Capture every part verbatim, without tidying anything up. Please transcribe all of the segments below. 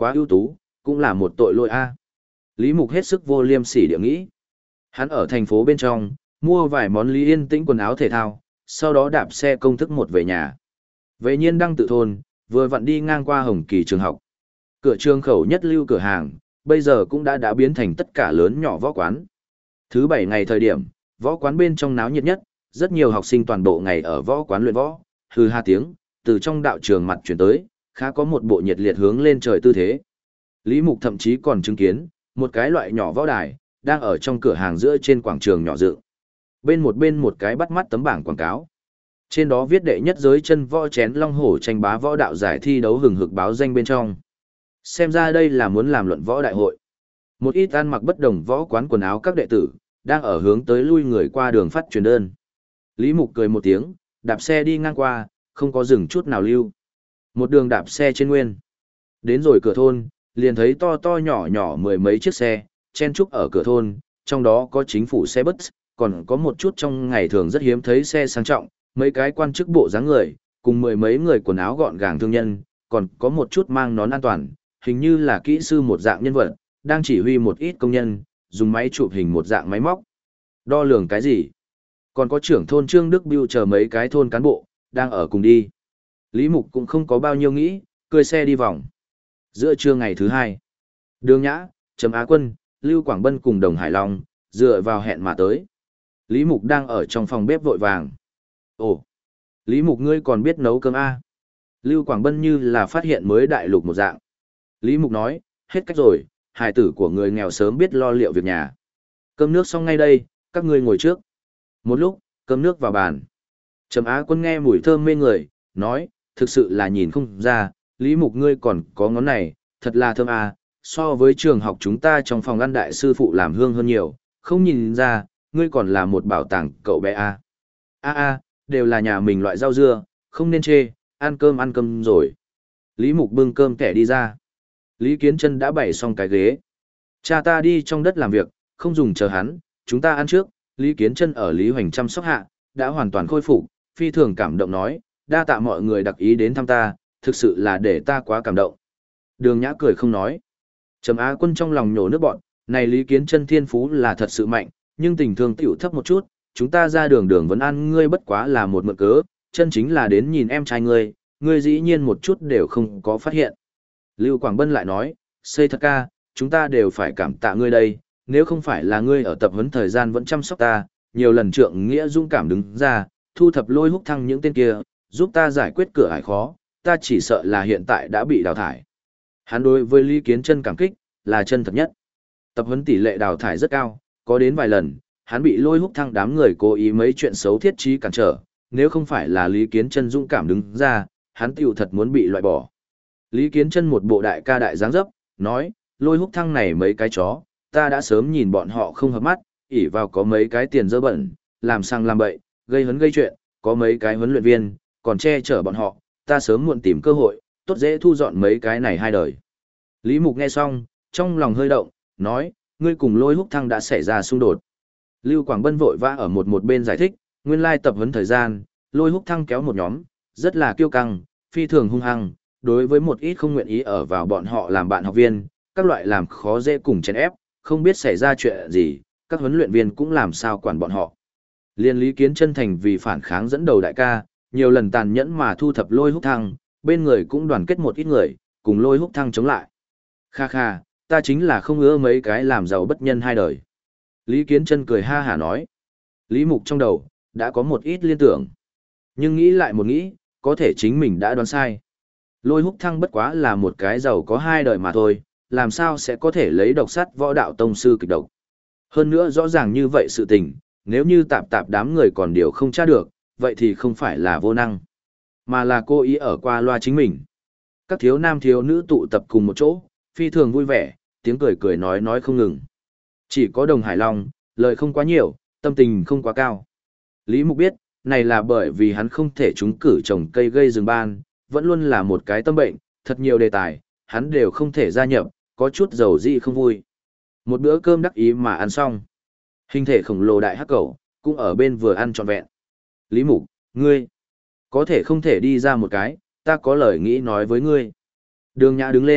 quá ưu tú, cũng là một tội lỗi a. Lý Mục hết sức vô liêm sỉ địa nghĩ. Hắn ở thành phố bên trong, mua vài món lý yên tĩnh quần áo thể thao, sau đó đạp xe công thức một về nhà. Về nhiên đăng tự thôn, vừa vặn đi ngang qua Hồng Kỳ trường học. Cửa trường khẩu nhất lưu cửa hàng, bây giờ cũng đã đã biến thành tất cả lớn nhỏ võ quán. Thứ bảy ngày thời điểm, võ quán bên trong náo nhiệt nhất, rất nhiều học sinh toàn bộ ngày ở võ quán luyện võ, hừ ha tiếng, từ trong đạo trường mặt chuyển tới, khá có một bộ nhiệt liệt hướng lên trời tư thế. Lý Mục thậm chí còn chứng kiến, một cái loại nhỏ võ đài, đang ở trong cửa hàng giữa trên quảng trường nhỏ dựng. Bên một bên một cái bắt mắt tấm bảng quảng cáo. Trên đó viết đệ nhất giới chân võ chén long hổ tranh bá võ đạo giải thi đấu hừng hực báo danh bên trong. Xem ra đây là muốn làm luận võ đại hội. Một ít ăn mặc bất đồng võ quán quần áo các đệ tử, đang ở hướng tới lui người qua đường phát truyền đơn. Lý Mục cười một tiếng, đạp xe đi ngang qua, không có dừng chút nào lưu. Một đường đạp xe trên nguyên. Đến rồi cửa thôn, liền thấy to to nhỏ nhỏ mười mấy chiếc xe, chen chúc ở cửa thôn, trong đó có chính phủ xe bus, còn có một chút trong ngày thường rất hiếm thấy xe sang trọng, mấy cái quan chức bộ dáng người, cùng mười mấy người quần áo gọn gàng thương nhân, còn có một chút mang nón an toàn, hình như là kỹ sư một dạng nhân vật, đang chỉ huy một ít công nhân, dùng máy chụp hình một dạng máy móc. Đo lường cái gì? Còn có trưởng thôn Trương Đức Biêu chờ mấy cái thôn cán bộ, đang ở cùng đi. Lý Mục cũng không có bao nhiêu nghĩ, cười xe đi vòng. Giữa trưa ngày thứ hai, Đường Nhã, Trầm Á Quân, Lưu Quảng Bân cùng Đồng Hải Long, dựa vào hẹn mà tới. Lý Mục đang ở trong phòng bếp vội vàng. Ồ, Lý Mục ngươi còn biết nấu cơm à? Lưu Quảng Bân như là phát hiện mới đại lục một dạng. Lý Mục nói, hết cách rồi, hài tử của người nghèo sớm biết lo liệu việc nhà. Cơm nước xong ngay đây, các ngươi ngồi trước. Một lúc, cơm nước vào bàn. Trầm Á Quân nghe mùi thơm mê người, nói, thực sự là nhìn không ra, Lý Mục ngươi còn có ngón này, thật là thơm à, so với trường học chúng ta trong phòng ăn đại sư phụ làm hương hơn nhiều, không nhìn ra, ngươi còn là một bảo tàng cậu bé à. A a, đều là nhà mình loại rau dưa, không nên chê, ăn cơm ăn cơm rồi. Lý Mục bưng cơm kẻ đi ra. Lý Kiến Chân đã bày xong cái ghế. Cha ta đi trong đất làm việc, không dùng chờ hắn, chúng ta ăn trước. Lý Kiến Chân ở Lý Hoành chăm sóc hạ, đã hoàn toàn khôi phục, phi thường cảm động nói, đa tạ mọi người đặc ý đến thăm ta, thực sự là để ta quá cảm động. Đường Nhã cười không nói. Trầm Á Quân trong lòng nhổ nước bọn, này Lý Kiến Chân thiên phú là thật sự mạnh, nhưng tình thương tiểu thấp một chút, chúng ta ra đường đường vẫn ăn ngươi bất quá là một mượn cớ, chân chính là đến nhìn em trai ngươi, ngươi dĩ nhiên một chút đều không có phát hiện. Lưu Quảng Bân lại nói, xây thật ca, chúng ta đều phải cảm tạ ngươi đây, nếu không phải là ngươi ở tập huấn thời gian vẫn chăm sóc ta, nhiều lần trượng nghĩa dũng cảm đứng ra, thu thập Lôi Húc Thăng những tên kia, giúp ta giải quyết cửa ải khó, ta chỉ sợ là hiện tại đã bị đào thải. Hắn đối với Lý Kiến Chân cảm kích, là chân thật nhất. Tập huấn tỷ lệ đào thải rất cao, có đến vài lần, hắn bị Lôi Húc Thăng đám người cố ý mấy chuyện xấu thiết trí cản trở, nếu không phải là Lý Kiến Chân dũng cảm đứng ra, hắn tiểu thật muốn bị loại bỏ. Lý Kiến Chân một bộ đại ca đại dáng dấp, nói, Lôi Húc Thăng này mấy cái chó, ta đã sớm nhìn bọn họ không hợp mắt, ỷ vào có mấy cái tiền dơ bẩn, làm sang làm bậy, gây hấn gây chuyện, có mấy cái huấn luyện viên, còn che chở bọn họ, ta sớm muộn tìm cơ hội, tốt dễ thu dọn mấy cái này hai đời. Lý Mục nghe xong, trong lòng hơi động, nói, ngươi cùng Lôi Húc Thăng đã xảy ra xung đột. Lưu Quảng Bân vội vã ở một một bên giải thích, nguyên lai tập huấn thời gian, Lôi Húc Thăng kéo một nhóm, rất là kiêu căng, phi thường hung hăng, đối với một ít không nguyện ý ở vào bọn họ làm bạn học viên, các loại làm khó dễ cùng chèn ép, không biết xảy ra chuyện gì, các huấn luyện viên cũng làm sao quản bọn họ. Liên Lý Kiến Chân thành vì phản kháng dẫn đầu đại ca, nhiều lần tàn nhẫn mà thu thập Lôi Húc Thăng, bên người cũng đoàn kết một ít người, cùng Lôi Húc Thăng chống lại. Kha kha, ta chính là không ưa mấy cái làm giàu bất nhân hai đời. Lý Kiến Chân cười ha hả nói. Lý Mục trong đầu, đã có một ít liên tưởng. Nhưng nghĩ lại một nghĩ, có thể chính mình đã đoán sai. Lôi Húc Thăng bất quá là một cái giàu có hai đời mà thôi, làm sao sẽ có thể lấy độc sắt võ đạo tông sư kịch độc. Hơn nữa rõ ràng như vậy sự tình, nếu như tạp tạp đám người còn điều không tra được, vậy thì không phải là vô năng, mà là cố ý ở qua loa chính mình. Các thiếu nam thiếu nữ tụ tập cùng một chỗ, phi thường vui vẻ, tiếng cười cười nói nói không ngừng. Chỉ có Đồng Hải Long, lời không quá nhiều, tâm tình không quá cao. Lý Mục biết, này là bởi vì hắn không thể trúng cử trồng cây gây rừng ban, vẫn luôn là một cái tâm bệnh, thật nhiều đề tài, hắn đều không thể gia nhập, có chút dầu dị không vui. Một bữa cơm đắc ý mà ăn xong. Hình thể khổng lồ đại hắc cẩu, cũng ở bên vừa ăn trọn vẹn. Lý Mục, ngươi, có thể không thể đi ra một cái, ta có lời nghĩ nói với ngươi. Đường Nhã đứng lên,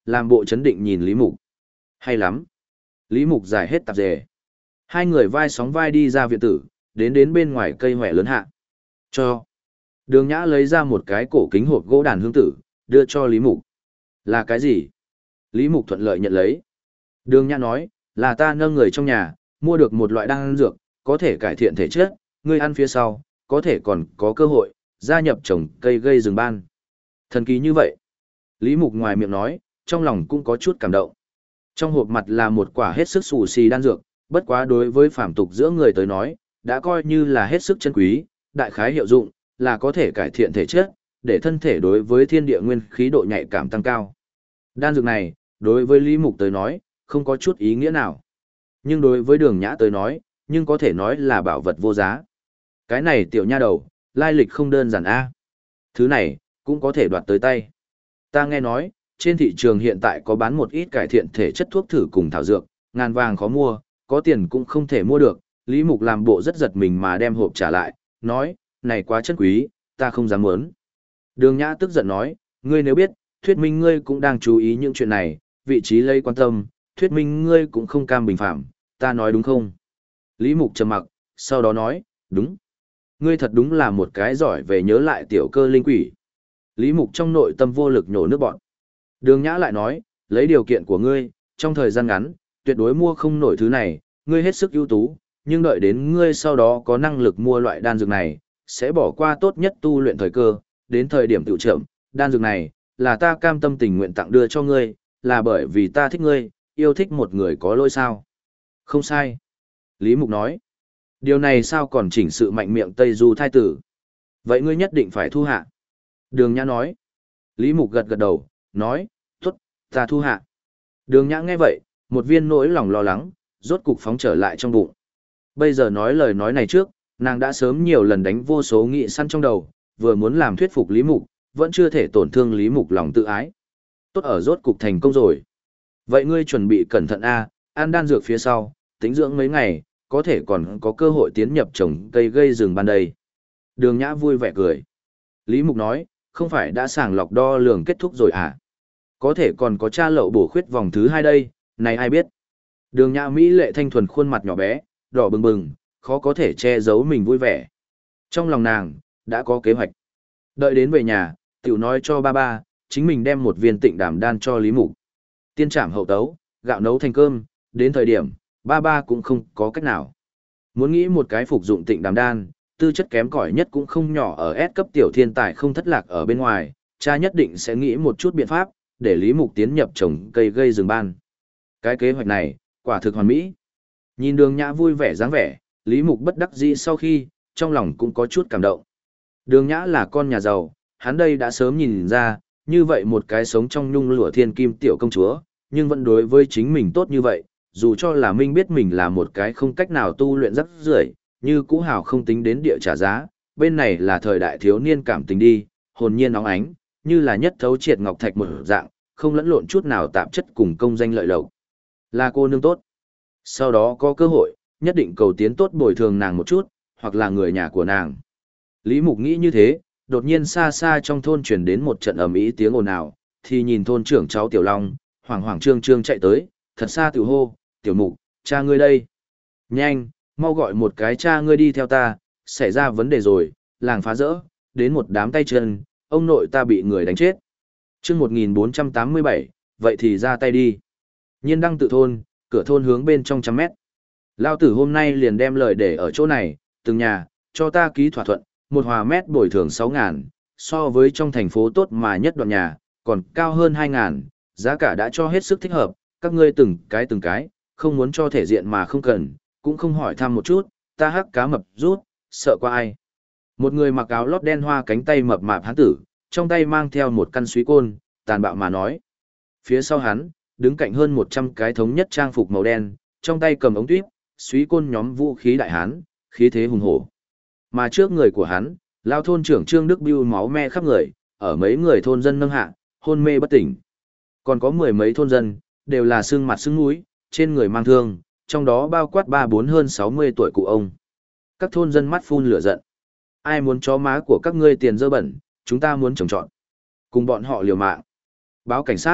làm bộ chấn định nhìn Lý Mục. Hay lắm. Lý Mục giải hết tạp dề. Hai người vai sóng vai đi ra viện tử, đến đến bên ngoài cây hòe lớn hạ. Cho. Đường Nhã lấy ra một cái cổ kính hộp gỗ đàn hương tử, đưa cho Lý Mục. Là cái gì? Lý Mục thuận lợi nhận lấy. Đường Nhã nói, là ta nâng người trong nhà, mua được một loại đan dược, có thể cải thiện thể chất, ngươi ăn phía sau, có thể còn có cơ hội, gia nhập trồng cây gây rừng ban. Thần kỳ như vậy. Lý Mục ngoài miệng nói, trong lòng cũng có chút cảm động. Trong hộp mặt là một quả hết sức xù xì đan dược, bất quá đối với phàm tục giữa người tới nói, đã coi như là hết sức chân quý, đại khái hiệu dụng, là có thể cải thiện thể chất, để thân thể đối với thiên địa nguyên khí độ nhạy cảm tăng cao. Đan dược này, đối với Lý Mục tới nói, không có chút ý nghĩa nào. Nhưng đối với Đường Nhã tới nói, nhưng có thể nói là bảo vật vô giá. Cái này tiểu nha đầu, lai lịch không đơn giản a. Thứ này, cũng có thể đoạt tới tay. Ta nghe nói, trên thị trường hiện tại có bán một ít cải thiện thể chất thuốc thử cùng thảo dược, ngàn vàng khó mua, có tiền cũng không thể mua được. Lý Mục làm bộ rất giật mình mà đem hộp trả lại, nói, này quá chân quý, ta không dám muốn. Đường Nhã tức giận nói, ngươi nếu biết, thuyết minh ngươi cũng đang chú ý những chuyện này, vị trí lấy quan tâm, thuyết minh ngươi cũng không cam bình phạm, ta nói đúng không? Lý Mục trầm mặc, sau đó nói, đúng. Ngươi thật đúng là một cái giỏi về nhớ lại tiểu cơ linh quỷ. Lý Mục trong nội tâm vô lực nhổ nước bọn. Đường Nhã lại nói, lấy điều kiện của ngươi, trong thời gian ngắn, tuyệt đối mua không nổi thứ này, ngươi hết sức ưu tú, nhưng đợi đến ngươi sau đó có năng lực mua loại đan dược này, sẽ bỏ qua tốt nhất tu luyện thời cơ, đến thời điểm tự trưởng, đan dược này, là ta cam tâm tình nguyện tặng đưa cho ngươi, là bởi vì ta thích ngươi, yêu thích một người có lỗi sao. Không sai. Lý Mục nói, điều này sao còn chỉnh sự mạnh miệng Tây Du thai tử. Vậy ngươi nhất định phải thu hạ. Đường Nhã nói. Lý Mục gật gật đầu, nói, tốt, ta thu hạ. Đường Nhã nghe vậy, một viên nỗi lòng lo lắng, rốt cục phóng trở lại trong bụng. Bây giờ nói lời nói này trước, nàng đã sớm nhiều lần đánh vô số nghị săn trong đầu, vừa muốn làm thuyết phục Lý Mục, vẫn chưa thể tổn thương Lý Mục lòng tự ái. Tốt ở rốt cục thành công rồi. Vậy ngươi chuẩn bị cẩn thận a, ăn đan dược phía sau, tính dưỡng mấy ngày, có thể còn có cơ hội tiến nhập trồng cây gây rừng ban đây. Đường Nhã vui vẻ cười. Lý Mục nói, không phải đã sàng lọc đo lường kết thúc rồi à? Có thể còn có tra lậu bổ khuyết vòng thứ hai đây, này ai biết. Đường Nhã Mỹ lệ thanh thuần khuôn mặt nhỏ bé, đỏ bừng bừng, khó có thể che giấu mình vui vẻ. Trong lòng nàng, đã có kế hoạch. Đợi đến về nhà, tiểu nói cho ba ba, chính mình đem một viên tịnh đảm đan cho Lý Mục. Tiên trảm hậu tấu, gạo nấu thành cơm, đến thời điểm, ba ba cũng không có cách nào. Muốn nghĩ một cái phục dụng tịnh đàm đan, tư chất kém cỏi nhất cũng không nhỏ ở S cấp tiểu thiên tài không thất lạc ở bên ngoài, cha nhất định sẽ nghĩ một chút biện pháp, để Lý Mục tiến nhập trồng cây gây rừng ban. Cái kế hoạch này, quả thực hoàn mỹ. Nhìn Đường Nhã vui vẻ dáng vẻ, Lý Mục bất đắc dĩ sau khi, trong lòng cũng có chút cảm động. Đường Nhã là con nhà giàu, hắn đây đã sớm nhìn ra, như vậy một cái sống trong nhung lụa thiên kim tiểu công chúa, nhưng vẫn đối với chính mình tốt như vậy, dù cho là Minh biết mình là một cái không cách nào tu luyện rất rưởi, như cũ hào không tính đến địa trả giá, bên này là thời đại thiếu niên cảm tình đi, hồn nhiên nóng ánh, như là nhất thấu triệt ngọc thạch một dạng, không lẫn lộn chút nào tạp chất cùng công danh lợi lộc. Là cô nương tốt. Sau đó có cơ hội, nhất định cầu tiến tốt bồi thường nàng một chút, hoặc là người nhà của nàng. Lý Mục nghĩ như thế, đột nhiên xa xa trong thôn truyền đến một trận ầm ĩ tiếng ồn ào, thì nhìn thôn trưởng cháu Tiểu Long, hoảng hoảng trương trương chạy tới, thật xa tiểu hô, Tiểu Mục, cha ngươi đây. Nhanh, mau gọi một cái cha ngươi đi theo ta, xảy ra vấn đề rồi, làng phá rỡ, đến một đám tay chân, ông nội ta bị người đánh chết. chương một nghìn bốn trăm tám mươi bảy, vậy thì ra tay đi. Nhiên đăng tự thôn, cửa thôn hướng bên trong trăm mét. Lao tử hôm nay liền đem lời để ở chỗ này, từng nhà, cho ta ký thỏa thuận, một hòa mét bồi thường sáu ngàn, so với trong thành phố tốt mà nhất đoạn nhà, còn cao hơn hai ngàn, giá cả đã cho hết sức thích hợp, các ngươi từng cái từng cái, không muốn cho thể diện mà không cần, cũng không hỏi thăm một chút, ta hắc cá mập rút, sợ qua ai. Một người mặc áo lót đen hoa cánh tay mập mạp hán tử, trong tay mang theo một căn suý côn, tàn bạo mà nói. Phía sau hắn, đứng cạnh hơn một trăm cái thống nhất trang phục màu đen, trong tay cầm ống tuyếp, suý côn nhóm vũ khí đại hán, khí thế hùng hổ. Mà trước người của hắn, lao thôn trưởng Trương Đức Bưu máu me khắp người, ở mấy người thôn dân nâng hạ, hôn mê bất tỉnh. Còn có mười mấy thôn dân, đều là xương mặt xương mũi, trên người mang thương, trong đó bao quát ba bốn hơn sáu mươi tuổi cụ ông. Các thôn dân mắt phun lửa giận. Ai muốn chó má của các ngươi tiền dơ bẩn, chúng ta muốn trồng trọt. Cùng bọn họ liều mạng. Báo cảnh sát,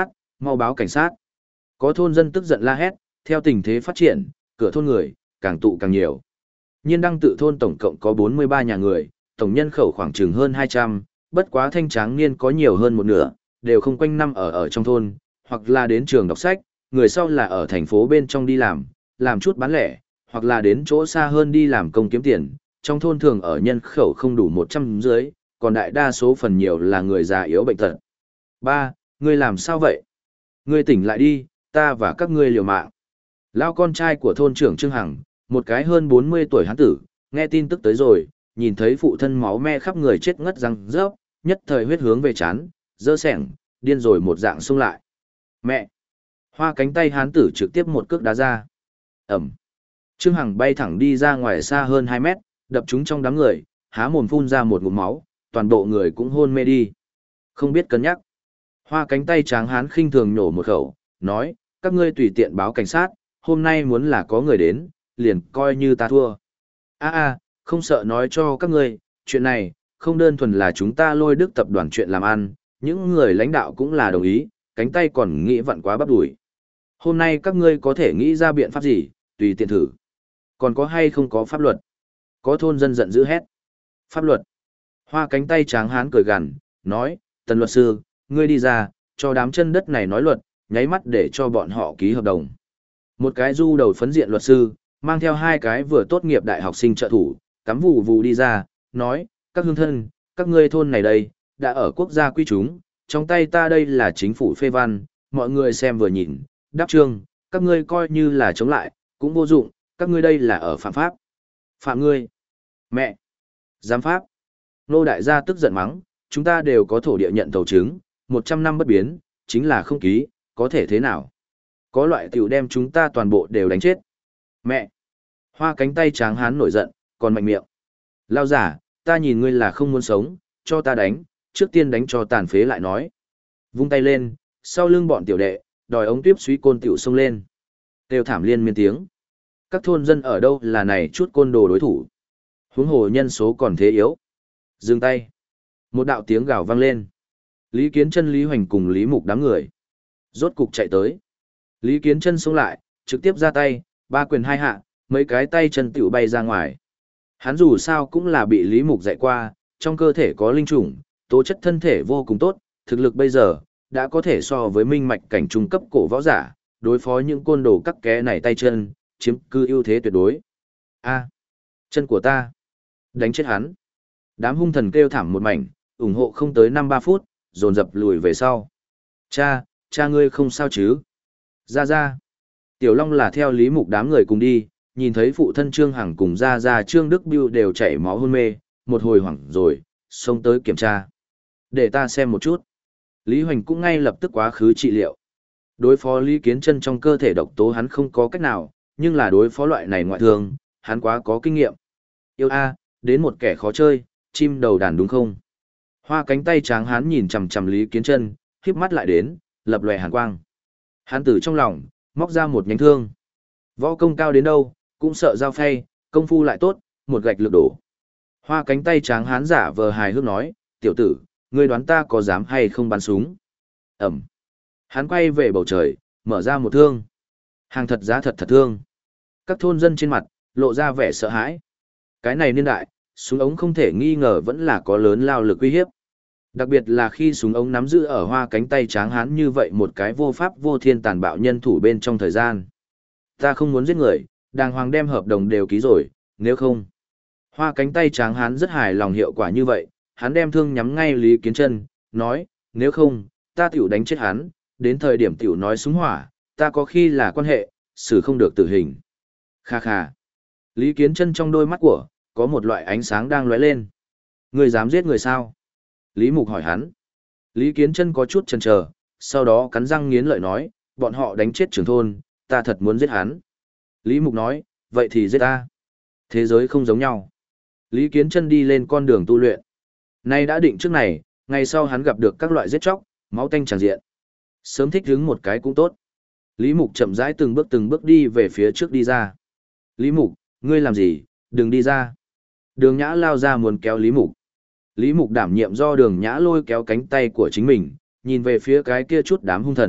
mau báo cảnh sát. Có thôn dân tức giận la hét, theo tình thế phát triển, cửa thôn người, càng tụ càng nhiều. Nhiên đăng tự thôn tổng cộng có bốn mươi ba nhà người, tổng nhân khẩu khoảng chừng hơn hai trăm, bất quá thanh tráng niên có nhiều hơn một nửa, đều không quanh năm ở ở trong thôn, hoặc là đến trường đọc sách, người sau là ở thành phố bên trong đi làm, làm chút bán lẻ, hoặc là đến chỗ xa hơn đi làm công kiếm tiền, trong thôn thường ở nhân khẩu không đủ một trăm dưới, còn đại đa số phần nhiều là người già yếu bệnh tật. Ba, ngươi làm sao vậy? Ngươi tỉnh lại đi, ta và các ngươi liều mạng. Lao con trai của thôn trưởng Trương Hằng, một cái hơn bốn mươi tuổi hán tử, nghe tin tức tới rồi, nhìn thấy phụ thân máu me khắp người chết ngất răng rớp, nhất thời huyết hướng về chán, dơ sẻng, điên rồi một dạng xung lại. Mẹ! Hoa cánh tay hán tử trực tiếp một cước đá ra. Ẩm! Trương Hằng bay thẳng đi ra ngoài xa hơn hai mét, đập trúng trong đám người, há mồm phun ra một ngụm máu, toàn bộ người cũng hôn mê đi. Không biết cân nhắc. Hoa cánh tay tráng hán khinh thường nhổ một khẩu, nói, các ngươi tùy tiện báo cảnh sát, hôm nay muốn là có người đến, liền coi như ta thua. A a, không sợ nói cho các ngươi, chuyện này, không đơn thuần là chúng ta lôi đức tập đoàn chuyện làm ăn, những người lãnh đạo cũng là đồng ý, cánh tay còn nghĩ vặn quá bắp đuổi. Hôm nay các ngươi có thể nghĩ ra biện pháp gì, tùy tiện thử. Còn có hay không có pháp luật? Có thôn dân giận dữ hét. Pháp luật. Hoa cánh tay tráng hán cười gằn, nói, tần luật sư, ngươi đi ra, cho đám chân đất này nói luật, nháy mắt để cho bọn họ ký hợp đồng. Một cái du đầu phấn diện luật sư, mang theo hai cái vừa tốt nghiệp đại học sinh trợ thủ, cắm vù vù đi ra, nói, các hương thân, các ngươi thôn này đây, đã ở quốc gia quy chúng, trong tay ta đây là chính phủ phê văn, mọi người xem vừa nhìn, đáp trương, các ngươi coi như là chống lại, cũng vô dụng, các ngươi đây là ở phạm pháp. Phạm ngươi. Mẹ. Giám pháp. Nô đại gia tức giận mắng, chúng ta đều có thổ địa nhận thầu chứng, một trăm năm bất biến, chính là không ký, có thể thế nào? Có loại tiểu đem chúng ta toàn bộ đều đánh chết. Mẹ! Hoa cánh tay tráng hán nổi giận, còn mạnh miệng. Lao giả, ta nhìn ngươi là không muốn sống, cho ta đánh, trước tiên đánh cho tàn phế lại nói. Vung tay lên, sau lưng bọn tiểu đệ, đòi ống tuyếp suý côn tiểu xông lên. Kêu thảm liên miên tiếng. Các thôn dân ở đâu là này chút côn đồ đối thủ. Huống hồ nhân số còn thế yếu. Dừng tay. Một đạo tiếng gào vang lên. Lý Kiến Chân, Lý Hoành cùng Lý Mục đám người rốt cục chạy tới. Lý Kiến Chân xông lại, trực tiếp ra tay, ba quyền hai hạ, mấy cái tay chân tiểu bay ra ngoài. Hắn dù sao cũng là bị Lý Mục dạy qua, trong cơ thể có linh chủng, tố chất thân thể vô cùng tốt, thực lực bây giờ đã có thể so với minh mạch cảnh trung cấp cổ võ giả, đối phó những côn đồ cắt ké này tay chân, chiếm cư ưu thế tuyệt đối. A, chân của ta, đánh chết hắn. Đám hung thần kêu thảm một mảnh, ủng hộ không tới năm ba phút, dồn dập lùi về sau. Cha, cha ngươi không sao chứ? Ra ra. Tiểu Long là theo Lý Mục đám người cùng đi, nhìn thấy phụ thân Trương Hằng cùng ra ra Trương Đức Biêu đều chảy máu hôn mê, một hồi hoảng rồi, xông tới kiểm tra. Để ta xem một chút. Lý Hoành cũng ngay lập tức quá khứ trị liệu. Đối phó Lý Kiến Chân trong cơ thể độc tố hắn không có cách nào, nhưng là đối phó loại này ngoại thương, hắn quá có kinh nghiệm. Yêu a, đến một kẻ khó chơi, chim đầu đàn đúng không? Hoa cánh tay tráng hắn nhìn chằm chằm Lý Kiến Chân, híp mắt lại đến, lập lòe hàn quang. Hắn từ trong lòng móc ra một nhánh thương. Võ công cao đến đâu, cũng sợ dao phay, công phu lại tốt, một gạch lược đổ. Hoa cánh tay tráng hán giả vờ hài hước nói, tiểu tử, ngươi đoán ta có dám hay không bắn súng? Ẩm. Hắn quay về bầu trời, mở ra một thương. Hàng thật giá thật thật thương. Các thôn dân trên mặt, lộ ra vẻ sợ hãi. Cái này niên đại, súng ống không thể nghi ngờ vẫn là có lớn lao lực uy hiếp. Đặc biệt là khi súng ống nắm giữ ở hoa cánh tay tráng hán như vậy một cái vô pháp vô thiên tàn bạo nhân thủ bên trong thời gian. Ta không muốn giết người, đàng hoàng đem hợp đồng đều ký rồi, nếu không. Hoa cánh tay tráng hán rất hài lòng hiệu quả như vậy, hắn đem thương nhắm ngay Lý Kiến Chân, nói, nếu không, ta tiểu đánh chết hắn, đến thời điểm tiểu nói súng hỏa, ta có khi là quan hệ, xử không được tử hình. Kha kha. Lý Kiến Chân trong đôi mắt của, có một loại ánh sáng đang lóe lên. Người dám giết người sao? Lý Mục hỏi hắn. Lý Kiến Chân có chút chần chờ, sau đó cắn răng nghiến lợi nói, bọn họ đánh chết trưởng thôn, ta thật muốn giết hắn. Lý Mục nói, vậy thì giết ta. Thế giới không giống nhau. Lý Kiến Chân đi lên con đường tu luyện. Nay đã định trước này, ngày sau hắn gặp được các loại giết chóc, máu tanh tràn diện. Sớm thích hứng một cái cũng tốt. Lý Mục chậm rãi từng bước từng bước đi về phía trước đi ra. Lý Mục, ngươi làm gì, đừng đi ra. Đường Nhã lao ra muốn kéo Lý Mục. Lý Mục đảm nhiệm do Đường Nhã lôi kéo cánh tay của chính mình, nhìn về phía cái kia chút đám hung thần,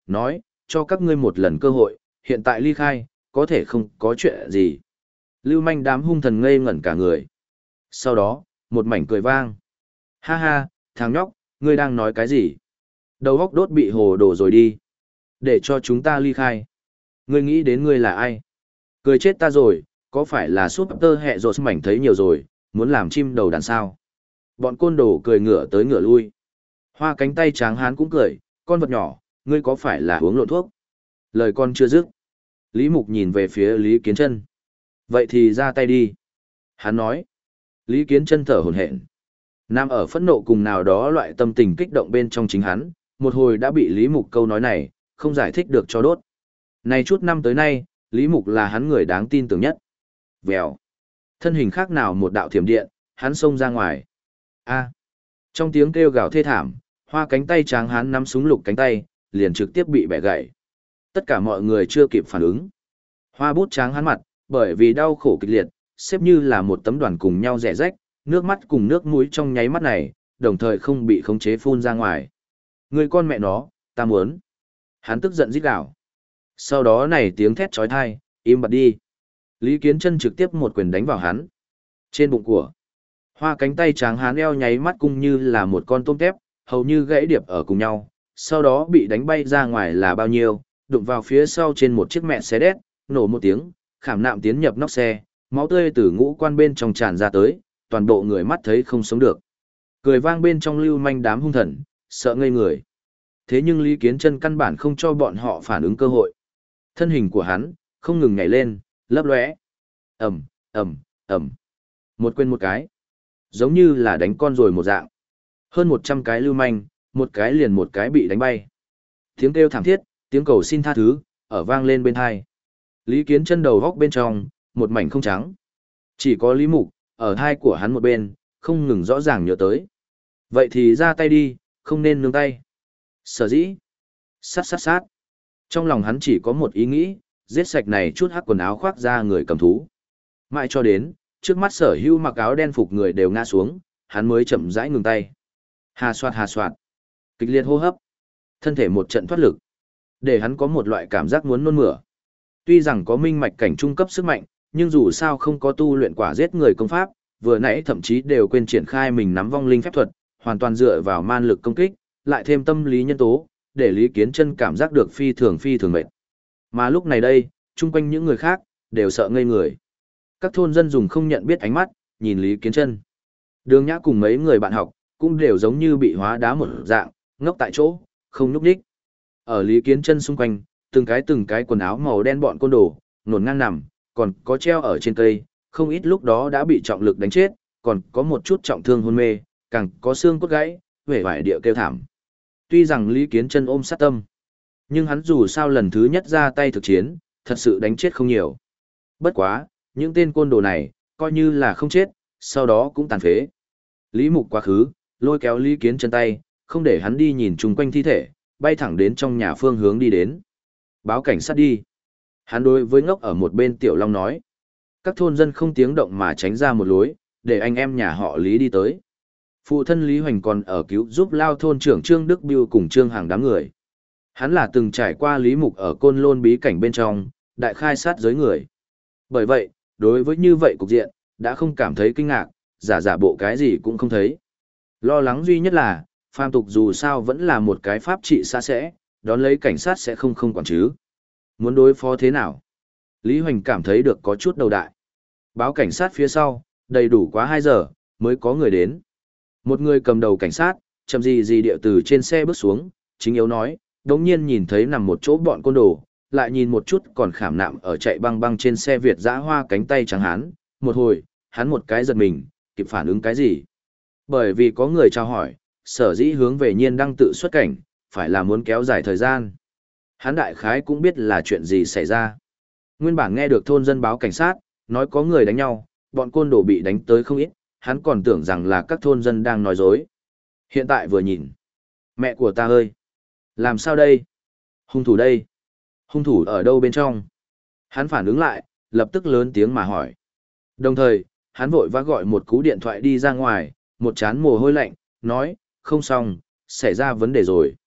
nói, cho các ngươi một lần cơ hội, hiện tại ly khai, có thể không có chuyện gì. Lưu manh đám hung thần ngây ngẩn cả người. Sau đó, một mảnh cười vang. Ha ha, thằng nhóc, ngươi đang nói cái gì? Đầu góc đốt bị hồ đổ rồi đi. Để cho chúng ta ly khai. Ngươi nghĩ đến ngươi là ai? Cười chết ta rồi, có phải là súp tơ hẹ rột mảnh thấy nhiều rồi, muốn làm chim đầu đàn sao? Bọn côn đồ cười ngửa tới ngửa lui. Hoa cánh tay tráng hán cũng cười, con vật nhỏ, ngươi có phải là uống lộn thuốc? Lời con chưa dứt. Lý Mục nhìn về phía Lý Kiến Chân. Vậy thì ra tay đi. Hắn nói. Lý Kiến Chân thở hổn hển. Nam ở phẫn nộ cùng nào đó loại tâm tình kích động bên trong chính hắn, một hồi đã bị Lý Mục câu nói này, không giải thích được cho đốt. Này chút năm tới nay, Lý Mục là hắn người đáng tin tưởng nhất. Vèo. Thân hình khác nào một đạo thiểm điện, hắn xông ra ngoài. A. Trong tiếng kêu gào thê thảm, hoa cánh tay tráng hắn nắm súng lục cánh tay, liền trực tiếp bị bẻ gãy. Tất cả mọi người chưa kịp phản ứng. Hoa bút tráng hắn mặt, bởi vì đau khổ kịch liệt, xếp như là một tấm đoàn cùng nhau rẻ rách, nước mắt cùng nước mũi trong nháy mắt này, đồng thời không bị khống chế phun ra ngoài. Người con mẹ nó, ta muốn. Hắn tức giận rít gào. Sau đó này tiếng thét chói tai, im bặt đi. Lý Kiến Chân trực tiếp một quyền đánh vào hắn. Trên bụng của hoa cánh tay tráng hán eo nháy mắt cung như là một con tôm tép, hầu như gãy điệp ở cùng nhau, sau đó bị đánh bay ra ngoài là bao nhiêu, đụng vào phía sau trên một chiếc mẹ xe đét, nổ một tiếng, khảm nạm tiến nhập nóc xe, máu tươi từ ngũ quan bên trong tràn ra tới, toàn bộ người mắt thấy không sống được. Cười vang bên trong lưu manh đám hung thần, sợ ngây người. Thế nhưng Lý Kiến Chân căn bản không cho bọn họ phản ứng cơ hội. Thân hình của hắn không ngừng nhảy lên, lấp lóe. Ầm, ầm, ầm. Một quên một cái, giống như là đánh con rồi một dạng. Hơn một trăm cái lưu manh, một cái liền một cái bị đánh bay. Tiếng kêu thảm thiết, tiếng cầu xin tha thứ, ở vang lên bên tai. Lý Kiến Chân đầu góc bên trong, một mảnh không trắng. Chỉ có Lý Mục, ở thai của hắn một bên, không ngừng rõ ràng nhớ tới. Vậy thì ra tay đi, không nên nương tay. Sở dĩ. Sát sát sát. Trong lòng hắn chỉ có một ý nghĩ, giết sạch này chút hắc quần áo khoác ra người cầm thú. Mãi cho đến, trước mắt sở hữu mặc áo đen phục người đều ngã xuống, hắn mới chậm rãi ngừng tay. Hà soạt hà soạt. Kịch liệt hô hấp. Thân thể một trận thoát lực. Để hắn có một loại cảm giác muốn nôn mửa. Tuy rằng có minh mạch cảnh trung cấp sức mạnh, nhưng dù sao không có tu luyện quả giết người công pháp, vừa nãy thậm chí đều quên triển khai mình nắm vong linh phép thuật, hoàn toàn dựa vào man lực công kích, lại thêm tâm lý nhân tố, để Lý Kiến Chân cảm giác được phi thường phi thường mệt. Mà lúc này đây, chung quanh những người khác, đều sợ ngây người. Các thôn dân dùng không nhận biết ánh mắt, nhìn Lý Kiến Chân. Đường Nhã cùng mấy người bạn học, cũng đều giống như bị hóa đá một dạng, ngốc tại chỗ, không nhúc nhích. Ở Lý Kiến Chân xung quanh, từng cái từng cái quần áo màu đen bọn côn đồ, nổn ngang nằm, còn có treo ở trên cây, không ít lúc đó đã bị trọng lực đánh chết, còn có một chút trọng thương hôn mê, càng có xương cốt gãy, vẻ vải địa kêu thảm. Tuy rằng Lý Kiến Chân ôm sát tâm, nhưng hắn dù sao lần thứ nhất ra tay thực chiến, thật sự đánh chết không nhiều. Bất quá, những tên côn đồ này, coi như là không chết, sau đó cũng tàn phế. Lý Mục quá khứ, lôi kéo Lý Kiến Chân tay, không để hắn đi nhìn chung quanh thi thể, bay thẳng đến trong nhà phương hướng đi đến. Báo cảnh sát đi. Hắn đối với ngốc ở một bên Tiểu Long nói. Các thôn dân không tiếng động mà tránh ra một lối, để anh em nhà họ Lý đi tới. Phụ thân Lý Hoành còn ở cứu giúp lao thôn trưởng Trương Đức Biêu cùng Trương Hàng đám người. Hắn là từng trải qua Lý Mục ở Côn Lôn bí cảnh bên trong, đại khai sát giới người. Bởi vậy, đối với như vậy cục diện, đã không cảm thấy kinh ngạc, giả giả bộ cái gì cũng không thấy. Lo lắng duy nhất là, phàm tục dù sao vẫn là một cái pháp trị xa sẽ, đón lấy cảnh sát sẽ không không quản chứ. Muốn đối phó thế nào? Lý Hoành cảm thấy được có chút đầu đại. Báo cảnh sát phía sau, đầy đủ quá hai giờ, mới có người đến. Một người cầm đầu cảnh sát, chậm gì gì điệu từ trên xe bước xuống, chính yếu nói, đống nhiên nhìn thấy nằm một chỗ bọn côn đồ, lại nhìn một chút còn khảm nạm ở chạy băng băng trên xe Việt dã hoa cánh tay trắng hán, một hồi, hắn một cái giật mình, kịp phản ứng cái gì. Bởi vì có người trao hỏi, sở dĩ hướng về nhiên đăng tự xuất cảnh, phải là muốn kéo dài thời gian. Hắn đại khái cũng biết là chuyện gì xảy ra. Nguyên bản nghe được thôn dân báo cảnh sát, nói có người đánh nhau, bọn côn đồ bị đánh tới không ít, hắn còn tưởng rằng là các thôn dân đang nói dối. Hiện tại vừa nhìn. Mẹ của ta ơi! Làm sao đây? Hung thủ đây? Hung thủ ở đâu bên trong? Hắn phản ứng lại, lập tức lớn tiếng mà hỏi. Đồng thời, hắn vội vã gọi một cú điện thoại đi ra ngoài, một chán mồ hôi lạnh, nói, không xong, xảy ra vấn đề rồi.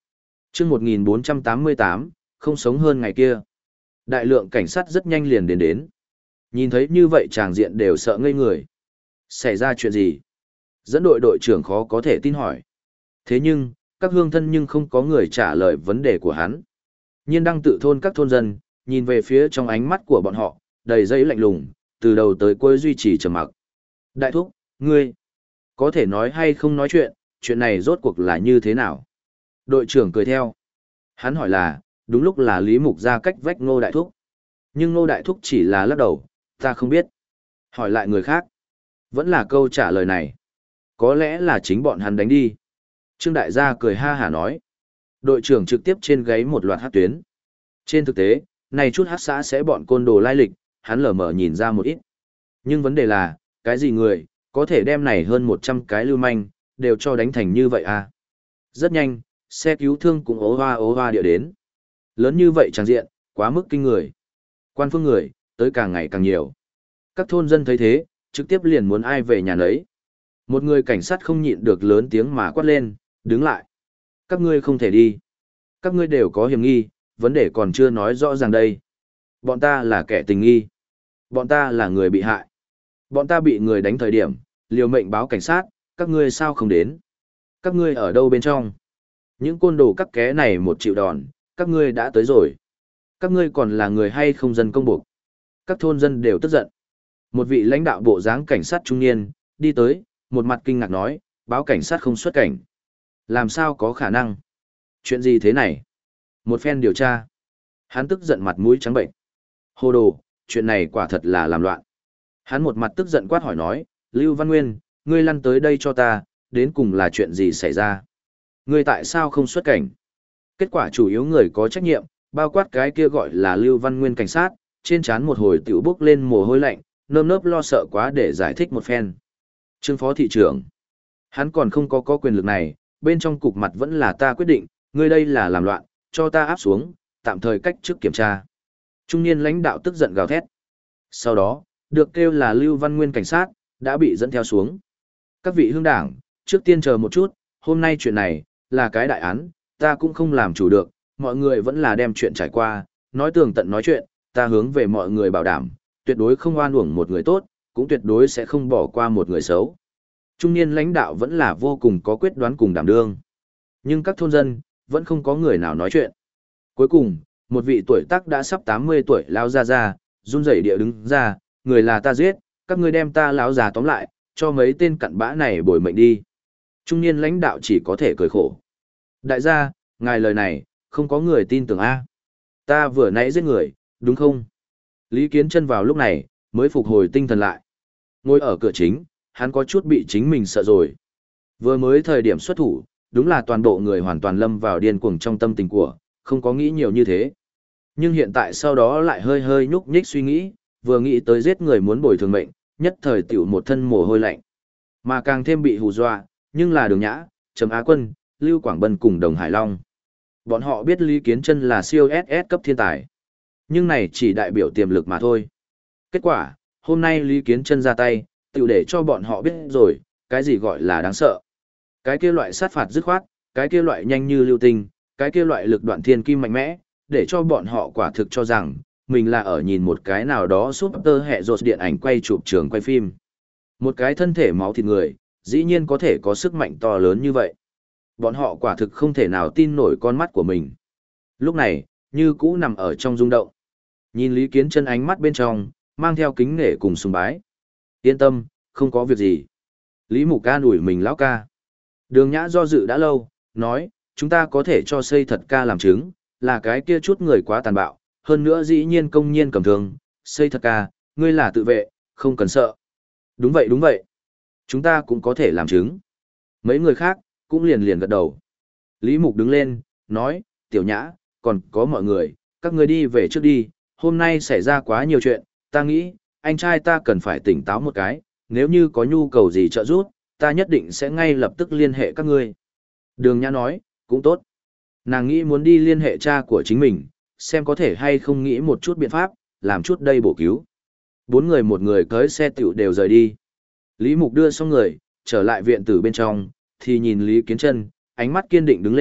Trước một nghìn bốn trăm tám mươi tám, không sống hơn ngày kia. Đại lượng cảnh sát rất nhanh liền đến đến. Nhìn thấy như vậy tràng diện đều sợ ngây người. Xảy ra chuyện gì? Dẫn đội đội trưởng khó có thể tin hỏi. Thế nhưng, các hương thân nhưng không có người trả lời vấn đề của hắn. Nhiên đăng tự thôn các thôn dân, nhìn về phía trong ánh mắt của bọn họ, đầy dây lạnh lùng, từ đầu tới cuối duy trì trầm mặc. Đại thúc, ngươi, có thể nói hay không nói chuyện, chuyện này rốt cuộc là như thế nào? Đội trưởng cười theo. Hắn hỏi là, đúng lúc là Lý Mục ra cách vách Ngô Đại Thúc. Nhưng Ngô Đại Thúc chỉ là lắc đầu, ta không biết. Hỏi lại người khác. Vẫn là câu trả lời này. Có lẽ là chính bọn hắn đánh đi. Trương Đại gia cười ha hả nói. Đội trưởng trực tiếp trên gáy một loạt hát tuyến. Trên thực tế, này chút hát xã sẽ bọn côn đồ lai lịch, hắn lờ mờ nhìn ra một ít. Nhưng vấn đề là, cái gì người, có thể đem này hơn một trăm cái lưu manh, đều cho đánh thành như vậy à? Rất nhanh, xe cứu thương cũng ố hoa ố hoa địa đến. Lớn như vậy tràng diện, quá mức kinh người. Quan phương người, tới càng ngày càng nhiều. Các thôn dân thấy thế, trực tiếp liền muốn ai về nhà nấy. Một người cảnh sát không nhịn được lớn tiếng mà quát lên, đứng lại. Các ngươi không thể đi. Các ngươi đều có hiểm nghi, vấn đề còn chưa nói rõ ràng đây. Bọn ta là kẻ tình nghi. Bọn ta là người bị hại. Bọn ta bị người đánh thời điểm, liều mệnh báo cảnh sát, các ngươi sao không đến? Các ngươi ở đâu bên trong? Những côn đồ các ké này một triệu đòn, các ngươi đã tới rồi. Các ngươi còn là người hay không dân công buộc? Các thôn dân đều tức giận. Một vị lãnh đạo bộ dáng cảnh sát trung niên, đi tới, một mặt kinh ngạc nói, báo cảnh sát không xuất cảnh. Làm sao có khả năng? Chuyện gì thế này? Một phen điều tra. Hắn tức giận mặt mũi trắng bệnh. Hồ đồ, chuyện này quả thật là làm loạn. Hắn một mặt tức giận quát hỏi nói, Lưu Văn Nguyên, ngươi lăn tới đây cho ta, đến cùng là chuyện gì xảy ra? Ngươi tại sao không xuất cảnh? Kết quả chủ yếu người có trách nhiệm, bao quát cái kia gọi là Lưu Văn Nguyên cảnh sát, trên trán một hồi tiểu bốc lên mồ hôi lạnh, nơm nớp lo sợ quá để giải thích một phen. Trương phó thị trưởng, hắn còn không có có quyền lực này, bên trong cục mặt vẫn là ta quyết định, ngươi đây là làm loạn, cho ta áp xuống, tạm thời cách trước kiểm tra. Trung niên lãnh đạo tức giận gào thét. Sau đó, được kêu là Lưu Văn Nguyên cảnh sát, đã bị dẫn theo xuống. Các vị hương đảng, trước tiên chờ một chút, hôm nay chuyện này, là cái đại án, ta cũng không làm chủ được, mọi người vẫn là đem chuyện trải qua, nói tường tận nói chuyện, ta hướng về mọi người bảo đảm, tuyệt đối không oan uổng một người tốt, cũng tuyệt đối sẽ không bỏ qua một người xấu. Trung niên lãnh đạo vẫn là vô cùng có quyết đoán cùng đảm đương. Nhưng các thôn dân, vẫn không có người nào nói chuyện. Cuối cùng, một vị tuổi tác đã sắp tám mươi tuổi lao ra ra, run rẩy địa đứng ra, người là ta giết, các ngươi đem ta lão già tóm lại, cho mấy tên cặn bã này bồi mệnh đi. Trung niên lãnh đạo chỉ có thể cười khổ. Đại gia, ngài lời này, không có người tin tưởng A. Ta vừa nãy giết người, đúng không? Lý Kiến Chân vào lúc này, mới phục hồi tinh thần lại. Ngồi ở cửa chính, hắn có chút bị chính mình sợ rồi. Vừa mới thời điểm xuất thủ, đúng là toàn bộ người hoàn toàn lâm vào điên cuồng trong tâm tình của, không có nghĩ nhiều như thế. Nhưng hiện tại sau đó lại hơi hơi nhúc nhích suy nghĩ, vừa nghĩ tới giết người muốn bồi thường mệnh, nhất thời tiểu một thân mồ hôi lạnh. Mà càng thêm bị hù dọa, nhưng là Đường Nhã, Trầm Á Quân, Lưu Quảng Bân cùng Đồng Hải Long. Bọn họ biết Lý Kiến Chân là siêu ét ét cấp thiên tài. Nhưng này chỉ đại biểu tiềm lực mà thôi. Kết quả, hôm nay Lý Kiến Chân ra tay, tiểu để cho bọn họ biết rồi, cái gì gọi là đáng sợ. Cái kia loại sát phạt dứt khoát, cái kia loại nhanh như lưu tinh, cái kia loại lực đoạn thiên kim mạnh mẽ, để cho bọn họ quả thực cho rằng, mình là ở nhìn một cái nào đó súp tơ hệ rột điện ảnh quay chụp trường quay phim. Một cái thân thể máu thịt người, dĩ nhiên có thể có sức mạnh to lớn như vậy. Bọn họ quả thực không thể nào tin nổi con mắt của mình. Lúc này, như cũ nằm ở trong rung động. Nhìn Lý Kiến Chân ánh mắt bên trong, mang theo kính nể cùng sùng bái. Yên tâm, không có việc gì. Lý Mục ca ủi mình lão ca. Đường Nhã do dự đã lâu, nói, chúng ta có thể cho xây thật ca làm chứng, là cái kia chút người quá tàn bạo, hơn nữa dĩ nhiên công nhiên cầm thương, xây thật ca, ngươi là tự vệ, không cần sợ. Đúng vậy đúng vậy. Chúng ta cũng có thể làm chứng. Mấy người khác, cũng liền liền gật đầu. Lý Mục đứng lên, nói, Tiểu Nhã, còn có mọi người, các ngươi đi về trước đi, hôm nay xảy ra quá nhiều chuyện, ta nghĩ, anh trai ta cần phải tỉnh táo một cái, nếu như có nhu cầu gì trợ giúp, ta nhất định sẽ ngay lập tức liên hệ các ngươi. Đường Nhã nói, cũng tốt. Nàng nghĩ muốn đi liên hệ cha của chính mình, xem có thể hay không nghĩ một chút biện pháp, làm chút đây bổ cứu. Bốn người một người cưới xe tiểu đều rời đi. Lý Mục đưa xong người, trở lại viện tử bên trong, thì nhìn Lý Kiến Chân, ánh mắt kiên định đứng lên,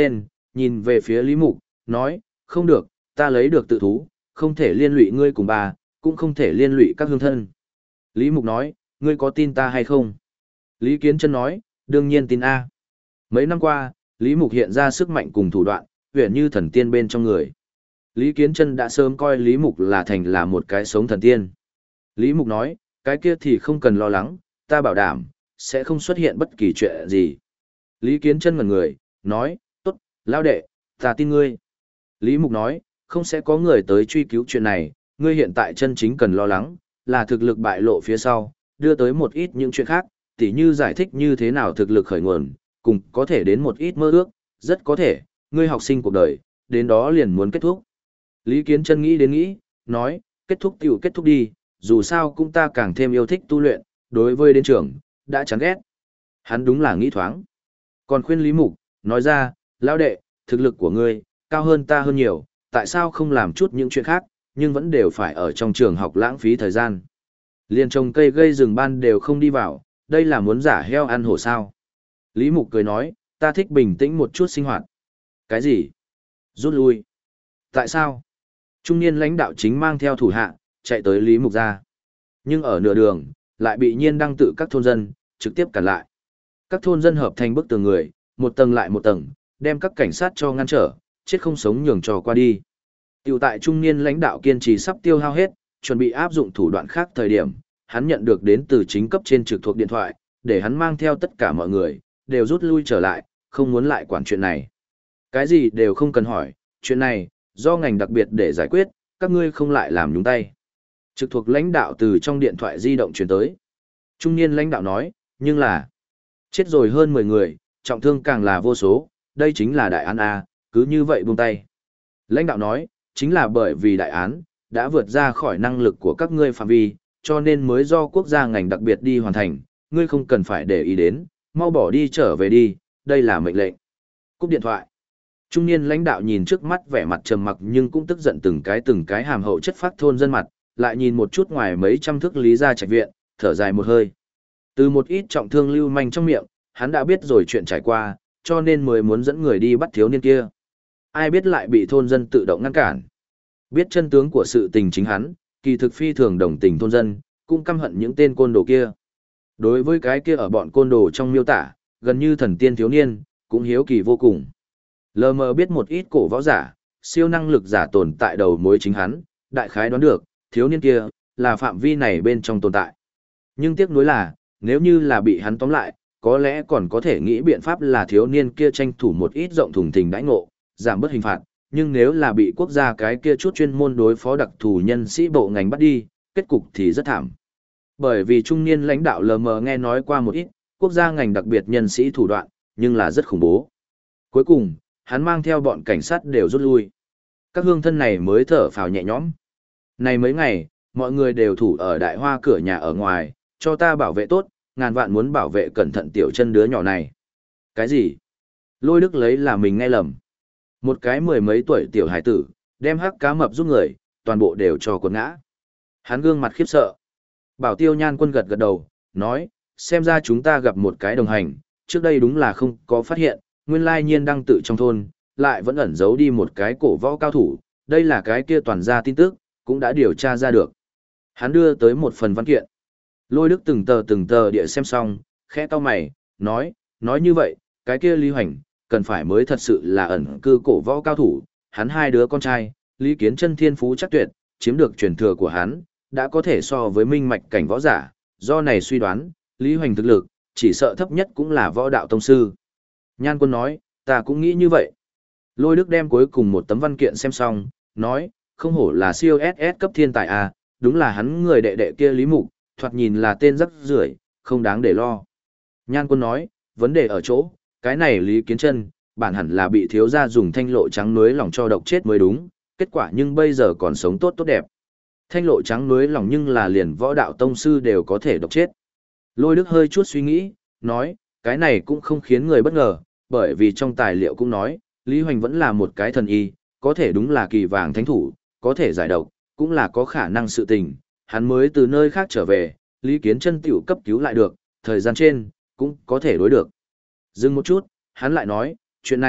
nhìn về phía Lý Mục, nói, không được, ta lấy được tự thú, không thể liên lụy ngươi cùng bà, cũng không thể liên lụy các hương thân. Lý Mục nói, ngươi có tin ta hay không? Lý Kiến Chân nói, đương nhiên tin A. Mấy năm qua, Lý Mục hiện ra sức mạnh cùng thủ đoạn, huyền như thần tiên bên trong người. Lý Kiến Chân đã sớm coi Lý Mục là thành là một cái sống thần tiên. Lý Mục nói, cái kia thì không cần lo lắng, ta bảo đảm, sẽ không xuất hiện bất kỳ chuyện gì. Lý Kiến Chân ngẩn người, nói, tốt, lão đệ, ta tin ngươi. Lý Mục nói, không sẽ có người tới truy cứu chuyện này, ngươi hiện tại chân chính cần lo lắng, là thực lực bại lộ phía sau, đưa tới một ít những chuyện khác, tỉ như giải thích như thế nào thực lực khởi nguồn, cùng có thể đến một ít mơ ước, rất có thể, ngươi học sinh cuộc đời, đến đó liền muốn kết thúc. Lý Kiến Chân nghĩ đến nghĩ, nói, kết thúc tiểu kết thúc đi, dù sao cũng ta càng thêm yêu thích tu luyện, đối với đến trường, đã chán ghét. Hắn đúng là nghĩ thoáng. Còn khuyên Lý Mục, nói ra, lão đệ, thực lực của ngươi, cao hơn ta hơn nhiều, tại sao không làm chút những chuyện khác, nhưng vẫn đều phải ở trong trường học lãng phí thời gian. Liên trồng cây gây rừng ban đều không đi vào, đây là muốn giả heo ăn hổ sao. Lý Mục cười nói, ta thích bình tĩnh một chút sinh hoạt. Cái gì? Rút lui. Tại sao? Trung niên lãnh đạo chính mang theo thủ hạ, chạy tới Lý Mục ra. Nhưng ở nửa đường, lại bị nhiên đăng tự các thôn dân, trực tiếp cản lại. Các thôn dân hợp thành bức tường người, một tầng lại một tầng, đem các cảnh sát cho ngăn trở, chết không sống nhường trò qua đi. Tiểu tại trung niên lãnh đạo kiên trì sắp tiêu hao hết, chuẩn bị áp dụng thủ đoạn khác thời điểm, hắn nhận được đến từ chính cấp trên trực thuộc điện thoại, để hắn mang theo tất cả mọi người, đều rút lui trở lại, không muốn lại quản chuyện này. Cái gì đều không cần hỏi, chuyện này, do ngành đặc biệt để giải quyết, các ngươi không lại làm nhúng tay. Trực thuộc lãnh đạo từ trong điện thoại di động truyền tới. Trung niên lãnh đạo nói, nhưng là, chết rồi hơn mười người, trọng thương càng là vô số, đây chính là đại án A, cứ như vậy buông tay. Lãnh đạo nói, chính là bởi vì đại án, đã vượt ra khỏi năng lực của các ngươi phạm vi, cho nên mới do quốc gia ngành đặc biệt đi hoàn thành, ngươi không cần phải để ý đến, mau bỏ đi trở về đi, đây là mệnh lệnh. Cúp điện thoại. Trung niên lãnh đạo nhìn trước mắt vẻ mặt trầm mặc nhưng cũng tức giận từng cái từng cái hàm hậu chất phát thôn dân mặt, lại nhìn một chút ngoài mấy trăm thước Lý gia trạch viện, thở dài một hơi. Từ một ít trọng thương lưu manh trong miệng, hắn đã biết rồi chuyện trải qua, cho nên mới muốn dẫn người đi bắt thiếu niên kia. Ai biết lại bị thôn dân tự động ngăn cản. Biết chân tướng của sự tình chính hắn, kỳ thực phi thường đồng tình thôn dân, cũng căm hận những tên côn đồ kia. Đối với cái kia ở bọn côn đồ trong miêu tả, gần như thần tiên thiếu niên, cũng hiếu kỳ vô cùng. Lờ mờ biết một ít cổ võ giả, siêu năng lực giả tồn tại đầu mối chính hắn, đại khái đoán được, thiếu niên kia, là phạm vi này bên trong tồn tại. Nhưng tiếc nuối là, nếu như là bị hắn tóm lại, có lẽ còn có thể nghĩ biện pháp là thiếu niên kia tranh thủ một ít rộng thùng thình đãi ngộ, giảm bớt hình phạt, nhưng nếu là bị quốc gia cái kia chút chuyên môn đối phó đặc thù nhân sĩ bộ ngành bắt đi, kết cục thì rất thảm. Bởi vì trung niên lãnh đạo lờ mờ nghe nói qua một ít, quốc gia ngành đặc biệt nhân sĩ thủ đoạn, nhưng là rất khủng bố. Cuối cùng, hắn mang theo bọn cảnh sát đều rút lui. Các hương thân này mới thở phào nhẹ nhõm. Này mấy ngày, mọi người đều thủ ở đại hoa cửa nhà ở ngoài, cho ta bảo vệ tốt, ngàn vạn muốn bảo vệ cẩn thận tiểu chân đứa nhỏ này. Cái gì? Lôi Đức lấy là mình nghe lầm. Một cái mười mấy tuổi tiểu hải tử, đem hắc cá mập giúp người, toàn bộ đều cho quần ngã. Hắn gương mặt khiếp sợ. Bảo Tiêu Nhan Quân gật gật đầu, nói, xem ra chúng ta gặp một cái đồng hành, trước đây đúng là không có phát hiện, nguyên lai nhiên đăng tự trong thôn, lại vẫn ẩn giấu đi một cái cổ võ cao thủ, đây là cái kia toàn ra tin tức, cũng đã điều tra ra được. Hắn đưa tới một phần văn kiện. Lôi Đức từng tờ từng tờ địa xem xong, khẽ cau mày, nói, nói như vậy, cái kia Lý Hoành, cần phải mới thật sự là ẩn cư cổ võ cao thủ, hắn hai đứa con trai, Lý Kiến Chân thiên phú chắc tuyệt, chiếm được truyền thừa của hắn, đã có thể so với minh mạch cảnh võ giả, do này suy đoán, Lý Hoành thực lực, chỉ sợ thấp nhất cũng là võ đạo tông sư. Nhan Quân nói, ta cũng nghĩ như vậy. Lôi Đức đem cuối cùng một tấm văn kiện xem xong, nói, không hổ là siêu ét ét cấp thiên tài à, đúng là hắn người đệ đệ kia Lý Mục, thoạt nhìn là tên rắc rưởi, không đáng để lo. Nhan Quân nói, vấn đề ở chỗ, cái này Lý Kiến Chân, bản hẳn là bị thiếu gia dùng thanh lộ trắng núi lòng cho độc chết mới đúng, kết quả nhưng bây giờ còn sống tốt tốt đẹp. Thanh lộ trắng núi lòng nhưng là liền võ đạo tông sư đều có thể độc chết. Lôi Đức hơi chút suy nghĩ, nói, cái này cũng không khiến người bất ngờ, bởi vì trong tài liệu cũng nói, Lý Hoành vẫn là một cái thần y, có thể đúng là kỳ vàng thánh thủ, có thể giải độc, cũng là có khả năng sự tình, hắn mới từ nơi khác trở về, Lý Kiến Chân tiểu cấp cứu lại được, thời gian trên, cũng có thể đối được. Dừng một chút, hắn lại nói, chuyện này,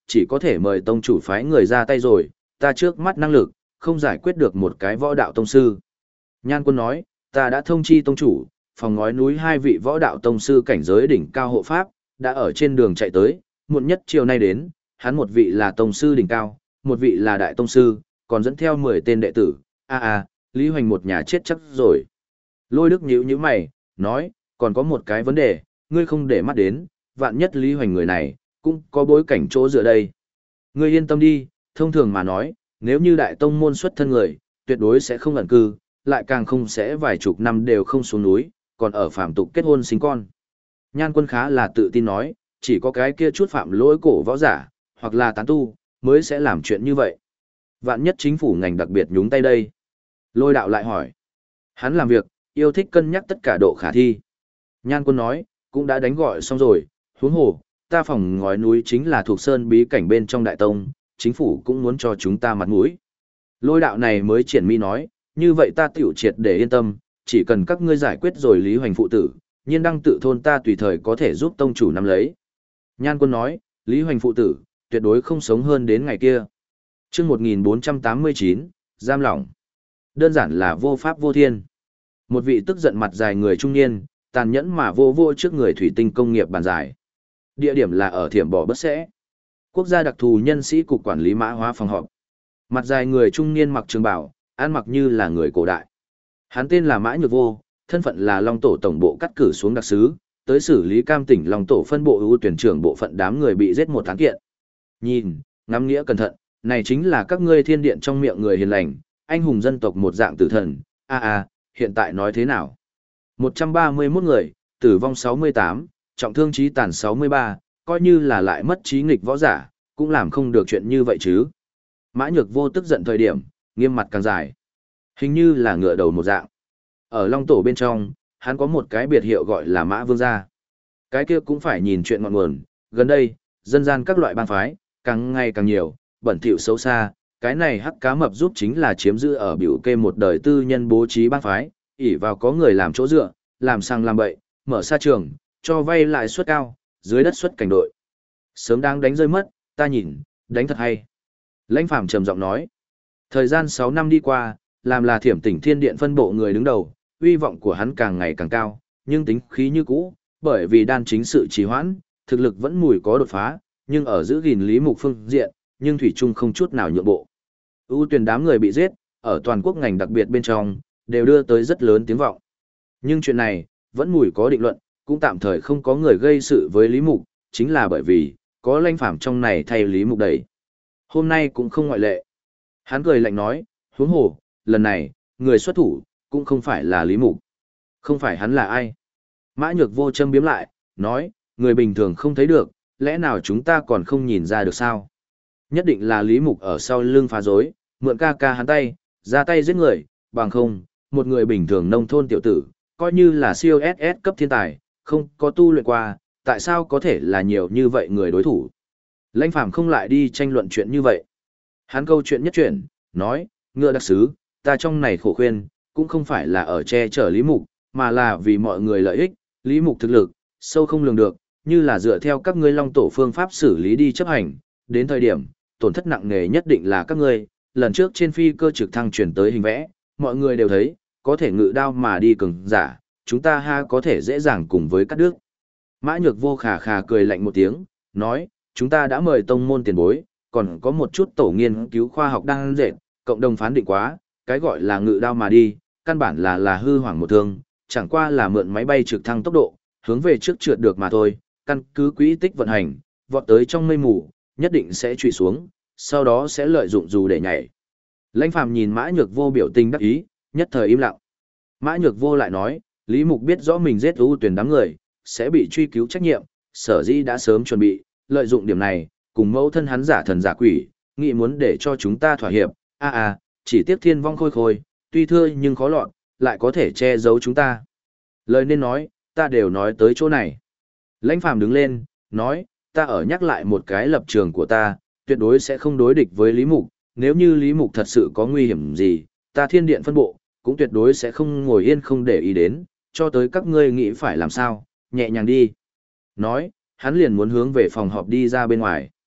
chỉ có thể mời tông chủ phái người ra tay rồi, ta trước mắt năng lực, không giải quyết được một cái võ đạo tông sư. Nhan Quân nói, ta đã thông chi tông chủ, phòng ngói núi hai vị võ đạo tông sư cảnh giới đỉnh cao hộ pháp, đã ở trên đường chạy tới, muộn nhất chiều nay đến, hắn một vị là tông sư đỉnh cao, một vị là đại tông sư, còn dẫn theo mười tên đệ tử, a a, Lý Hoành một nhà chết chắc rồi. Lôi Đức nhíu nhíu mày, nói, còn có một cái vấn đề, ngươi không để mắt đến, vạn nhất Lý Hoành người này, cũng có bối cảnh chỗ dựa đây. Ngươi yên tâm đi, thông thường mà nói, nếu như đại tông môn xuất thân người, tuyệt đối sẽ không ẩn cư, lại càng không sẽ vài chục năm đều không xuống núi, còn ở phạm tục kết hôn sinh con. Nhan Quân khá là tự tin nói, chỉ có cái kia chút phạm lỗi cổ võ giả, hoặc là tán tu, mới sẽ làm chuyện như vậy. Vạn nhất chính phủ ngành đặc biệt nhúng tay đây. Lôi Đạo lại hỏi. Hắn làm việc, yêu thích cân nhắc tất cả độ khả thi. Nhan Quân nói, cũng đã đánh gọi xong rồi, huống hồ, ta phòng ngói núi chính là thuộc sơn bí cảnh bên trong đại tông, chính phủ cũng muốn cho chúng ta mặt mũi. Lôi Đạo này mới triển mi nói, như vậy ta tiểu triệt để yên tâm, chỉ cần các ngươi giải quyết rồi Lý Hoành phụ tử, nhiên đăng tự thôn ta tùy thời có thể giúp tông chủ nắm lấy. Nhan Quân nói, Lý Hoành phụ tử, tuyệt đối không sống hơn đến ngày kia. Trước một nghìn bốn trăm tám mươi chín, giam lỏng. Đơn giản là vô pháp vô thiên. Một vị tức giận mặt dài người trung niên, tàn nhẫn mà vô vô trước người thủy tinh công nghiệp bàn dài. Địa điểm là ở Thiểm Bỏ Bất Sẽ. Quốc gia đặc thù nhân sĩ cục quản lý mã hóa phòng họp. Mặt dài người trung niên mặc trường bào, ăn mặc như là người cổ đại. Hắn tên là Mã Nhược Vô, thân phận là Long Tổ tổng bộ cắt cử xuống đặc sứ, tới xử lý cam tỉnh Long Tổ phân bộ ưu tuyển trưởng bộ phận đám người bị giết một án kiện. Nhìn, ngắm nghĩa cẩn thận, này chính là các ngươi thiên điện trong miệng người hiền lành, anh hùng dân tộc một dạng tử thần, a a, hiện tại nói thế nào? một trăm ba mươi mốt người, tử vong sáu mươi tám, trọng thương trí tàn sáu mươi ba, coi như là lại mất trí nghịch võ giả, cũng làm không được chuyện như vậy chứ. Mã Nhược Vô tức giận thời điểm, nghiêm mặt càng dài. Hình như là ngựa đầu một dạng. Ở Long Tổ bên trong, hắn có một cái biệt hiệu gọi là Mã Vương gia. Cái kia cũng phải nhìn chuyện ngọn nguồn, gần đây, dân gian các loại bang phái, càng ngày càng nhiều, bẩn thỉu xấu xa, cái này hắc cá mập giúp chính là chiếm giữ ở biểu kê một đời tư nhân bố trí bang phái, ỷ vào có người làm chỗ dựa, làm sang làm bậy, mở xa trường, cho vay lãi suất cao, dưới đất xuất cảnh đội. Sớm đang đánh rơi mất, ta nhìn, đánh thật hay. Lãnh Phàm trầm giọng nói, thời gian sáu năm đi qua, làm là Thiểm Tỉnh Thiên Điện phân bộ người đứng đầu, uy vọng của hắn càng ngày càng cao, nhưng tính khí như cũ, bởi vì đan chính sự trì hoãn, thực lực vẫn mùi có đột phá, nhưng ở giữ gìn Lý Mục phương diện, nhưng thủy chung không chút nào nhượng bộ. ưu tuyển đám người bị giết, ở toàn quốc ngành đặc biệt bên trong, đều đưa tới rất lớn tiếng vọng. Nhưng chuyện này, vẫn mùi có định luận, cũng tạm thời không có người gây sự với Lý Mục, chính là bởi vì, có Lãnh Phàm trong này thay Lý Mục đẩy. Hôm nay cũng không ngoại lệ. Hắn cười lạnh nói, huống hồ, lần này, người xuất thủ, cũng không phải là Lý Mục. Không phải hắn là ai? Mã Nhược Vô châm biếm lại, nói, người bình thường không thấy được, lẽ nào chúng ta còn không nhìn ra được sao? Nhất định là Lý Mục ở sau lưng phá rối, mượn ca ca hắn tay, ra tay giết người, bằng không, một người bình thường nông thôn tiểu tử, coi như là siêu ét ét cấp thiên tài, không có tu luyện qua, tại sao có thể là nhiều như vậy người đối thủ? Lãnh Phàm không lại đi tranh luận chuyện như vậy. Hắn câu chuyện nhất chuyển, nói, ngựa đặc sứ, ta trong này khổ khuyên, cũng không phải là ở che chở Lý Mục, mà là vì mọi người lợi ích, Lý Mục thực lực, sâu không lường được, như là dựa theo các ngươi Long Tổ phương pháp xử lý đi chấp hành, đến thời điểm, tổn thất nặng nề nhất định là các ngươi, lần trước trên phi cơ trực thăng chuyển tới hình vẽ, mọi người đều thấy, có thể ngự đao mà đi cường giả, chúng ta ha có thể dễ dàng cùng với các nước. Mã Nhược Vô khà khà cười lạnh một tiếng, nói, chúng ta đã mời tông môn tiền bối, còn có một chút tổ nghiên cứu khoa học đang dệt, cộng đồng phán định quá, cái gọi là ngự đao mà đi, căn bản là là hư hoảng một thương, chẳng qua là mượn máy bay trực thăng tốc độ, hướng về trước trượt được mà thôi, căn cứ quỹ tích vận hành, vọt tới trong mây mù, nhất định sẽ truy xuống, sau đó sẽ lợi dụng dù để nhảy. Lãnh Phàm nhìn Mã Nhược Vô biểu tình đắc ý, nhất thời im lặng. Mã Nhược Vô lại nói, Lý Mục biết rõ mình giết ưu tuyển đám người, sẽ bị truy cứu trách nhiệm, sở dĩ đã sớm chuẩn bị, lợi dụng điểm này, cùng mẫu thân hắn giả thần giả quỷ, nghĩ muốn để cho chúng ta thỏa hiệp, a a, chỉ tiếc thiên vong khôi khôi, tuy thưa nhưng khó lọt, lại có thể che giấu chúng ta. Lời nên nói, ta đều nói tới chỗ này. Lãnh Phàm đứng lên, nói, ta ở nhắc lại một cái lập trường của ta, tuyệt đối sẽ không đối địch với Lý Mục, nếu như Lý Mục thật sự có nguy hiểm gì, ta thiên điện phân bộ, cũng tuyệt đối sẽ không ngồi yên không để ý đến, cho tới các ngươi nghĩ phải làm sao, nhẹ nhàng đi. Nói, hắn liền muốn hướng về phòng họp đi ra bên ngoài.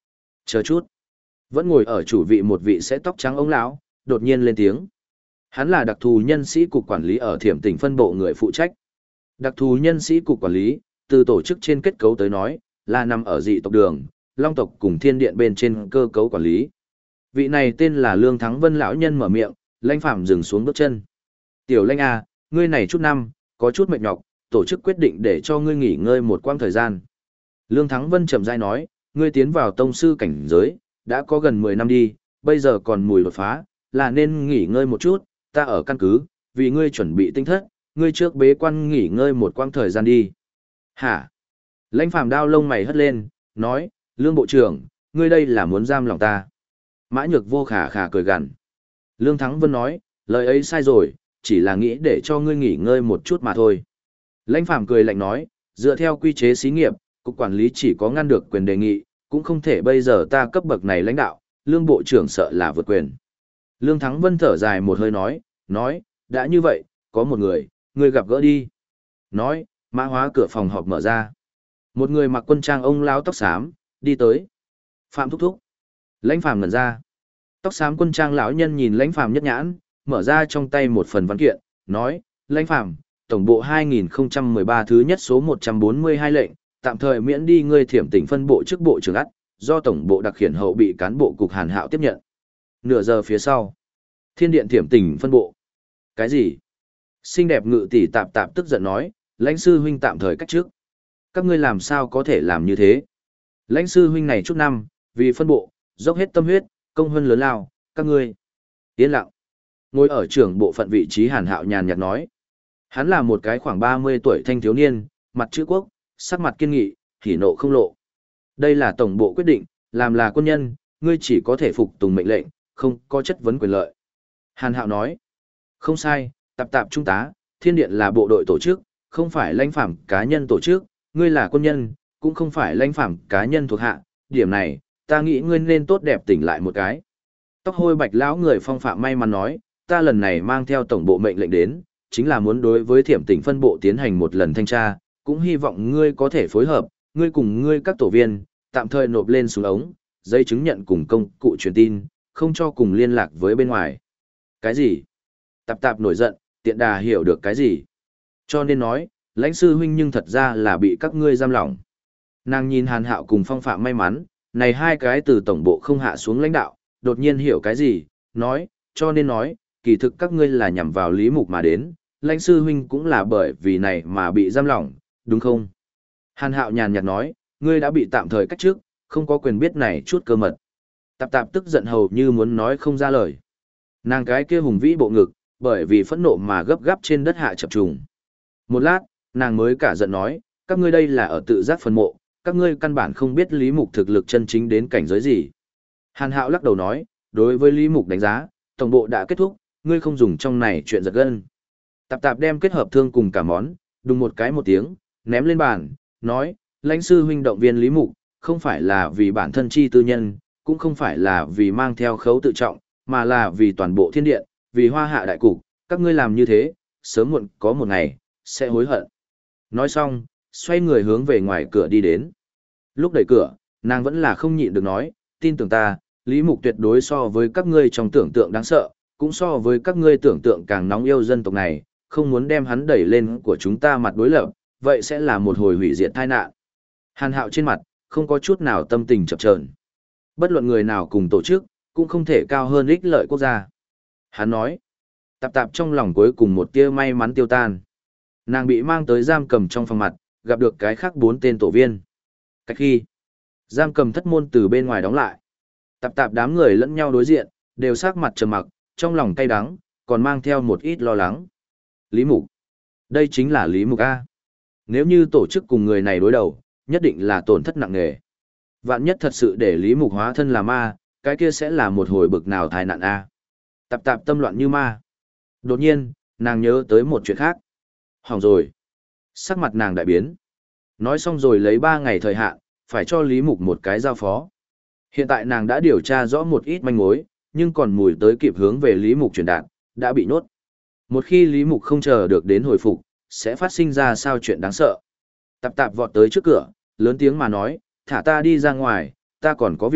Chờ chút. Vẫn ngồi ở chủ vị một vị sẽ tóc trắng ông lão, đột nhiên lên tiếng. Hắn là đặc thù nhân sĩ cục quản lý ở Thiểm Tỉnh phân bộ người phụ trách. Đặc thù nhân sĩ cục quản lý, từ tổ chức trên kết cấu tới nói, là nằm ở dị tộc đường, long tộc cùng thiên điện bên trên cơ cấu quản lý. Vị này tên là Lương Thắng Vân lão nhân mở miệng, Lãnh Phàm dừng xuống bước chân. Tiểu Lãnh à, ngươi này chút năm, có chút mệt nhọc, tổ chức quyết định để cho ngươi nghỉ ngơi một quãng thời gian. Lương Thắng Vân chậm rãi nói, ngươi tiến vào tông sư cảnh giới, đã có gần mười năm đi, bây giờ còn mùi đột phá, là nên nghỉ ngơi một chút, ta ở căn cứ, vì ngươi chuẩn bị tinh thất, ngươi trước bế quan nghỉ ngơi một quãng thời gian đi. Hả? Lãnh Phàm đao lông mày hất lên, nói, Lương Bộ trưởng, ngươi đây là muốn giam lòng ta. Mã Nhược Vô khả khả cười gằn. Lương Thắng Vân nói, lời ấy sai rồi, chỉ là nghĩ để cho ngươi nghỉ ngơi một chút mà thôi. Lãnh Phàm cười lạnh nói, dựa theo quy chế xí nghiệp, cục quản lý chỉ có ngăn được quyền đề nghị, cũng không thể bây giờ ta cấp bậc này lãnh đạo, Lương Bộ trưởng sợ là vượt quyền. Lương Thắng Vân thở dài một hơi nói, nói, đã như vậy, có một người, ngươi gặp gỡ đi. Nói, mã hóa cửa phòng họp mở ra. Một người mặc quân trang ông lão tóc xám, đi tới. Phạm thúc thúc. Lãnh Phàm ngẩn ra. Tóc xám quân trang lão nhân nhìn Lãnh Phàm nhất nhãn, mở ra trong tay một phần văn kiện, nói, Lãnh Phàm, tổng bộ hai nghìn không trăm mười ba thứ nhất số một trăm bốn mươi hai lệnh, tạm thời miễn đi ngươi Thiểm Tỉnh phân bộ chức bộ trưởng ắt, do tổng bộ đặc khiển hậu bị cán bộ cục Hàn Hạo tiếp nhận. Nửa giờ phía sau, Thiên điện Thiểm Tỉnh phân bộ. Cái gì? Xinh đẹp ngự tỷ tạp tạp tức giận nói, Lãnh sư huynh tạm thời cách trước. Các ngươi làm sao có thể làm như thế? Lãnh sư huynh này chút năm, vì phân bộ, dốc hết tâm huyết, công hơn lớn lao, các ngươi. Yên lặng. Ngồi ở trưởng bộ phận vị trí Hàn Hạo nhàn nhạt nói. Hắn là một cái khoảng ba mươi tuổi thanh thiếu niên, mặt chữ quốc, sắc mặt kiên nghị, hỉ nộ không lộ. Đây là tổng bộ quyết định, làm là quân nhân, ngươi chỉ có thể phục tùng mệnh lệnh, không có chất vấn quyền lợi. Hàn Hạo nói. Không sai, tạp tạp trung tá, Thiên điện là bộ đội tổ chức, không phải Lãnh Phàm cá nhân tổ chức, ngươi là quân nhân, cũng không phải Lãnh Phàm cá nhân thuộc hạ, điểm này, ta nghĩ ngươi nên tốt đẹp tỉnh lại một cái. Tóc hôi bạch lão người phong phạm may mắn nói, ta lần này mang theo tổng bộ mệnh lệnh đến, chính là muốn đối với Thiểm Tỉnh phân bộ tiến hành một lần thanh tra, cũng hy vọng ngươi có thể phối hợp, ngươi cùng ngươi các tổ viên, tạm thời nộp lên súng ống, giấy chứng nhận cùng công cụ truyền tin, không cho cùng liên lạc với bên ngoài. Cái gì? Tạp tạp nổi giận, tiện đà hiểu được cái gì? Cho nên nói, Lãnh sư huynh nhưng thật ra là bị các ngươi giam lỏng. Nàng nhìn Hàn Hạo cùng phong phạm may mắn, này hai cái từ tổng bộ không hạ xuống lãnh đạo, đột nhiên hiểu cái gì, nói, cho nên nói, kỳ thực các ngươi là nhằm vào Lý Mục mà đến, Lãnh sư huynh cũng là bởi vì này mà bị giam lỏng, đúng không? Hàn Hạo nhàn nhạt nói, ngươi đã bị tạm thời cách trước, không có quyền biết này chút cơ mật. Tạp tạp tức giận hầu như muốn nói không ra lời. Nàng cái kia hùng vĩ bộ ngực, bởi vì phẫn nộ mà gấp gáp trên đất hạ chập trùng. Một lát, nàng mới cả giận nói, các ngươi đây là ở tự giác phân mộ, các ngươi căn bản không biết Lý Mục thực lực chân chính đến cảnh giới gì. Hàn Hạo lắc đầu nói, đối với Lý Mục đánh giá, tổng bộ đã kết thúc, ngươi không dùng trong này chuyện giật gân. Tạp tạp đem kết hợp thương cùng cả món, đùng một cái một tiếng, ném lên bàn, nói, Lãnh sư huynh động viên Lý Mục, không phải là vì bản thân chi tư nhân, cũng không phải là vì mang theo khấu tự trọng, mà là vì toàn bộ thiên điện, vì hoa hạ đại cục, các ngươi làm như thế, sớm muộn có một ngày, sẽ hối hận. Nói xong, xoay người hướng về ngoài cửa đi đến. Lúc đẩy cửa, nàng vẫn là không nhịn được nói, tin tưởng ta, Lý Mục tuyệt đối so với các ngươi trong tưởng tượng đáng sợ, cũng so với các ngươi tưởng tượng càng nóng yêu dân tộc này, không muốn đem hắn đẩy lên của chúng ta mặt đối lập, vậy sẽ là một hồi hủy diệt tai nạn. Hàn Hạo trên mặt, không có chút nào tâm tình chập chờn. Bất luận người nào cùng tổ chức, cũng không thể cao hơn ích lợi quốc gia. Hắn nói, tạp tạp trong lòng cuối cùng một tia may mắn tiêu tan. Nàng bị mang tới giam cầm trong phòng mặt, gặp được cái khác bốn tên tổ viên. Cách khi, giam cầm thất môn từ bên ngoài đóng lại. Tạp tạp đám người lẫn nhau đối diện, đều sắc mặt trầm mặc, trong lòng cay đắng, còn mang theo một ít lo lắng. Lý Mục. Đây chính là Lý Mục A. Nếu như tổ chức cùng người này đối đầu, nhất định là tổn thất nặng nề. Vạn nhất thật sự để Lý Mục hóa thân là ma, cái kia sẽ là một hồi bực nào tai nạn A. Tạp tạp tâm loạn như ma. Đột nhiên, nàng nhớ tới một chuyện khác. Hỏng rồi. Sắc mặt nàng đại biến. Nói xong rồi lấy ba ngày thời hạn, phải cho Lý Mục một cái giao phó. Hiện tại nàng đã điều tra rõ một ít manh mối, nhưng còn mùi tới kịp hướng về Lý Mục truyền đạt, đã bị nhốt. Một khi Lý Mục không chờ được đến hồi phục, sẽ phát sinh ra sao chuyện đáng sợ. Tạp tạp vọt tới trước cửa, lớn tiếng mà nói, thả ta đi ra ngoài, ta còn có việc,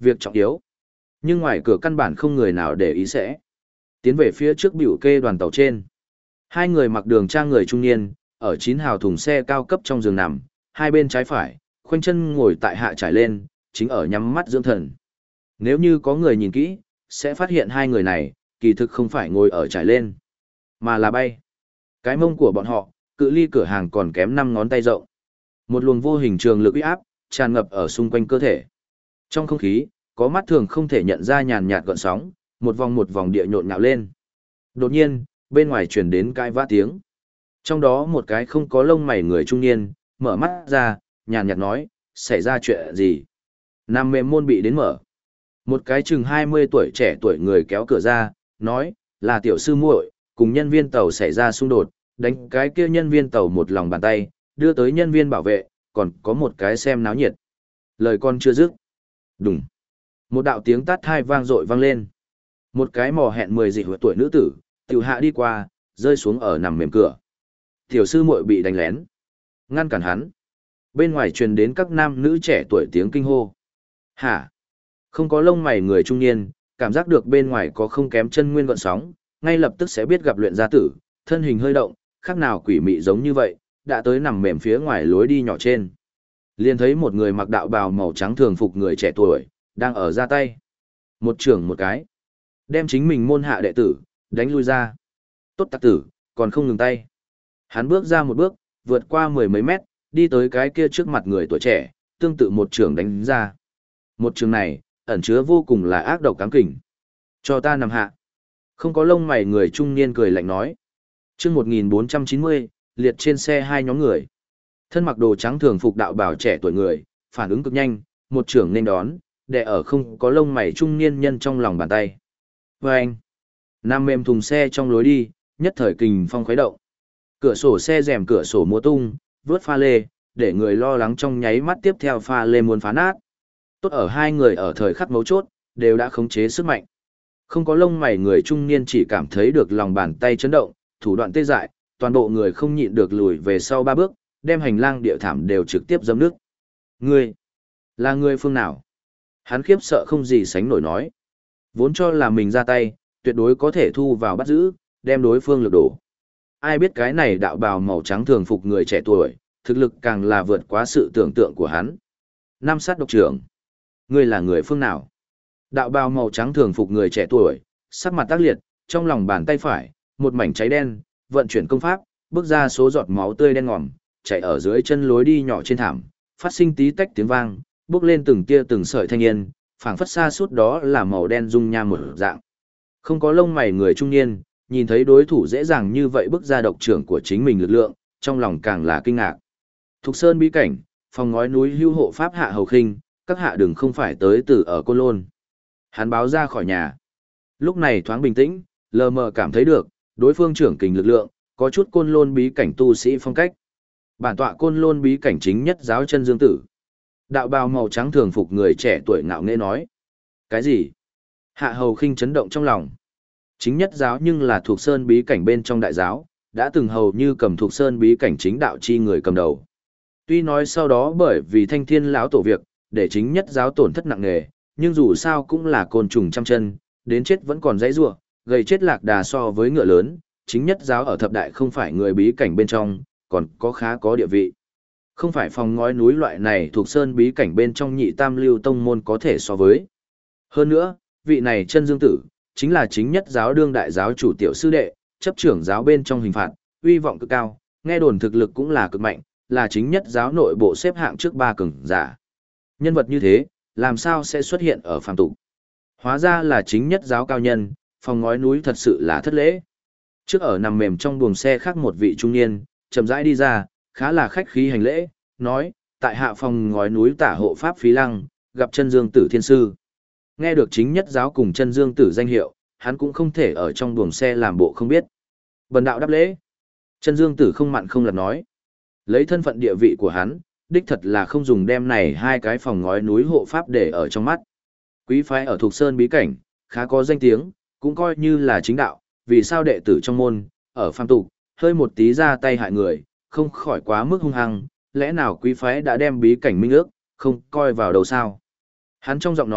việc trọng yếu. Nhưng ngoài cửa căn bản không người nào để ý sẽ. Tiến về phía trước biểu kê đoàn tàu trên. Hai người mặc đường trang người trung niên, ở chín hào thùng xe cao cấp trong giường nằm, hai bên trái phải, khoanh chân ngồi tại hạ trải lên, chính ở nhắm mắt dưỡng thần. Nếu như có người nhìn kỹ, sẽ phát hiện hai người này, kỳ thực không phải ngồi ở trải lên, mà là bay. Cái mông của bọn họ, cự ly cửa hàng còn kém năm ngón tay rộng. Một luồng vô hình trường lực uy áp, tràn ngập ở xung quanh cơ thể. Trong không khí, có mắt thường không thể nhận ra nhàn nhạt gợn sóng, một vòng một vòng địa nhộn nhạo lên. Đột nhiên, bên ngoài truyền đến cãi vã tiếng. Trong đó một cái không có lông mày người trung niên, mở mắt ra, nhàn nhạt nói, xảy ra chuyện gì? Nam mềm môn bị đến mở. Một cái chừng hai mươi tuổi trẻ tuổi người kéo cửa ra, nói, là tiểu sư muội, cùng nhân viên tàu xảy ra xung đột, đánh cái kia nhân viên tàu một lòng bàn tay, đưa tới nhân viên bảo vệ, còn có một cái xem náo nhiệt. Lời con chưa dứt. Đùng. Một đạo tiếng tát thai vang dội vang lên. Một cái mò hẹn mười dị tuổi nữ tử, tiểu hạ đi qua, rơi xuống ở nằm mềm cửa. Tiểu sư muội bị đánh lén. Ngăn cản hắn. Bên ngoài truyền đến các nam nữ trẻ tuổi tiếng kinh hô. Hả? Không có lông mày người trung niên, cảm giác được bên ngoài có không kém chân nguyên gợn sóng, ngay lập tức sẽ biết gặp luyện gia tử, thân hình hơi động, khác nào quỷ mị giống như vậy, đã tới nằm mềm phía ngoài lối đi nhỏ trên. Liền thấy một người mặc đạo bào màu trắng thường phục người trẻ tuổi, đang ở ra tay. Một trưởng một cái. Đem chính mình môn hạ đệ tử, đánh lui ra. Tốt tặc tử, còn không ngừng tay. Hắn bước ra một bước, vượt qua mười mấy mét, đi tới cái kia trước mặt người tuổi trẻ, tương tự một trưởng đánh ra. Một trường này, ẩn chứa vô cùng là ác độc cám kình. Cho ta nằm hạ. Không có lông mày người trung niên cười lạnh nói. chương một nghìn bốn trăm chín mươi, liệt trên xe hai nhóm người. Thân mặc đồ trắng thường phục đạo bào trẻ tuổi người, phản ứng cực nhanh, một trưởng nên đón, đè ở không có lông mày trung niên nhân trong lòng bàn tay. Và anh, nam mềm thùng xe trong lối đi, nhất thời kình phong khuấy động. Cửa sổ xe rèm cửa sổ múa tung, vướt pha lê, để người lo lắng trong nháy mắt tiếp theo pha lê muốn phá nát. Tốt ở hai người ở thời khắc mấu chốt, đều đã khống chế sức mạnh. Không có lông mày người trung niên chỉ cảm thấy được lòng bàn tay chấn động, thủ đoạn tê dại, toàn bộ người không nhịn được lùi về sau ba bước, đem hành lang địa thảm đều trực tiếp dẫm nước. Ngươi, là người phương nào? Hắn khiếp sợ không gì sánh nổi nói. Vốn cho là mình ra tay, tuyệt đối có thể thu vào bắt giữ, đem đối phương lược đổ. Ai biết cái này đạo bào màu trắng thường phục người trẻ tuổi, thực lực càng là vượt quá sự tưởng tượng của hắn. Nam sát độc trưởng. Ngươi là người phương nào? Đạo bào màu trắng thường phục người trẻ tuổi, sắc mặt tác liệt, trong lòng bàn tay phải, một mảnh cháy đen, vận chuyển công pháp, bước ra số giọt máu tươi đen ngòm, chảy ở dưới chân lối đi nhỏ trên thảm, phát sinh tí tách tiếng vang, bước lên từng tia từng sợi thanh yên, phảng phất xa suốt đó là màu đen dung nham một dạng. Không có lông mày người trung niên, nhìn thấy đối thủ dễ dàng như vậy bước ra độc trưởng của chính mình lực lượng, trong lòng càng là kinh ngạc. Thục Sơn bí cảnh, phòng ngói núi hưu hộ pháp hạ hầu khinh, các hạ đừng không phải tới từ ở Côn Lôn. Hắn báo ra khỏi nhà. Lúc này thoáng bình tĩnh, lờ mờ cảm thấy được, đối phương trưởng kình lực lượng, có chút Côn Lôn bí cảnh tu sĩ phong cách. Bản tọa Côn Lôn bí cảnh chính nhất giáo chân dương tử. Đạo bào màu trắng thường phục người trẻ tuổi ngạo nghễ nói. Cái gì? Hạ hầu khinh chấn động trong lòng. Chính nhất giáo nhưng là thuộc sơn bí cảnh bên trong đại giáo, đã từng hầu như cầm thuộc sơn bí cảnh chính đạo chi người cầm đầu. Tuy nói sau đó bởi vì thanh thiên lão tổ việc, để chính nhất giáo tổn thất nặng nề, nhưng dù sao cũng là côn trùng trăm chân, đến chết vẫn còn dãy rủa, gầy chết lạc đà so với ngựa lớn, chính nhất giáo ở thập đại không phải người bí cảnh bên trong, còn có khá có địa vị. Không phải phòng ngói núi loại này thuộc sơn bí cảnh bên trong nhị tam lưu tông môn có thể so với. Hơn nữa, vị này chân dương tử, chính là chính nhất giáo đương đại giáo chủ tiểu sư đệ, chấp trưởng giáo bên trong hình phạt, uy vọng cực cao, nghe đồn thực lực cũng là cực mạnh, là chính nhất giáo nội bộ xếp hạng trước ba cường giả. Nhân vật như thế, làm sao sẽ xuất hiện ở phàm tục? Hóa ra là chính nhất giáo cao nhân, phòng ngói núi thật sự là thất lễ. Trước ở nằm mềm trong buồng xe khác một vị trung niên, chậm rãi đi ra, khá là khách khí hành lễ, nói, tại hạ phòng ngói núi tả hộ pháp phí lăng, gặp chân dương tử thiên sư. Nghe được chính nhất giáo cùng chân dương tử danh hiệu, hắn cũng không thể ở trong buồng xe làm bộ không biết. Bần đạo đáp lễ. Chân dương tử không mặn không lặt nói. Lấy thân phận địa vị của hắn, đích thật là không dùng đem này hai cái phòng ngói núi hộ pháp để ở trong mắt. Quý phái ở thuộc sơn bí cảnh, khá có danh tiếng, cũng coi như là chính đạo, vì sao đệ tử trong môn, ở phàm tục, hơi một tí ra tay hại người, không khỏi quá mức hung hăng, lẽ nào quý phái đã đem bí cảnh minh ước, không coi vào đầu sao. Hắn trong giọng nói,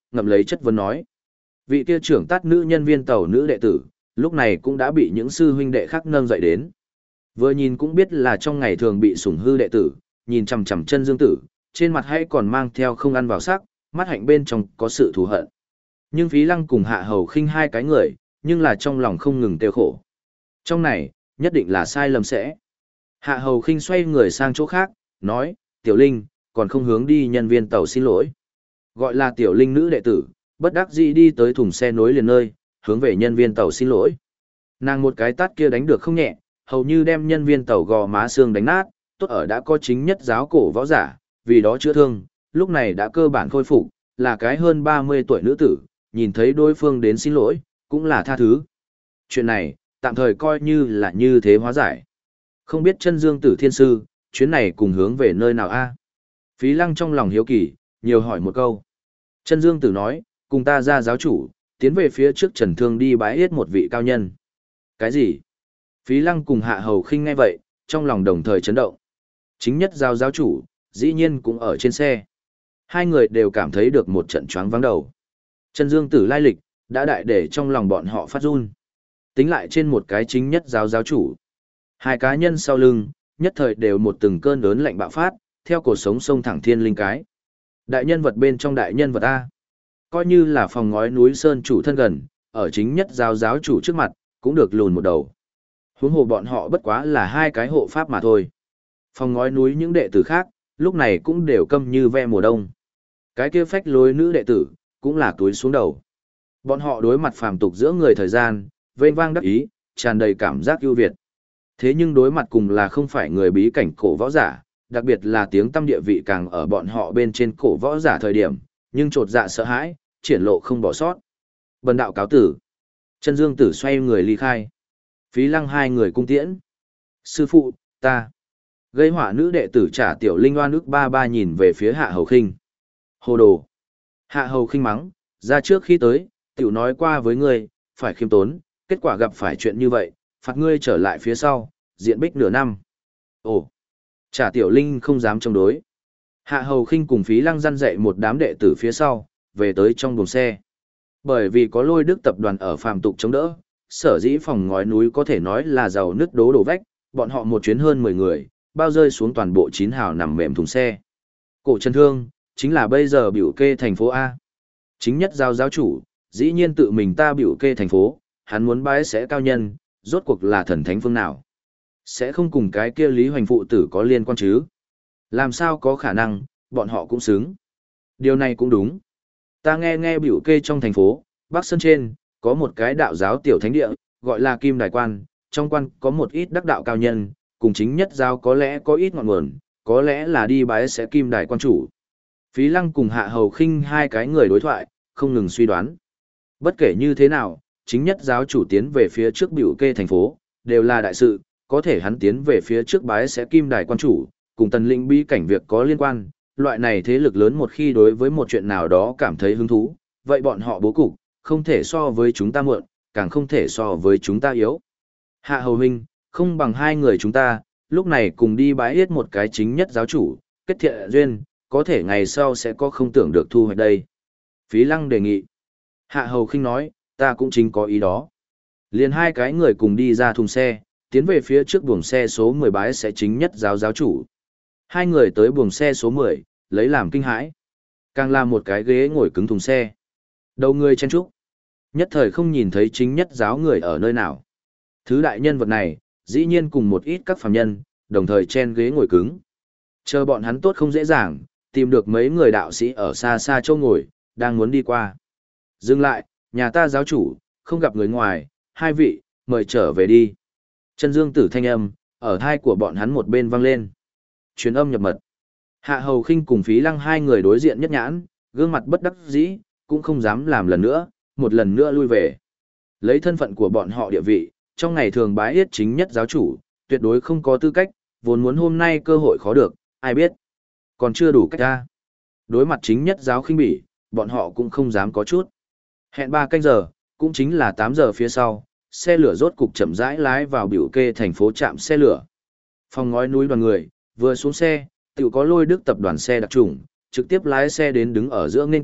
ngậm lấy chất vấn nói. Vị kia trưởng tát nữ nhân viên tàu nữ đệ tử, lúc này cũng đã bị những sư huynh đệ khác nâng dậy đến. Vừa nhìn cũng biết là trong ngày thường bị sủng hư đệ tử, nhìn chằm chằm chân dương tử, trên mặt hay còn mang theo không ăn vào sắc, mắt hạnh bên trong có sự thù hận. Nhưng Phí Lăng cùng Hạ Hầu Khinh hai cái người, nhưng là trong lòng không ngừng tiêu khổ. Trong này, nhất định là sai lầm sẽ. Hạ Hầu Khinh xoay người sang chỗ khác, nói, Tiểu Linh, còn không hướng đi nhân viên tàu xin lỗi. Gọi là Tiểu Linh nữ đệ tử, bất đắc dĩ đi tới thùng xe nối liền nơi, hướng về nhân viên tàu xin lỗi. Nàng một cái tát kia đánh được không nhẹ, hầu như đem nhân viên tàu gò má xương đánh nát, tốt ở đã có chính nhất giáo cổ võ giả, vì đó chữa thương, lúc này đã cơ bản khôi phục, là cái hơn ba mươi tuổi nữ tử, nhìn thấy đối phương đến xin lỗi, cũng là tha thứ. Chuyện này, tạm thời coi như là như thế hóa giải. Không biết chân dương tử thiên sư, chuyến này cùng hướng về nơi nào a? Phí Lăng trong lòng hiếu kỳ, nhiều hỏi một câu. Chân dương tử nói, cùng ta ra giáo chủ, tiến về phía trước Trần Thương đi bái yết một vị cao nhân. Cái gì? Phí Lăng cùng Hạ Hầu Khinh nghe vậy, trong lòng đồng thời chấn động. Chính nhất giáo giáo chủ, dĩ nhiên cũng ở trên xe. Hai người đều cảm thấy được một trận choáng váng đầu. Chân dương tử lai lịch, đã đại để trong lòng bọn họ phát run. Tính lại trên một cái chính nhất giáo giáo chủ. Hai cá nhân sau lưng, nhất thời đều một từng cơn lớn lạnh bạo phát, theo cổ sống sông thẳng thiên linh cái. Đại nhân vật bên trong đại nhân vật A. Coi như là phòng ngói núi sơn chủ thân gần, ở chính nhất giáo giáo chủ trước mặt, cũng được lùn một đầu. Huống hồ bọn họ bất quá là hai cái hộ pháp mà thôi. Phòng ngói núi những đệ tử khác, lúc này cũng đều câm như ve mùa đông. Cái kia phách lối nữ đệ tử, cũng là túi xuống đầu. Bọn họ đối mặt phàm tục giữa người thời gian, vênh vang đắc ý, tràn đầy cảm giác ưu việt. Thế nhưng đối mặt cùng là không phải người bí cảnh cổ võ giả, đặc biệt là tiếng tâm địa vị càng ở bọn họ bên trên cổ võ giả thời điểm, nhưng trột dạ sợ hãi, triển lộ không bỏ sót. Bần đạo cáo tử. Chân dương tử xoay người ly khai. Phí Lăng hai người cung tiễn. Sư phụ, ta. Gây hỏa nữ đệ tử trả Tiểu Linh oan ức ba ba nhìn về phía Hạ Hầu Khinh. Hồ đồ. Hạ Hầu Khinh mắng, ra trước khi tới, tiểu nói qua với ngươi, phải khiêm tốn, kết quả gặp phải chuyện như vậy, phạt ngươi trở lại phía sau, diện bích nửa năm. Ồ. Trả Tiểu Linh không dám chống đối. Hạ Hầu Khinh cùng Phí Lăng răn dạy một đám đệ tử phía sau, về tới trong buồng xe. Bởi vì có Lôi Đức tập đoàn ở phàm tục chống đỡ, sở dĩ phòng ngói núi có thể nói là giàu nứt đố đổ vách, bọn họ một chuyến hơn mười người, bao rơi xuống toàn bộ chín hào nằm mềm thùng xe. Cổ Trần Thương, chính là bây giờ biểu kê thành phố A. Chính nhất giáo giáo chủ, dĩ nhiên tự mình ta biểu kê thành phố, hắn muốn bái sẽ cao nhân, rốt cuộc là thần thánh phương nào. Sẽ không cùng cái kia Lý Hoành phụ tử có liên quan chứ. Làm sao có khả năng, bọn họ cũng xứng. Điều này cũng đúng. Ta nghe nghe biểu kê trong thành phố, Bắc Sơn trên, có một cái đạo giáo tiểu thánh địa, gọi là Kim Đài Quan, trong quan có một ít đắc đạo cao nhân, cùng chính nhất giáo có lẽ có ít ngọn nguồn, có lẽ là đi bái sẽ Kim Đài Quan chủ. Phí Lăng cùng Hạ Hầu Khinh hai cái người đối thoại, không ngừng suy đoán. Bất kể như thế nào, chính nhất giáo chủ tiến về phía trước biểu kê thành phố, đều là đại sự, có thể hắn tiến về phía trước bái sẽ Kim Đài Quan chủ, cùng tần lĩnh bí cảnh việc có liên quan, loại này thế lực lớn một khi đối với một chuyện nào đó cảm thấy hứng thú, vậy bọn họ bố cục, không thể so với chúng ta muộn, càng không thể so với chúng ta yếu. Hạ Hầu Huynh, không bằng hai người chúng ta, lúc này cùng đi bái yết một cái chính nhất giáo chủ, kết thiện duyên, có thể ngày sau sẽ có không tưởng được thu hoạch đây. Phí Lăng đề nghị. Hạ Hầu Khinh nói, ta cũng chính có ý đó. Liền hai cái người cùng đi ra thùng xe, tiến về phía trước buồng xe số mười bái sẽ chính nhất giáo giáo chủ. Hai người tới buồng xe số mười, lấy làm kinh hãi. Càng làm một cái ghế ngồi cứng thùng xe. Đầu người chen trúc. Nhất thời không nhìn thấy chính nhất giáo người ở nơi nào. Thứ đại nhân vật này, dĩ nhiên cùng một ít các phàm nhân, đồng thời chen ghế ngồi cứng. Chờ bọn hắn tốt không dễ dàng, tìm được mấy người đạo sĩ ở xa xa châu ngồi, đang muốn đi qua. Dừng lại, nhà ta giáo chủ, không gặp người ngoài, hai vị, mời trở về đi. Chân dương tử thanh âm, ở thai của bọn hắn một bên vang lên. Truyền âm nhập mật. Hạ Hầu Khinh cùng Phí Lăng hai người đối diện nhất nhãn, gương mặt bất đắc dĩ, cũng không dám làm lần nữa, một lần nữa lui về. Lấy thân phận của bọn họ địa vị, trong ngày thường bái yết chính nhất giáo chủ, tuyệt đối không có tư cách, vốn muốn hôm nay cơ hội khó được, ai biết. Còn chưa đủ cách ra. Đối mặt chính nhất giáo khinh bỉ, bọn họ cũng không dám có chút. Hẹn ba canh giờ, cũng chính là tám giờ phía sau, xe lửa rốt cục chậm rãi lái vào biểu kê thành phố trạm xe lửa. Phòng ngói núi đoàn người, vừa xuống xe, tự có Lôi Đức tập đoàn xe đặc trùng, trực tiếp lái xe đến đứng ở giữa nên tiếp,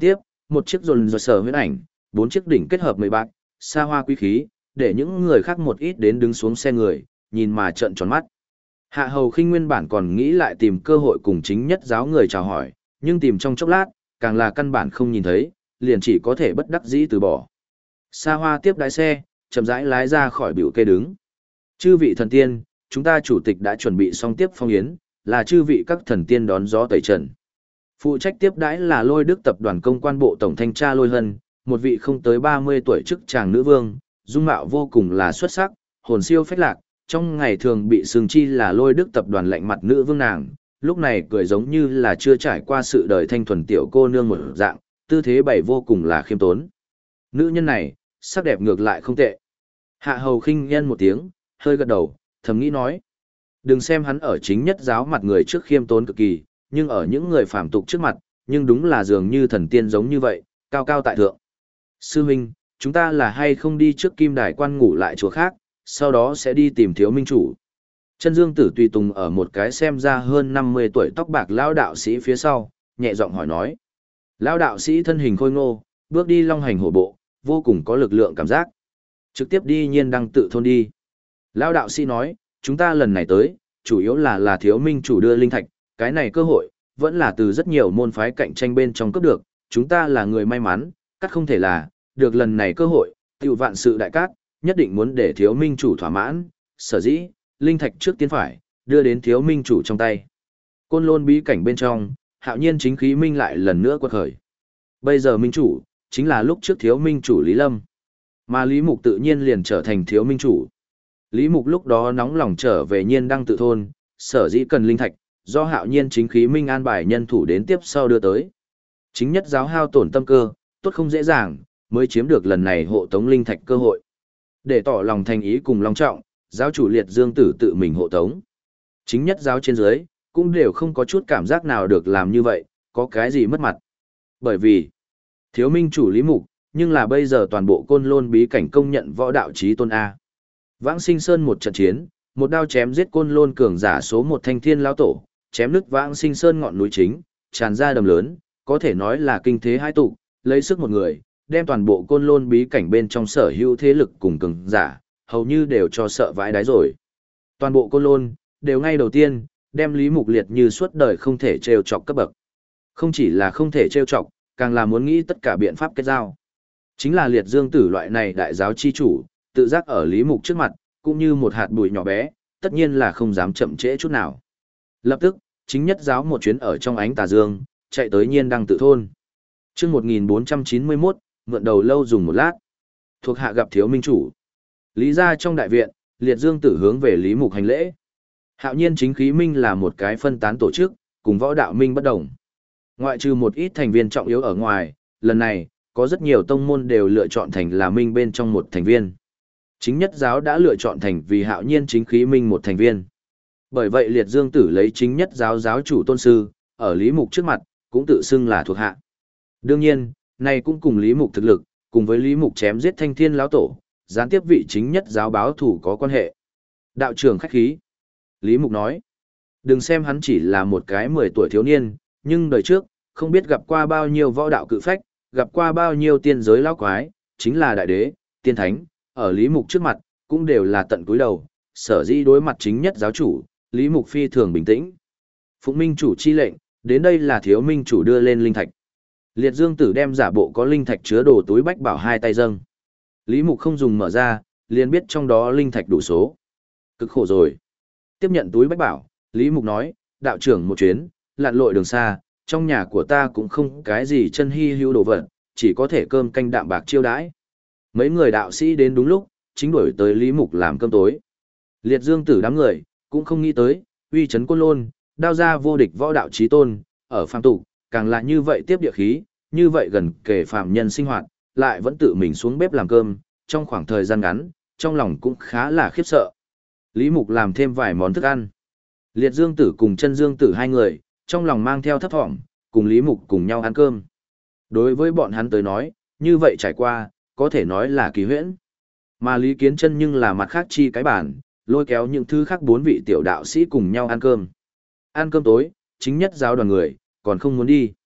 một chiếc rồn rột sở huyễn ảnh, bốn chiếc đỉnh kết hợp mười bạc, xa hoa quý khí, để những người khác một ít đến đứng xuống xe người, nhìn mà trợn tròn mắt. Hạ Hầu Khinh nguyên bản còn nghĩ lại tìm cơ hội cùng chính nhất giáo người chào hỏi, nhưng tìm trong chốc lát, càng là căn bản không nhìn thấy, liền chỉ có thể bất đắc dĩ từ bỏ. Xa hoa tiếp đái xe, chậm rãi lái ra khỏi biểu kê đứng. Chư vị thần tiên, chúng ta chủ tịch đã chuẩn bị xong tiếp phong yến, là chư vị các thần tiên đón gió tẩy trần. Phụ trách tiếp đãi là Lôi Đức tập đoàn công quan bộ tổng thanh tra Lôi Hân, một vị không tới ba mươi tuổi chức chàng nữ vương, dung mạo vô cùng là xuất sắc, hồn siêu phách lạc, trong ngày thường bị sừng chi là Lôi Đức tập đoàn lạnh mặt nữ vương nàng, lúc này cười giống như là chưa trải qua sự đời thanh thuần tiểu cô nương một dạng, tư thế bày vô cùng là khiêm tốn. Nữ nhân này, sắc đẹp ngược lại không tệ. Hạ Hầu Khinh nhân một tiếng, hơi gật đầu, thầm nghĩ nói. Đừng xem hắn ở chính nhất giáo mặt người trước khiêm tốn cực kỳ, nhưng ở những người phàm tục trước mặt, nhưng đúng là dường như thần tiên giống như vậy, cao cao tại thượng. Sư huynh, chúng ta là hay không đi trước kim đài quan ngủ lại chùa khác, sau đó sẽ đi tìm thiếu minh chủ. Chân Dương Tử tùy tùng ở một cái xem ra hơn năm mươi tuổi tóc bạc lão đạo sĩ phía sau, nhẹ giọng hỏi nói. Lão đạo sĩ thân hình khôi ngô, bước đi long hành hổ bộ, vô cùng có lực lượng cảm giác. Trực tiếp đi nhiên đăng tự thôn đi. Lão đạo sĩ nói, chúng ta lần này tới, chủ yếu là là thiếu minh chủ đưa linh thạch, cái này cơ hội, vẫn là từ rất nhiều môn phái cạnh tranh bên trong cấp được, chúng ta là người may mắn, cắt không thể là, được lần này cơ hội, tiểu vạn sự đại cát, nhất định muốn để thiếu minh chủ thỏa mãn, sở dĩ, linh thạch trước tiên phải, đưa đến thiếu minh chủ trong tay. Côn Lôn bí cảnh bên trong, hạo nhiên chính khí minh lại lần nữa quật khởi. Bây giờ minh chủ, chính là lúc trước thiếu minh chủ Lý Lâm. Mà Lý Mục tự nhiên liền trở thành thiếu minh chủ. Lý Mục lúc đó nóng lòng trở về nhiên đăng tự thôn, sở dĩ cần linh thạch, do hạo nhiên chính khí minh an bài nhân thủ đến tiếp sau đưa tới. Chính nhất giáo hao tổn tâm cơ, tốt không dễ dàng, mới chiếm được lần này hộ tống linh thạch cơ hội. Để tỏ lòng thành ý cùng long trọng, giáo chủ Liệt Dương Tử tự mình hộ tống. Chính nhất giáo trên dưới, cũng đều không có chút cảm giác nào được làm như vậy, có cái gì mất mặt. Bởi vì, thiếu minh chủ Lý Mục, nhưng là bây giờ toàn bộ Côn Lôn bí cảnh công nhận võ đạo chí tôn A. Vãng Sinh Sơn một trận chiến, một đao chém giết Côn Lôn cường giả số một thanh thiên lão tổ, chém nứt Vãng Sinh Sơn ngọn núi chính, tràn ra đầm lớn, có thể nói là kinh thế hai tụ, lấy sức một người, đem toàn bộ Côn Lôn bí cảnh bên trong sở hữu thế lực cùng cường giả, hầu như đều cho sợ vãi đáy rồi. Toàn bộ Côn Lôn, đều ngay đầu tiên, đem Lý Mục liệt như suốt đời không thể trêu chọc cấp bậc. Không chỉ là không thể trêu chọc, càng là muốn nghĩ tất cả biện pháp kết giao. Chính là Liệt Dương Tử loại này đại giáo chi chủ, tự giác ở Lý Mục trước mặt, cũng như một hạt bụi nhỏ bé, tất nhiên là không dám chậm trễ chút nào. Lập tức, chính nhất giáo một chuyến ở trong ánh tà dương, chạy tới nhiên đăng tự thôn. Trước một nghìn bốn trăm chín mươi mốt, mượn đầu lâu dùng một lát. Thuộc hạ gặp thiếu minh chủ. Lý ra trong đại viện, Liệt Dương Tử hướng về Lý Mục hành lễ. Hạo nhiên chính khí minh là một cái phân tán tổ chức, cùng võ đạo minh bất đồng. Ngoại trừ một ít thành viên trọng yếu ở ngoài, lần này, có rất nhiều tông môn đều lựa chọn thành là minh bên trong một thành viên. Chính nhất giáo đã lựa chọn thành vì hạo nhiên chính khí minh một thành viên. Bởi vậy Liệt Dương Tử lấy chính nhất giáo giáo chủ tôn sư, ở Lý Mục trước mặt, cũng tự xưng là thuộc hạ. Đương nhiên, này cũng cùng Lý Mục thực lực, cùng với Lý Mục chém giết thanh thiên lão tổ, gián tiếp vị chính nhất giáo báo thủ có quan hệ. Đạo trưởng khách khí. Lý Mục nói, đừng xem hắn chỉ là một cái mười tuổi thiếu niên, nhưng đời trước, không biết gặp qua bao nhiêu võ đạo cự phách, gặp qua bao nhiêu tiên giới lão quái, chính là đại đế, tiên thánh, ở Lý Mục trước mặt, cũng đều là tận cúi đầu, sở dĩ đối mặt chính nhất giáo chủ, Lý Mục phi thường bình tĩnh. Phụng minh chủ chi lệnh, đến đây là thiếu minh chủ đưa lên linh thạch. Liệt Dương Tử đem giả bộ có linh thạch chứa đồ túi bách bảo hai tay dâng. Lý Mục không dùng mở ra, liền biết trong đó linh thạch đủ số. Cực khổ rồi. Tiếp nhận túi bách bảo, Lý Mục nói, đạo trưởng một chuyến, lặn lội đường xa, trong nhà của ta cũng không cái gì chân hy hữu đồ vật, chỉ có thể cơm canh đạm bạc chiêu đãi. Mấy người đạo sĩ đến đúng lúc, chính đuổi tới Lý Mục làm cơm tối. Liệt Dương Tử đám người, cũng không nghĩ tới, uy chấn Côn Lôn, đao ra vô địch võ đạo chí tôn, ở phàm tục, càng là như vậy tiếp địa khí, như vậy gần kề phàm nhân sinh hoạt, lại vẫn tự mình xuống bếp làm cơm, trong khoảng thời gian ngắn, trong lòng cũng khá là khiếp sợ. Lý Mục làm thêm vài món thức ăn. Liệt Dương Tử cùng Chân Dương Tử hai người, trong lòng mang theo thấp thỏm, cùng Lý Mục cùng nhau ăn cơm. Đối với bọn hắn tới nói, như vậy trải qua, có thể nói là kỳ huyễn. Mà Lý Kiến Chân nhưng là mặt khác chi cái bản, lôi kéo những thứ khác bốn vị tiểu đạo sĩ cùng nhau ăn cơm. Ăn cơm tối, chính nhất giáo đoàn người, còn không muốn đi.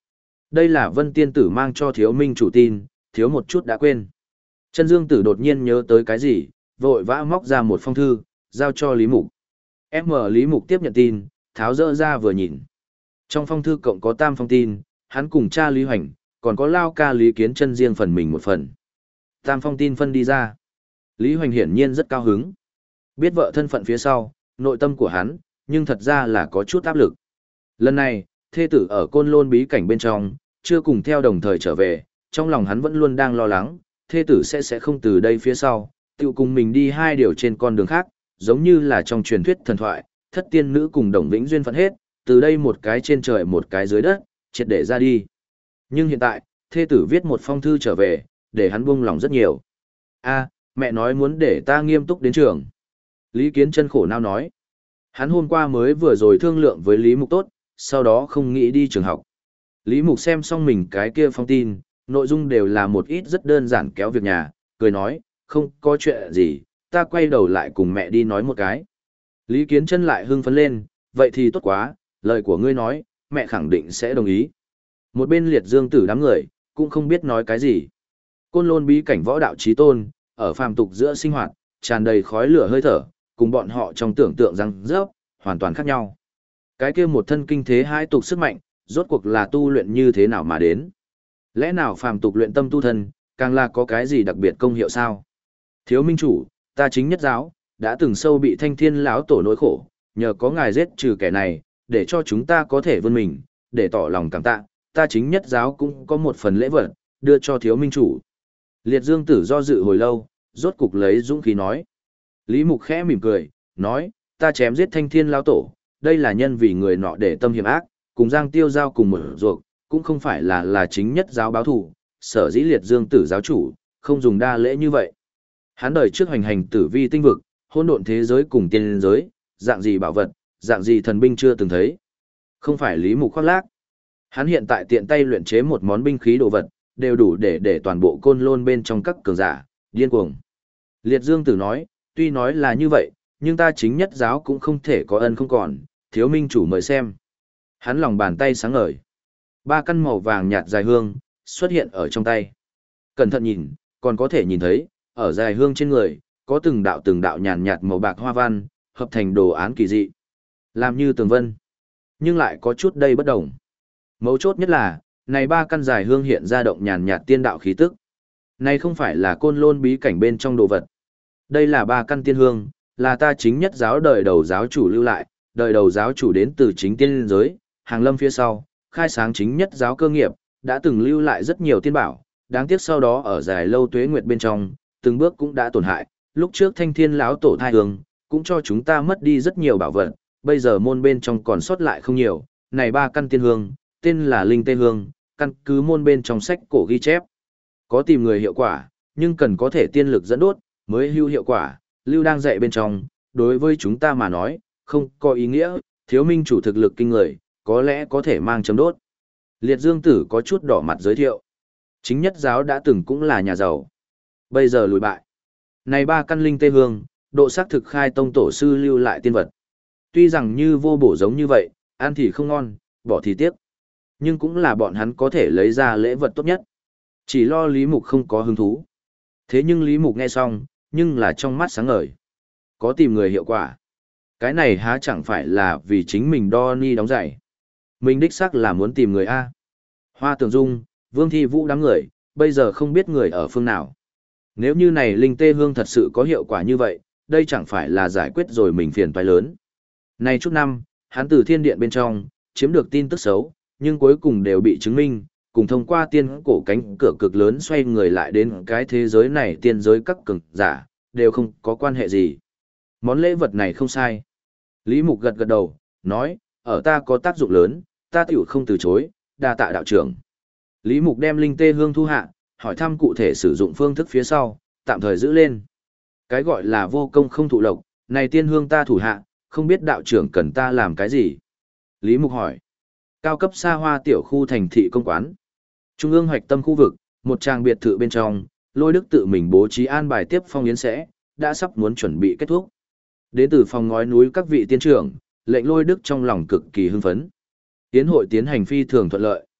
Đây là Vân Tiên Tử mang cho thiếu minh chủ tin, thiếu một chút đã quên. Chân Dương Tử đột nhiên nhớ tới cái gì, vội vã móc ra một phong thư, giao cho Lý Mục. Em mở Lý Mục tiếp nhận tin, tháo dỡ ra vừa nhìn. Trong phong thư cộng có tam phong tin, hắn cùng cha Lý Hoành, còn có lao ca Lý Kiến Chân riêng phần mình một phần. Tam phong tin phân đi ra. Lý Hoành hiển nhiên rất cao hứng. Biết vợ thân phận phía sau, nội tâm của hắn, nhưng thật ra là có chút áp lực. Lần này, thê tử ở Côn Lôn bí cảnh bên trong, chưa cùng theo đồng thời trở về, trong lòng hắn vẫn luôn đang lo lắng, thê tử sẽ sẽ không từ đây phía sau, tự cùng mình đi hai điều trên con đường khác, giống như là trong truyền thuyết thần thoại, thất tiên nữ cùng đồng vĩnh duyên phận hết, từ đây một cái trên trời một cái dưới đất, triệt để ra đi. Nhưng hiện tại, thê tử viết một phong thư trở về, để hắn buông lòng rất nhiều. A, mẹ nói muốn để ta nghiêm túc đến trường. Lý Kiến Chân khổ não nói. Hắn hôm qua mới vừa rồi thương lượng với Lý Mục tốt, sau đó không nghĩ đi trường học. Lý Mục xem xong mình cái kia phong tin, nội dung đều là một ít rất đơn giản kéo việc nhà, cười nói, không có chuyện gì, ta quay đầu lại cùng mẹ đi nói một cái. Lý Kiến Chân lại hưng phấn lên, vậy thì tốt quá, lời của ngươi nói, mẹ khẳng định sẽ đồng ý. Một bên Liệt Dương Tử đám người, cũng không biết nói cái gì. Côn Lôn bí cảnh võ đạo chí tôn, ở phàm tục giữa sinh hoạt, tràn đầy khói lửa hơi thở, cùng bọn họ trong tưởng tượng rằng rớp, hoàn toàn khác nhau. Cái kia một thân kinh thế hai tục sức mạnh, rốt cuộc là tu luyện như thế nào mà đến? Lẽ nào phàm tục luyện tâm tu thân, càng là có cái gì đặc biệt công hiệu sao? Thiếu minh chủ, ta chính nhất giáo, đã từng sâu bị thanh thiên lão tổ nỗi khổ, nhờ có ngài giết trừ kẻ này, để cho chúng ta có thể vươn mình, để tỏ lòng cảm tạ, ta chính nhất giáo cũng có một phần lễ vật, đưa cho thiếu minh chủ. Liệt Dương Tử do dự hồi lâu, rốt cục lấy dũng khí nói. Lý Mục khẽ mỉm cười, nói, ta chém giết thanh thiên lão tổ, đây là nhân vì người nọ để tâm hiểm ác, cùng Giang Tiêu giao cùng một ruột, cũng không phải là là chính nhất giáo báo thù, sở dĩ Liệt Dương Tử giáo chủ, không dùng đa lễ như vậy. Hắn đời trước hành hành tử vi tinh vực, hỗn độn thế giới cùng tiên giới, dạng gì bảo vật, dạng gì thần binh chưa từng thấy. Không phải Lý Mục khoác lác. Hắn hiện tại tiện tay luyện chế một món binh khí đồ vật, đều đủ để để toàn bộ Côn Lôn bên trong các cường giả, điên cuồng. Liệt Dương Tử nói, tuy nói là như vậy, nhưng ta chính nhất giáo cũng không thể có ân không còn, thiếu minh chủ mời xem. Hắn lòng bàn tay sáng ngời. Ba căn màu vàng nhạt dài hương, xuất hiện ở trong tay. Cẩn thận nhìn, còn có thể nhìn thấy, ở dài hương trên người, có từng đạo từng đạo nhàn nhạt màu bạc hoa văn, hợp thành đồ án kỳ dị. Làm như tường vân. Nhưng lại có chút đây bất đồng. Mấu chốt nhất là, này ba căn dài hương hiện ra động nhàn nhạt tiên đạo khí tức. Này không phải là Côn Lôn bí cảnh bên trong đồ vật. Đây là ba căn tiên hương, là ta chính nhất giáo đời đầu giáo chủ lưu lại, đời đầu giáo chủ đến từ chính tiên giới, hàng lâm phía sau, khai sáng chính nhất giáo cơ nghiệp, đã từng lưu lại rất nhiều tiên bảo, đáng tiếc sau đó ở dài lâu tuế nguyệt bên trong, từng bước cũng đã tổn hại, lúc trước thanh thiên lão tổ thai hương, cũng cho chúng ta mất đi rất nhiều bảo vật, bây giờ môn bên trong còn sót lại không nhiều, này ba căn tiên hương, tên là linh tê hương, căn cứ môn bên trong sách cổ ghi chép. Có tìm người hiệu quả, nhưng cần có thể tiên lực dẫn đốt, mới hữu hiệu quả, lưu đang dạy bên trong, đối với chúng ta mà nói, không có ý nghĩa, thiếu minh chủ thực lực kinh người, có lẽ có thể mang chấm đốt. Liệt Dương Tử có chút đỏ mặt giới thiệu. Chính nhất giáo đã từng cũng là nhà giàu. Bây giờ lùi bại. Này ba căn linh tê hương, độ xác thực khai tông tổ sư lưu lại tiên vật. Tuy rằng như vô bổ giống như vậy, ăn thì không ngon, bỏ thì tiếc. Nhưng cũng là bọn hắn có thể lấy ra lễ vật tốt nhất. Chỉ lo Lý Mục không có hứng thú. Thế nhưng Lý Mục nghe xong, nhưng là trong mắt sáng ngời. Có tìm người hiệu quả. Cái này há chẳng phải là vì chính mình đo ni đóng giày. Mình đích xác là muốn tìm người A. Hoa Tường Dung, Vương Thi Vũ đám người, bây giờ không biết người ở phương nào. Nếu như này linh tê hương thật sự có hiệu quả như vậy, đây chẳng phải là giải quyết rồi mình phiền toái lớn. Này chút năm, hắn từ thiên điện bên trong, chiếm được tin tức xấu, nhưng cuối cùng đều bị chứng minh, cùng thông qua tiên cổ cánh cửa cực lớn xoay người lại đến cái thế giới này tiên giới các cường giả, đều không có quan hệ gì. Món lễ vật này không sai. Lý Mục gật gật đầu, nói, ở ta có tác dụng lớn, ta tiểu không từ chối, đa tạ đạo trưởng. Lý Mục đem linh tê hương thu hạ, hỏi thăm cụ thể sử dụng phương thức phía sau, tạm thời giữ lên. Cái gọi là vô công không thụ lộc, này tiên hương ta thủ hạ, không biết đạo trưởng cần ta làm cái gì. Lý Mục hỏi, cao cấp xa hoa tiểu khu thành thị công quán. Trung ương hoạch tâm khu vực, một trang biệt thự bên trong, Lôi Đức tự mình bố trí an bài tiếp phong yến sẽ, đã sắp muốn chuẩn bị kết thúc. Đến từ phòng ngói núi các vị tiên trưởng, lệnh Lôi Đức trong lòng cực kỳ hưng phấn. Yến hội tiến hành phi thường thuận lợi.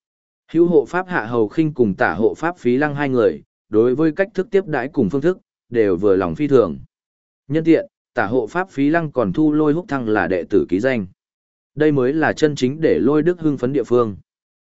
Hữu hộ pháp Hạ Hầu Khinh cùng tả hộ pháp Phí Lăng hai người, đối với cách thức tiếp đãi cùng phương thức, đều vừa lòng phi thường. Nhân tiện, tả hộ pháp Phí Lăng còn thu Lôi Húc Thăng là đệ tử ký danh. Đây mới là chân chính để Lôi Đức hưng phấn địa phương.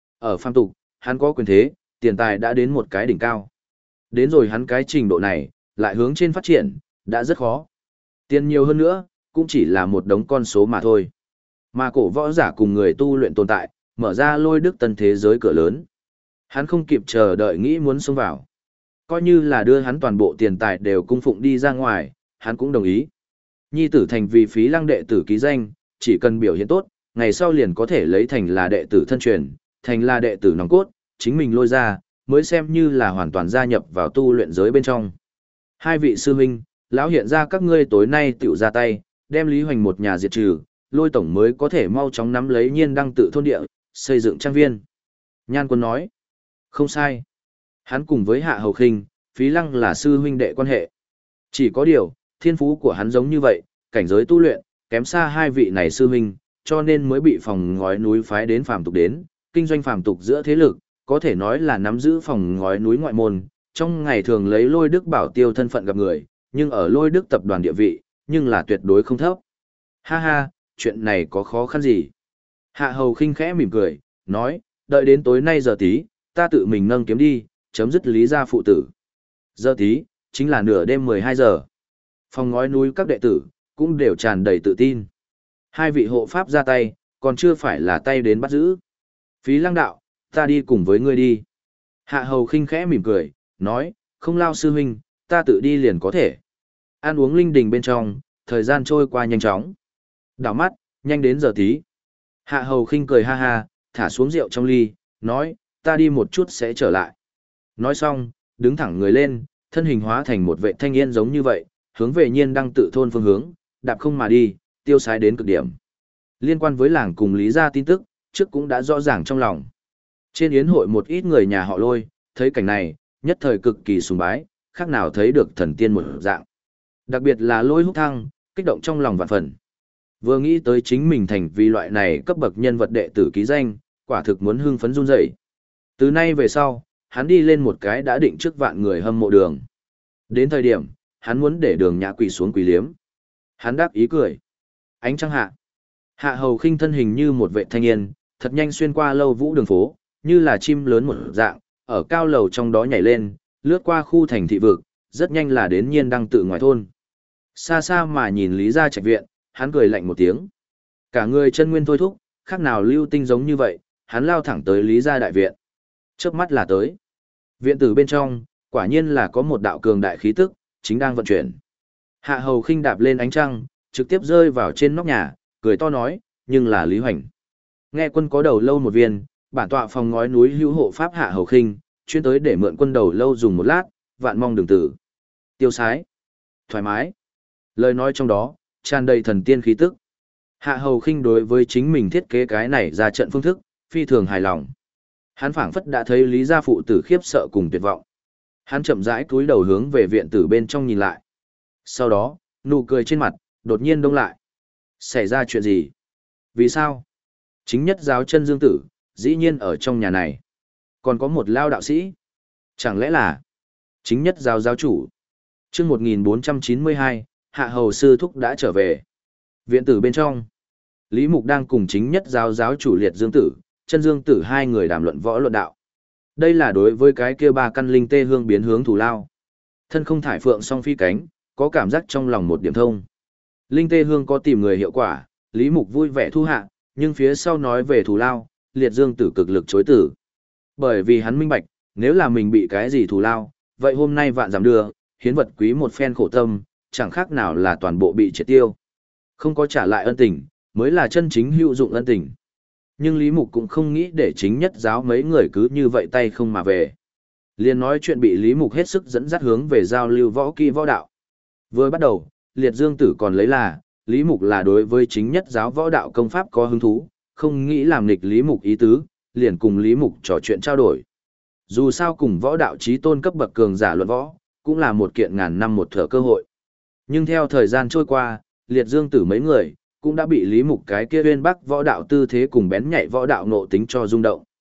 Ở phàm tục, hắn có quyền thế, tiền tài đã đến một cái đỉnh cao. Đến rồi hắn cái trình độ này, lại hướng trên phát triển, đã rất khó. Tiền nhiều hơn nữa, cũng chỉ là một đống con số mà thôi. Mà cổ võ giả cùng người tu luyện tồn tại, mở ra Lôi Đức tân thế giới cửa lớn. Hắn không kịp chờ đợi nghĩ muốn xông vào. Coi như là đưa hắn toàn bộ tiền tài đều cung phụng đi ra ngoài, hắn cũng đồng ý. Nhi tử thành vì Phí Lăng đệ tử ký danh, chỉ cần biểu hiện tốt, ngày sau liền có thể lấy thành là đệ tử thân truyền, thành là đệ tử nòng cốt, chính mình lôi ra, mới xem như là hoàn toàn gia nhập vào tu luyện giới bên trong. Hai vị sư huynh, lão hiện ra các ngươi tối nay tiểu ra tay, đem Lý Hoành một nhà diệt trừ, Lôi tổng mới có thể mau chóng nắm lấy Nhiên Đăng tự thôn địa, xây dựng trang viên. Nhan Quân nói, không sai. Hắn cùng với Hạ Hầu Khinh, Phí Lăng là sư huynh đệ quan hệ. Chỉ có điều, thiên phú của hắn giống như vậy, cảnh giới tu luyện, kém xa hai vị này sư huynh, cho nên mới bị phòng ngói núi phái đến phàm tục đến, kinh doanh phàm tục giữa thế lực, có thể nói là nắm giữ phòng ngói núi ngoại môn, trong ngày thường lấy Lôi Đức bảo tiêu thân phận gặp người, nhưng ở Lôi Đức tập đoàn địa vị, nhưng là tuyệt đối không thấp. Ha ha, chuyện này có khó khăn gì? Hạ Hầu Khinh khẽ mỉm cười, nói, đợi đến tối nay giờ tí, ta tự mình nâng kiếm đi, chấm dứt Lý gia phụ tử. Giờ tí, chính là nửa đêm mười hai giờ. Phòng ngói núi các đệ tử, cũng đều tràn đầy tự tin. Hai vị hộ pháp ra tay, còn chưa phải là tay đến bắt giữ. Phí Lăng đạo, ta đi cùng với ngươi đi. Hạ Hầu Khinh khẽ mỉm cười, nói, không lao sư huynh, ta tự đi liền có thể. Ăn uống linh đình bên trong, thời gian trôi qua nhanh chóng. Đảo mắt, nhanh đến giờ tí. Hạ Hầu Khinh cười ha ha, thả xuống rượu trong ly, nói, ta đi một chút sẽ trở lại. Nói xong, đứng thẳng người lên, thân hình hóa thành một vệ thanh niên giống như vậy, hướng về Nhiên Đăng tự thôn phương hướng, đạp không mà đi, tiêu sái đến cực điểm. Liên quan với làng cùng Lý gia tin tức, trước cũng đã rõ ràng trong lòng. Trên yến hội một ít người nhà họ Lôi, thấy cảnh này, nhất thời cực kỳ sùng bái, khác nào thấy được thần tiên một dạng. Đặc biệt là Lôi Húc Thăng, kích động trong lòng vạn phần. Vừa nghĩ tới chính mình thành vì loại này cấp bậc nhân vật đệ tử ký danh, quả thực muốn hưng phấn run rẩy. Từ nay về sau, hắn đi lên một cái đã định trước vạn người hâm mộ đường. Đến thời điểm, hắn muốn để đường nhã quỳ xuống quỳ liếm. Hắn đáp ý cười. Ánh trăng hạ. Hạ Hầu Khinh thân hình như một vệ thanh niên, thật nhanh xuyên qua lâu vũ đường phố, như là chim lớn một dạng, ở cao lầu trong đó nhảy lên, lướt qua khu thành thị vực, rất nhanh là đến Nhiên Đăng tự ngoài thôn. Xa xa mà nhìn Lý gia trạch viện, hắn cười lạnh một tiếng. Cả người chân nguyên thôi thúc, khác nào lưu tinh giống như vậy, hắn lao thẳng tới Lý gia đại viện. Chớp mắt là tới. Viện tử bên trong, quả nhiên là có một đạo cường đại khí tức, chính đang vận chuyển. Hạ Hầu Khinh đạp lên ánh trăng, trực tiếp rơi vào trên nóc nhà, cười to nói, nhưng là Lý Hoành. Nghe quân có đầu lâu một viên, bản tọa phòng ngói núi hữu hộ pháp Hạ Hầu Khinh, chuyên tới để mượn quân đầu lâu dùng một lát, vạn mong đừng tử. Tiêu sái, thoải mái. Lời nói trong đó, tràn đầy thần tiên khí tức. Hạ Hầu Khinh đối với chính mình thiết kế cái này ra trận phương thức, phi thường hài lòng. Hắn phảng phất đã thấy Lý gia phụ tử khiếp sợ cùng tuyệt vọng. Hắn chậm rãi cúi đầu hướng về viện tử bên trong nhìn lại. Sau đó, nụ cười trên mặt, đột nhiên đông lại. Xảy ra chuyện gì? Vì sao? Chính nhất giáo chân dương tử, dĩ nhiên ở trong nhà này. Còn có một lao đạo sĩ. Chẳng lẽ là chính nhất giáo giáo chủ? Chương một nghìn bốn trăm chín mươi hai, Hạ Hầu sư thúc đã trở về. Viện tử bên trong, Lý Mục đang cùng chính nhất giáo giáo chủ Liệt Dương tử, chân Dương tử hai người đàm luận võ luận đạo. Đây là đối với cái kia ba căn linh tê hương biến hướng thù lao. Thân không thải phượng song phi cánh, có cảm giác trong lòng một điểm thông. Linh tê hương có tìm người hiệu quả, Lý Mục vui vẻ thu hạ, nhưng phía sau nói về thù lao, Liệt Dương tử cực lực chối tử. Bởi vì hắn minh bạch, nếu là mình bị cái gì thù lao, vậy hôm nay vạn giảm đưa, hiến vật quý một phen khổ tâm, chẳng khác nào là toàn bộ bị triệt tiêu. Không có trả lại ân tình, mới là chân chính hữu dụng ân tình. Nhưng Lý Mục cũng không nghĩ để chính nhất giáo mấy người cứ như vậy tay không mà về. Liên nói chuyện bị Lý Mục hết sức dẫn dắt hướng về giao lưu võ kỹ võ đạo. Vừa bắt đầu, Liệt Dương tử còn lấy là, Lý Mục là đối với chính nhất giáo võ đạo công pháp có hứng thú, không nghĩ làm nghịch Lý Mục ý tứ, liền cùng Lý Mục trò chuyện trao đổi. Dù sao cùng võ đạo chí tôn cấp bậc cường giả luận võ, cũng là một kiện ngàn năm một thở cơ hội. Nhưng theo thời gian trôi qua, Liệt Dương tử mấy người, cũng đã bị Lý Mục cái kia uyên bắc võ đạo tư thế cùng bén nhạy võ đạo nộ tính cho rung động.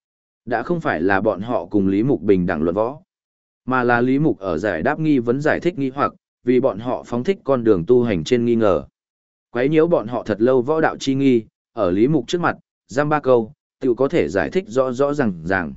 Đã không phải là bọn họ cùng Lý Mục bình đẳng luận võ, mà là Lý Mục ở giải đáp nghi vấn giải thích nghi hoặc, vì bọn họ phóng thích con đường tu hành trên nghi ngờ. Quấy nhiễu bọn họ thật lâu võ đạo chi nghi, ở Lý Mục trước mặt, giam ba câu, tự có thể giải thích rõ rõ ràng ràng.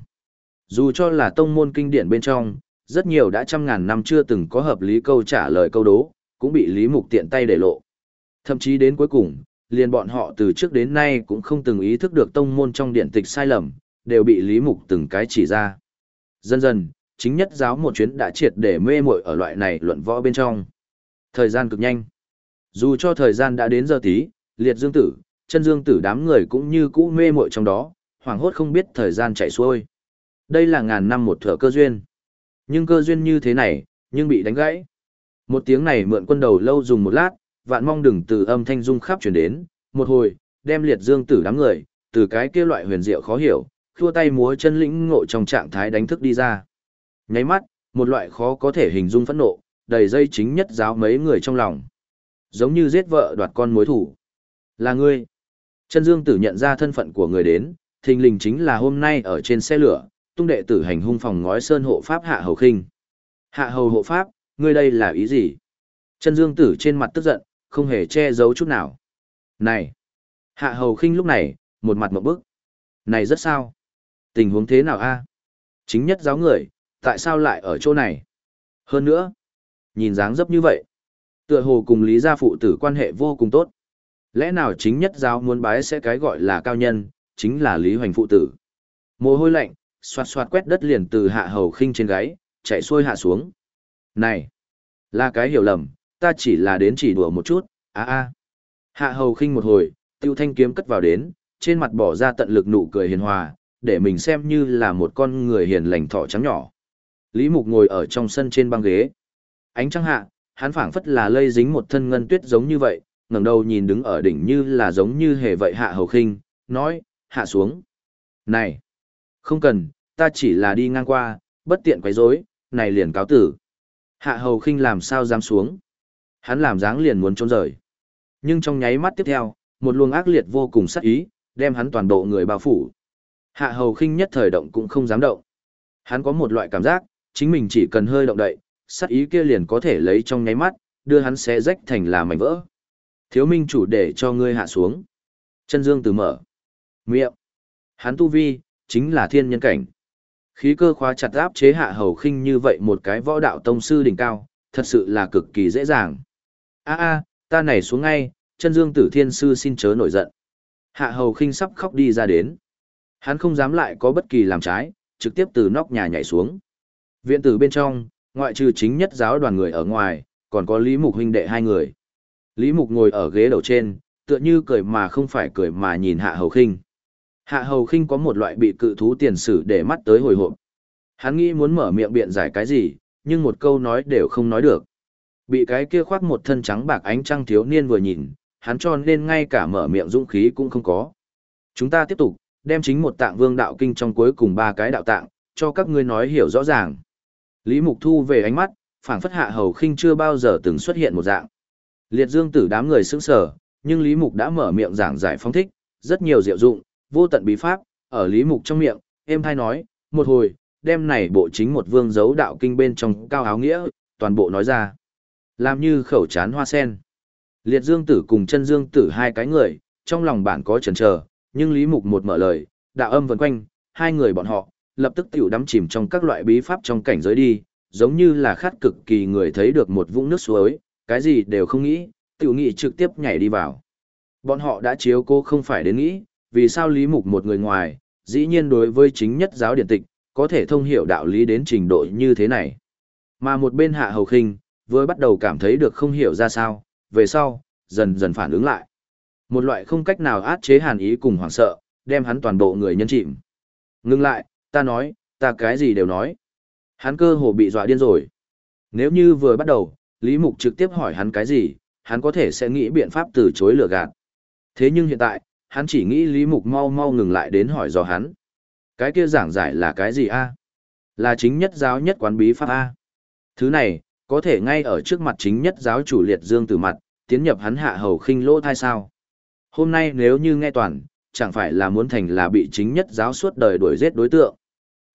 Dù cho là tông môn kinh điển bên trong, rất nhiều đã trăm ngàn năm chưa từng có hợp lý câu trả lời câu đố, cũng bị Lý Mục tiện tay để lộ. Thậm chí đến cuối cùng, liền bọn họ từ trước đến nay cũng không từng ý thức được tông môn trong điển tịch sai lầm, đều bị Lý Mục từng cái chỉ ra. Dần dần, chính nhất giáo một chuyến đã triệt để mê muội ở loại này luận võ bên trong. Thời gian cực nhanh. Dù cho thời gian đã đến giờ tí, liệt dương tử, chân dương tử đám người cũng như cũ mê muội trong đó, hoảng hốt không biết thời gian chạy xuôi. Đây là ngàn năm một thửa cơ duyên. Nhưng cơ duyên như thế này, nhưng bị đánh gãy. Một tiếng này mượn quân đầu lâu dùng một lát, vạn mong đừng từ âm thanh rung khắp chuyển đến, một hồi, đem liệt dương tử đám người, từ cái kia loại huyền diệu khó hiểu, khua tay múa chân lĩnh ngộ trong trạng thái đánh thức đi ra. Nháy mắt, một loại khó có thể hình dung phẫn nộ, đầy dây chính nhất giáo mấy người trong lòng. Giống như giết vợ đoạt con mối thủ. Là ngươi. Chân dương tử nhận ra thân phận của người đến, thình lình chính là hôm nay ở trên xe lửa, tung đệ tử hành hung phòng ngói sơn hộ pháp Hạ Hầu Khinh. Hạ Hầu hộ pháp, ngươi đây là ý gì? Chân dương tử trên mặt tức giận, không hề che giấu chút nào. Này! Hạ Hầu Khinh lúc này, một mặt một bức. Này rất sao? Tình huống thế nào a? Chính nhất giáo người, tại sao lại ở chỗ này? Hơn nữa, nhìn dáng dấp như vậy, tựa hồ cùng Lý gia phụ tử quan hệ vô cùng tốt. Lẽ nào chính nhất giáo muốn bái sẽ cái gọi là cao nhân, chính là Lý Hoành phụ tử. Mồ hôi lạnh, xoạt xoạt quét đất liền từ Hạ Hầu Khinh trên gáy, chạy xuôi hạ xuống. Này, là cái hiểu lầm, ta chỉ là đến chỉ đùa một chút, a a. Hạ Hầu Khinh một hồi, tiêu thanh kiếm cất vào đến, trên mặt bỏ ra tận lực nụ cười hiền hòa, để mình xem như là một con người hiền lành thỏ trắng nhỏ. Lý Mục ngồi ở trong sân trên băng ghế. Ánh trăng hạ, hắn phảng phất là lây dính một thân ngân tuyết giống như vậy, ngẩng đầu nhìn đứng ở đỉnh như là giống như hề vậy Hạ Hầu Khinh, nói, hạ xuống. Này, không cần, ta chỉ là đi ngang qua, bất tiện quấy rối, này liền cáo tử. Hạ Hầu Khinh làm sao dám xuống. Hắn làm dáng liền muốn trốn rời. Nhưng trong nháy mắt tiếp theo, một luồng ác liệt vô cùng sát ý, đem hắn toàn bộ người bao phủ. Hạ Hầu Khinh nhất thời động cũng không dám động. Hắn có một loại cảm giác, chính mình chỉ cần hơi động đậy, sát ý kia liền có thể lấy trong nháy mắt, đưa hắn xé rách thành là mảnh vỡ. Thiếu minh chủ để cho ngươi hạ xuống. Chân dương từ mở miệng. Hắn tu vi, chính là thiên nhân cảnh. Khí cơ khóa chặt áp chế Hạ Hầu Khinh như vậy một cái võ đạo tông sư đỉnh cao, thật sự là cực kỳ dễ dàng. A a, ta này xuống ngay, chân dương tử thiên sư xin chớ nổi giận. Hạ Hầu Khinh sắp khóc đi ra đến. Hắn không dám lại có bất kỳ làm trái, trực tiếp từ nóc nhà nhảy xuống. Viện tử bên trong, ngoại trừ chính nhất giáo đoàn người ở ngoài, còn có Lý Mục huynh đệ hai người. Lý Mục ngồi ở ghế đầu trên, tựa như cười mà không phải cười mà nhìn Hạ Hầu Khinh. Hạ Hầu Khinh có một loại bị cự thú tiền sử để mắt tới hồi hộp. Hắn nghĩ muốn mở miệng biện giải cái gì, nhưng một câu nói đều không nói được. Bị cái kia khoác một thân trắng bạc ánh trăng thiếu niên vừa nhìn, hắn cho nên ngay cả mở miệng dũng khí cũng không có. Chúng ta tiếp tục, đem chính một tạng vương đạo kinh trong cuối cùng ba cái đạo tạng, cho các ngươi nói hiểu rõ ràng. Lý Mục thu về ánh mắt, phảng phất Hạ Hầu Khinh chưa bao giờ từng xuất hiện một dạng. Liệt dương tử đám người sững sờ, nhưng Lý Mục đã mở miệng giảng giải phóng thích, rất nhiều diệu dụng, vô tận bí pháp, ở Lý Mục trong miệng, êm thai nói, một hồi, đem này bộ chính một vương dấu đạo kinh bên trong cao áo nghĩa, toàn bộ nói ra. Làm như khẩu chán hoa sen. Liệt dương tử cùng chân dương tử hai cái người, trong lòng bản có chần chờ, nhưng Lý Mục một mở lời, đạo âm vần quanh, hai người bọn họ, lập tức tiểu đắm chìm trong các loại bí pháp trong cảnh giới đi, giống như là khát cực kỳ người thấy được một vũng nước suối, cái gì đều không nghĩ, tiểu nghĩ trực tiếp nhảy đi vào. Bọn họ đã chiếu cố không phải đến nghĩ, vì sao Lý Mục một người ngoài, dĩ nhiên đối với chính nhất giáo điển tịch, có thể thông hiểu đạo lý đến trình độ như thế này. Mà một bên Hạ Hầu Khinh, vừa bắt đầu cảm thấy được không hiểu ra sao, về sau, dần dần phản ứng lại. Một loại không cách nào át chế hàn ý cùng hoảng sợ, đem hắn toàn bộ người nhân chìm. Ngưng lại, ta nói, ta cái gì đều nói. Hắn cơ hồ bị dọa điên rồi. Nếu như vừa bắt đầu, Lý Mục trực tiếp hỏi hắn cái gì, hắn có thể sẽ nghĩ biện pháp từ chối lừa gạt. Thế nhưng hiện tại, hắn chỉ nghĩ Lý Mục mau mau ngừng lại đến hỏi dò hắn. Cái kia giảng giải là cái gì a? Là chính nhất giáo nhất quán bí pháp a. Thứ này, có thể ngay ở trước mặt chính nhất giáo chủ liệt dương từ mặt, tiến nhập hắn Hạ Hầu Khinh lỗ thai sao. Hôm nay nếu như nghe toàn, chẳng phải là muốn thành là bị chính nhất giáo suốt đời đuổi giết đối tượng.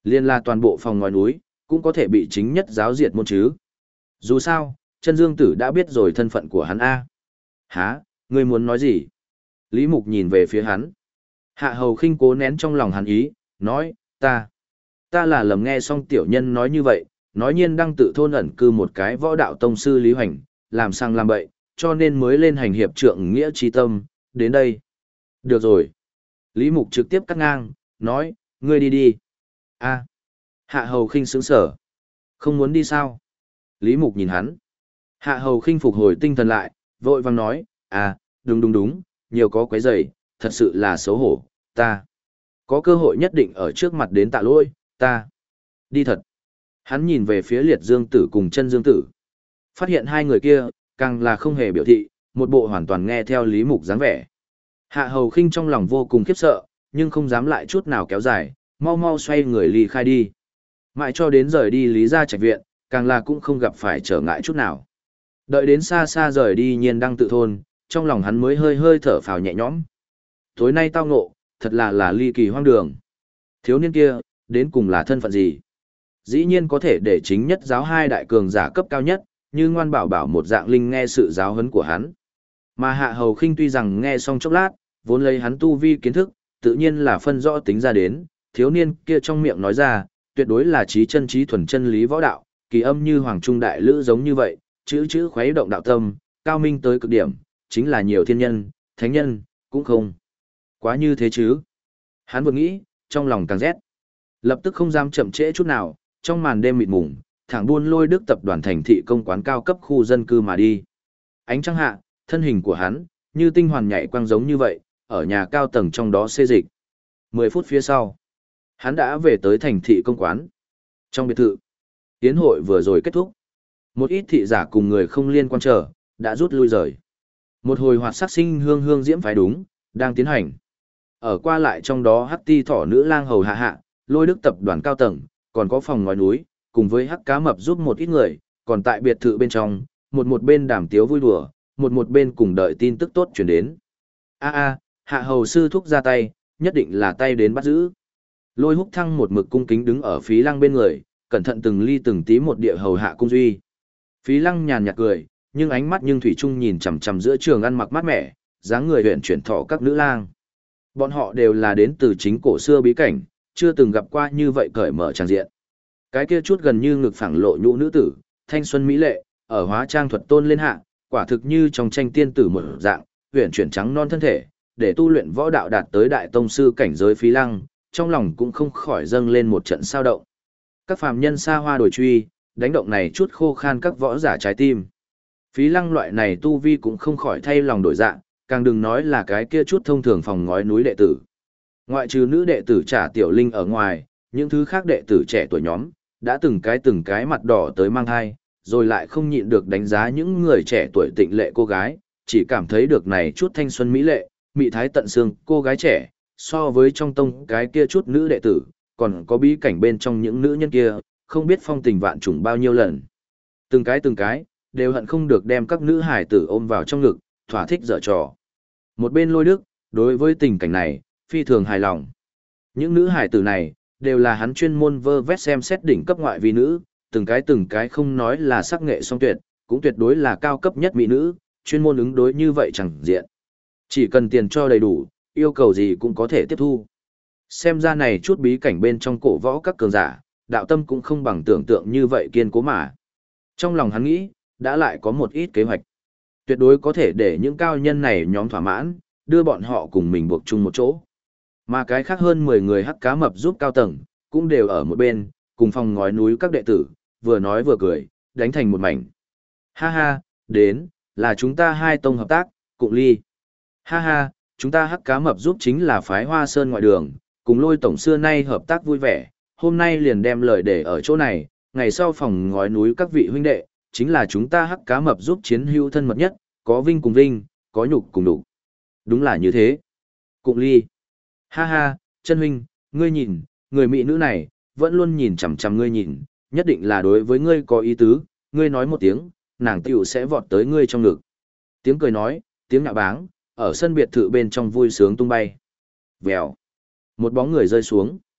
Liên là toàn bộ phòng ngói núi, cũng có thể bị chính nhất giáo diệt môn chứ. Dù sao, chân dương tử đã biết rồi thân phận của hắn A. Hả, ngươi muốn nói gì? Lý Mục nhìn về phía hắn. Hạ hầu khinh cố nén trong lòng hắn ý, nói, ta, ta là lầm nghe xong tiểu nhân nói như vậy, nói nhiên đang tự thôn ẩn cư một cái võ đạo tông sư Lý Hoành, làm sang làm bậy, cho nên mới lên hành hiệp trượng nghĩa trí tâm, đến đây. Được rồi. Lý Mục trực tiếp cắt ngang, nói, ngươi đi đi. A. Hạ hầu khinh sững sở. Không muốn đi sao? Lý Mục nhìn hắn. Hạ hầu khinh phục hồi tinh thần lại, vội vang nói, à, đúng đúng đúng, nhiều có quấy rầy, thật sự là xấu hổ, ta. Có cơ hội nhất định ở trước mặt đến tạ lỗi, ta. Đi thật. Hắn nhìn về phía liệt dương tử cùng chân dương tử. Phát hiện hai người kia, càng là không hề biểu thị, một bộ hoàn toàn nghe theo Lý Mục dáng vẻ. Hạ hầu khinh trong lòng vô cùng khiếp sợ, nhưng không dám lại chút nào kéo dài, mau mau xoay người ly khai đi. Mãi cho đến rời đi Lý gia trạch viện, càng là cũng không gặp phải trở ngại chút nào. Đợi đến xa xa rời đi nhiên đăng tự thôn, trong lòng hắn mới hơi hơi thở phào nhẹ nhõm. Tối nay tao ngộ, thật là là ly kỳ hoang đường. Thiếu niên kia, đến cùng là thân phận gì? Dĩ nhiên có thể để chính nhất giáo hai đại cường giả cấp cao nhất, như ngoan bảo bảo một dạng linh nghe sự giáo huấn của hắn. Mà hạ hầu khinh tuy rằng nghe xong chốc lát, vốn lấy hắn tu vi kiến thức, tự nhiên là phân rõ tính ra đến, thiếu niên kia trong miệng nói ra, tuyệt đối là trí chân trí thuần chân lý võ đạo, kỳ âm như hoàng trung đại lữ giống như vậy, chữ chữ khuấy động đạo tâm, cao minh tới cực điểm, chính là nhiều thiên nhân, thánh nhân, cũng không. Quá như thế chứ. Hắn vừa nghĩ, trong lòng càng rét. Lập tức không dám chậm trễ chút nào, trong màn đêm mịt mùng, thẳng buôn lôi đức tập đoàn thành thị công quán cao cấp khu dân cư mà đi. Ánh trăng hạ, thân hình của hắn, như tinh hoàn nhảy quang giống như vậy, ở nhà cao tầng trong đó xê dịch. Mười phút phía sau, hắn đã về tới thành thị công quán. Trong biệt thự, tiến hội vừa rồi kết thúc. Một ít thị giả cùng người không liên quan trở, đã rút lui rời. Một hồi hoạt sắc sinh hương hương diễm phái đúng, đang tiến hành. Ở qua lại trong đó hắc ti thỏ nữ lang hầu hạ hạ, lôi đức tập đoàn cao tầng, còn có phòng ngói núi, cùng với hắc cá mập giúp một ít người, còn tại biệt thự bên trong, một một bên đàm tiếu vui đùa, một một bên cùng đợi tin tức tốt chuyển đến. A a, hạ hầu sư thúc ra tay, nhất định là tay đến bắt giữ. Lôi húc thăng một mực cung kính đứng ở phí lăng bên người, cẩn thận từng ly từng tí một địa hầu hạ cung duy. Phí lăng nhàn nhạt cười, nhưng ánh mắt nhưng thủy chung nhìn chằm chằm giữa trường ăn mặc mát mẻ, dáng người huyện chuyển thọ các nữ lang. Bọn họ đều là đến từ chính cổ xưa bí cảnh, chưa từng gặp qua như vậy cởi mở tràng diện. Cái kia chút gần như ngực phẳng lộ nhũ nữ tử, thanh xuân mỹ lệ, ở hóa trang thuật tôn lên hạ, quả thực như trong tranh tiên tử một dạng, huyền chuyển trắng non thân thể, để tu luyện võ đạo đạt tới đại tông sư cảnh giới phí lăng, trong lòng cũng không khỏi dâng lên một trận sao động. Các phàm nhân xa hoa đổi truy, đánh động này chút khô khan các võ giả trái tim. Phí lăng loại này tu vi cũng không khỏi thay lòng đổi dạ, càng đừng nói là cái kia chút thông thường phòng ngói núi đệ tử. Ngoại trừ nữ đệ tử trả tiểu linh ở ngoài, những thứ khác đệ tử trẻ tuổi nhóm, đã từng cái từng cái mặt đỏ tới mang thai, rồi lại không nhịn được đánh giá những người trẻ tuổi tịnh lệ cô gái, chỉ cảm thấy được này chút thanh xuân mỹ lệ, mỹ thái tận xương cô gái trẻ, so với trong tông cái kia chút nữ đệ tử, còn có bí cảnh bên trong những nữ nhân kia, không biết phong tình vạn trùng bao nhiêu lần. Từng cái từng cái, đều hận không được đem các nữ hải tử ôm vào trong ngực, thỏa thích dở trò. Một bên lôi đức, đối với tình cảnh này, phi thường hài lòng. Những nữ hải tử này, đều là hắn chuyên môn vơ vét xem xét đỉnh cấp ngoại vi nữ, từng cái từng cái không nói là sắc nghệ song tuyệt, cũng tuyệt đối là cao cấp nhất mỹ nữ, chuyên môn ứng đối như vậy chẳng diện. Chỉ cần tiền cho đầy đủ, yêu cầu gì cũng có thể tiếp thu. Xem ra này chút bí cảnh bên trong cổ võ các cường giả, đạo tâm cũng không bằng tưởng tượng như vậy kiên cố mà. Trong lòng hắn nghĩ, đã lại có một ít kế hoạch. Tuyệt đối có thể để những cao nhân này nhóm thỏa mãn, đưa bọn họ cùng mình buộc chung một chỗ. Mà cái khác hơn mười người hắc cá mập giúp cao tầng, cũng đều ở một bên, cùng phòng ngói núi các đệ tử, vừa nói vừa cười, đánh thành một mảnh. Ha ha, đến, là chúng ta hai tông hợp tác, cụng ly. Ha ha, chúng ta hắc cá mập giúp chính là phái Hoa Sơn ngoại đường, cùng lôi tổng xưa nay hợp tác vui vẻ, hôm nay liền đem lời để ở chỗ này, ngày sau phòng ngói núi các vị huynh đệ, chính là chúng ta hắc cá mập giúp chiến hữu thân mật nhất, có vinh cùng vinh, có nhục cùng nhục. Đúng là như thế. Cụng ly. Ha ha, chân huynh, ngươi nhìn, người mỹ nữ này, vẫn luôn nhìn chằm chằm ngươi nhìn, nhất định là đối với ngươi có ý tứ, ngươi nói một tiếng, nàng tiểu sẽ vọt tới ngươi trong ngực. Tiếng cười nói, tiếng nhạo báng, ở sân biệt thự bên trong vui sướng tung bay. Vèo. Một bóng người rơi xuống.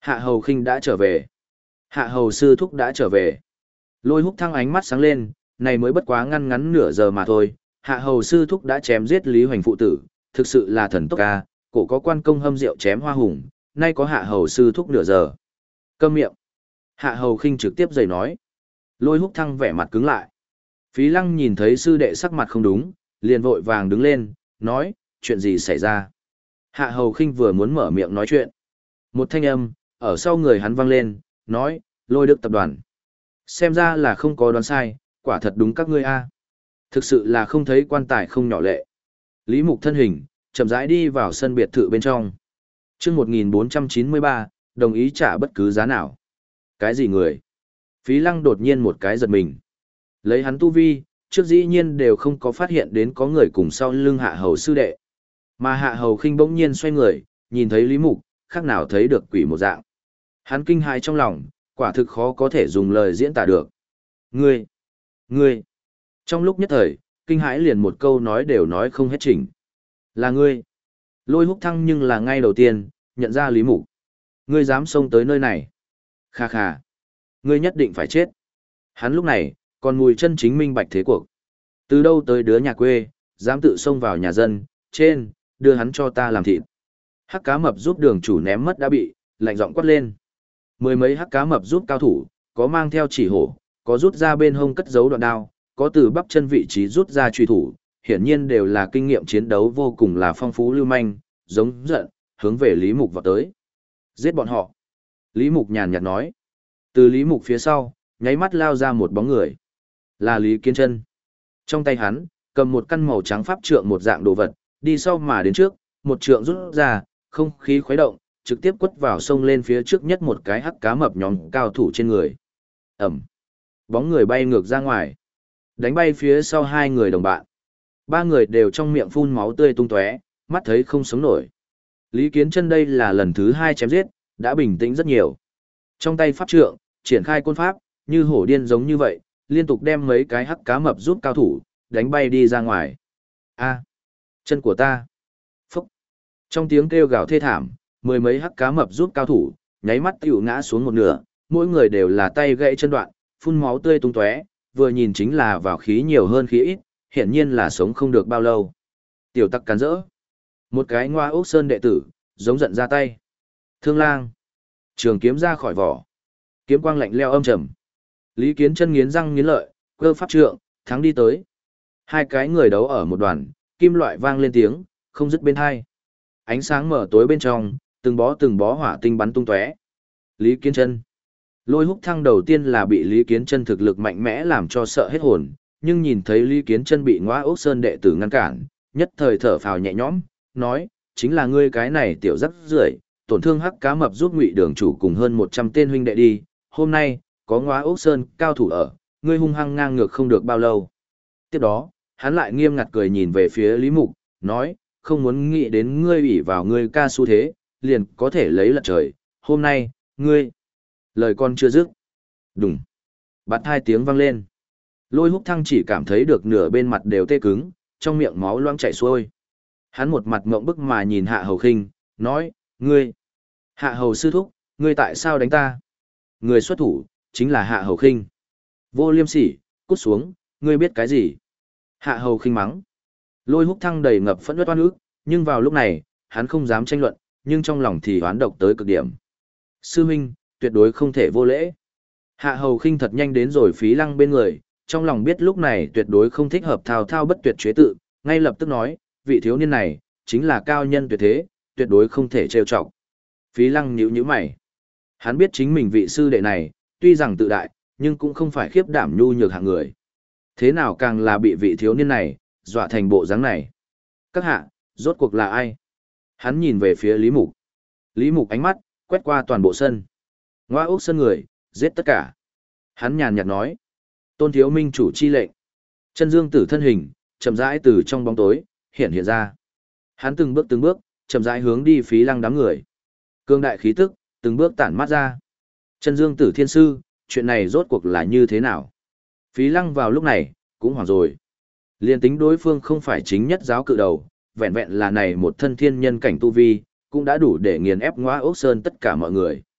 Hạ hầu khinh đã trở về. Hạ hầu sư thúc đã trở về. Lôi húc thăng ánh mắt sáng lên, này mới bất quá ngăn ngắn nửa giờ mà thôi. Hạ hầu sư thúc đã chém giết Lý Hoành phụ tử, thực sự là thần tốc ca, cổ có quan công hâm rượu chém hoa hùng, nay có hạ hầu sư thúc nửa giờ. Câm miệng. Hạ hầu khinh trực tiếp giày nói. Lôi húc thăng vẻ mặt cứng lại. Phí lăng nhìn thấy sư đệ sắc mặt không đúng, liền vội vàng đứng lên, nói, chuyện gì xảy ra. Hạ hầu khinh vừa muốn mở miệng nói chuyện. Một thanh âm, ở sau người hắn vang lên, nói, lôi đức tập đoàn. Xem ra là không có đoán sai, quả thật đúng các ngươi a. Thực sự là không thấy quan tài không nhỏ lệ. Lý Mục thân hình, chậm rãi đi vào sân biệt thự bên trong. chương một nghìn bốn trăm chín mươi ba, đồng ý trả bất cứ giá nào. Cái gì người? Phí lăng đột nhiên một cái giật mình. Lấy hắn tu vi, trước dĩ nhiên đều không có phát hiện đến có người cùng sau lưng hạ hầu sư đệ. Mà hạ hầu khinh bỗng nhiên xoay người, nhìn thấy Lý Mục, khác nào thấy được quỷ một dạng. Hắn kinh hãi trong lòng, quả thực khó có thể dùng lời diễn tả được. Ngươi! Ngươi! Trong lúc nhất thời, kinh hãi liền một câu nói đều nói không hết chỉnh. Là ngươi! Lôi húc thăng nhưng là ngay đầu tiên, nhận ra Lý Mục. Ngươi dám xông tới nơi này. Kha kha! Ngươi nhất định phải chết. Hắn lúc này, còn mùi chân chính minh bạch thế cuộc. Từ đâu tới đứa nhà quê, dám tự xông vào nhà dân, trên, đưa hắn cho ta làm thịt. Hắc cá mập giúp đường chủ ném mất đã bị, lạnh giọng quát lên. Mười mấy hắc cá mập giúp cao thủ, có mang theo chỉ hổ, có rút ra bên hông cất giấu đoạn đao, có từ bắp chân vị trí rút ra truy thủ, hiển nhiên đều là kinh nghiệm chiến đấu vô cùng là phong phú lưu manh, giống giận, hướng về Lý Mục vào tới. Giết bọn họ. Lý Mục nhàn nhạt nói. Từ Lý Mục phía sau, nháy mắt lao ra một bóng người. Là Lý Kiến Chân. Trong tay hắn, cầm một căn màu trắng pháp trượng một dạng đồ vật, đi sau mà đến trước, một trượng rút ra, không khí khuấy động, trực tiếp quất vào sông lên phía trước nhất một cái hắc cá mập nhóm cao thủ trên người. Ẩm. Bóng người bay ngược ra ngoài, đánh bay phía sau hai người đồng bạn. Ba người đều trong miệng phun máu tươi tung tóe, mắt thấy không sống nổi. Lý Kiến Chân đây là lần thứ hai chém giết, đã bình tĩnh rất nhiều. Trong tay pháp trượng, triển khai côn pháp, như hổ điên giống như vậy, liên tục đem mấy cái hắc cá mập giúp cao thủ, đánh bay đi ra ngoài. A, chân của ta. Phúc. Trong tiếng kêu gào thê thảm, mười mấy hắc cá mập giúp cao thủ, nháy mắt tiểu ngã xuống một nửa, mỗi người đều là tay gãy chân đoạn, phun máu tươi tung tóe, vừa nhìn chính là vào khí nhiều hơn khí ít, hiển nhiên là sống không được bao lâu. Tiểu tặc cắn rỡ. Một cái ngoa ốc sơn đệ tử, giống giận ra tay. Thương lang. Trường kiếm ra khỏi vỏ. Kiếm quang lạnh leo âm trầm. Lý Kiến Chân nghiến răng nghiến lợi, cơ pháp trượng, thắng đi tới. Hai cái người đấu ở một đoàn, kim loại vang lên tiếng, không dứt bên hai. Ánh sáng mở tối bên trong, từng bó từng bó hỏa tinh bắn tung tóe. Lý Kiến Chân. Lôi húc thăng đầu tiên là bị Lý Kiến Chân thực lực mạnh mẽ làm cho sợ hết hồn, nhưng nhìn thấy Lý Kiến Chân bị Ngoa Ốc Sơn đệ tử ngăn cản, nhất thời thở phào nhẹ nhõm, nói, chính là ngươi cái này tiểu rắc rưởi, tổn thương hắc cá mập giúp Ngụy Đường chủ cùng hơn một trăm tên huynh đệ đi, hôm nay, có Ngoa Ốc Sơn cao thủ ở, ngươi hung hăng ngang ngược không được bao lâu. Tiếp đó, hắn lại nghiêm ngặt cười nhìn về phía Lý Mục, nói, không muốn nghĩ đến ngươi ủy vào ngươi ca xu thế, liền có thể lấy lật trời, hôm nay, ngươi. Lời con chưa dứt. Đùng. Bạt hai tiếng vang lên. Lôi húc thăng chỉ cảm thấy được nửa bên mặt đều tê cứng, trong miệng máu loãng chảy xuôi. Hắn một mặt ngộng bức mà nhìn Hạ Hầu Khinh, nói, ngươi. Hạ Hầu sư thúc, ngươi tại sao đánh ta? Người xuất thủ, chính là Hạ Hầu Khinh. Vô liêm sỉ, cút xuống, ngươi biết cái gì? Hạ Hầu Khinh mắng. Lôi húc thăng đầy ngập phẫn uất oan ức, nhưng vào lúc này, hắn không dám tranh luận, nhưng trong lòng thì oán độc tới cực điểm. Sư huynh, tuyệt đối không thể vô lễ. Hạ Hầu Khinh thật nhanh đến rồi Phí Lăng bên người, trong lòng biết lúc này tuyệt đối không thích hợp thao thao bất tuyệt chế tự, ngay lập tức nói, vị thiếu niên này, chính là cao nhân tuyệt thế, tuyệt đối không thể trêu chọc. Phí Lăng nhíu nhíu mày. Hắn biết chính mình vị sư đệ này, tuy rằng tự đại, nhưng cũng không phải khiếp đảm nhu nhược hạng người. Thế nào càng là bị vị thiếu niên này, dọa thành bộ dáng này. Các hạ, rốt cuộc là ai? Hắn nhìn về phía Lý Mục. Lý Mục ánh mắt, quét qua toàn bộ sân. Ngoa ốc sân người, giết tất cả. Hắn nhàn nhạt nói. Tôn thiếu minh chủ chi lệnh. Chân dương tử thân hình, chậm rãi từ trong bóng tối, hiện hiện ra. Hắn từng bước từng bước, chậm rãi hướng đi Phí Lăng đám người. Cương đại khí tức, từng bước tản mát ra. Chân dương tử thiên sư, chuyện này rốt cuộc là như thế nào? Phí Lăng vào lúc này, cũng hoảng rồi. Liên tính đối phương không phải chính nhất giáo cự đầu, vẹn vẹn là này một thân thiên nhân cảnh tu vi, cũng đã đủ để nghiền ép Ngoa Ốc Sơn tất cả mọi người.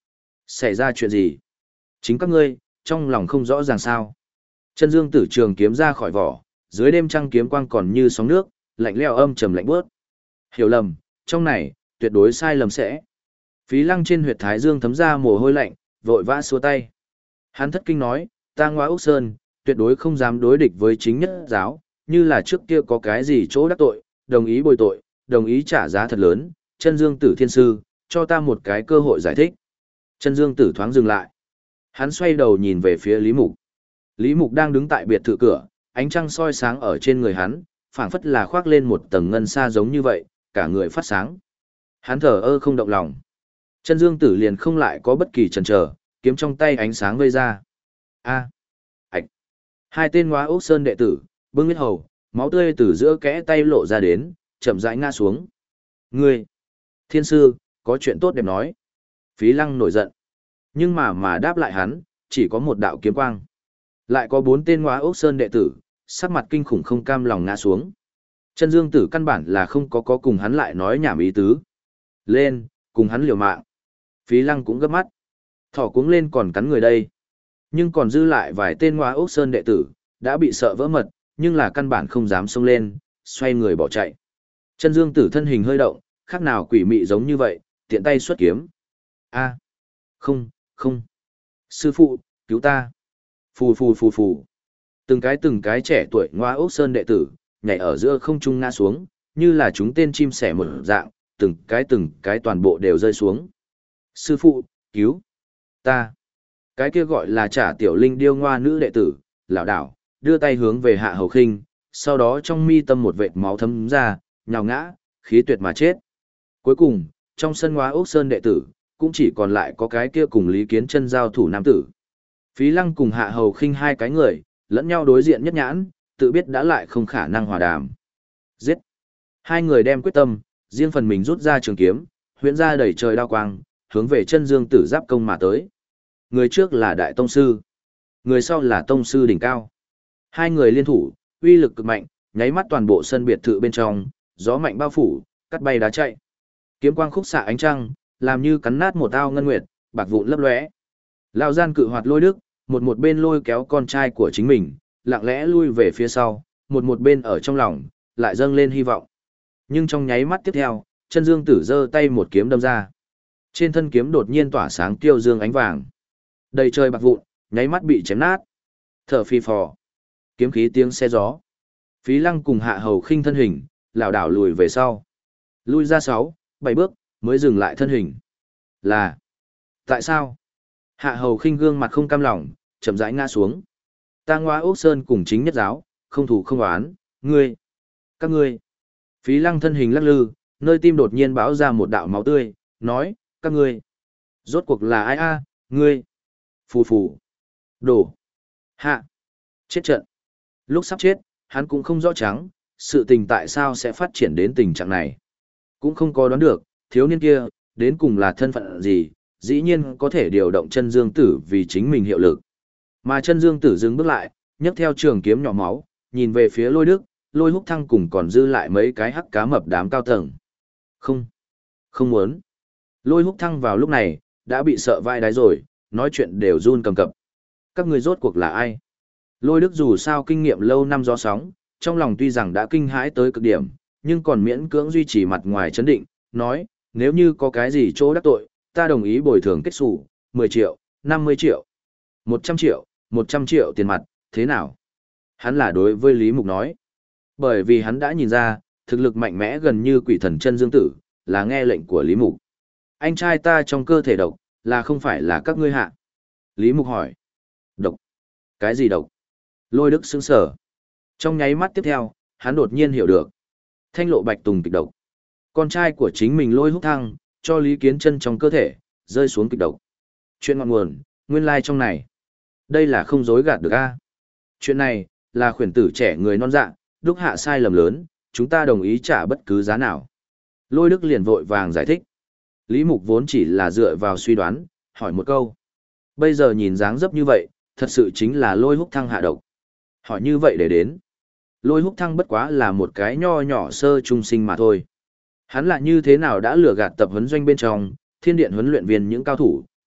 Xảy ra chuyện gì? Chính các ngươi, trong lòng không rõ ràng sao. Chân dương tử trường kiếm ra khỏi vỏ, dưới đêm trăng kiếm quang còn như sóng nước, lạnh lẽo âm trầm lạnh bớt. Hiểu lầm, trong này, tuyệt đối sai lầm sẽ. Phí lăng trên huyệt thái dương thấm ra mồ hôi lạnh, vội vã xua tay. Hắn thất kinh nói, ta Ngoa Úc Sơn, tuyệt đối không dám đối địch với chính nhất giáo, như là trước kia có cái gì chỗ đắc tội, đồng ý bồi tội, đồng ý trả giá thật lớn, chân dương tử thiên sư, cho ta một cái cơ hội giải thích. Chân dương tử thoáng dừng lại. Hắn xoay đầu nhìn về phía Lý Mục. Lý Mục đang đứng tại biệt thự cửa, ánh trăng soi sáng ở trên người hắn, phảng phất là khoác lên một tầng ngân sa giống như vậy, cả người phát sáng. Hắn thở ơ không động lòng. Chân dương tử liền không lại có bất kỳ chần chờ, kiếm trong tay ánh sáng vây ra. A. Ảch. Hai tên Ngoa Úc Sơn đệ tử, bưng huyết hầu, máu tươi từ giữa kẽ tay lộ ra đến, chậm rãi ngã xuống. Ngươi, thiên sư, có chuyện tốt đẹp nói. Phí lăng nổi giận. Nhưng mà mà đáp lại hắn, chỉ có một đạo kiếm quang. Lại có bốn tên Ngoa Úc Sơn đệ tử, sắc mặt kinh khủng không cam lòng ngã xuống. Chân dương tử căn bản là không có có cùng hắn lại nói nhảm ý tứ. Lên, cùng hắn liều mạng. Phí lăng cũng gấp mắt. Thỏ cuống lên còn cắn người đây. Nhưng còn dư lại vài tên Ngoa Úc Sơn đệ tử, đã bị sợ vỡ mật, nhưng là căn bản không dám xông lên, xoay người bỏ chạy. Chân dương tử thân hình hơi động, khác nào quỷ mị giống như vậy, tiện tay xuất kiếm. A, không, không. Sư phụ, cứu ta. Phù phù phù phù. Từng cái từng cái trẻ tuổi Ngoa Úc Sơn đệ tử, nhảy ở giữa không trung ngã xuống, như là chúng tên chim sẻ một dạng, từng cái từng cái toàn bộ đều rơi xuống. Sư phụ, cứu ta. Cái kia gọi là Trả Tiểu Linh điêu Ngoa nữ đệ tử, lảo đảo, đưa tay hướng về Hạ Hầu Khinh, sau đó trong mi tâm một vệt máu thấm ra, nhào ngã, khí tuyệt mà chết. Cuối cùng, trong sân Ngoa Úc Sơn đệ tử, cũng chỉ còn lại có cái kia cùng Lý Kiến Chân giao thủ nam tử. Phí Lăng cùng Hạ Hầu Khinh hai cái người, lẫn nhau đối diện nhất nhãn, tự biết đã lại không khả năng hòa đàm. Giết! Hai người đem quyết tâm, riêng phần mình rút ra trường kiếm, huyễn ra đầy trời đao quang, hướng về chân dương tử giáp công mà tới. Người trước là Đại Tông Sư, người sau là Tông Sư đỉnh cao. Hai người liên thủ, uy lực cực mạnh, nháy mắt toàn bộ sân biệt thự bên trong, gió mạnh bao phủ, cắt bay đá chạy. Kiếm quang khúc xạ ánh trăng, làm như cắn nát một ao ngân nguyệt, bạc vụn lấp lóe. Lão gian cự hoạt lôi đức, một một bên lôi kéo con trai của chính mình, lặng lẽ lui về phía sau, một một bên ở trong lòng, lại dâng lên hy vọng. Nhưng trong nháy mắt tiếp theo, chân dương tử giơ tay một kiếm đâm ra. Trên thân kiếm đột nhiên tỏa sáng tiêu dương ánh vàng. Đầy trời bạc vụn, nháy mắt bị chém nát. Thở phi phò. Kiếm khí tiếng xe gió. Phí Lăng cùng Hạ Hầu Khinh thân hình, lảo đảo lùi về sau. Lui ra sáu, bảy bước, mới dừng lại thân hình. Là. Tại sao? Hạ Hầu Khinh gương mặt không cam lòng, chậm rãi ngã xuống. Ta Ngoa Úc Sơn cùng chính nhất giáo, không thủ không oán, ngươi. Các ngươi. Phí Lăng thân hình lắc lư, nơi tim đột nhiên báo ra một đạo máu tươi, nói, các ngươi. Rốt cuộc là ai a, ngươi. Phù phù. Đổ. Hạ. Chết trận. Lúc sắp chết, hắn cũng không rõ trắng, sự tình tại sao sẽ phát triển đến tình trạng này. Cũng không có đoán được, thiếu niên kia, đến cùng là thân phận gì, dĩ nhiên có thể điều động chân dương tử vì chính mình hiệu lực. Mà chân dương tử dừng bước lại, nhấc theo trường kiếm nhỏ máu, nhìn về phía lôi đức, lôi húc thăng cùng còn dư lại mấy cái hắc cá mập đám cao tầng. Không. Không muốn. Lôi húc thăng vào lúc này, đã bị sợ vai đáy rồi, nói chuyện đều run cầm cập. Các người rốt cuộc là ai? Lôi đức dù sao kinh nghiệm lâu năm gió sóng, trong lòng tuy rằng đã kinh hãi tới cực điểm, nhưng còn miễn cưỡng duy trì mặt ngoài chấn định, nói, nếu như có cái gì chỗ đắc tội, ta đồng ý bồi thường kết sủ, mười triệu, năm mươi triệu, một trăm triệu, một trăm triệu tiền mặt, thế nào? Hắn là đối với Lý Mục nói. Bởi vì hắn đã nhìn ra, thực lực mạnh mẽ gần như quỷ thần chân dương tử, là nghe lệnh của Lý Mục. Anh trai ta trong cơ thể độc, là không phải là các ngươi hạ? Lý Mục hỏi. Độc? Cái gì độc? Lôi đức sững sở. Trong nháy mắt tiếp theo, hắn đột nhiên hiểu được. Thanh lộ bạch tùng kịch độc. Con trai của chính mình Lôi húc thăng, cho Lý Kiến Chân trong cơ thể, rơi xuống kịch độc. Chuyện ngọn nguồn, nguyên lai like trong này. Đây là không dối gạt được a. Chuyện này, là khuyển tử trẻ người non dạ, đúc hạ sai lầm lớn, chúng ta đồng ý trả bất cứ giá nào. Lôi đức liền vội vàng giải thích. Lý Mục vốn chỉ là dựa vào suy đoán, hỏi một câu. Bây giờ nhìn dáng dấp như vậy, thật sự chính là Lôi húc thăng hạ độc. Hỏi như vậy để đến. Lôi húc thăng bất quá là một cái nho nhỏ sơ trung sinh mà thôi. Hắn lại như thế nào đã lừa gạt tập huấn doanh bên trong, thiên điện huấn luyện viên những cao thủ,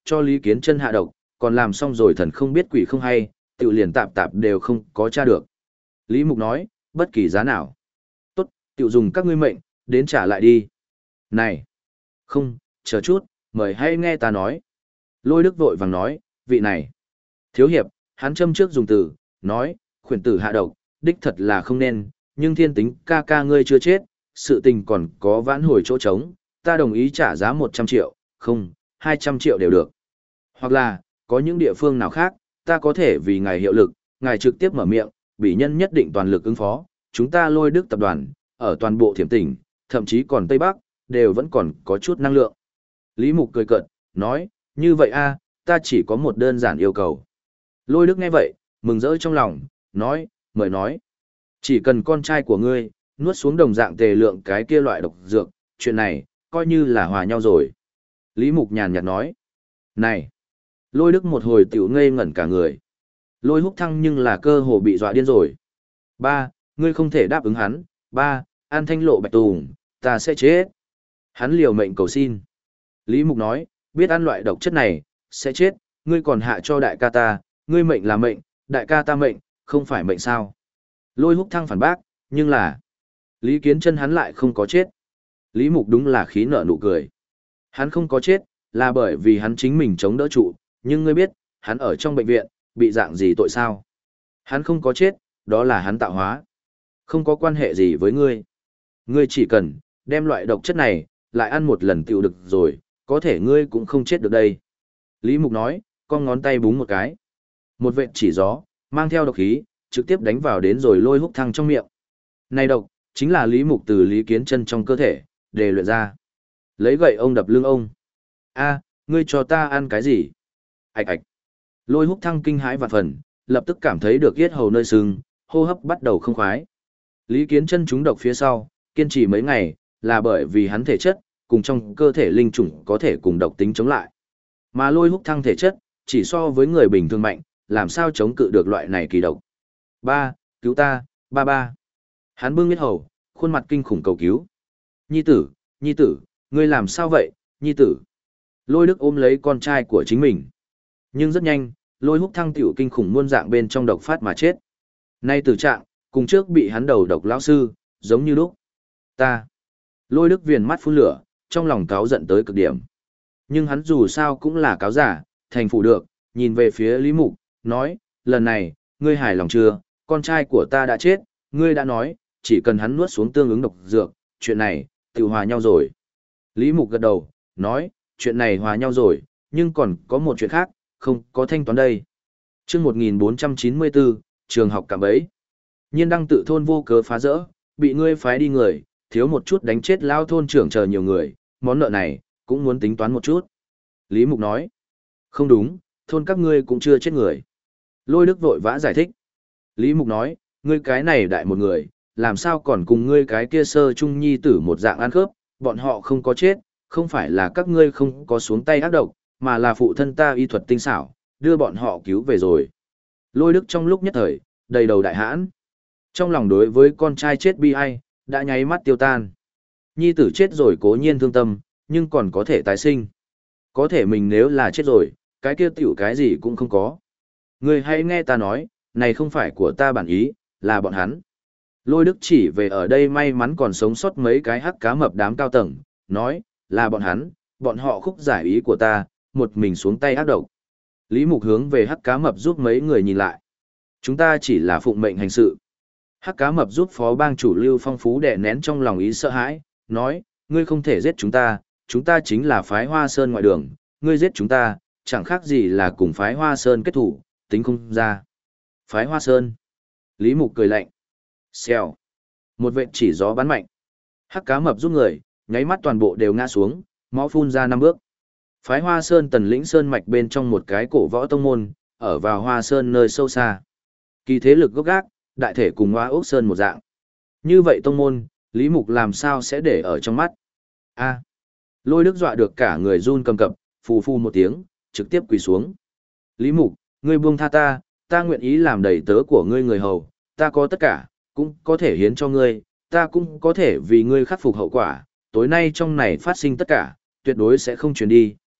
cho Lý Kiến Chân hạ độc, còn làm xong rồi thần không biết quỷ không hay, tự liền tạp tạp đều không có tra được. Lý Mục nói, bất kỳ giá nào. Tốt, tự dùng các ngươi mệnh, đến trả lại đi. Này! Không, chờ chút, mời hãy nghe ta nói. Lôi Đức vội vàng nói, vị này. Thiếu hiệp, hắn châm trước dùng từ, nói, khuyển tử hạ độc, đích thật là không nên, nhưng thiên tính ca ca ngươi chưa chết, sự tình còn có vãn hồi chỗ trống, ta đồng ý trả giá một trăm triệu, không, hai trăm triệu đều được. Hoặc là, có những địa phương nào khác, ta có thể vì ngài hiệu lực, ngài trực tiếp mở miệng, bị nhân nhất định toàn lực ứng phó, chúng ta Lôi Đức tập đoàn, ở toàn bộ thiểm tỉnh, thậm chí còn Tây Bắc, đều vẫn còn có chút năng lượng. Lý Mục cười cợt, nói, như vậy a, ta chỉ có một đơn giản yêu cầu. Lôi Đức nghe vậy, mừng rỡ trong lòng, nói, mời nói. Chỉ cần con trai của ngươi, nuốt xuống đồng dạng tề lượng cái kia loại độc dược, chuyện này, coi như là hòa nhau rồi. Lý Mục nhàn nhạt nói, này, Lôi Đức một hồi tiểu ngây ngẩn cả người. Lôi Húc Thăng nhưng là cơ hồ bị dọa điên rồi. Ba, ngươi không thể đáp ứng hắn. Ba, An Thanh Lộ bạch tùng, ta sẽ chết. Hắn liều mệnh cầu xin. Lý Mục nói, biết ăn loại độc chất này, sẽ chết, ngươi còn hạ cho đại ca ta, ngươi mệnh là mệnh, đại ca ta mệnh, không phải mệnh sao. Lôi Húc Thăng phản bác, nhưng là, Lý Kiến Chân hắn lại không có chết. Lý Mục đúng là khí nợ nụ cười. Hắn không có chết, là bởi vì hắn chính mình chống đỡ trụ, nhưng ngươi biết, hắn ở trong bệnh viện, bị dạng gì tội sao? Hắn không có chết, đó là hắn tạo hóa. Không có quan hệ gì với ngươi. Ngươi chỉ cần, đem loại độc chất này, lại ăn một lần tiểu được rồi, có thể ngươi cũng không chết được đây. Lý Mục nói, con ngón tay búng một cái. Một vệt chỉ gió, mang theo độc khí, trực tiếp đánh vào đến rồi Lôi Húc Thăng trong miệng. Này độc, chính là Lý Mục từ Lý Kiến Chân trong cơ thể, để luyện ra. Lấy gậy ông đập lưng ông. A, ngươi cho ta ăn cái gì? Ảch ạch. Lôi Húc Thăng kinh hãi vạn phần, lập tức cảm thấy được yết hầu nơi sưng, hô hấp bắt đầu không khoái. Lý Kiến Chân trúng độc phía sau, kiên trì mấy ngày, là bởi vì hắn thể chất, cùng trong cơ thể linh chủng có thể cùng độc tính chống lại. Mà Lôi Húc Thăng thể chất, chỉ so với người bình thường mạnh, làm sao chống cự được loại này kỳ độc. Ba, cứu ta, ba ba. Hắn bưng yết hầu, khuôn mặt kinh khủng cầu cứu. Nhi tử, nhi tử, ngươi làm sao vậy, nhi tử. Lôi Đức ôm lấy con trai của chính mình. Nhưng rất nhanh, Lôi Húc Thăng tiểu kinh khủng muôn dạng bên trong độc phát mà chết. Nay tử trạng, cùng trước bị hắn đầu độc lão sư, giống như lúc. Ta. Lôi Đức viền mắt phun lửa, trong lòng cáo giận tới cực điểm. Nhưng hắn dù sao cũng là cáo giả, thành phủ được, nhìn về phía Lý Mục, nói, lần này, ngươi hài lòng chưa, con trai của ta đã chết, ngươi đã nói, chỉ cần hắn nuốt xuống tương ứng độc dược, chuyện này, tự hòa nhau rồi. Lý Mục gật đầu, nói, chuyện này hòa nhau rồi, nhưng còn có một chuyện khác, không có thanh toán đây. Trước một nghìn bốn trăm chín mươi tư, trường học cạm bẫy. Nhiên đăng tự thôn vô cớ phá rỡ, bị ngươi phái đi người, thiếu một chút đánh chết lao thôn trưởng chờ nhiều người, món nợ này, cũng muốn tính toán một chút. Lý Mục nói, không đúng, thôn các ngươi cũng chưa chết người. Lôi Đức vội vã giải thích. Lý Mục nói, ngươi cái này đại một người, làm sao còn cùng ngươi cái kia sơ trung nhi tử một dạng ăn khớp, bọn họ không có chết, không phải là các ngươi không có xuống tay ác độc, mà là phụ thân ta y thuật tinh xảo, đưa bọn họ cứu về rồi. Lôi Đức trong lúc nhất thời, đầy đầu đại hãn. Trong lòng đối với con trai chết bi ai, đã nháy mắt tiêu tan. Nhi tử chết rồi cố nhiên thương tâm, nhưng còn có thể tái sinh. Có thể mình nếu là chết rồi, cái kia tiểu cái gì cũng không có. Ngươi hãy nghe ta nói, này không phải của ta bản ý, là bọn hắn. Lôi Đức chỉ về ở đây may mắn còn sống sót mấy cái hắc cá mập đám cao tầng, nói, là bọn hắn, bọn họ khúc giải ý của ta, một mình xuống tay ác độc. Lý Mục hướng về hắc cá mập giúp mấy người nhìn lại. Chúng ta chỉ là phụng mệnh hành sự. Hắc cá mập giúp phó bang chủ Lưu Phong Phú đè nén trong lòng ý sợ hãi, nói, ngươi không thể giết chúng ta, chúng ta chính là phái Hoa Sơn ngoại đường, ngươi giết chúng ta, chẳng khác gì là cùng phái Hoa Sơn kết thủ, tính không ra. Phái Hoa Sơn. Lý Mục cười lạnh. Xèo. Một vệt chỉ gió bắn mạnh. Hắc cá mập giúp người, nháy mắt toàn bộ đều ngã xuống, máu phun ra năm bước. Phái Hoa Sơn Tần Lĩnh Sơn mạch bên trong một cái cổ võ tông môn, ở vào Hoa Sơn nơi sâu xa. Kỳ thế lực gốc gác, đại thể cùng Hoa Ốc Sơn một dạng. Như vậy tông môn, Lý Mục làm sao sẽ để ở trong mắt? A. Lôi Đức dọa được cả người run cầm cập, phù phù một tiếng, trực tiếp quỳ xuống. Lý Mục, ngươi buông tha ta, ta nguyện ý làm đầy tớ của ngươi người hầu, ta có tất cả, cũng có thể hiến cho ngươi, ta cũng có thể vì ngươi khắc phục hậu quả, tối nay trong này phát sinh tất cả, tuyệt đối sẽ không truyền đi,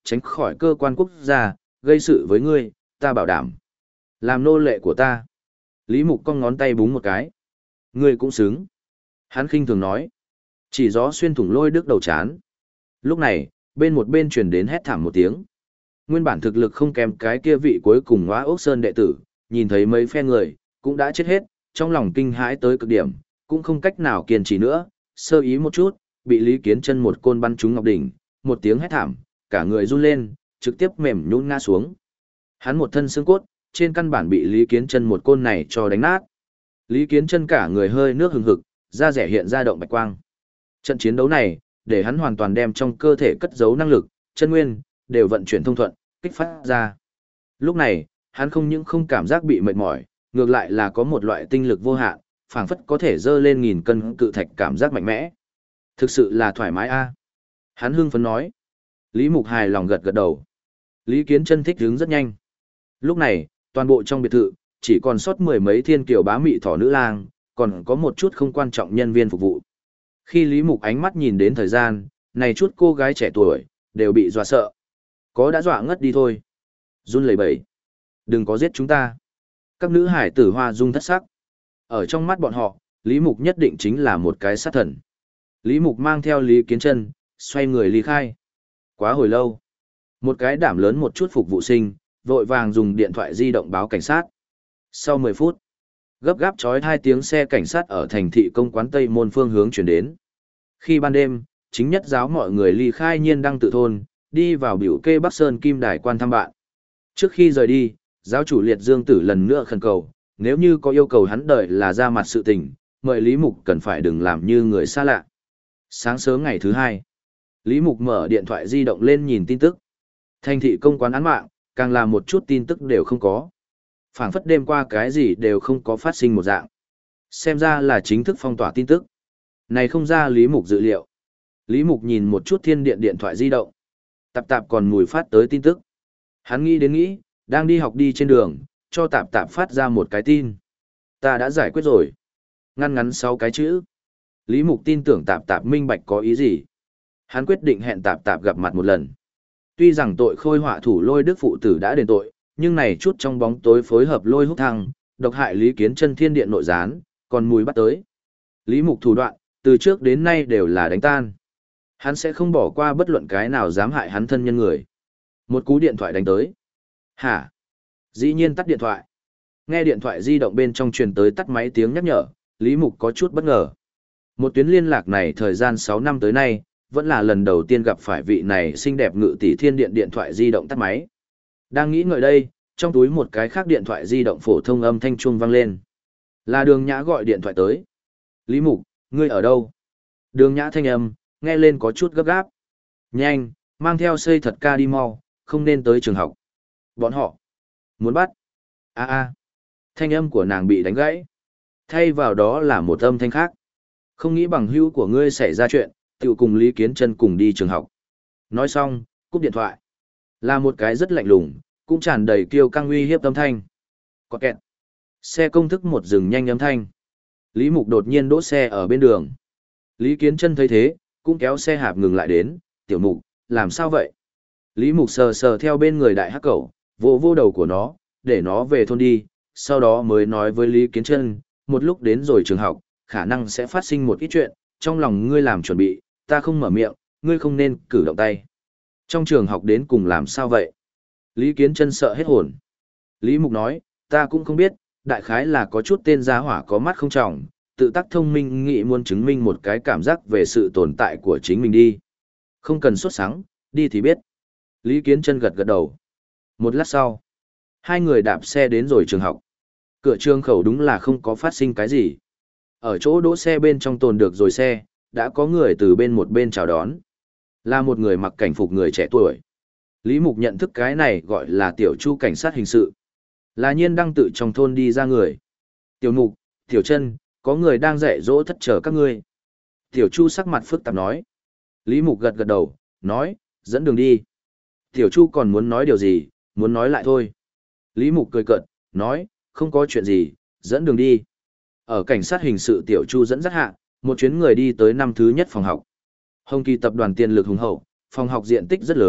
tránh khỏi cơ quan quốc gia, gây sự với ngươi, ta bảo đảm. Làm nô lệ của ta. Lý Mục cong ngón tay búng một cái. Ngươi cũng xứng. Hắn khinh thường nói. Chỉ gió xuyên thủng lôi đức đầu chán. Lúc này, bên một bên truyền đến hét thảm một tiếng. Nguyên bản thực lực không kém cái kia vị cuối cùng Ngõa Ốc Sơn đệ tử, nhìn thấy mấy phe người, cũng đã chết hết, trong lòng kinh hãi tới cực điểm, cũng không cách nào kiên trì nữa, sơ ý một chút, bị Lý Kiến Chân một côn bắn trúng ngọc đỉnh, một tiếng hét thảm, cả người run lên, trực tiếp mềm nhũn ngã xuống. Hắn một thân xương cốt, trên căn bản bị Lý Kiến Chân một côn này cho đánh nát. Lý Kiến Chân cả người hơi nước hừng hực, da rẻ hiện ra động bạch quang. Trận chiến đấu này, để hắn hoàn toàn đem trong cơ thể cất giấu năng lực, chân nguyên, đều vận chuyển thông thuận, kích phát ra. Lúc này, hắn không những không cảm giác bị mệt mỏi, ngược lại là có một loại tinh lực vô hạn, phảng phất có thể dơ lên nghìn cân cự thạch cảm giác mạnh mẽ. Thực sự là thoải mái a. Hắn hưng phấn nói. Lý Mục hài lòng gật gật đầu. Lý Kiến Chân thích hứng rất nhanh. Lúc này, toàn bộ trong biệt thự, chỉ còn sót mười mấy thiên kiều bá mị thỏ nữ lang, còn có một chút không quan trọng nhân viên phục vụ. Khi Lý Mục ánh mắt nhìn đến thời gian, này chút cô gái trẻ tuổi, đều bị dọa sợ. Có đã dọa ngất đi thôi. Run lẩy bẩy. Đừng có giết chúng ta. Các nữ hải tử hoa dung thất sắc. Ở trong mắt bọn họ, Lý Mục nhất định chính là một cái sát thần. Lý Mục mang theo Lý Kiến Chân, xoay người ly khai. Quá hồi lâu. Một cái đảm lớn một chút phục vụ sinh, vội vàng dùng điện thoại di động báo cảnh sát. Sau mười phút, gấp gáp chói hai tiếng xe cảnh sát ở thành thị công quán Tây Môn phương hướng chuyển đến. Khi ban đêm, chính nhất giáo mọi người ly khai nhiên đăng tự thôn, đi vào biểu kê Bắc Sơn Kim Đài quan thăm bạn. Trước khi rời đi, giáo chủ Liệt Dương Tử lần nữa khẩn cầu, nếu như có yêu cầu hắn đợi là ra mặt sự tình, mời Lý Mục cần phải đừng làm như người xa lạ. Sáng sớm ngày thứ hai, Lý Mục mở điện thoại di động lên nhìn tin tức. Thành thị công quán án mạng, càng là một chút tin tức đều không có. Phảng phất đêm qua cái gì đều không có phát sinh một dạng. Xem ra là chính thức phong tỏa tin tức. Này không ra Lý Mục dự liệu. Lý Mục nhìn một chút thiên điện điện thoại di động. Tạp tạp còn mùi phát tới tin tức. Hắn nghĩ đến nghĩ, đang đi học đi trên đường, cho tạp tạp phát ra một cái tin. Ta đã giải quyết rồi. Ngăn ngắn sáu cái chữ. Lý Mục tin tưởng tạp tạp minh bạch có ý gì. Hắn quyết định hẹn tạp tạp gặp mặt một lần. Tuy rằng tội khôi họa thủ Lôi Đức phụ tử đã đền tội, nhưng này chút trong bóng tối phối hợp Lôi Húc Thăng, độc hại Lý Kiến Chân thiên điện nội gián, còn mùi bắt tới. Lý Mục thủ đoạn, từ trước đến nay đều là đánh tan. Hắn sẽ không bỏ qua bất luận cái nào dám hại hắn thân nhân người. Một cú điện thoại đánh tới. Hả? Dĩ nhiên tắt điện thoại. Nghe điện thoại di động bên trong truyền tới tắt máy tiếng nhắc nhở, Lý Mục có chút bất ngờ. Một tuyến liên lạc này thời gian sáu năm tới nay, vẫn là lần đầu tiên gặp phải vị này xinh đẹp ngự tỷ thiên điện điện thoại di động tắt máy. Đang nghĩ ngợi đây, trong túi một cái khác điện thoại di động phổ thông âm thanh chuông vang lên. Là Đường Nhã gọi điện thoại tới. Lý Mục, ngươi ở đâu? Đường Nhã thanh âm, nghe lên có chút gấp gáp. Nhanh, mang theo xây thật ca đi mau, không nên tới trường học. Bọn họ muốn bắt. A a. Thanh âm của nàng bị đánh gãy. Thay vào đó là một âm thanh khác. Không nghĩ bằng hữu của ngươi xảy ra chuyện, tự cùng Lý Kiến Chân cùng đi trường học. Nói xong, cúp điện thoại. Là một cái rất lạnh lùng, cũng tràn đầy kiêu căng uy hiếp âm thanh. Có kẹt. Xe công thức một dừng nhanh âm thanh. Lý Mục đột nhiên đỗ xe ở bên đường. Lý Kiến Chân thấy thế, cũng kéo xe hạp ngừng lại đến. Tiểu Mục, làm sao vậy? Lý Mục sờ sờ theo bên người đại hắc cẩu, vô vô đầu của nó, để nó về thôn đi. Sau đó mới nói với Lý Kiến Chân, một lúc đến rồi trường học, khả năng sẽ phát sinh một ít chuyện, trong lòng ngươi làm chuẩn bị, ta không mở miệng, ngươi không nên cử động tay. Trong trường học đến cùng làm sao vậy? Lý Kiến Chân sợ hết hồn. Lý Mục nói, ta cũng không biết, đại khái là có chút tên giá hỏa có mắt không trọng, tự tác thông minh nghĩ muốn chứng minh một cái cảm giác về sự tồn tại của chính mình đi. Không cần sốt sắng, đi thì biết. Lý Kiến Chân gật gật đầu. Một lát sau, hai người đạp xe đến rồi trường học. Cửa trường khẩu đúng là không có phát sinh cái gì. Ở chỗ đỗ xe bên trong tồn được rồi xe, đã có người từ bên một bên chào đón. Là một người mặc cảnh phục người trẻ tuổi. Lý Mục nhận thức cái này gọi là Tiểu Chu cảnh sát hình sự. Là nhiên đăng tự trong thôn đi ra người. Tiểu Mục, Tiểu Chân, có người đang dạy dỗ thất chờ các ngươi. Tiểu Chu sắc mặt phức tạp nói. Lý Mục gật gật đầu, nói, dẫn đường đi. Tiểu Chu còn muốn nói điều gì, muốn nói lại thôi. Lý Mục cười cợt, nói, không có chuyện gì, dẫn đường đi. Ở cảnh sát hình sự Tiểu Chu dẫn dắt hạ, một chuyến người đi tới năm thứ nhất phòng học. Hồng Kỳ tập đoàn tiền lực hùng hậu, phòng học diện tích rất lớn,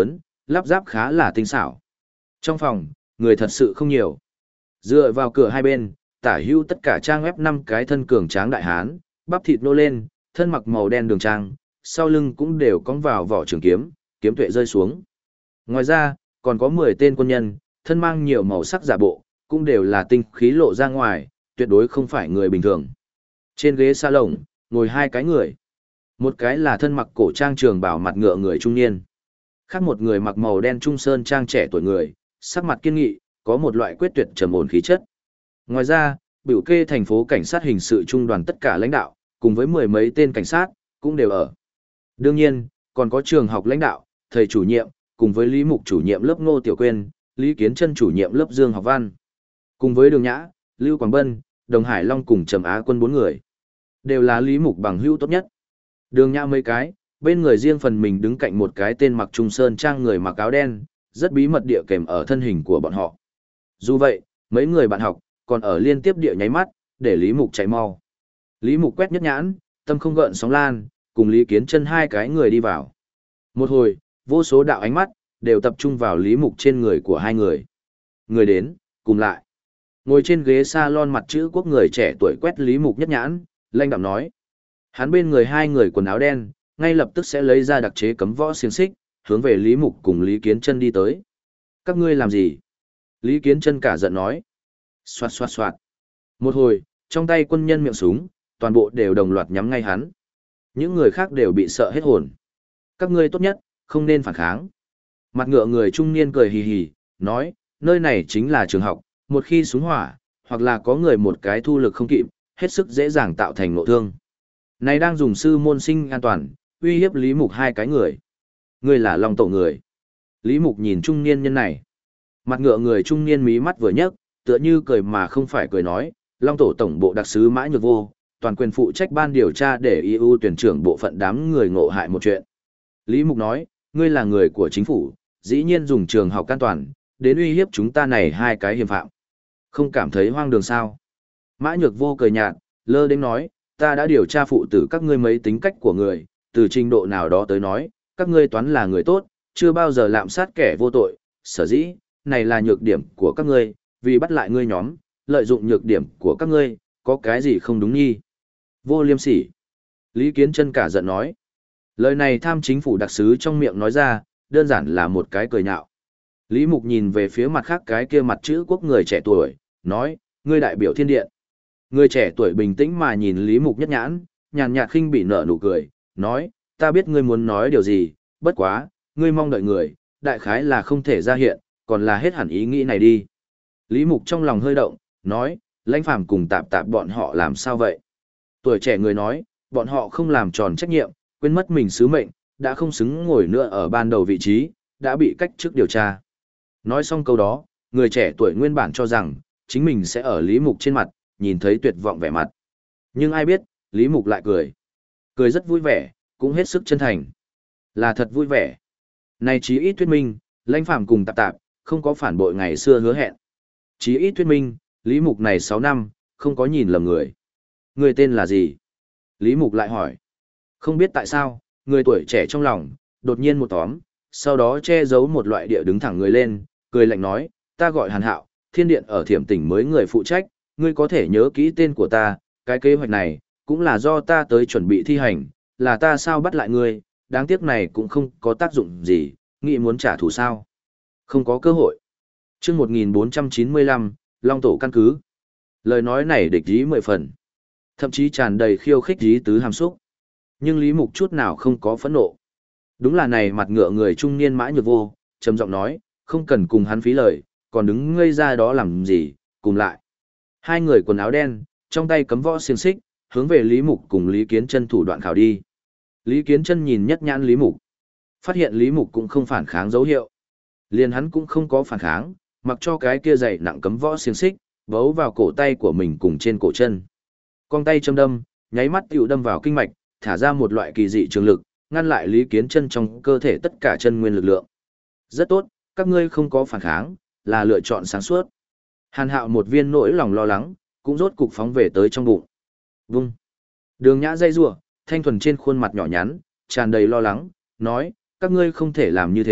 lắp ráp khá là tinh xảo. Trong phòng, người thật sự không nhiều. Dựa vào cửa hai bên, tả hữu tất cả trang web năm cái thân cường tráng đại hán, bắp thịt nô lên, thân mặc màu đen đường trang, sau lưng cũng đều cong vào vỏ trường kiếm, kiếm tuệ rơi xuống. Ngoài ra, còn có mười tên quân nhân, thân mang nhiều màu sắc giả bộ, cũng đều là tinh khí lộ ra ngoài, tuyệt đối không phải người bình thường. Trên ghế salon, ngồi hai cái người. Một cái là thân mặc cổ trang trường bảo mặt ngựa người trung niên. Khác một người mặc màu đen trung sơn trang trẻ tuổi người, sắc mặt kiên nghị, có một loại quyết tuyệt trầm ổn khí chất. Ngoài ra, biểu kê thành phố cảnh sát hình sự trung đoàn tất cả lãnh đạo, cùng với mười mấy tên cảnh sát, cũng đều ở. Đương nhiên, còn có trường học lãnh đạo, thầy chủ nhiệm, cùng với Lý Mục chủ nhiệm lớp Ngô Tiểu Quyên, Lý Kiến Trân chủ nhiệm lớp Dương Học Văn. Cùng với Đường Nhã, Lưu Quảng Bân, Đồng Hải Long cùng Trầm Á Quân bốn người. Đều là Lý Mục bằng hữu tốt nhất. Đường Nhã mấy cái, bên người riêng phần mình đứng cạnh một cái tên mặc trung sơn trang người mặc áo đen, rất bí mật địa kèm ở thân hình của bọn họ. Dù vậy, mấy người bạn học, còn ở liên tiếp địa nháy mắt, để Lý Mục chạy mau. Lý Mục quét nhất nhãn, tâm không gợn sóng lan, cùng Lý Kiến Trân hai cái người đi vào. Một hồi, vô số đạo ánh mắt, đều tập trung vào Lý Mục trên người của hai người. Người đến, cùng lại. Ngồi trên ghế salon mặt chữ quốc người trẻ tuổi quét Lý Mục nhất nhãn, lanh đạm nói. Hắn bên người hai người quần áo đen, ngay lập tức sẽ lấy ra đặc chế cấm võ xiềng xích, hướng về Lý Mục cùng Lý Kiến Trân đi tới. Các ngươi làm gì? Lý Kiến Trân cả giận nói. Xoạt xoạt xoạt. Một hồi, trong tay quân nhân miệng súng, toàn bộ đều đồng loạt nhắm ngay hắn. Những người khác đều bị sợ hết hồn. Các ngươi tốt nhất, không nên phản kháng. Mặt ngựa người trung niên cười hì hì, nói, nơi này chính là trường học, một khi súng hỏa, hoặc là có người một cái thu lực không kịp, hết sức dễ dàng tạo thành nộ thương. Này đang dùng sư môn sinh an toàn, uy hiếp Lý Mục hai cái người. Người là Long Tổ người. Lý Mục nhìn trung niên nhân này. Mặt ngựa người trung niên mí mắt vừa nhấc, tựa như cười mà không phải cười nói, Long Tổ tổng bộ đặc sứ Mã Nhược Vô, toàn quyền phụ trách ban điều tra để i u tuyển trưởng bộ phận đám người ngộ hại một chuyện. Lý Mục nói, ngươi là người của chính phủ, dĩ nhiên dùng trường học an toàn, đến uy hiếp chúng ta này hai cái hiểm phạm. Không cảm thấy hoang đường sao? Mã Nhược Vô cười nhạt, lơ đến nói, ta đã điều tra phụ tử các ngươi mấy tính cách của người, từ trình độ nào đó tới nói, các ngươi toán là người tốt, chưa bao giờ lạm sát kẻ vô tội, sở dĩ, này là nhược điểm của các ngươi, vì bắt lại ngươi nhóm, lợi dụng nhược điểm của các ngươi, có cái gì không đúng nhi? Vô liêm sỉ. Lý Kiến Trân cả giận nói. Lời này tham chính phủ đặc sứ trong miệng nói ra, đơn giản là một cái cười nhạo. Lý Mục nhìn về phía mặt khác cái kia mặt chữ quốc người trẻ tuổi, nói, ngươi đại biểu thiên điện. Người trẻ tuổi bình tĩnh mà nhìn Lý Mục nhất nhãn, nhàn nhạt khinh bị nở nụ cười, nói, ta biết ngươi muốn nói điều gì, bất quá, ngươi mong đợi người, đại khái là không thể ra hiện, còn là hết hẳn ý nghĩ này đi. Lý Mục trong lòng hơi động, nói, Lãnh Phàm cùng tạp tạp bọn họ làm sao vậy? Tuổi trẻ người nói, bọn họ không làm tròn trách nhiệm, quên mất mình sứ mệnh, đã không xứng ngồi nữa ở ban đầu vị trí, đã bị cách chức điều tra. Nói xong câu đó, người trẻ tuổi nguyên bản cho rằng, chính mình sẽ ở Lý Mục trên mặt, nhìn thấy tuyệt vọng vẻ mặt. Nhưng ai biết, Lý Mục lại cười. Cười rất vui vẻ, cũng hết sức chân thành. Là thật vui vẻ. Này chí ít thuyết minh, Lãnh Phàm cùng tạp tạp, không có phản bội ngày xưa hứa hẹn. Chí ít thuyết minh, Lý Mục này sáu năm, không có nhìn lầm người. Người tên là gì? Lý Mục lại hỏi. Không biết tại sao, người tuổi trẻ trong lòng, đột nhiên một tóm, sau đó che giấu một loại địa đứng thẳng người lên, cười lạnh nói, ta gọi Hàn Hạo, thiên điện ở Thiểm tỉnh mới người phụ trách, ngươi có thể nhớ kỹ tên của ta, cái kế hoạch này, cũng là do ta tới chuẩn bị thi hành, là ta sao bắt lại ngươi, đáng tiếc này cũng không có tác dụng gì, nghĩ muốn trả thù sao. Không có cơ hội. Trước một nghìn bốn trăm chín mươi lăm, Long Tổ căn cứ. Lời nói này địch ý mười phần. Thậm chí tràn đầy khiêu khích ý tứ hàm xúc. Nhưng Lý Mục chút nào không có phẫn nộ. Đúng là này mặt ngựa người trung niên Mã Nhược Vô, trầm giọng nói, không cần cùng hắn phí lời, còn đứng ngây ra đó làm gì, cùng lại. Hai người quần áo đen, trong tay cấm võ xiềng xích, hướng về Lý Mục cùng Lý Kiến Trân thủ đoạn khảo đi. Lý Kiến Trân nhìn nhất nhãn Lý Mục. Phát hiện Lý Mục cũng không phản kháng dấu hiệu. Liền hắn cũng không có phản kháng, mặc cho cái kia dày nặng cấm võ xiềng xích, bấu vào cổ tay của mình cùng trên cổ chân. Con tay châm đâm, nháy mắt tiểu đâm vào kinh mạch, thả ra một loại kỳ dị trường lực, ngăn lại Lý Kiến Trân trong cơ thể tất cả chân nguyên lực lượng. Rất tốt, các ngươi không có phản kháng, là lựa chọn sáng suốt. Hàn Hạo một viên nỗi lòng lo lắng, cũng rốt cục phóng về tới trong bụng. Vung. Đường Nhã dây rủa, thanh thuần trên khuôn mặt nhỏ nhắn, tràn đầy lo lắng, nói, các ngươi không thể làm như thế,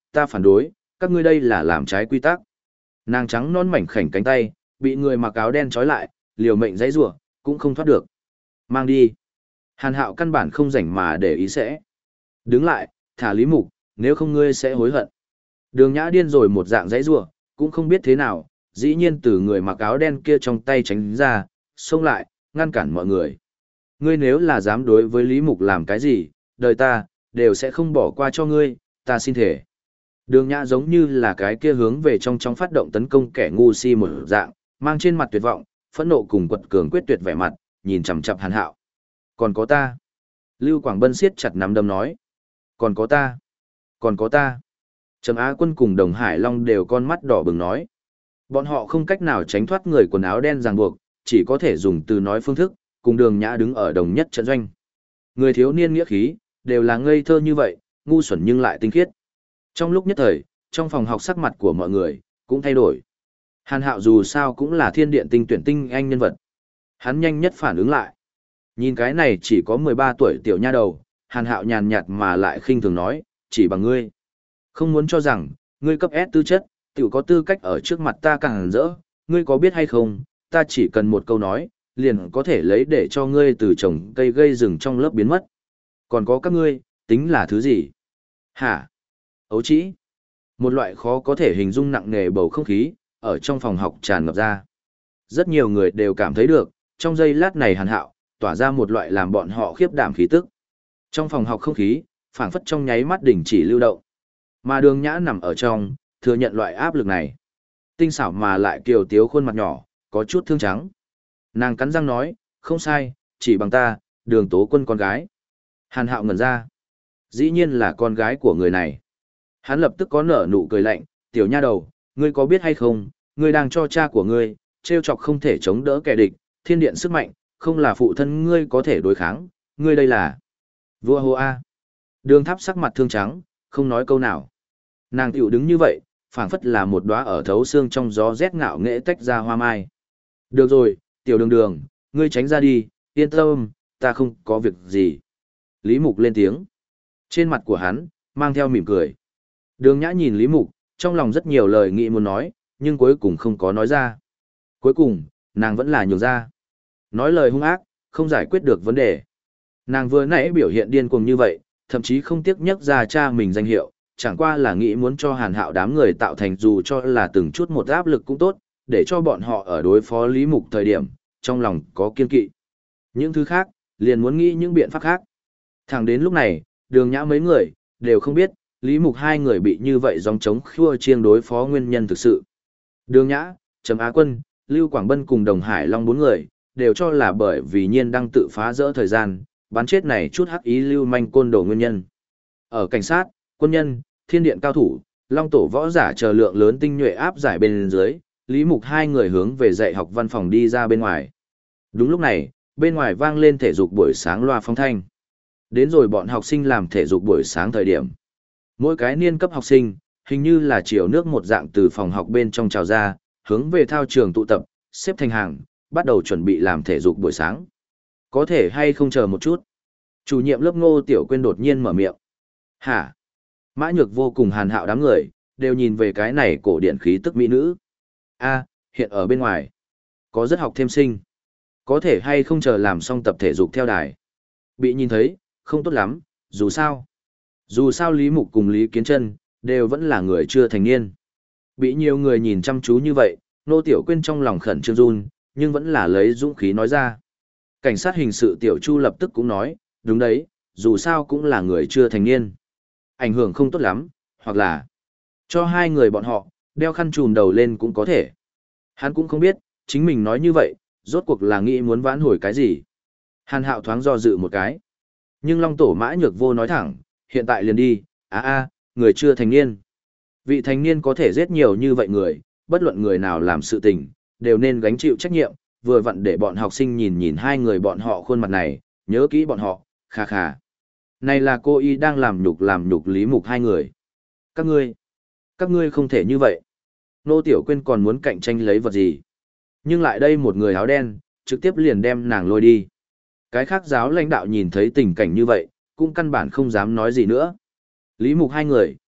ta phản đối, các ngươi đây là làm trái quy tắc. Nàng trắng non mảnh khảnh cánh tay, bị người mặc áo đen trói lại, liều mệnh giãy giụa, cũng không thoát được. Mang đi. Hàn Hạo căn bản không rảnh mà để ý sẽ. Đứng lại, thả Lý Mục, nếu không ngươi sẽ hối hận. Đường Nhã điên rồi một dạng giãy giụa, cũng không biết thế nào, dĩ nhiên từ người mặc áo đen kia trong tay tránh ra, xông lại, ngăn cản mọi người. Ngươi nếu là dám đối với Lý Mục làm cái gì, đời ta, đều sẽ không bỏ qua cho ngươi, ta xin thể. Đường Nhã giống như là cái kia hướng về trong trong phát động tấn công kẻ ngu si một dạng, mang trên mặt tuyệt vọng, phẫn nộ cùng quật cường quyết tuyệt vẻ mặt, nhìn chằm chằm Hàn Hạo. Còn có ta. Lưu Quảng Bân siết chặt nắm đấm nói. Còn có ta. Còn có ta. Trầm Á Quân cùng Đồng Hải Long đều con mắt đỏ bừng nói. Bọn họ không cách nào tránh thoát người quần áo đen ràng buộc, chỉ có thể dùng từ nói phương thức, cùng Đường Nhã đứng ở đồng nhất trận doanh. Người thiếu niên nghĩa khí, đều là ngây thơ như vậy, ngu xuẩn nhưng lại tinh khiết. Trong lúc nhất thời, trong phòng học sắc mặt của mọi người, cũng thay đổi. Hàn Hạo dù sao cũng là thiên điện tinh tuyển tinh anh nhân vật. Hắn nhanh nhất phản ứng lại. Nhìn cái này chỉ có mười ba tuổi tiểu nha đầu, Hàn Hạo nhàn nhạt mà lại khinh thường nói, chỉ bằng ngươi. Không muốn cho rằng, ngươi cấp S tư chất, tiểu có tư cách ở trước mặt ta càng rỡ, ngươi có biết hay không, ta chỉ cần một câu nói, liền có thể lấy để cho ngươi từ trồng cây gây rừng trong lớp biến mất. Còn có các ngươi, tính là thứ gì? Hả? Ấu trĩ? Một loại khó có thể hình dung nặng nề bầu không khí, ở trong phòng học tràn ngập ra. Rất nhiều người đều cảm thấy được, trong giây lát này Hàn Hạo, tỏa ra một loại làm bọn họ khiếp đảm khí tức. Trong phòng học không khí, phảng phất trong nháy mắt đình chỉ lưu động. Mà Đường Nhã nằm ở trong, thừa nhận loại áp lực này. Tinh xảo mà lại kiều tiếu khuôn mặt nhỏ, có chút thương trắng. Nàng cắn răng nói, không sai, chỉ bằng ta, Đường Tố Quân con gái. Hàn Hạo ngẩn ra. Dĩ nhiên là con gái của người này. Hắn lập tức có nở nụ cười lạnh, tiểu nha đầu, ngươi có biết hay không, ngươi đang cho cha của ngươi, trêu chọc không thể chống đỡ kẻ địch, thiên điện sức mạnh, không là phụ thân ngươi có thể đối kháng, ngươi đây là vua Hồ A. Đường Tháp sắc mặt thương trắng, không nói câu nào. Nàng tiểu đứng như vậy, phảng phất là một đóa ở thấu xương trong gió rét ngạo nghễ tách ra hoa mai. Được rồi, tiểu đường đường, ngươi tránh ra đi, yên tâm, ta không có việc gì. Lý Mục lên tiếng. Trên mặt của hắn, mang theo mỉm cười. Đường Nhã nhìn Lý Mục, trong lòng rất nhiều lời nghĩ muốn nói, nhưng cuối cùng không có nói ra. Cuối cùng, nàng vẫn là nhường ra. Nói lời hung ác, không giải quyết được vấn đề. Nàng vừa nãy biểu hiện điên cuồng như vậy, thậm chí không tiếc nhắc ra cha mình danh hiệu, chẳng qua là nghĩ muốn cho Hàn Hạo đám người tạo thành dù cho là từng chút một áp lực cũng tốt, để cho bọn họ ở đối phó Lý Mục thời điểm, trong lòng có kiên kỵ. Những thứ khác, liền muốn nghĩ những biện pháp khác. Thẳng đến lúc này, Đường Nhã mấy người, đều không biết, Lý Mục hai người bị như vậy dòng chống khua chiêng đối phó nguyên nhân thực sự. Đường Nhã, Trầm Á Quân, Lưu Quảng Bân cùng Đồng Hải Long bốn người, đều cho là bởi vì nhiên đang tự phá rỡ thời gian, bắn chết này chút hắc ý lưu manh côn đồ nguyên nhân. Ở cảnh sát, quân nhân, thiên điện cao thủ, long tổ võ giả chờ lượng lớn tinh nhuệ áp giải bên dưới, Lý Mục hai người hướng về dạy học văn phòng đi ra bên ngoài. Đúng lúc này, bên ngoài vang lên thể dục buổi sáng loa phóng thanh. Đến rồi bọn học sinh làm thể dục buổi sáng thời điểm. Mỗi cái niên cấp học sinh, hình như là chiều nước một dạng từ phòng học bên trong trào ra, hướng về thao trường tụ tập, xếp thành hàng, bắt đầu chuẩn bị làm thể dục buổi sáng. Có thể hay không chờ một chút? Chủ nhiệm lớp Ngô Tiểu Quyên đột nhiên mở miệng. Hả? Mã Nhược Vô cùng Hàn Hạo đám người, đều nhìn về cái này cổ điển khí tức mỹ nữ. A, hiện ở bên ngoài, có rất học thêm sinh. Có thể hay không chờ làm xong tập thể dục theo đài. Bị nhìn thấy, không tốt lắm, dù sao. Dù sao Lý Mục cùng Lý Kiến Trân, đều vẫn là người chưa thành niên. Bị nhiều người nhìn chăm chú như vậy, Nô Tiểu Quyên trong lòng khẩn trương run, nhưng vẫn là lấy dũng khí nói ra. Cảnh sát hình sự Tiểu Chu lập tức cũng nói, đúng đấy, dù sao cũng là người chưa thành niên. Ảnh hưởng không tốt lắm, hoặc là cho hai người bọn họ, đeo khăn trùm đầu lên cũng có thể. Hắn cũng không biết, chính mình nói như vậy, rốt cuộc là nghĩ muốn vãn hồi cái gì. Hàn Hạo thoáng do dự một cái. Nhưng Long Tổ Mã Nhược Vô nói thẳng, hiện tại liền đi, á a, người chưa thành niên. Vị thành niên có thể giết nhiều như vậy người, bất luận người nào làm sự tình, đều nên gánh chịu trách nhiệm, vừa vặn để bọn học sinh nhìn nhìn hai người bọn họ khuôn mặt này, nhớ kỹ bọn họ, khà khà. Này là cô y đang làm nhục làm nhục Lý Mục hai người. Các ngươi, các ngươi không thể như vậy. Nô Tiểu Quyên còn muốn cạnh tranh lấy vật gì. Nhưng lại đây một người áo đen, trực tiếp liền đem nàng lôi đi. Cái khác giáo lãnh đạo nhìn thấy tình cảnh như vậy, cũng căn bản không dám nói gì nữa. Lý Mục hai người,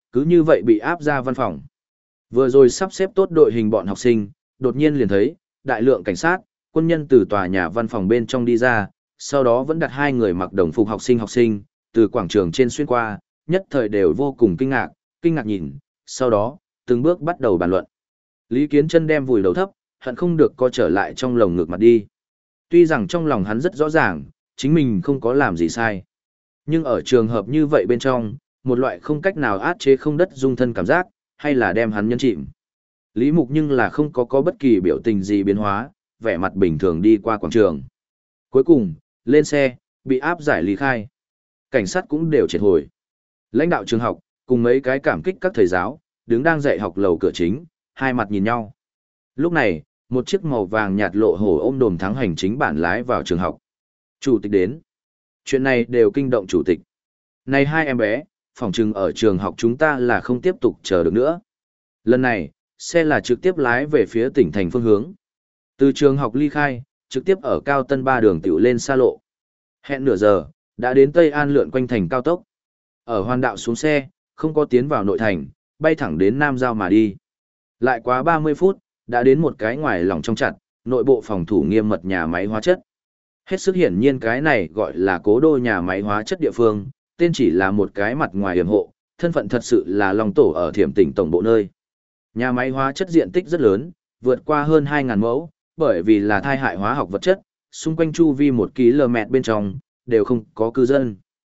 cứ như vậy bị áp ra văn phòng. Vừa rồi sắp xếp tốt đội hình bọn học sinh, đột nhiên liền thấy, đại lượng cảnh sát, quân nhân từ tòa nhà văn phòng bên trong đi ra, sau đó vẫn đặt hai người mặc đồng phục học sinh học sinh, từ quảng trường trên xuyên qua, nhất thời đều vô cùng kinh ngạc, kinh ngạc nhìn, sau đó, từng bước bắt đầu bàn luận. Lý Kiến Chân đem vùi đầu thấp, hận không được co trở lại trong lồng ngực mặt đi. Tuy rằng trong lòng hắn rất rõ ràng, chính mình không có làm gì sai. Nhưng ở trường hợp như vậy bên trong, một loại không cách nào át chế không đất dung thân cảm giác, hay là đem hắn nhấn chìm. Lý Mục nhưng là không có có bất kỳ biểu tình gì biến hóa, vẻ mặt bình thường đi qua quảng trường. Cuối cùng, lên xe, bị áp giải lý khai. Cảnh sát cũng đều triệt hồi. Lãnh đạo trường học, cùng mấy cái cảm kích các thầy giáo, đứng đang dạy học lầu cửa chính, hai mặt nhìn nhau. Lúc này, một chiếc màu vàng nhạt lộ hổ ôm đồm thắng hành chính bản lái vào trường học. Chủ tịch đến. Chuyện này đều kinh động chủ tịch. Này hai em bé, phỏng chừng ở trường học chúng ta là không tiếp tục chờ được nữa. Lần này, xe là trực tiếp lái về phía tỉnh thành phương hướng. Từ trường học ly khai, trực tiếp ở cao tân ba đường tiểu lên xa lộ. Hẹn nửa giờ, đã đến Tây An lượn quanh thành cao tốc. Ở hoàn đạo xuống xe, không có tiến vào nội thành, bay thẳng đến Nam Giao mà đi. Lại quá ba mươi phút, đã đến một cái ngoài lòng trong chặt, nội bộ phòng thủ nghiêm mật nhà máy hóa chất. Hết sức hiển nhiên cái này gọi là cố đô nhà máy hóa chất địa phương, tên chỉ là một cái mặt ngoài hiểm hộ, thân phận thật sự là Long Tổ ở Thiểm tỉnh tổng bộ nơi. Nhà máy hóa chất diện tích rất lớn, vượt qua hơn hai nghìn mẫu, bởi vì là thai hại hóa học vật chất, xung quanh chu vi một ki lô mét bên trong, đều không có cư dân.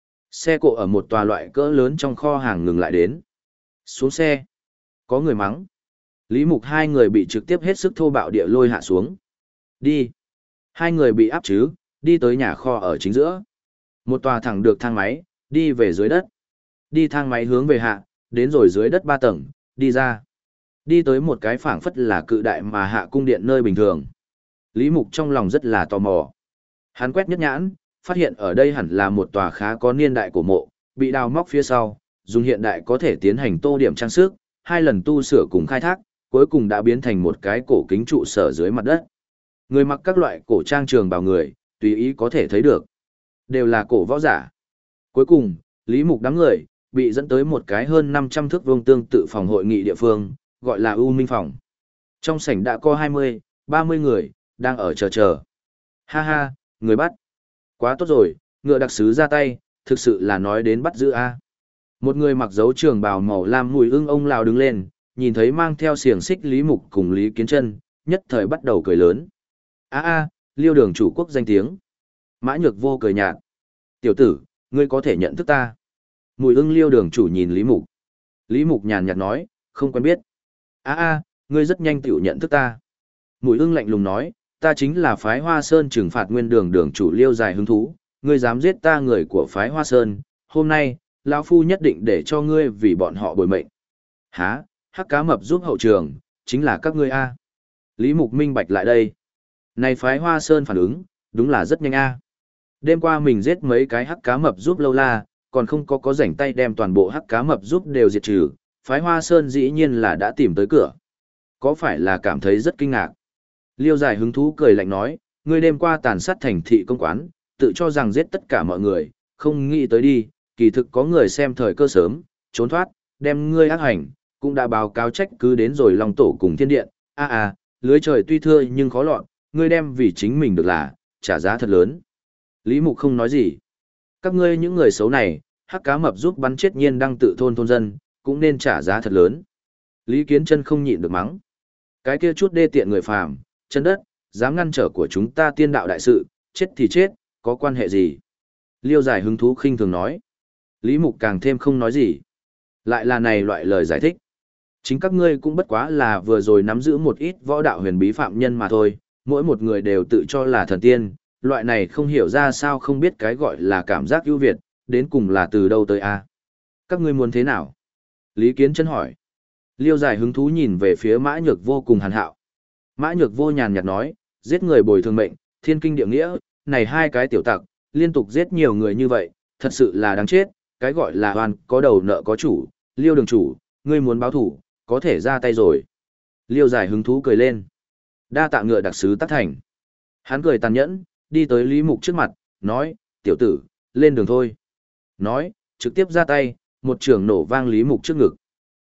Xe cộ ở một tòa loại cỡ lớn trong kho hàng ngừng lại đến. Xuống xe. Có người mắng. Lý Mục hai người bị trực tiếp hết sức thô bạo địa lôi hạ xuống. Đi. Hai người bị áp chứ, đi tới nhà kho ở chính giữa. Một tòa thẳng được thang máy, đi về dưới đất. Đi thang máy hướng về hạ, đến rồi dưới đất ba tầng, đi ra. Đi tới một cái phảng phất là cự đại mà hạ cung điện nơi bình thường. Lý Mục trong lòng rất là tò mò. Hắn quét nhất nhãn, phát hiện ở đây hẳn là một tòa khá có niên đại cổ mộ, bị đào móc phía sau, dùng hiện đại có thể tiến hành tô điểm trang sức, hai lần tu sửa cùng khai thác, cuối cùng đã biến thành một cái cổ kính trụ sở dưới mặt đất. Người mặc các loại cổ trang trường bào người, tùy ý có thể thấy được. Đều là cổ võ giả. Cuối cùng, Lý Mục đám người, bị dẫn tới một cái hơn năm trăm thước vuông tương tự phòng hội nghị địa phương, gọi là U Minh Phòng. Trong sảnh đã có hai mươi, ba mươi người, đang ở chờ chờ. Ha ha, người bắt. Quá tốt rồi, ngựa đặc sứ ra tay, thực sự là nói đến bắt giữ a. Một người mặc dấu trường bào màu lam mùi ưng ông lão đứng lên, nhìn thấy mang theo xiềng xích Lý Mục cùng Lý Kiến Chân, nhất thời bắt đầu cười lớn. A a, Liêu đường chủ quốc danh tiếng. Mã Nhược Vô cười nhạt. Tiểu tử, ngươi có thể nhận thức ta. Mùi ưng Liêu đường chủ nhìn Lý Mục. Lý Mục nhàn nhạt nói, không quen biết. A a, ngươi rất nhanh tiểu nhận thức ta. Mùi ưng lạnh lùng nói, ta chính là phái Hoa Sơn trừng phạt nguyên đường đường chủ Liêu dài hứng thú, ngươi dám giết ta người của phái Hoa Sơn, hôm nay, lão phu nhất định để cho ngươi vì bọn họ bồi mệnh. Hả, hắc cá mập giúp hậu trường, chính là các ngươi a. Lý Mục minh bạch lại đây. Này phái Hoa Sơn phản ứng, đúng là rất nhanh a. Đêm qua mình giết mấy cái hắc cá mập giúp lâu la, còn không có có rảnh tay đem toàn bộ hắc cá mập giúp đều diệt trừ, phái Hoa Sơn dĩ nhiên là đã tìm tới cửa. Có phải là cảm thấy rất kinh ngạc? Liêu dài hứng thú cười lạnh nói, ngươi đêm qua tàn sát thành thị công quán, tự cho rằng giết tất cả mọi người, không nghĩ tới đi, kỳ thực có người xem thời cơ sớm, trốn thoát, đem ngươi ác hành, cũng đã báo cáo trách cứ đến rồi Long Tổ cùng thiên điện, a a, lưới trời tuy thưa nhưng khó lọt, ngươi đem vì chính mình được là, trả giá thật lớn. Lý Mục không nói gì. Các ngươi những người xấu này, hắc cá mập giúp bắn chết nhiên đang tự thôn thôn dân, cũng nên trả giá thật lớn. Lý Kiến Chân không nhịn được mắng. Cái kia chút đê tiện người phàm, chân đất, dám ngăn trở của chúng ta tiên đạo đại sự, chết thì chết, có quan hệ gì? Liêu dài hứng thú khinh thường nói. Lý Mục càng thêm không nói gì. Lại là này loại lời giải thích. Chính các ngươi cũng bất quá là vừa rồi nắm giữ một ít võ đạo huyền bí phạm nhân mà thôi, mỗi một người đều tự cho là thần tiên, loại này không hiểu ra sao không biết cái gọi là cảm giác ưu việt, đến cùng là từ đâu tới a? Các ngươi muốn thế nào? Lý Kiến Chân hỏi. Liêu dài hứng thú nhìn về phía Mã Nhược Vô cùng hàn hạo. Mã Nhược Vô nhàn nhạt nói, giết người bồi thường mệnh, thiên kinh địa nghĩa, này hai cái tiểu tặc, liên tục giết nhiều người như vậy, thật sự là đáng chết, cái gọi là oan có đầu nợ có chủ, Liêu đường chủ, ngươi muốn báo thủ, có thể ra tay rồi. Liêu dài hứng thú cười lên. Đa tạ ngựa đặc sứ tác thành. Hắn cười tàn nhẫn, đi tới Lý Mục trước mặt, nói, tiểu tử, lên đường thôi. Nói, trực tiếp ra tay, một trường nổ vang Lý Mục trước ngực.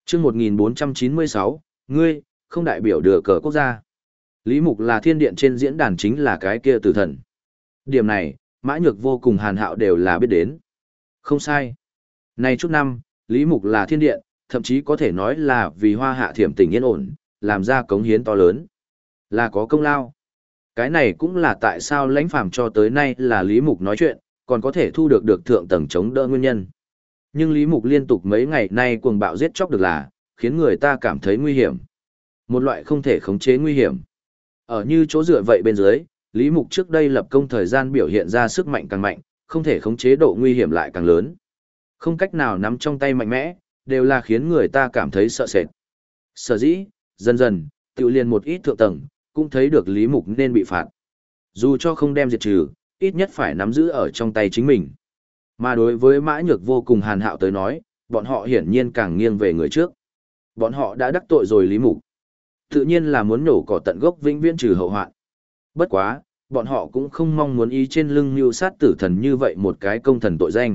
chương một nghìn bốn trăm chín mươi sáu, ngươi, không đại biểu đưa cờ quốc gia. Lý Mục là thiên điện trên diễn đàn chính là cái kia tử thần. Điểm này, Mã Nhược Vô cùng Hàn Hạo đều là biết đến. Không sai. Này chút năm, Lý Mục là thiên điện, thậm chí có thể nói là vì Hoa Hạ Thiểm Tình yên ổn, làm ra cống hiến to lớn. Là có công lao. Cái này cũng là tại sao Lãnh Phàm cho tới nay là Lý Mục nói chuyện, còn có thể thu được được thượng tầng chống đỡ nguyên nhân. Nhưng Lý Mục liên tục mấy ngày nay cuồng bạo giết chóc được là, khiến người ta cảm thấy nguy hiểm. Một loại không thể khống chế nguy hiểm. Ở như chỗ dựa vậy bên dưới, Lý Mục trước đây lập công thời gian biểu hiện ra sức mạnh càng mạnh, không thể khống chế độ nguy hiểm lại càng lớn. Không cách nào nắm trong tay mạnh mẽ, đều là khiến người ta cảm thấy sợ sệt. Sở dĩ, dần dần, tự liền một ít thượng tầng, cũng thấy được Lý Mục nên bị phạt. Dù cho không đem diệt trừ, ít nhất phải nắm giữ ở trong tay chính mình. Mà đối với Mã Nhược Vô cùng Hàn Hạo tới nói, bọn họ hiển nhiên càng nghiêng về người trước. Bọn họ đã đắc tội rồi Lý Mục. Tự nhiên là muốn nổ cỏ tận gốc vĩnh viễn trừ hậu hoạn. Bất quá, bọn họ cũng không mong muốn ý trên lưng mưu sát tử thần như vậy một cái công thần tội danh.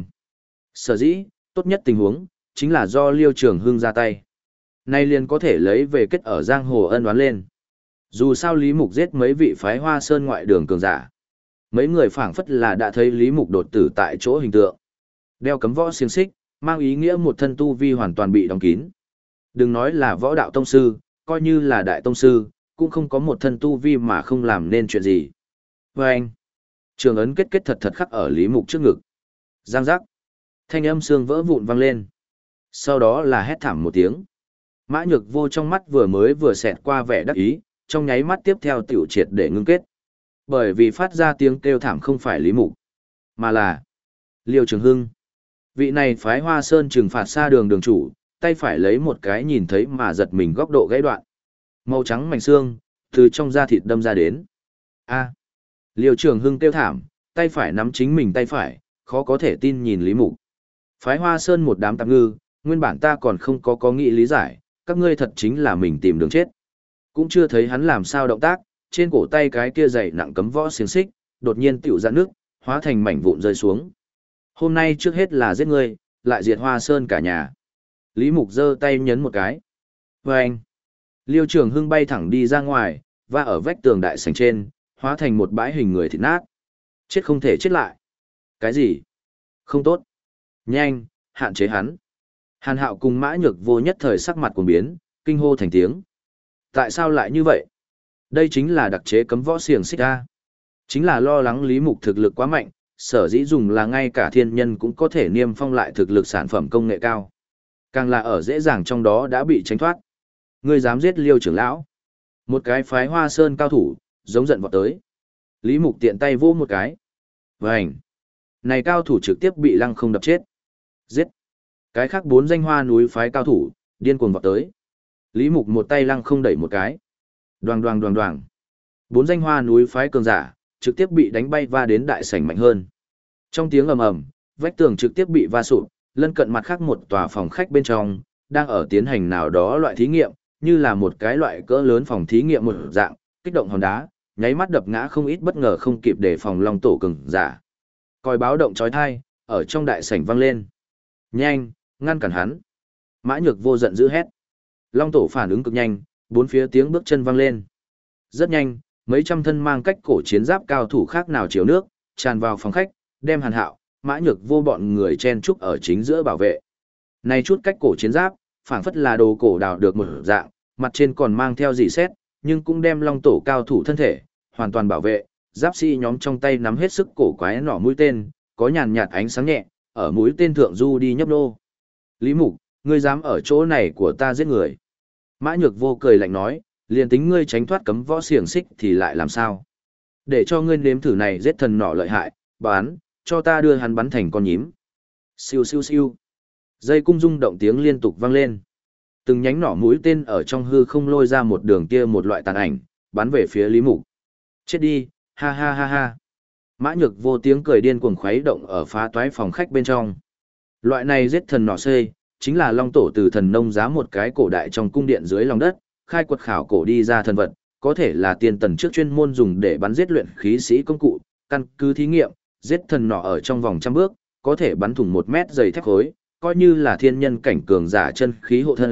Sở dĩ, tốt nhất tình huống, chính là do Liêu Trường Hưng ra tay. Nay liền có thể lấy về kết ở giang hồ ân oán lên. Dù sao Lý Mục giết mấy vị phái Hoa Sơn ngoại đường cường giả. Mấy người phảng phất là đã thấy Lý Mục đột tử tại chỗ hình tượng. Đeo cấm võ xiềng xích, mang ý nghĩa một thân tu vi hoàn toàn bị đóng kín. Đừng nói là võ đạo tông sư, coi như là đại tông sư, cũng không có một thân tu vi mà không làm nên chuyện gì. Và anh, trường ấn kết kết thật thật khắc ở Lý Mục trước ngực. Giang giác, thanh âm xương vỡ vụn vang lên. Sau đó là hét thảm một tiếng. Mã Nhược Vô trong mắt vừa mới vừa xẹt qua vẻ đắc ý, trong nháy mắt tiếp theo tiểu triệt để ngưng kết. Bởi vì phát ra tiếng kêu thảm không phải Lý Mục, mà là Liêu Trường Hưng. Vị này phái Hoa Sơn trừng phạt xa đường đường chủ, tay phải lấy một cái nhìn thấy mà giật mình góc độ gãy đoạn. Màu trắng mảnh xương, từ trong da thịt đâm ra đến. A. Liêu Trường Hưng kêu thảm, tay phải nắm chính mình tay phải, khó có thể tin nhìn Lý Mục. Phái Hoa Sơn một đám tạp ngư, nguyên bản ta còn không có có nghĩ lý giải, các ngươi thật chính là mình tìm đường chết. Cũng chưa thấy hắn làm sao động tác, trên cổ tay cái kia dày nặng cấm võ xiềng xích, đột nhiên tiểu ra nước, hóa thành mảnh vụn rơi xuống. Hôm nay trước hết là giết ngươi, lại diệt Hoa Sơn cả nhà. Lý Mục giơ tay nhấn một cái. Và anh, Liêu Trường Hưng bay thẳng đi ra ngoài, và ở vách tường đại sảnh trên, hóa thành một bãi hình người thịt nát. Chết không thể chết lại. Cái gì? Không tốt. Nhanh, hạn chế hắn. Hàn Hạo cùng Mã Nhược Vô nhất thời sắc mặt cuồng biến, kinh hô thành tiếng. Tại sao lại như vậy? Đây chính là đặc chế cấm võ xiềng xích a. Chính là lo lắng Lý Mục thực lực quá mạnh, sở dĩ dùng là ngay cả thiên nhân cũng có thể niêm phong lại thực lực sản phẩm công nghệ cao. Càng là ở dễ dàng trong đó đã bị tránh thoát. Ngươi dám giết Liêu trưởng lão? Một cái phái Hoa Sơn cao thủ, giống giận vọt tới. Lý Mục tiện tay vỗ một cái. Vành. Này cao thủ trực tiếp bị lăng không đập chết. Giết. Cái khác bốn danh Hoa núi phái cao thủ, điên cuồng vọt tới. Lý Mục một tay lăng không đẩy một cái. Đoàng đoàng đoàng đoàng. Bốn danh Hoa núi phái cường giả, trực tiếp bị đánh bay va đến đại sảnh mạnh hơn. Trong tiếng ầm ầm, vách tường trực tiếp bị va sụp, lân cận mặt khác một tòa phòng khách bên trong, đang ở tiến hành nào đó loại thí nghiệm, như là một cái loại cỡ lớn phòng thí nghiệm một dạng, kích động hòn đá, nháy mắt đập ngã không ít bất ngờ không kịp để phòng long tổ cường giả. Còi báo động chói tai, ở trong đại sảnh vang lên. Nhanh, ngăn cản hắn. Mã Nhược Vô giận dữ hét. Long tổ phản ứng cực nhanh, bốn phía tiếng bước chân vang lên. Rất nhanh, mấy trăm thân mang cách cổ chiến giáp cao thủ khác nào chiếu nước, tràn vào phòng khách, đem Hàn Hạo, Mã Nhược Vô bọn người chen trúc ở chính giữa bảo vệ. Này chút cách cổ chiến giáp, phảng phất là đồ cổ đào được một dạng, mặt trên còn mang theo dì xét, nhưng cũng đem long tổ cao thủ thân thể, hoàn toàn bảo vệ. Giáp sĩ nhóm trong tay nắm hết sức cổ quái nỏ mũi tên, có nhàn nhạt ánh sáng nhẹ, ở mũi tên thượng du đi nhấp nô. Lý Mục, ngươi dám ở chỗ này của ta giết người. Mã Nhược Vô cười lạnh nói, liền tính ngươi tránh thoát cấm võ xiềng xích thì lại làm sao? Để cho ngươi nếm thử này giết thần nỏ lợi hại, bán, cho ta đưa hắn bắn thành con nhím. Siêu siêu siêu. Dây cung rung động tiếng liên tục vang lên. Từng nhánh nỏ mũi tên ở trong hư không lôi ra một đường kia một loại tàn ảnh, bắn về phía Lý Mục. Chết đi, ha ha ha ha. Mã Nhược Vô tiếng cười điên cuồng khuấy động ở phá toái phòng khách bên trong. Loại này giết thần nỏ xê, chính là long tổ từ thần nông giá một cái cổ đại trong cung điện dưới lòng đất, khai quật khảo cổ đi ra thần vật, có thể là tiên tần trước chuyên môn dùng để bắn giết luyện khí sĩ công cụ, căn cứ thí nghiệm, giết thần nỏ ở trong vòng trăm bước, có thể bắn thủng một mét dày thép khối, coi như là thiên nhân cảnh cường giả chân khí hộ thân,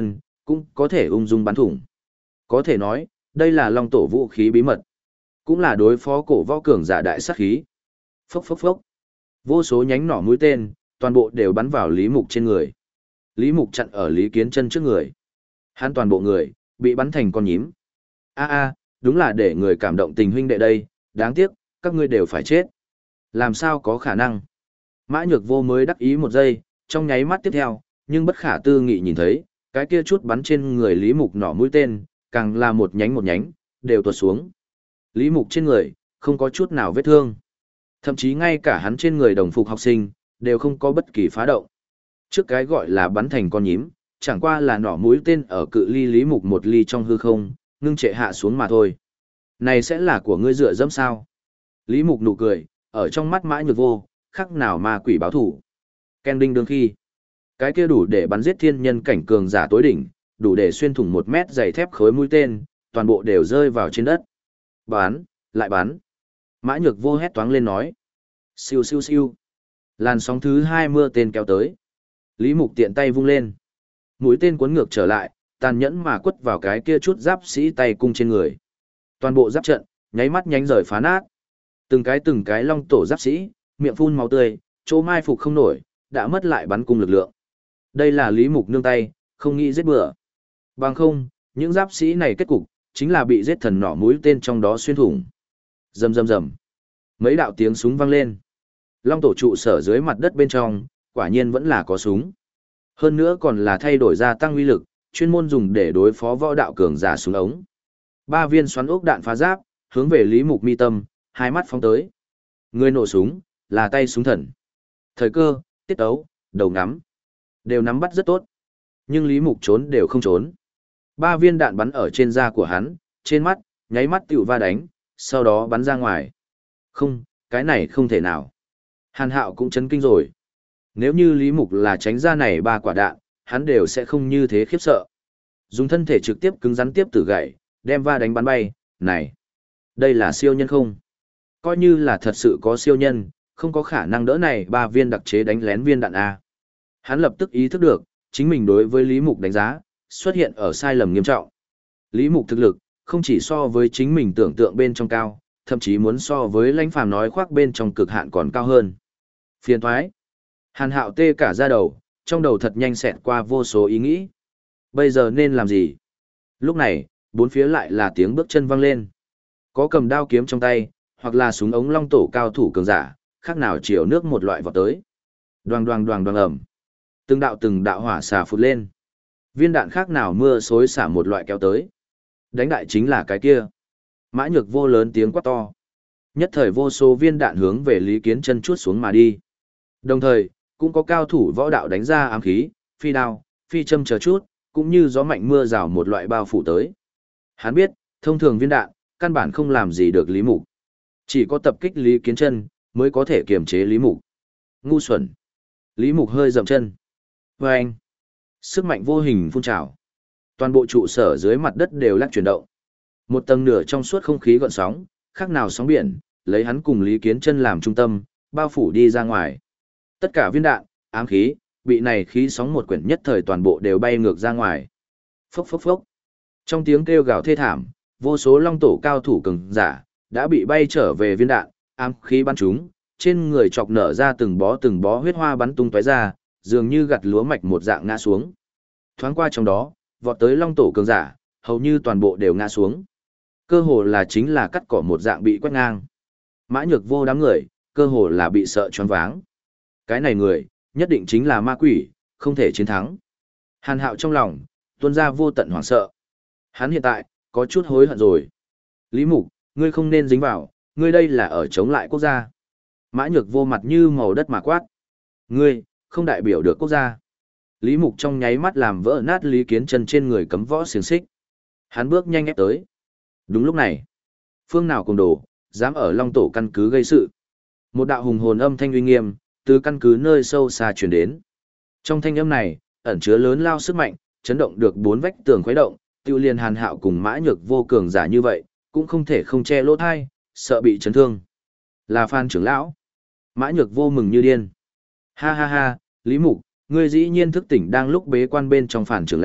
cũng có thể ung dung bắn thủng. Có thể nói, đây là long tổ vũ khí bí mật, cũng là đối phó cổ võ cường giả đại sát khí. Phốc phốc phốc. Vô số nhánh nỏ mũi tên, toàn bộ đều bắn vào Lý Mục trên người. Lý Mục chặn ở Lý Kiến Chân trước người. Hắn toàn bộ người bị bắn thành con nhím. A a, đúng là để người cảm động tình huynh đệ đây, đáng tiếc, các ngươi đều phải chết. Làm sao có khả năng? Mã Nhược Vô mới đắc ý một giây, trong nháy mắt tiếp theo, nhưng bất khả tư nghị nhìn thấy, cái kia chút bắn trên người Lý Mục nỏ mũi tên, càng là một nhánh một nhánh, đều tuột xuống. Lý Mục trên người, không có chút nào vết thương. Thậm chí ngay cả hắn trên người đồng phục học sinh, đều không có bất kỳ phá động. Trước cái gọi là bắn thành con nhím, chẳng qua là nỏ mũi tên ở cự ly Lý Mục một ly trong hư không, ngưng trệ hạ xuống mà thôi. Này sẽ là của ngươi dựa dẫm sao? Lý Mục nụ cười, ở trong mắt Mã Nhược Vô, khắc nào ma quỷ báo thủ. Ken đinh đương khi, cái kia đủ để bắn giết thiên nhân cảnh cường giả tối đỉnh, đủ để xuyên thủng một mét dày thép khối mũi tên, toàn bộ đều rơi vào trên đất. Bắn, lại bắn. Mã Nhược Vô hét toáng lên nói. Siêu siêu siêu. Làn sóng thứ hai mưa tên kéo tới. Lý Mục tiện tay vung lên. Mũi tên cuốn ngược trở lại, tàn nhẫn mà quất vào cái kia chút giáp sĩ tay cung trên người. Toàn bộ giáp trận, nháy mắt nhánh rời phá nát. Từng cái từng cái long tổ giáp sĩ, miệng phun máu tươi, chỗ mai phục không nổi, đã mất lại bắn cung lực lượng. Đây là Lý Mục nương tay, không nghĩ giết bừa. Bằng không, những giáp sĩ này kết cục, chính là bị giết thần nỏ mũi tên trong đó xuyên thủng. Rầm rầm rầm. Mấy đạo tiếng súng vang lên. Long tổ trụ sở dưới mặt đất bên trong, quả nhiên vẫn là có súng. Hơn nữa còn là thay đổi gia tăng uy lực, chuyên môn dùng để đối phó võ đạo cường giả súng ống. Ba viên xoắn ốc đạn phá giáp, hướng về Lý Mục mi tâm, hai mắt phóng tới. Người nổ súng, là tay súng thần. Thời cơ, tiết tấu, đầu ngắm, đều nắm bắt rất tốt. Nhưng Lý Mục trốn đều không trốn. Ba viên đạn bắn ở trên da của hắn, trên mắt, nháy mắt tiểu va đánh, sau đó bắn ra ngoài. Không, cái này không thể nào. Hàn Hạo cũng chấn kinh rồi. Nếu như Lý Mục là tránh ra này ba quả đạn, hắn đều sẽ không như thế khiếp sợ. Dùng thân thể trực tiếp cứng rắn tiếp tử gậy, đem va đánh bắn bay, này. Đây là siêu nhân không? Coi như là thật sự có siêu nhân, không có khả năng đỡ này ba viên đặc chế đánh lén viên đạn A. Hắn lập tức ý thức được, chính mình đối với Lý Mục đánh giá, xuất hiện ở sai lầm nghiêm trọng. Lý Mục thực lực, không chỉ so với chính mình tưởng tượng bên trong cao, thậm chí muốn so với lãnh phàm nói khoác bên trong cực hạn còn cao hơn. Phiền thoái. Hàn Hạo tê cả da đầu, trong đầu thật nhanh xẹt qua vô số ý nghĩ. Bây giờ nên làm gì? Lúc này, bốn phía lại là tiếng bước chân vang lên. Có cầm đao kiếm trong tay, hoặc là súng ống long tổ cao thủ cường giả, khác nào chiều nước một loại vọt tới. Đoàng đoàng đoàng đoàng ẩm. Từng đạo từng đạo hỏa xà phụt lên. Viên đạn khác nào mưa xối xả một loại kéo tới. Đánh đại chính là cái kia. Mã Nhược Vô lớn tiếng quát to. Nhất thời vô số viên đạn hướng về Lý Kiến Chân chuốt xuống mà đi. Đồng thời, cũng có cao thủ võ đạo đánh ra ám khí, phi đao, phi châm chờ chút, cũng như gió mạnh mưa rào một loại bao phủ tới. Hắn biết, thông thường viên đạn, căn bản không làm gì được Lý Mục. Chỉ có tập kích Lý Kiến Chân mới có thể kiềm chế Lý Mục. Ngu xuẩn. Lý Mục hơi dậm chân. Và anh, sức mạnh vô hình phun trào. Toàn bộ trụ sở dưới mặt đất đều lắc chuyển động. Một tầng nửa trong suốt không khí gợn sóng, khác nào sóng biển, lấy hắn cùng Lý Kiến Chân làm trung tâm, bao phủ đi ra ngoài. Tất cả viên đạn, ám khí, bị này khí sóng một quyển nhất thời toàn bộ đều bay ngược ra ngoài. Phốc phốc phốc. Trong tiếng kêu gào thê thảm, vô số long tổ cao thủ cường giả đã bị bay trở về viên đạn, ám khí bắn chúng, trên người chọc nở ra từng bó từng bó huyết hoa bắn tung tóe ra, dường như gặt lúa mạch một dạng ngã xuống. Thoáng qua trong đó, vọt tới long tổ cường giả, hầu như toàn bộ đều ngã xuống. Cơ hồ là chính là cắt cỏ một dạng bị quét ngang. Mã Nhược Vô đám người, cơ hồ là bị sợ choáng váng. Cái này người, nhất định chính là ma quỷ, không thể chiến thắng. Hàn Hạo trong lòng, tuôn ra vô tận hoảng sợ. Hắn hiện tại, có chút hối hận rồi. Lý Mục, ngươi không nên dính vào, ngươi đây là ở chống lại quốc gia. Mã Nhược Vô mặt như màu đất mà quát. Ngươi, không đại biểu được quốc gia. Lý Mục trong nháy mắt làm vỡ nát Lý Kiến Chân trên người cấm võ xiềng xích. Hắn bước nhanh ép tới. Đúng lúc này, phương nào cùng đồ, dám ở Long Tổ căn cứ gây sự. Một đạo hùng hồn âm thanh uy nghiêm, từ căn cứ nơi sâu xa truyền đến. Trong thanh âm này, ẩn chứa lớn lao sức mạnh, chấn động được bốn vách tường khuấy động, tiêu liên Hàn Hạo cùng Mã Nhược Vô cường giả như vậy, cũng không thể không che lỗ thai, sợ bị chấn thương. Là Phan trưởng lão. Mã Nhược Vô mừng như điên. Ha ha ha, Lý Mục, ngươi dĩ nhiên thức tỉnh đang lúc bế quan bên trong Phản trưởng lão,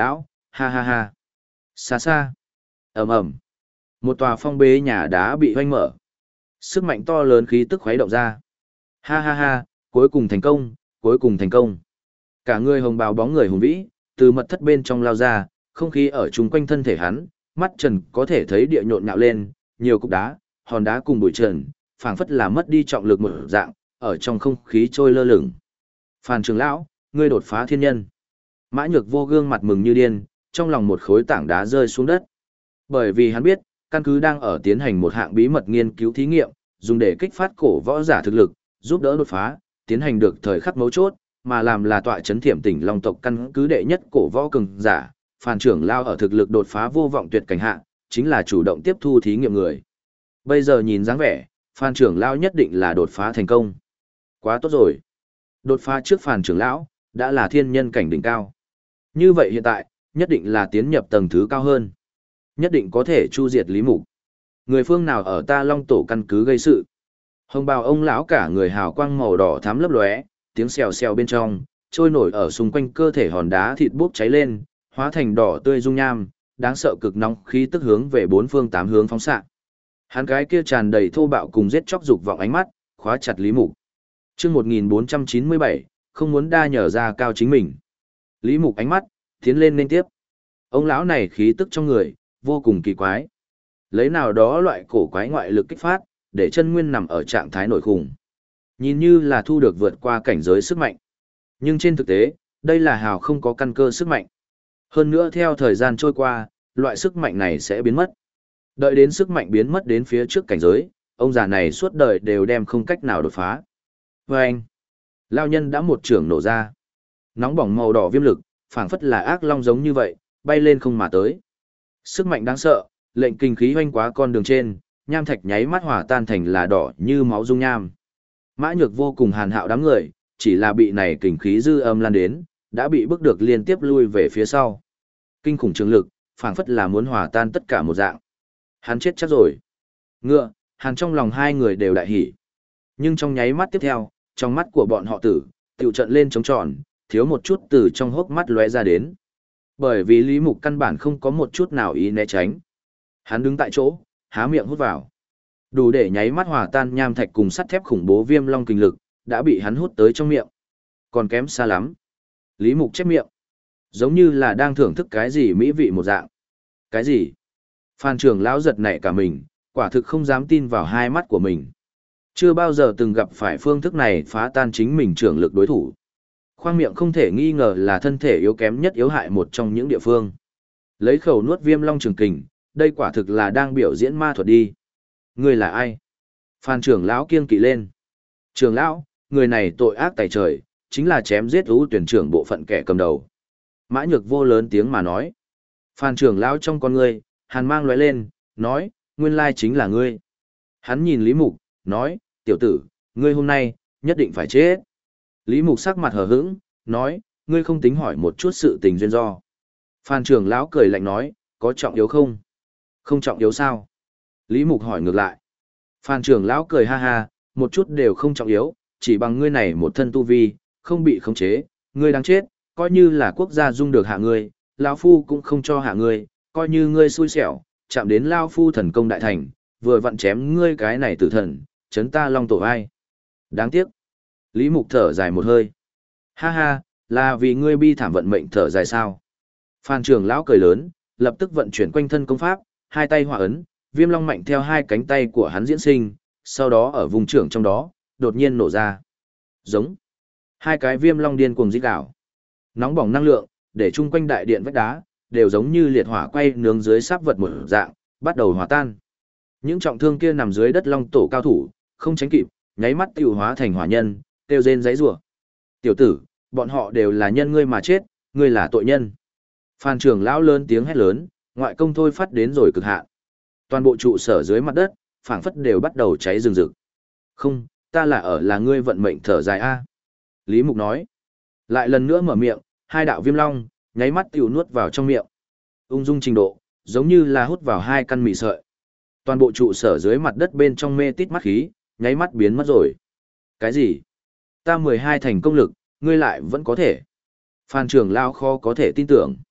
ha ha ha. Xa xa. Ầm ầm. Một tòa phong bế nhà đá bị hoanh mở. Sức mạnh to lớn khí tức khuấy động ra. Ha ha ha, cuối cùng thành công, cuối cùng thành công. Cả người hồng bào bóng người hùng vĩ, từ mật thất bên trong lao ra, không khí ở chung quanh thân thể hắn, mắt trần có thể thấy địa nhộn nhạo lên, nhiều cục đá, hòn đá cùng bụi trần, phảng phất là mất đi trọng lực một dạng, ở trong không khí trôi lơ lửng. Phan trưởng lão, ngươi đột phá thiên nhân. Mã Nhược Vô gương mặt mừng như điên, trong lòng một khối tảng đá rơi xuống đất. Bởi vì hắn biết, căn cứ đang ở tiến hành một hạng bí mật nghiên cứu thí nghiệm, dùng để kích phát cổ võ giả thực lực, giúp đỡ đột phá, tiến hành được thời khắc mấu chốt, mà làm là tọa chấn thiểm tỉnh Long tộc căn cứ đệ nhất cổ võ cường giả, Phan trưởng lão ở thực lực đột phá vô vọng tuyệt cảnh hạ, chính là chủ động tiếp thu thí nghiệm người. Bây giờ nhìn dáng vẻ, Phan trưởng lão nhất định là đột phá thành công. Quá tốt rồi. Đột phá trước Phan trưởng lão, đã là thiên nhân cảnh đỉnh cao. Như vậy hiện tại, nhất định là tiến nhập tầng thứ cao hơn. Nhất định có thể chu diệt Lý Mục. Người phương nào ở ta Long tổ căn cứ gây sự? Hồng bào ông lão cả người hào quang màu đỏ thắm lấp lóe, tiếng xèo xèo bên trong, trôi nổi ở xung quanh cơ thể hòn đá thịt bốc cháy lên, hóa thành đỏ tươi dung nham, đáng sợ cực nóng khí tức hướng về bốn phương tám hướng phóng xạ. Hắn cái kia tràn đầy thô bạo cùng giết chóc dục vọng ánh mắt, khóa chặt Lý Mục. Chương một nghìn bốn trăm chín mươi bảy, không muốn đa nhở ra cao chính mình. Lý Mục ánh mắt tiến lên liên tiếp. Ông lão này khí tức trong người vô cùng kỳ quái. Lấy nào đó loại cổ quái ngoại lực kích phát, để chân nguyên nằm ở trạng thái nổi khủng. Nhìn như là thu được vượt qua cảnh giới sức mạnh. Nhưng trên thực tế, đây là hào không có căn cơ sức mạnh. Hơn nữa theo thời gian trôi qua, loại sức mạnh này sẽ biến mất. Đợi đến sức mạnh biến mất đến phía trước cảnh giới, ông già này suốt đời đều đem không cách nào đột phá. Và anh, lao nhân đã một trường nổ ra. Nóng bỏng màu đỏ viêm lực, phảng phất là ác long giống như vậy, bay lên không mà tới. Sức mạnh đáng sợ, lệnh kinh khí hoanh quá con đường trên, nham thạch nháy mắt hòa tan thành là đỏ như máu dung nham. Mã Nhược Vô cùng hàn hạo đám người, chỉ là bị này kinh khí dư âm lan đến, đã bị bức được liên tiếp lui về phía sau. Kinh khủng trường lực, phảng phất là muốn hòa tan tất cả một dạng. Hắn chết chắc rồi. Ngựa, hàn trong lòng hai người đều đại hỉ. Nhưng trong nháy mắt tiếp theo, trong mắt của bọn họ tử, tiểu trận lên trống tròn, thiếu một chút từ trong hốc mắt lóe ra đến. Bởi vì Lý Mục căn bản không có một chút nào ý né tránh. Hắn đứng tại chỗ, há miệng hút vào. Đủ để nháy mắt hòa tan nham thạch cùng sắt thép khủng bố viêm long kinh lực, đã bị hắn hút tới trong miệng. Còn kém xa lắm. Lý Mục chép miệng. Giống như là đang thưởng thức cái gì mỹ vị một dạng. Cái gì? Phan trưởng lão giật nảy cả mình, quả thực không dám tin vào hai mắt của mình. Chưa bao giờ từng gặp phải phương thức này phá tan chính mình trưởng lực đối thủ. Khoang miệng không thể nghi ngờ là thân thể yếu kém nhất yếu hại một trong những địa phương. Lấy khẩu nuốt viêm long trường kình, đây quả thực là đang biểu diễn ma thuật đi. Người là ai? Phan trưởng lão kiêng kỵ lên. Trưởng lão, người này tội ác tày trời, chính là chém giết ưu tuyển trưởng bộ phận kẻ cầm đầu. Mã Nhược Vô lớn tiếng mà nói. Phan trưởng lão trong con ngươi, hàn mang lóe lên, nói, nguyên lai chính là ngươi. Hắn nhìn Lý Mục, nói, tiểu tử, ngươi hôm nay, nhất định phải chết. Lý Mục sắc mặt hờ hững, nói, ngươi không tính hỏi một chút sự tình duyên do. Phan trưởng lão cười lạnh nói, có trọng yếu không? Không trọng yếu sao? Lý Mục hỏi ngược lại. Phan trưởng lão cười ha ha, một chút đều không trọng yếu, chỉ bằng ngươi này một thân tu vi, không bị khống chế, ngươi đáng chết, coi như là quốc gia dung được hạ ngươi, lão phu cũng không cho hạ ngươi, coi như ngươi xui xẻo, chạm đến lão phu thần công đại thành, vừa vặn chém ngươi cái này tử thần, chấn ta Long tổ ai. Đáng tiếc. Lý Mục thở dài một hơi. Ha ha, là vì ngươi bi thảm vận mệnh thở dài sao? Phan trưởng lão cười lớn, lập tức vận chuyển quanh thân công pháp, hai tay hòa ấn, viêm long mạnh theo hai cánh tay của hắn diễn sinh, sau đó ở vùng trưởng trong đó, đột nhiên nổ ra. Giống. Hai cái viêm long điên cuồng rít gào. Nóng bỏng năng lượng, để chung quanh đại điện vách đá, đều giống như liệt hỏa quay nướng dưới sáp vật một dạng, bắt đầu hòa tan. Những trọng thương kia nằm dưới đất long tổ cao thủ, không tránh kịp, nháy mắt tiêu hóa thành hỏa nhân, tiêu rên giấy rủa. Tiểu tử, bọn họ đều là nhân ngươi mà chết, ngươi là tội nhân. Phan trưởng lão lớn tiếng hét lớn, ngoại công thôi phát đến rồi cực hạn. Toàn bộ trụ sở dưới mặt đất, phảng phất đều bắt đầu cháy rừng rực. Không, ta là ở là ngươi vận mệnh thở dài a. Lý Mục nói. Lại lần nữa mở miệng, hai đạo viêm long, nháy mắt tiểu nuốt vào trong miệng. Ung dung trình độ, giống như là hút vào hai căn mì sợi. Toàn bộ trụ sở dưới mặt đất bên trong mê tít mắt khí, nháy mắt biến mất rồi. Cái gì? Ta mười hai thành công lực, ngươi lại vẫn có thể. Phan trưởng lão khó có thể tin tưởng.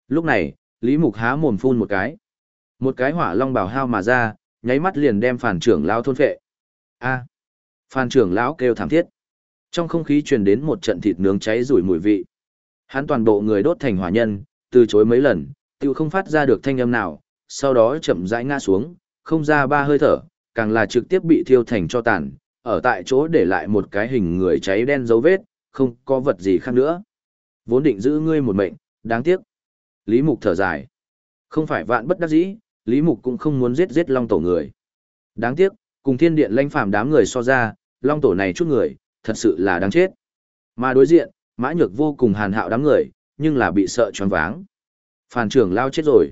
Lúc này, Lý Mục há mồm phun một cái. Một cái hỏa long bảo hao mà ra, nháy mắt liền đem Phàn trưởng lão thôn phệ. A. Phàn trưởng lão kêu thảm thiết. Trong không khí truyền đến một trận thịt nướng cháy rủi mùi vị. Hắn toàn bộ người đốt thành hỏa nhân, từ chối mấy lần, tiêu không phát ra được thanh âm nào, sau đó chậm rãi ngã xuống, không ra ba hơi thở, càng là trực tiếp bị thiêu thành cho tàn, ở tại chỗ để lại một cái hình người cháy đen dấu vết, không có vật gì khác nữa. Vốn định giữ ngươi một mệnh, đáng tiếc. Lý Mục thở dài. Không phải vạn bất đắc dĩ, Lý Mục cũng không muốn giết giết Long Tổ người. Đáng tiếc, cùng Thiên Điện Lãnh Phàm đám người so ra, Long Tổ này chút người, thật sự là đáng chết. Mà đối diện, Mã Nhược Vô cùng Hàn Hạo đám người, nhưng là bị sợ choáng váng. Phàn trưởng lão chết rồi.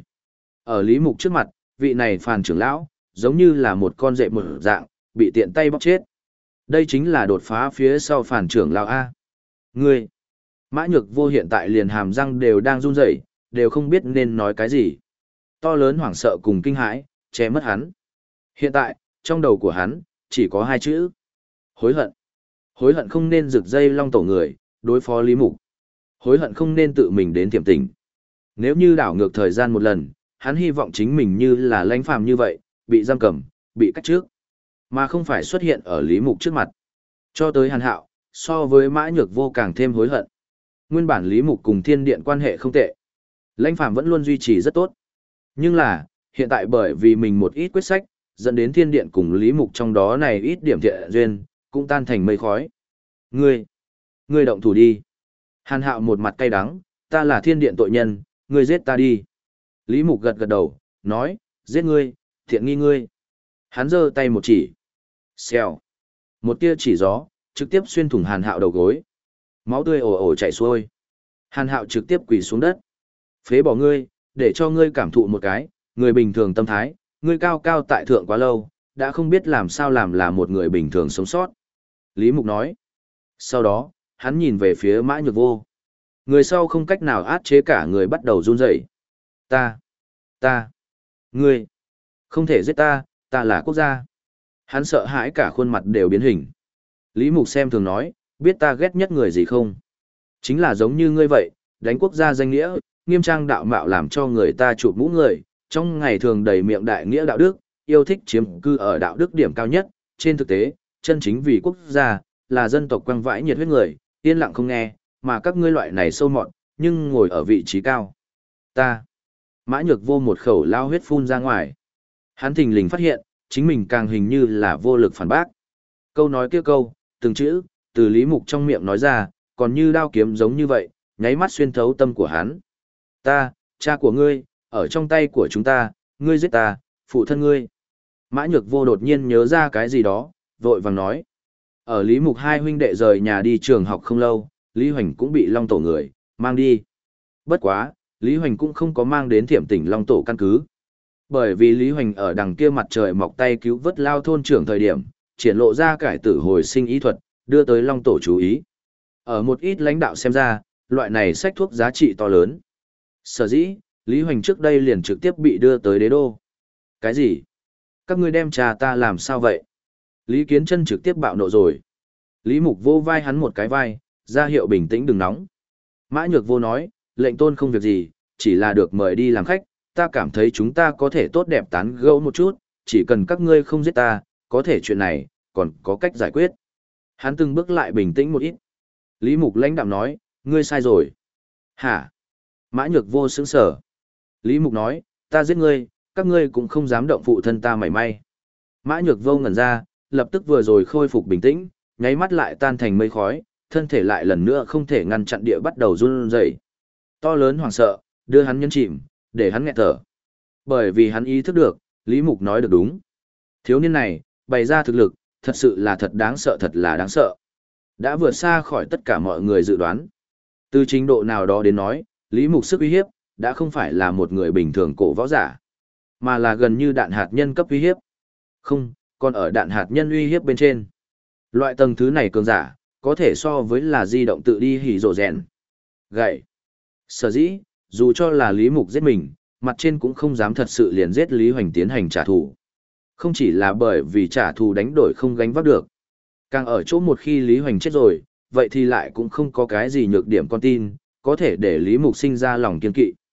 Ở Lý Mục trước mặt, vị này Phàn trưởng lão, giống như là một con dệ một dạng, bị tiện tay bóc chết. Đây chính là đột phá phía sau Phàn trưởng lão A. Ngươi! Mã Nhược Vô hiện tại liền hàm răng đều đang run rẩy, đều không biết nên nói cái gì. To lớn hoảng sợ cùng kinh hãi, che mất hắn. Hiện tại, trong đầu của hắn, chỉ có hai chữ. Hối hận. Hối hận không nên rực dây Long Tổ người, đối phó Lý Mục. Hối hận không nên tự mình đến tiềm tình. Nếu như đảo ngược thời gian một lần, hắn hy vọng chính mình như là Lãnh Phàm như vậy, bị giam cầm, bị cách trước, mà không phải xuất hiện ở Lý Mục trước mặt. Cho tới Hàn Hạo, so với Mã Nhược Vô càng thêm hối hận. Nguyên bản Lý Mục cùng Thiên Điện quan hệ không tệ. Lãnh Phàm vẫn luôn duy trì rất tốt. Nhưng là, hiện tại bởi vì mình một ít quyết sách, dẫn đến Thiên Điện cùng Lý Mục trong đó này ít điểm thiện duyên, cũng tan thành mây khói. Ngươi, ngươi động thủ đi. Hàn Hạo một mặt cay đắng, ta là Thiên Điện tội nhân, ngươi giết ta đi. Lý Mục gật gật đầu, nói, giết ngươi, thiện nghi ngươi. Hắn giơ tay một chỉ. Xèo. Một tia chỉ gió, trực tiếp xuyên thủng Hàn Hạo đầu gối. Máu tươi ồ ồ chảy xuôi. Hàn Hạo trực tiếp quỳ xuống đất. Phế bỏ ngươi, để cho ngươi cảm thụ một cái, người bình thường tâm thái, ngươi cao cao tại thượng quá lâu, đã không biết làm sao làm là một người bình thường sống sót. Lý Mục nói. Sau đó, hắn nhìn về phía Mã Nhược Vô. Người sau không cách nào át chế cả người bắt đầu run rẩy. Ta, ta, ngươi, không thể giết ta, ta là quốc gia. Hắn sợ hãi cả khuôn mặt đều biến hình. Lý Mục xem thường nói, biết ta ghét nhất người gì không? Chính là giống như ngươi vậy, đánh quốc gia danh nghĩa, nghiêm trang đạo mạo làm cho người ta chụp mũ người, trong ngày thường đầy miệng đại nghĩa đạo đức, yêu thích chiếm cư ở đạo đức điểm cao nhất, trên thực tế, chân chính vì quốc gia, là dân tộc quăng vãi nhiệt huyết người, yên lặng không nghe, mà các ngươi loại này sâu mọt, nhưng ngồi ở vị trí cao. Ta, Mã Nhược Vô một khẩu lao huyết phun ra ngoài. Hắn thình lình phát hiện, chính mình càng hình như là vô lực phản bác. Câu nói kia câu, từng chữ, từ Lý Mục trong miệng nói ra, còn như đao kiếm giống như vậy, nháy mắt xuyên thấu tâm của hắn. Ta, cha của ngươi, ở trong tay của chúng ta, ngươi giết ta, phụ thân ngươi. Mã Nhược Vô đột nhiên nhớ ra cái gì đó, vội vàng nói. Ở Lý Mục hai huynh đệ rời nhà đi trường học không lâu, Lý Hoành cũng bị Long Tổ người mang đi. Bất quá, Lý Hoành cũng không có mang đến Thiểm Tỉnh Long Tổ căn cứ. Bởi vì Lý Hoành ở đằng kia mặt trời mọc tay cứu vớt Lao thôn trưởng thời điểm, triển lộ ra cải tử hồi sinh ý thuật, đưa tới Long Tổ chú ý. Ở một ít lãnh đạo xem ra, loại này sách thuốc giá trị to lớn. Sở dĩ, Lý Hoành trước đây liền trực tiếp bị đưa tới đế đô. Cái gì? Các ngươi đem trà ta làm sao vậy? Lý Kiến Chân trực tiếp bạo nộ rồi. Lý Mục vô vai hắn một cái vai, ra hiệu bình tĩnh đừng nóng. Mã Nhược Vô nói, lệnh tôn không việc gì, chỉ là được mời đi làm khách, ta cảm thấy chúng ta có thể tốt đẹp tán gẫu một chút, chỉ cần các ngươi không giết ta, có thể chuyện này, còn có cách giải quyết. Hắn từng bước lại bình tĩnh một ít. Lý Mục lãnh đạm nói, ngươi sai rồi. Hả? Mã Nhược Vô sững sờ. Lý Mục nói, ta giết ngươi, các ngươi cũng không dám động phụ thân ta mảy may. Mã Nhược Vô ngẩn ra, lập tức vừa rồi khôi phục bình tĩnh, nháy mắt lại tan thành mây khói, thân thể lại lần nữa không thể ngăn chặn địa bắt đầu run rẩy. To lớn hoảng sợ, đưa hắn nhấn chìm, để hắn nghẹt thở. Bởi vì hắn ý thức được, Lý Mục nói được đúng. Thiếu niên này, bày ra thực lực, thật sự là thật đáng sợ thật là đáng sợ. Đã vượt xa khỏi tất cả mọi người dự đoán. Từ trình độ nào đó đến nói, Lý Mục sức uy hiếp, đã không phải là một người bình thường cổ võ giả, mà là gần như đạn hạt nhân cấp uy hiếp. Không, còn ở đạn hạt nhân uy hiếp bên trên. Loại tầng thứ này cường giả, có thể so với là di động tự đi hỉ rộ rèn. Gậy. Sở dĩ, dù cho là Lý Mục giết mình, mặt trên cũng không dám thật sự liền giết Lý Hoành tiến hành trả thù. Không chỉ là bởi vì trả thù đánh đổi không gánh vác được. Càng ở chỗ một khi Lý Hoành chết rồi, vậy thì lại cũng không có cái gì nhược điểm con tin, có thể để Lý Mục sinh ra lòng kiên kỵ.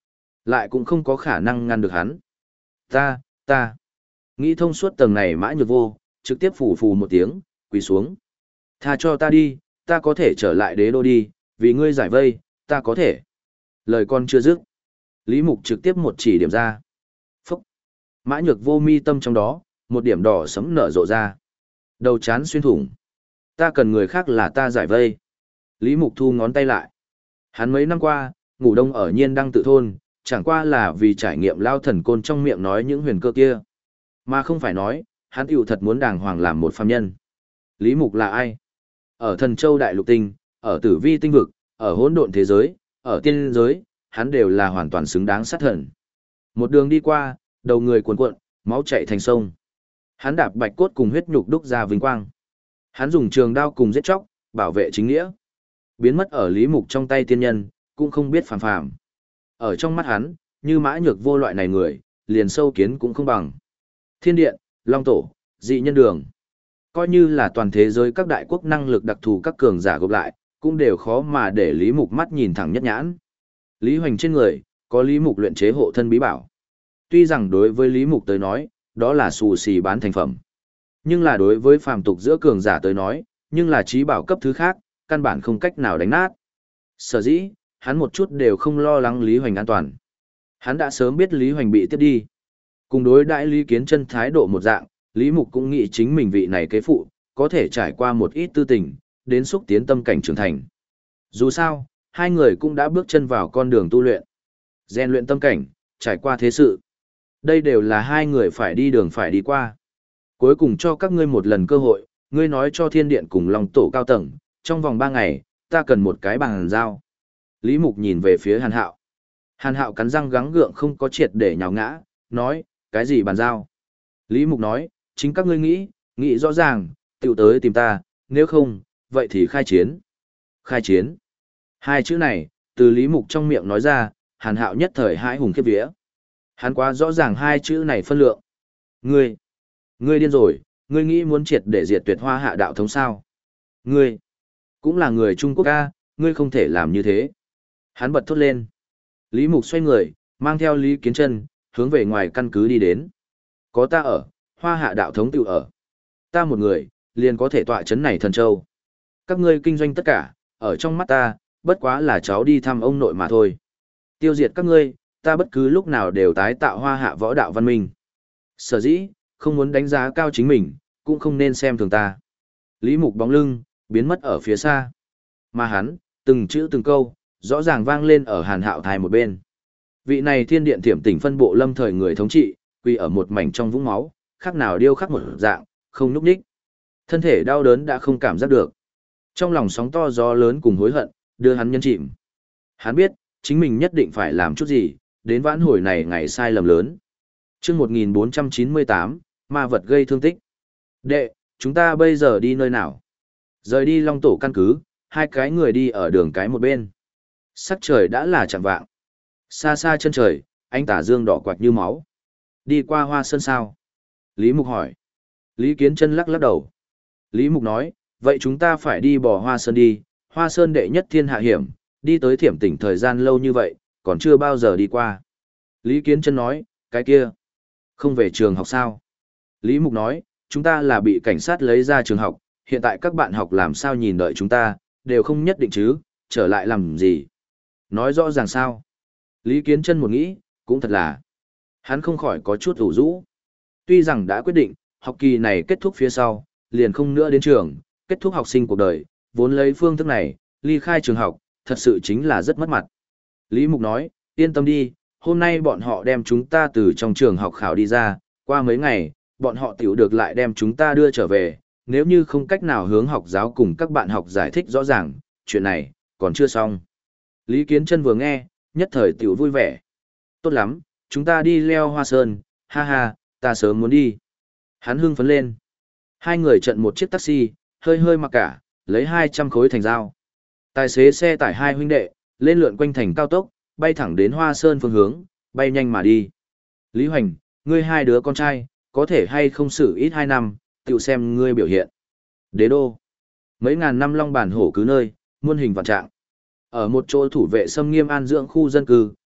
lại cũng không có khả năng ngăn được hắn. Ta, ta, nghĩ thông suốt tầng này Mã Nhược Vô, trực tiếp phủ phù một tiếng, quỳ xuống. Tha cho ta đi, ta có thể trở lại đế đô đi, vì ngươi giải vây, ta có thể. Lời con chưa dứt. Lý Mục trực tiếp một chỉ điểm ra. Phúc. Mã Nhược Vô mi tâm trong đó, một điểm đỏ sẫm nở rộ ra. Đầu chán xuyên thủng. Ta cần người khác là ta giải vây. Lý Mục thu ngón tay lại. Hắn mấy năm qua, ngủ đông ở Nhiên Đăng tự thôn, chẳng qua là vì trải nghiệm lao thần côn trong miệng nói những huyền cơ kia. Mà không phải nói, hắn tiểu thật muốn đàng hoàng làm một phàm nhân. Lý Mục là ai? Ở Thần Châu Đại Lục Tinh, ở Tử Vi Tinh Vực, ở hỗn độn thế giới, ở tiên giới, hắn đều là hoàn toàn xứng đáng sát thần. Một đường đi qua, đầu người cuồn cuộn, máu chảy thành sông. Hắn đạp bạch cốt cùng huyết nhục đúc ra vinh quang. Hắn dùng trường đao cùng giết chóc, bảo vệ chính nghĩa. Biến mất ở Lý Mục trong tay tiên nhân, cũng không biết phàm phàm. Ở trong mắt hắn, như Mã Nhược Vô loại này người, liền sâu kiến cũng không bằng. Thiên điện, Long tổ, dị nhân đường. Coi như là toàn thế giới các đại quốc năng lực đặc thù các cường giả gộp lại, cũng đều khó mà để Lý Mục mắt nhìn thẳng nhất nhãn. Lý Hoành trên người, có Lý Mục luyện chế hộ thân bí bảo. Tuy rằng đối với Lý Mục tới nói, đó là xù xì bán thành phẩm. Nhưng là đối với phàm tục giữa cường giả tới nói, nhưng là trí bảo cấp thứ khác, căn bản không cách nào đánh nát. Sở dĩ, hắn một chút đều không lo lắng Lý Hoành an toàn. Hắn đã sớm biết Lý Hoành bị tiếp đi. Cùng đối đại Lý Kiến Chân thái độ một dạng, Lý Mục cũng nghĩ chính mình vị này kế phụ, có thể trải qua một ít tư tình, đến xúc tiến tâm cảnh trưởng thành. Dù sao, hai người cũng đã bước chân vào con đường tu luyện. Rèn luyện tâm cảnh, trải qua thế sự. Đây đều là hai người phải đi đường phải đi qua. Cuối cùng cho các ngươi một lần cơ hội, ngươi nói cho thiên điện cùng Long tổ cao tầng, trong vòng ba ngày, ta cần một cái bàn giao. Lý Mục nhìn về phía Hàn Hạo. Hàn Hạo cắn răng gắng gượng không có triệt để nhào ngã, nói, cái gì bàn giao? Lý Mục nói, chính các ngươi nghĩ, nghĩ rõ ràng, tiểu tới tìm ta, nếu không, vậy thì khai chiến. Khai chiến. Hai chữ này, từ Lý Mục trong miệng nói ra, Hàn Hạo nhất thời hãi hùng khiếp vía. Hắn quá rõ ràng hai chữ này phân lượng. Ngươi, ngươi điên rồi, ngươi nghĩ muốn triệt để diệt tuyệt Hoa Hạ đạo thống sao? Ngươi, cũng là người Trung Quốc a, ngươi không thể làm như thế. Hắn bật thốt lên. Lý Mục xoay người, mang theo Lý Kiến Chân, hướng về ngoài căn cứ đi đến. Có ta ở, Hoa Hạ đạo thống tự ở. Ta một người, liền có thể tọa chấn này Thần Châu. Các ngươi kinh doanh tất cả, ở trong mắt ta, bất quá là cháu đi thăm ông nội mà thôi. Tiêu diệt các ngươi, ta bất cứ lúc nào đều tái tạo Hoa Hạ võ đạo văn minh. Sở dĩ, không muốn đánh giá cao chính mình, cũng không nên xem thường ta. Lý Mục bóng lưng, biến mất ở phía xa. Mà hắn, từng chữ từng câu, rõ ràng vang lên ở Hàn Hạo thai một bên. Vị này thiên điện thiểm tỉnh phân bộ lâm thời người thống trị, quy ở một mảnh trong vũng máu, khác nào điêu khắc một dạng, không núp đích. Thân thể đau đớn đã không cảm giác được. Trong lòng sóng to gió lớn cùng hối hận, đưa hắn nhân chìm. Hắn biết, chính mình nhất định phải làm chút gì, đến vãn hồi này ngày sai lầm lớn. Chương một nghìn bốn trăm chín mươi tám, ma vật gây thương tích. Đệ, chúng ta bây giờ đi nơi nào? Rời đi Long tổ căn cứ, hai cái người đi ở đường cái một bên. Sắc trời đã là chạng vạng. Xa xa chân trời, ánh tà dương đỏ quạch như máu. Đi qua Hoa Sơn sao? Lý Mục hỏi. Lý Kiến Chân lắc lắc đầu. Lý Mục nói, vậy chúng ta phải đi bỏ Hoa Sơn đi. Hoa Sơn đệ nhất thiên hạ hiểm, đi tới thiểm tỉnh thời gian lâu như vậy, còn chưa bao giờ đi qua. Lý Kiến Chân nói, cái kia, không về trường học sao? Lý Mục nói, chúng ta là bị cảnh sát lấy ra trường học, hiện tại các bạn học làm sao nhìn đợi chúng ta, đều không nhất định chứ, trở lại làm gì? Nói rõ ràng sao? Lý Kiến Chân một nghĩ, cũng thật là. Hắn không khỏi có chút ủ rũ. Tuy rằng đã quyết định, học kỳ này kết thúc phía sau, liền không nữa đến trường, kết thúc học sinh cuộc đời, vốn lấy phương thức này, ly khai trường học, thật sự chính là rất mất mặt. Lý Mục nói, yên tâm đi, hôm nay bọn họ đem chúng ta từ trong trường học khảo đi ra, qua mấy ngày, bọn họ tiểu được lại đem chúng ta đưa trở về, nếu như không cách nào hướng học giáo cùng các bạn học giải thích rõ ràng, chuyện này, còn chưa xong. Lý Kiến Chân vừa nghe, nhất thời tiểu vui vẻ. Tốt lắm, chúng ta đi leo Hoa Sơn, ha ha, ta sớm muốn đi. Hắn hưng phấn lên. Hai người chặn một chiếc taxi, hơi hơi mặc cả, lấy hai trăm khối thành dao. Tài xế xe tải hai huynh đệ, lên lượn quanh thành cao tốc, bay thẳng đến Hoa Sơn phương hướng, bay nhanh mà đi. Lý Hoành, ngươi hai đứa con trai, có thể hay không xử ít hai năm, tiểu xem ngươi biểu hiện. Đế đô. Mấy ngàn năm long bản hổ cứ nơi, muôn hình vạn trạng. Ở một chỗ thủ vệ xâm nghiêm an dưỡng khu dân cư,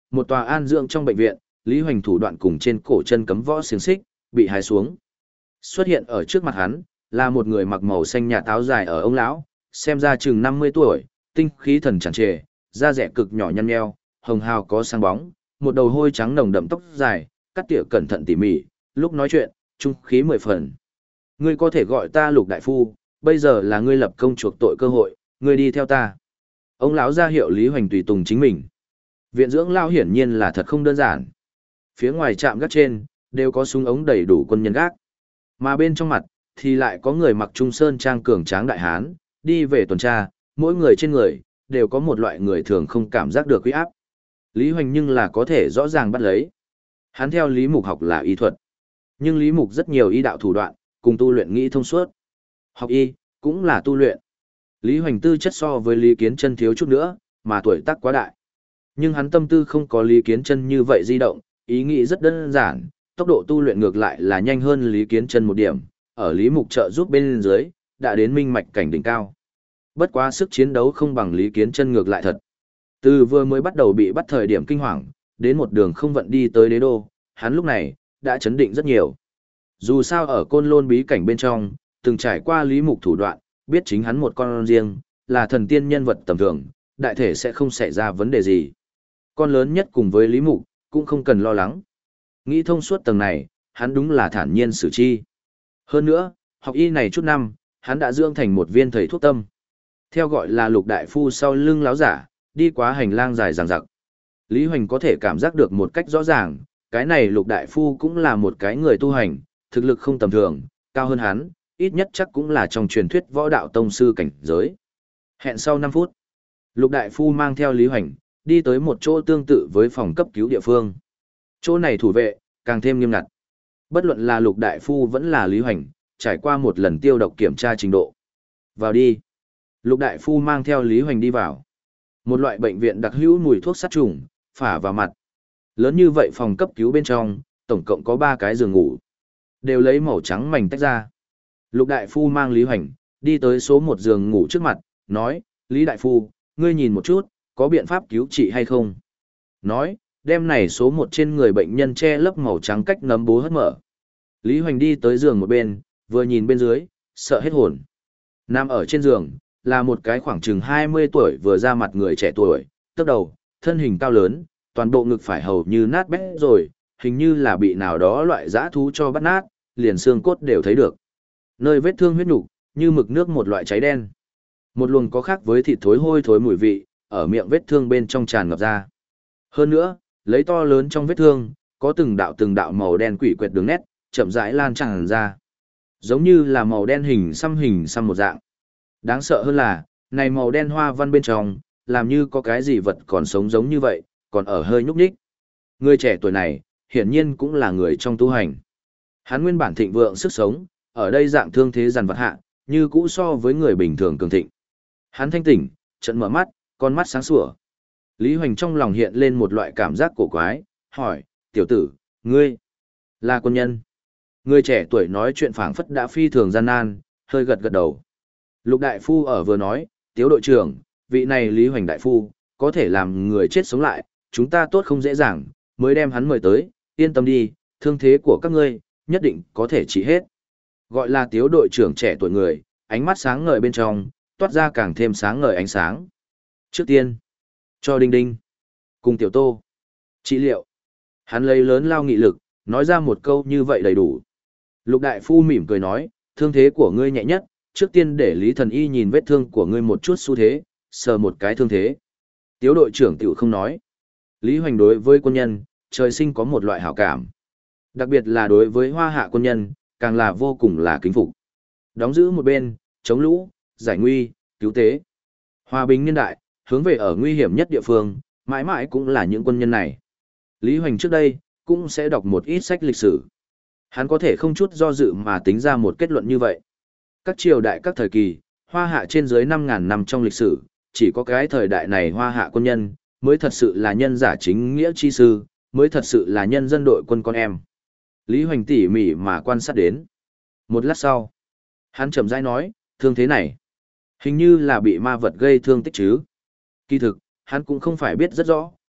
một tòa an dưỡng trong bệnh viện, Lý Hoành thủ đoạn cùng trên cổ chân cấm võ xiềng xích, bị hái xuống. Xuất hiện ở trước mặt hắn, là một người mặc màu xanh nhạt áo dài ở ông lão, xem ra chừng năm mươi tuổi, tinh khí thần tràn trề, da rẻ cực nhỏ nhăn nheo, hồng hào có sáng bóng, một đầu hôi trắng nồng đậm tóc dài, cắt tỉa cẩn thận tỉ mỉ, lúc nói chuyện, trung khí mười phần. Ngươi có thể gọi ta Lục đại phu, bây giờ là ngươi lập công chuộc tội cơ hội, ngươi đi theo ta. Ông lão ra hiệu Lý Hoành tùy tùng chính mình. Viện dưỡng lao hiển nhiên là thật không đơn giản. Phía ngoài trạm gác trên, đều có súng ống đầy đủ quân nhân gác. Mà bên trong mặt, thì lại có người mặc trung sơn trang cường tráng đại hán, đi về tuần tra, mỗi người trên người, đều có một loại người thường không cảm giác được uy áp. Lý Hoành nhưng là có thể rõ ràng bắt lấy. Hắn theo Lý Mục học là y thuật. Nhưng Lý Mục rất nhiều y đạo thủ đoạn, cùng tu luyện nghĩ thông suốt. Học y, cũng là tu luyện. Lý Hoành tư chất so với Lý Kiến Chân thiếu chút nữa, mà tuổi tác quá đại. Nhưng hắn tâm tư không có Lý Kiến Chân như vậy di động, ý nghĩ rất đơn giản, tốc độ tu luyện ngược lại là nhanh hơn Lý Kiến Chân một điểm, ở Lý Mục trợ giúp bên dưới, đã đến minh mạch cảnh đỉnh cao. Bất quá sức chiến đấu không bằng Lý Kiến Chân ngược lại thật. Từ vừa mới bắt đầu bị bắt thời điểm kinh hoàng, đến một đường không vận đi tới đế đô, hắn lúc này, đã chấn định rất nhiều. Dù sao ở Côn Lôn bí cảnh bên trong, từng trải qua Lý Mục thủ đoạn, biết chính hắn một con riêng, là thần tiên nhân vật tầm thường, đại thể sẽ không xảy ra vấn đề gì. Con lớn nhất cùng với Lý Mục, cũng không cần lo lắng. Nghĩ thông suốt tầng này, hắn đúng là thản nhiên xử chi. Hơn nữa, học y này chút năm, hắn đã dưỡng thành một viên thầy thuốc tâm. Theo gọi là Lục đại phu sau lưng láo giả, đi qua hành lang dài dằng dặc. Lý Hoành có thể cảm giác được một cách rõ ràng, cái này Lục đại phu cũng là một cái người tu hành, thực lực không tầm thường, cao hơn hắn, ít nhất chắc cũng là trong truyền thuyết võ đạo tông sư cảnh giới. Hẹn sau năm phút, Lục đại phu mang theo Lý Hoành, đi tới một chỗ tương tự với phòng cấp cứu địa phương. Chỗ này thủ vệ, càng thêm nghiêm ngặt. Bất luận là Lục đại phu vẫn là Lý Hoành, trải qua một lần tiêu độc kiểm tra trình độ. Vào đi. Lục đại phu mang theo Lý Hoành đi vào. Một loại bệnh viện đặc hữu mùi thuốc sát trùng, phả vào mặt. Lớn như vậy phòng cấp cứu bên trong, tổng cộng có ba cái giường ngủ. Đều lấy màu trắng mảnh tách ra. Lục đại phu mang Lý Hoành, đi tới số một giường ngủ trước mặt, nói, Lý đại phu, ngươi nhìn một chút, có biện pháp cứu trị hay không? Nói, đem này số một trên người bệnh nhân che lấp màu trắng cách nấm bố hất mở. Lý Hoành đi tới giường một bên, vừa nhìn bên dưới, sợ hết hồn. Nằm ở trên giường, là một cái khoảng chừng hai mươi tuổi vừa ra mặt người trẻ tuổi, tức đầu, thân hình cao lớn, toàn bộ ngực phải hầu như nát bét rồi, hình như là bị nào đó loại dã thú cho bắt nát, liền xương cốt đều thấy được. Nơi vết thương huyết nhục, như mực nước một loại cháy đen. Một luồng có khác với thịt thối hôi thối mùi vị, ở miệng vết thương bên trong tràn ngập ra. Hơn nữa, lấy to lớn trong vết thương, có từng đạo từng đạo màu đen quỷ quyệt đường nét, chậm rãi lan tràn ra. Giống như là màu đen hình xăm hình xăm một dạng. Đáng sợ hơn là, này màu đen hoa văn bên trong, làm như có cái gì vật còn sống giống như vậy, còn ở hơi nhúc nhích. Người trẻ tuổi này, hiển nhiên cũng là người trong tu hành. Hắn nguyên bản thịnh vượng sức sống, ở đây dạng thương thế dằn vặt hạ, như cũ so với người bình thường cường thịnh. Hắn thanh tỉnh, trận mở mắt, con mắt sáng sủa. Lý Hoành trong lòng hiện lên một loại cảm giác cổ quái, hỏi, tiểu tử, ngươi, là quân nhân. Người trẻ tuổi nói chuyện phảng phất đã phi thường gian nan, hơi gật gật đầu. Lục đại phu ở vừa nói, tiếu đội trưởng, vị này Lý Hoành đại phu, có thể làm người chết sống lại, chúng ta tốt không dễ dàng, mới đem hắn mời tới, yên tâm đi, thương thế của các ngươi, nhất định có thể trị hết. Gọi là tiếu đội trưởng trẻ tuổi người, ánh mắt sáng ngời bên trong, toát ra càng thêm sáng ngời ánh sáng. Trước tiên, cho Đinh Đinh, cùng Tiểu Tô, trị liệu. Hắn lấy lớn lao nghị lực, nói ra một câu như vậy đầy đủ. Lục đại phu mỉm cười nói, thương thế của ngươi nhẹ nhất, trước tiên để Lý Thần Y nhìn vết thương của ngươi một chút xu thế, sờ một cái thương thế. Tiếu đội trưởng tiểu không nói. Lý Hoành đối với quân nhân, trời sinh có một loại hảo cảm. Đặc biệt là đối với hoa hạ quân nhân, càng là vô cùng là kính phục. Đóng giữ một bên, chống lũ, giải nguy, cứu tế. Hòa bình niên đại, hướng về ở nguy hiểm nhất địa phương, mãi mãi cũng là những quân nhân này. Lý Hoành trước đây, cũng sẽ đọc một ít sách lịch sử. Hắn có thể không chút do dự mà tính ra một kết luận như vậy. Các triều đại các thời kỳ, hoa hạ trên dưới năm ngàn năm trong lịch sử, chỉ có cái thời đại này hoa hạ quân nhân, mới thật sự là nhân giả chính nghĩa chi sư, mới thật sự là nhân dân đội quân con em. Lý Hoành tỉ mỉ mà quan sát đến. Một lát sau, hắn chậm rãi nói, thương thế này, hình như là bị ma vật gây thương tích chứ. Kỳ thực, hắn cũng không phải biết rất rõ,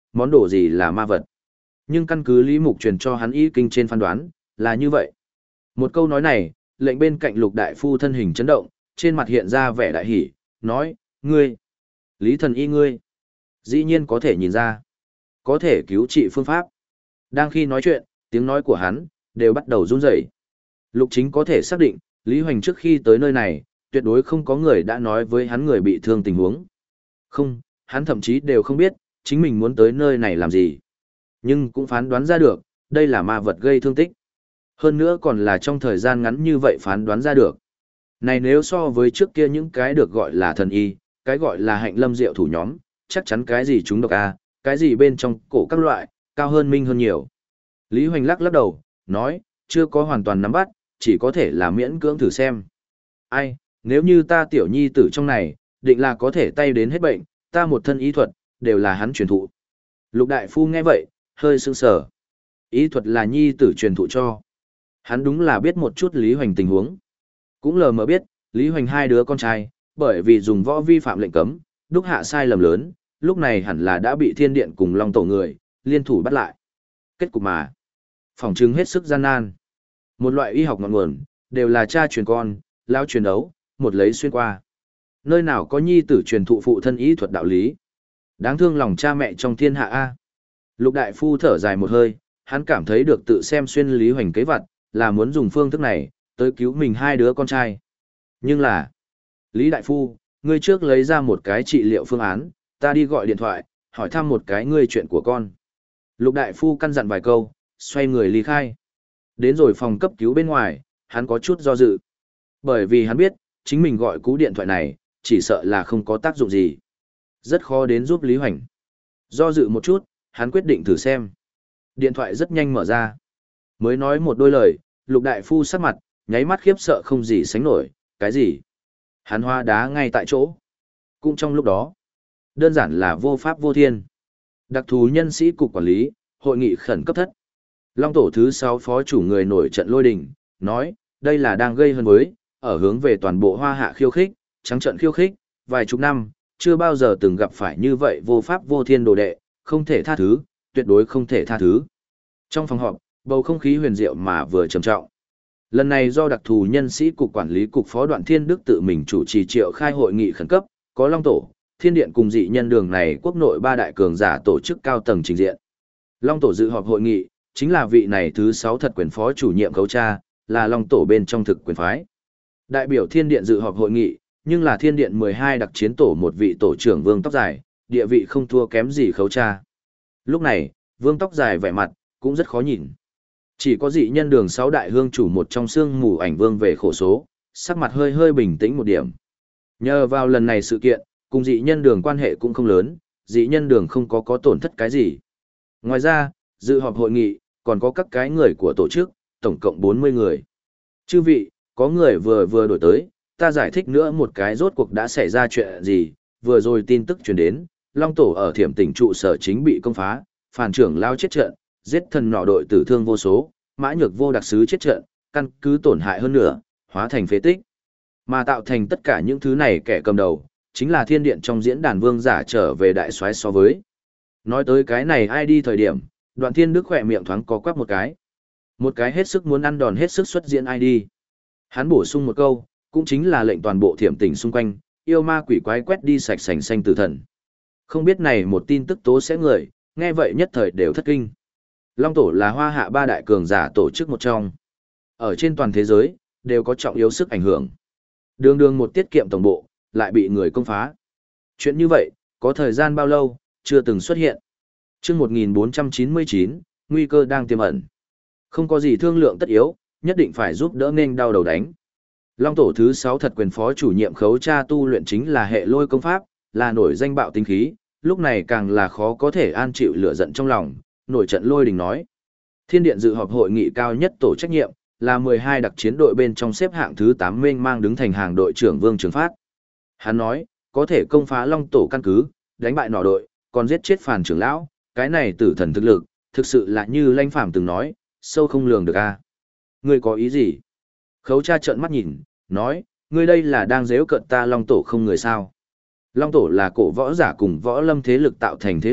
món đồ gì là ma vật. Nhưng căn cứ Lý Mục truyền cho hắn y kinh trên phán đoán, là như vậy. Một câu nói này, lệnh bên cạnh Lục đại phu thân hình chấn động, trên mặt hiện ra vẻ đại hỉ, nói, ngươi, Lý thần y ngươi, dĩ nhiên có thể nhìn ra, có thể cứu trị phương pháp. Đang khi nói chuyện, tiếng nói của hắn, đều bắt đầu run rẩy. Lục Chính có thể xác định, Lý Hoành trước khi tới nơi này, tuyệt đối không có người đã nói với hắn người bị thương tình huống. Không, hắn thậm chí đều không biết, chính mình muốn tới nơi này làm gì. Nhưng cũng phán đoán ra được, đây là ma vật gây thương tích. Hơn nữa còn là trong thời gian ngắn như vậy phán đoán ra được. Này nếu so với trước kia những cái được gọi là thần y, cái gọi là hạnh lâm diệu thủ nhóm, chắc chắn cái gì chúng độc a, cái gì bên trong cổ các loại, cao hơn minh hơn nhiều. Lý Hoành lắc lắc đầu, nói, chưa có hoàn toàn nắm bắt, chỉ có thể là miễn cưỡng thử xem. Ai, nếu như ta tiểu nhi tử trong này, định là có thể tay đến hết bệnh, ta một thân y thuật, đều là hắn truyền thụ. Lục đại phu nghe vậy, hơi sững sờ. Y thuật là nhi tử truyền thụ cho. Hắn đúng là biết một chút Lý Hoành tình huống. Cũng lờ mờ biết, Lý Hoành hai đứa con trai, bởi vì dùng võ vi phạm lệnh cấm, đúc hạ sai lầm lớn, lúc này hẳn là đã bị thiên điện cùng Long tổ người, liên thủ bắt lại. Kết cục mà, phỏng chứng hết sức gian nan. Một loại y học ngọn nguồn, đều là cha truyền con, lao truyền đấu, một lấy xuyên qua. Nơi nào có nhi tử truyền thụ phụ thân y thuật đạo lý. Đáng thương lòng cha mẹ trong thiên hạ A. Lục đại phu thở dài một hơi, hắn cảm thấy được tự xem xuyên Lý Hoành kế vật, là muốn dùng phương thức này, tới cứu mình hai đứa con trai. Nhưng là, Lý đại phu, ngươi trước lấy ra một cái trị liệu phương án, ta đi gọi điện thoại, hỏi thăm một cái ngươi chuyện của con. Lục đại phu căn dặn vài câu, xoay người ly khai. Đến rồi phòng cấp cứu bên ngoài, hắn có chút do dự. Bởi vì hắn biết, chính mình gọi cú điện thoại này, chỉ sợ là không có tác dụng gì. Rất khó đến giúp Lý Hoành. Do dự một chút, hắn quyết định thử xem. Điện thoại rất nhanh mở ra. Mới nói một đôi lời, Lục đại phu sắc mặt, nháy mắt khiếp sợ không gì sánh nổi, cái gì? Hắn hoa đá ngay tại chỗ. Cũng trong lúc đó, đơn giản là vô pháp vô thiên. Đặc thù nhân sĩ cục quản lý, hội nghị khẩn cấp thất. Long tổ thứ sáu phó chủ người nổi trận lôi đình, nói, đây là đang gây hấn với, ở hướng về toàn bộ hoa hạ khiêu khích, trắng trận khiêu khích, vài chục năm, chưa bao giờ từng gặp phải như vậy vô pháp vô thiên đồ đệ, không thể tha thứ, tuyệt đối không thể tha thứ. Trong phòng họp, bầu không khí huyền diệu mà vừa trầm trọng. Lần này do đặc thù nhân sĩ cục quản lý cục phó Đoạn Thiên Đức tự mình chủ trì triệu khai hội nghị khẩn cấp, có Long tổ, Thiên điện cùng dị nhân đường này quốc nội ba đại cường giả tổ chức cao tầng trình diện. Long tổ dự họp hội nghị, chính là vị này thứ sáu thật quyền phó chủ nhiệm khấu tra, là Long tổ bên trong thực quyền phái. Đại biểu Thiên điện dự họp hội nghị, nhưng là Thiên điện mười hai đặc chiến tổ một vị tổ trưởng Vương Tóc Dài, địa vị không thua kém gì khấu tra. Lúc này, Vương Tóc Dài vẻ mặt, cũng rất khó nhìn. Chỉ có dị nhân đường sáu đại hương chủ một trong xương mù ảnh vương về khổ số, sắc mặt hơi hơi bình tĩnh một điểm. Nhờ vào lần này sự kiện, cùng dị nhân đường quan hệ cũng không lớn, dị nhân đường không có có tổn thất cái gì. Ngoài ra, dự họp hội nghị, còn có các cái người của tổ chức, tổng cộng bốn mươi người. Chư vị, có người vừa vừa đổi tới, ta giải thích nữa một cái rốt cuộc đã xảy ra chuyện gì, vừa rồi tin tức truyền đến, Long tổ ở Thiểm Tỉnh trụ sở chính bị công phá, phản trưởng lao chết trận, giết thần nọ đội tử thương vô số, mã nhược vô đặc sứ chết trận, căn cứ tổn hại hơn nữa, hóa thành phế tích. Mà tạo thành tất cả những thứ này kẻ cầm đầu, chính là thiên điện trong diễn đàn vương giả trở về đại soái so với. Nói tới cái này ai đi thời điểm, Đoạn Thiên Đức khỏe miệng thoáng có quắc một cái. Một cái hết sức muốn ăn đòn hết sức xuất diễn ai đi. Hắn bổ sung một câu, cũng chính là lệnh toàn bộ Thiểm Tỉnh xung quanh, yêu ma quỷ quái quét đi sạch sành xanh tử thần. Không biết này một tin tức tố sẽ người, nghe vậy nhất thời đều thất kinh. Long tổ là hoa hạ ba đại cường giả tổ chức một trong. Ở trên toàn thế giới, đều có trọng yếu sức ảnh hưởng. Đường đường một tiết kiệm tổng bộ, lại bị người công phá. Chuyện như vậy, có thời gian bao lâu, chưa từng xuất hiện. Trước một nghìn bốn trăm chín mươi chín, nguy cơ đang tiềm ẩn. Không có gì thương lượng tất yếu, nhất định phải giúp đỡ nên đau đầu đánh. Long tổ thứ sáu thật quyền phó chủ nhiệm khấu tra tu luyện chính là hệ lôi công pháp, là nổi danh bạo tinh khí, lúc này càng là khó có thể an chịu lửa giận trong lòng, nổi trận lôi đình nói. Thiên điện dự họp hội nghị cao nhất tổ trách nhiệm, là mười hai đặc chiến đội bên trong xếp hạng thứ tám mênh mang đứng thành hàng đội trưởng Vương Trường Phát. Hắn nói, có thể công phá Long tổ căn cứ, đánh bại nỏ đội, còn giết chết phàn trưởng lão, cái này tử thần thực lực, thực sự là như Lanh Phàm từng nói, sâu không lường được a. Ngươi có ý gì? Khấu tra trợn mắt nhìn, nói, ngươi đây là đang giễu cợt ta Long tổ không người sao? Long tổ là cổ võ giả cùng võ lâm thế lực tạo thành thế lực,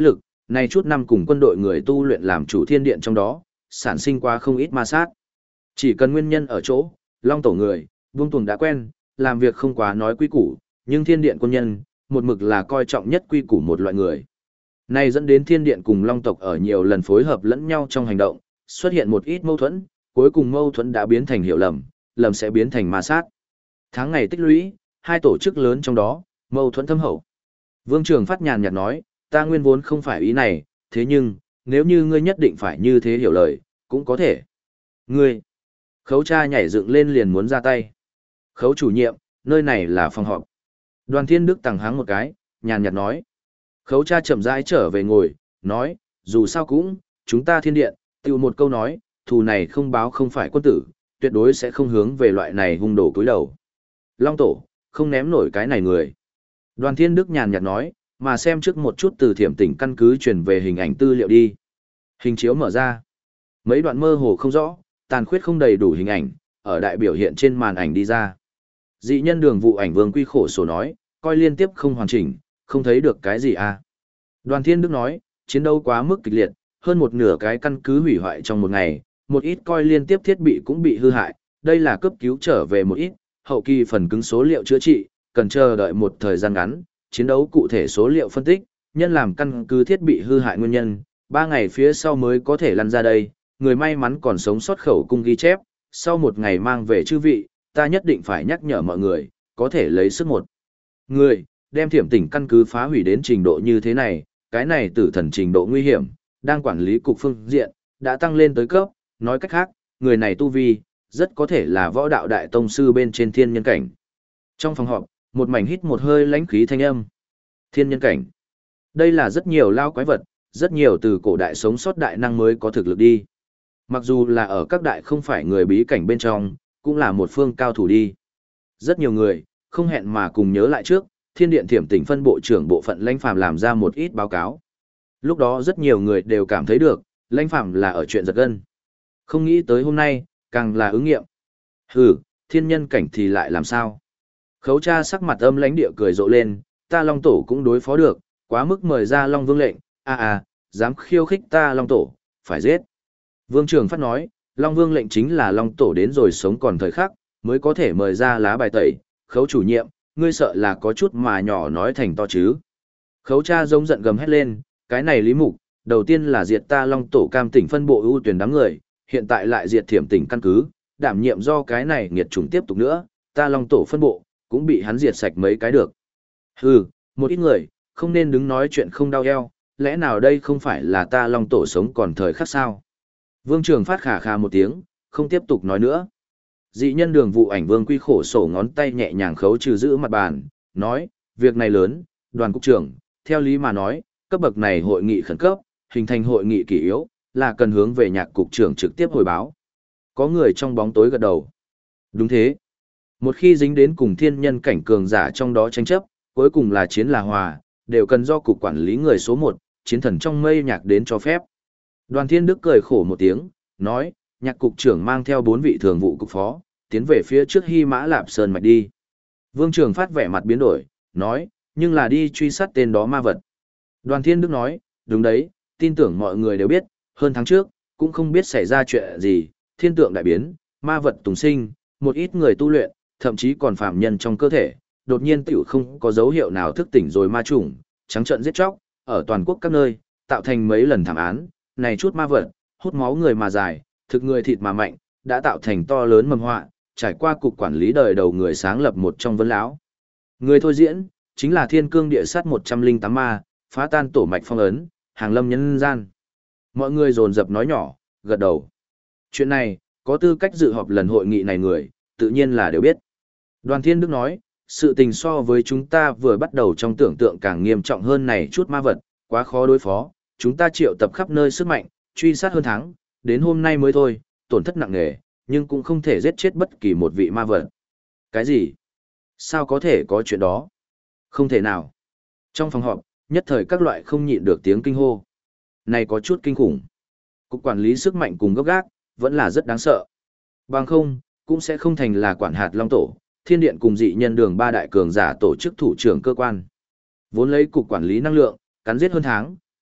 này chút năm cùng quân đội người tu luyện làm chủ thiên điện trong đó, sản sinh qua không ít ma sát. Chỉ cần nguyên nhân ở chỗ, Long Tổ người, Vương Tuồng đã quen, làm việc không quá nói quy củ, nhưng thiên điện quân nhân, một mực là coi trọng nhất quy củ một loại người. Này dẫn đến thiên điện cùng Long tộc ở nhiều lần phối hợp lẫn nhau trong hành động, xuất hiện một ít mâu thuẫn, cuối cùng mâu thuẫn đã biến thành hiểu lầm, lầm sẽ biến thành ma sát. Tháng ngày tích lũy, hai tổ chức lớn trong đó, mâu thuẫn thâm hậu. Vương Trường Phát nhàn nhạt nói, ta nguyên vốn không phải ý này, thế nhưng, nếu như ngươi nhất định phải như thế hiểu lời, cũng có thể. Ngươi, Khấu cha nhảy dựng lên liền muốn ra tay. Khấu chủ nhiệm, nơi này là phòng họp. Đoàn Thiên Đức tằng háng một cái, nhàn nhạt nói. Khấu cha chậm rãi trở về ngồi, nói, dù sao cũng, chúng ta thiên điện, tiêu một câu nói, thù này không báo không phải quân tử, tuyệt đối sẽ không hướng về loại này hung đổ cúi đầu. Long tổ, không ném nổi cái này người. Đoàn Thiên Đức nhàn nhạt nói, mà xem trước một chút từ thiểm tỉnh căn cứ truyền về hình ảnh tư liệu đi. Hình chiếu mở ra. Mấy đoạn mơ hồ không rõ, tàn khuyết không đầy đủ hình ảnh, ở đại biểu hiện trên màn ảnh đi ra. Dị nhân đường vụ ảnh Vương Quy khổ sổ nói, coi liên tiếp không hoàn chỉnh, không thấy được cái gì à. Đoàn Thiên Đức nói, chiến đấu quá mức kịch liệt, hơn một nửa cái căn cứ hủy hoại trong một ngày, một ít coi liên tiếp thiết bị cũng bị hư hại, đây là cấp cứu trở về một ít, hậu kỳ phần cứng số liệu chữa trị, cần chờ đợi một thời gian ngắn, chiến đấu cụ thể số liệu phân tích, nhân làm căn cứ thiết bị hư hại nguyên nhân, ba ngày phía sau mới có thể lăn ra đây, người may mắn còn sống sót khẩu cung ghi chép, sau một ngày mang về chư vị, ta nhất định phải nhắc nhở mọi người, có thể lấy sức một người, đem thiểm tỉnh căn cứ phá hủy đến trình độ như thế này, cái này tử thần trình độ nguy hiểm, đang quản lý cục phương diện, đã tăng lên tới cấp, nói cách khác, người này tu vi, rất có thể là võ đạo đại tông sư bên trên thiên nhân cảnh. Trong phòng họp, một mảnh hít một hơi lãnh khí thanh âm. Thiên nhân cảnh. Đây là rất nhiều lao quái vật, rất nhiều từ cổ đại sống sót đại năng mới có thực lực đi. Mặc dù là ở các đại không phải người bí cảnh bên trong, cũng là một phương cao thủ đi. Rất nhiều người, không hẹn mà cùng nhớ lại trước, thiên điện thiểm tỉnh phân bộ trưởng bộ phận lãnh phàm làm ra một ít báo cáo. Lúc đó rất nhiều người đều cảm thấy được, lãnh phàm là ở chuyện giật gân. Không nghĩ tới hôm nay, càng là ứng nghiệm. Hừ, thiên nhân cảnh thì lại làm sao? Khấu cha sắc mặt âm lãnh địa cười rộ lên, ta Long Tổ cũng đối phó được, quá mức mời ra Long Vương lệnh, à à, dám khiêu khích ta Long Tổ, phải giết. Vương Trường Phát nói, Long Vương lệnh chính là Long Tổ đến rồi sống còn thời khắc, mới có thể mời ra lá bài tẩy, khấu chủ nhiệm, ngươi sợ là có chút mà nhỏ nói thành to chứ. Khấu cha giống giận gầm hét lên, cái này Lý Mục, đầu tiên là diệt ta Long Tổ cam tỉnh phân bộ ưu tuyển đám người, hiện tại lại diệt thiểm tỉnh căn cứ, đảm nhiệm do cái này nghiệt chủng tiếp tục nữa, ta Long Tổ phân bộ, cũng bị hắn diệt sạch mấy cái được. Hừ, một ít người, không nên đứng nói chuyện không đau eo, lẽ nào đây không phải là ta Long Tổ sống còn thời khắc sao? Vương Trường Phát khà khà một tiếng, không tiếp tục nói nữa. Dị nhân đường vụ ảnh Vương Quy khổ sổ ngón tay nhẹ nhàng khấu trừ giữ mặt bàn, nói, việc này lớn, đoàn cục trưởng, theo lý mà nói, cấp bậc này hội nghị khẩn cấp, hình thành hội nghị kỷ yếu, là cần hướng về nhạc cục trưởng trực tiếp hồi báo. Có người trong bóng tối gật đầu. Đúng thế. Một khi dính đến cùng thiên nhân cảnh cường giả trong đó tranh chấp, cuối cùng là chiến là hòa, đều cần do cục quản lý người số một, chiến thần trong mây nhạc đến cho phép. Đoàn Thiên Đức cười khổ một tiếng, nói, nhạc cục trưởng mang theo bốn vị thường vụ cục phó, tiến về phía trước Hy Mã Lạp Sơn mạch đi. Vương Trường Phát vẻ mặt biến đổi, nói, nhưng là đi truy sát tên đó ma vật. Đoàn Thiên Đức nói, đúng đấy, tin tưởng mọi người đều biết, hơn tháng trước, cũng không biết xảy ra chuyện gì, thiên tượng đại biến, ma vật tùng sinh, một ít người tu luyện, thậm chí còn phạm nhân trong cơ thể, đột nhiên tiểu không có dấu hiệu nào thức tỉnh rồi ma chủng, trắng trợn giết chóc, ở toàn quốc các nơi, tạo thành mấy lần thảm án, này chút ma vật, hút máu người mà dài, thực người thịt mà mạnh, đã tạo thành to lớn mầm họa, trải qua cục quản lý đời đầu người sáng lập một trong vấn lão. Người thôi diễn, chính là thiên cương địa sát một trăm linh tám ma, phá tan tổ mạch phong ấn, hàng lâm nhân gian. Mọi người dồn dập nói nhỏ, gật đầu. Chuyện này, có tư cách dự họp lần hội nghị này người, tự nhiên là đều biết. Đoàn Thiên Đức nói, sự tình so với chúng ta vừa bắt đầu trong tưởng tượng càng nghiêm trọng hơn này chút ma vật, quá khó đối phó, chúng ta triệu tập khắp nơi sức mạnh, truy sát hơn tháng, đến hôm nay mới thôi, tổn thất nặng nề, nhưng cũng không thể giết chết bất kỳ một vị ma vật. Cái gì? Sao có thể có chuyện đó? Không thể nào. Trong phòng họp, nhất thời các loại không nhịn được tiếng kinh hô. Này có chút kinh khủng. Cục quản lý sức mạnh cùng gốc gác, vẫn là rất đáng sợ. Bằng không, cũng sẽ không thành là quản hạt Long Tổ, thiên điện cùng dị nhân đường ba đại cường giả tổ chức thủ trưởng cơ quan. Vốn lấy cục quản lý năng lượng, cắn giết hơn tháng,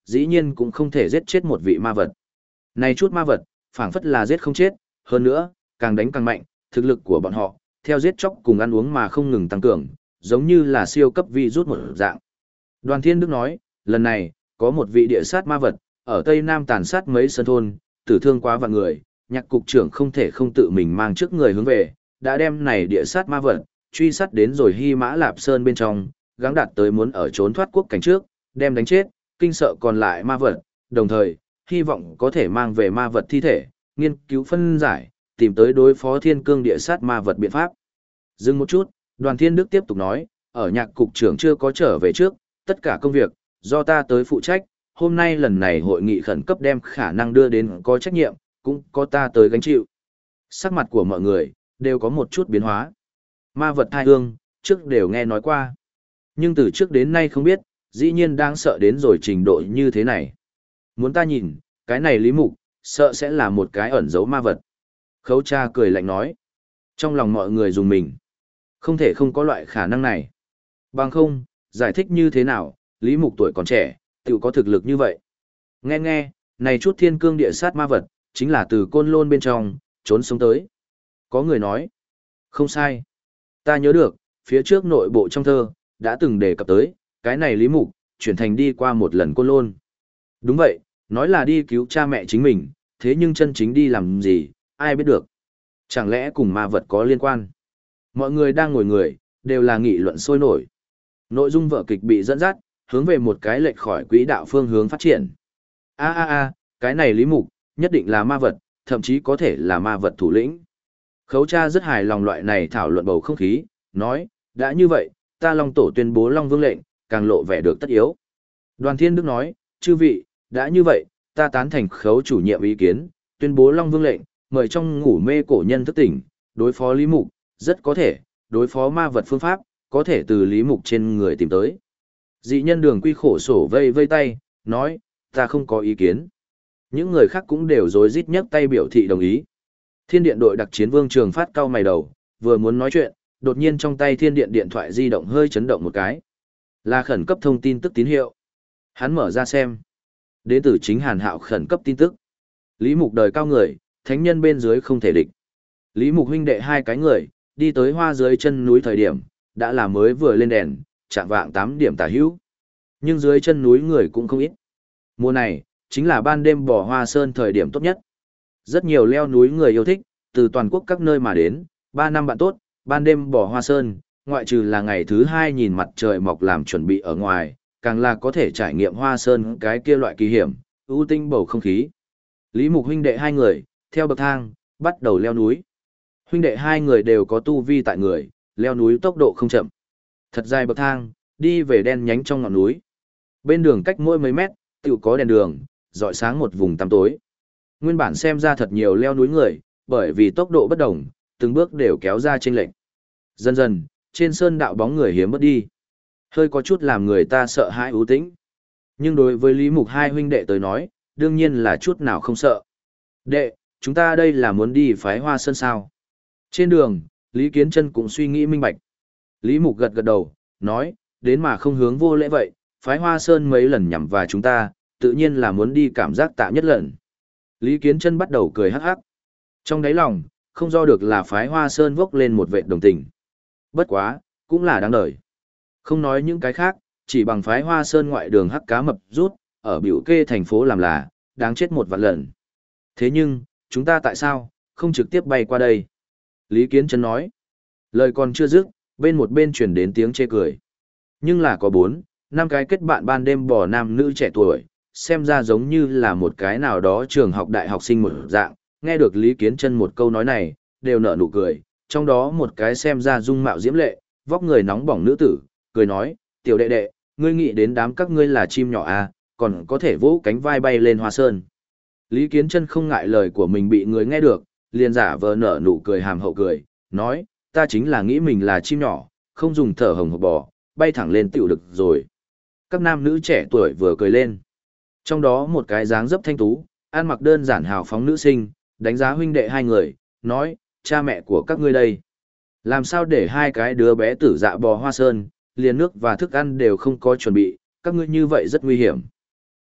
dĩ nhiên cũng không thể giết chết một vị ma vật. Này chút ma vật, phảng phất là giết không chết, hơn nữa, càng đánh càng mạnh, thực lực của bọn họ, theo giết chóc cùng ăn uống mà không ngừng tăng cường, giống như là siêu cấp vi rút một dạng. Đoàn Thiên Đức nói, lần này, có một vị địa sát ma vật, ở Tây Nam tàn sát mấy sơn thôn, tử thương quá vạn người, nhạc cục trưởng không thể không tự mình mang trước người hướng về, đã đem này địa sát ma vật, truy sát đến rồi Hy Mã Lạp Sơn bên trong, gắng đạt tới muốn ở trốn thoát quốc cảnh trước, đem đánh chết, kinh sợ còn lại ma vật, đồng thời, hy vọng có thể mang về ma vật thi thể, nghiên cứu phân giải, tìm tới đối phó thiên cương địa sát ma vật biện pháp. Dừng một chút, Đoàn Thiên Đức tiếp tục nói, ở nhạc cục trưởng chưa có trở về trước, tất cả công việc, do ta tới phụ trách, hôm nay lần này hội nghị khẩn cấp đem khả năng đưa đến có trách nhiệm, cũng có ta tới gánh chịu. Sắc mặt của mọi người, đều có một chút biến hóa. Ma vật thai hương, trước đều nghe nói qua. Nhưng từ trước đến nay không biết, dĩ nhiên đang sợ đến rồi trình độ như thế này. Muốn ta nhìn, cái này Lý Mục, sợ sẽ là một cái ẩn giấu ma vật. Khấu cha cười lạnh nói. Trong lòng mọi người dùng mình. Không thể không có loại khả năng này. Bằng không, giải thích như thế nào, Lý Mục tuổi còn trẻ, tự có thực lực như vậy. Nghe nghe, này chút thiên cương địa sát ma vật, chính là từ côn lôn bên trong, trốn sống tới. Có người nói. Không sai. Ta nhớ được, phía trước nội bộ trong thơ, đã từng đề cập tới, cái này Lý Mục, chuyển thành đi qua một lần côn lôn. Đúng vậy, nói là đi cứu cha mẹ chính mình, thế nhưng chân chính đi làm gì, ai biết được. Chẳng lẽ cùng ma vật có liên quan? Mọi người đang ngồi người, đều là nghị luận sôi nổi. Nội dung vở kịch bị dẫn dắt, hướng về một cái lệch khỏi quỹ đạo phương hướng phát triển. A a a, cái này Lý Mục, nhất định là ma vật, thậm chí có thể là ma vật thủ lĩnh. Khấu cha rất hài lòng loại này thảo luận bầu không khí, nói, đã như vậy, ta Long Tổ tuyên bố Long Vương lệnh, càng lộ vẻ được tất yếu. Đoàn Thiên Đức nói, chư vị, đã như vậy, ta tán thành khấu chủ nhiệm ý kiến, tuyên bố Long Vương lệnh, mời trong ngủ mê cổ nhân thức tỉnh, đối phó Lý Mục, rất có thể, đối phó ma vật phương pháp, có thể từ Lý Mục trên người tìm tới. Dị nhân Đường Quy khổ sổ vây vây tay, nói, ta không có ý kiến. Những người khác cũng đều rối rít nhấc tay biểu thị đồng ý. Thiên điện đội đặc chiến Vương Trường Phát cau mày đầu, vừa muốn nói chuyện, đột nhiên trong tay thiên điện điện thoại di động hơi chấn động một cái. Là khẩn cấp thông tin tức tín hiệu. Hắn mở ra xem. Đến từ chính Hàn Hạo khẩn cấp tin tức. Lý Mục đời cao người, thánh nhân bên dưới không thể địch. Lý Mục huynh đệ hai cái người, đi tới hoa dưới chân núi thời điểm, đã là mới vừa lên đèn, chạm vạng tám điểm tả hữu. Nhưng dưới chân núi người cũng không ít. Mùa này, chính là ban đêm bỏ hoa sơn thời điểm tốt nhất. Rất nhiều leo núi người yêu thích, từ toàn quốc các nơi mà đến, ba năm bạn tốt, ban đêm bỏ hoa sơn, ngoại trừ là ngày thứ hai nhìn mặt trời mọc làm chuẩn bị ở ngoài, càng là có thể trải nghiệm hoa sơn cái kia loại kỳ hiểm, ưu tinh bầu không khí. Lý Mục huynh đệ hai người, theo bậc thang, bắt đầu leo núi. Huynh đệ hai người đều có tu vi tại người, leo núi tốc độ không chậm. Thật dài bậc thang, đi về đen nhánh trong ngọn núi. Bên đường cách mỗi mấy mét, tựu có đèn đường, rọi sáng một vùng tăm tối. Nguyên bản xem ra thật nhiều leo núi người, bởi vì tốc độ bất đồng, từng bước đều kéo ra chênh lệch. Dần dần, trên sơn đạo bóng người hiếm mất đi. Hơi có chút làm người ta sợ hãi ưu tĩnh. Nhưng đối với Lý Mục hai huynh đệ tới nói, đương nhiên là chút nào không sợ. Đệ, chúng ta đây là muốn đi phái hoa sơn sao? Trên đường, Lý Kiến Chân cũng suy nghĩ minh bạch. Lý Mục gật gật đầu, nói, đến mà không hướng vô lễ vậy, phái hoa sơn mấy lần nhằm vào chúng ta, tự nhiên là muốn đi cảm giác tạ nhất lần. Lý Kiến Chân bắt đầu cười hắc hắc. Trong đáy lòng, không do được là phái hoa sơn vốc lên một vệ đồng tình. Bất quá, cũng là đáng đời. Không nói những cái khác, chỉ bằng phái hoa sơn ngoại đường hắc cá mập rút, ở biểu kê thành phố làm là, đáng chết một vạn lần. Thế nhưng, chúng ta tại sao, không trực tiếp bay qua đây? Lý Kiến Chân nói. Lời còn chưa dứt, bên một bên truyền đến tiếng chê cười. Nhưng là có bốn, năm cái kết bạn ban đêm bò nam nữ trẻ tuổi, xem ra giống như là một cái nào đó trường học đại học sinh một dạng, nghe được Lý Kiến Chân một câu nói này, đều nở nụ cười, trong đó một cái xem ra dung mạo diễm lệ, vóc người nóng bỏng nữ tử, cười nói, tiểu đệ đệ, ngươi nghĩ đến đám các ngươi là chim nhỏ à, còn có thể vỗ cánh vai bay lên hoa sơn. Lý Kiến Chân không ngại lời của mình bị người nghe được, liền giả vờ nở nụ cười hàm hậu cười, nói, ta chính là nghĩ mình là chim nhỏ, không dùng thở hồng hộc bò, bay thẳng lên tiểu được rồi. Các nam nữ trẻ tuổi vừa cười lên. Trong đó một cái dáng dấp thanh tú, ăn mặc đơn giản hào phóng nữ sinh, đánh giá huynh đệ hai người, nói, cha mẹ của các ngươi đây. Làm sao để hai cái đứa bé tử dạ bò hoa sơn, liền nước và thức ăn đều không có chuẩn bị, các ngươi như vậy rất nguy hiểm.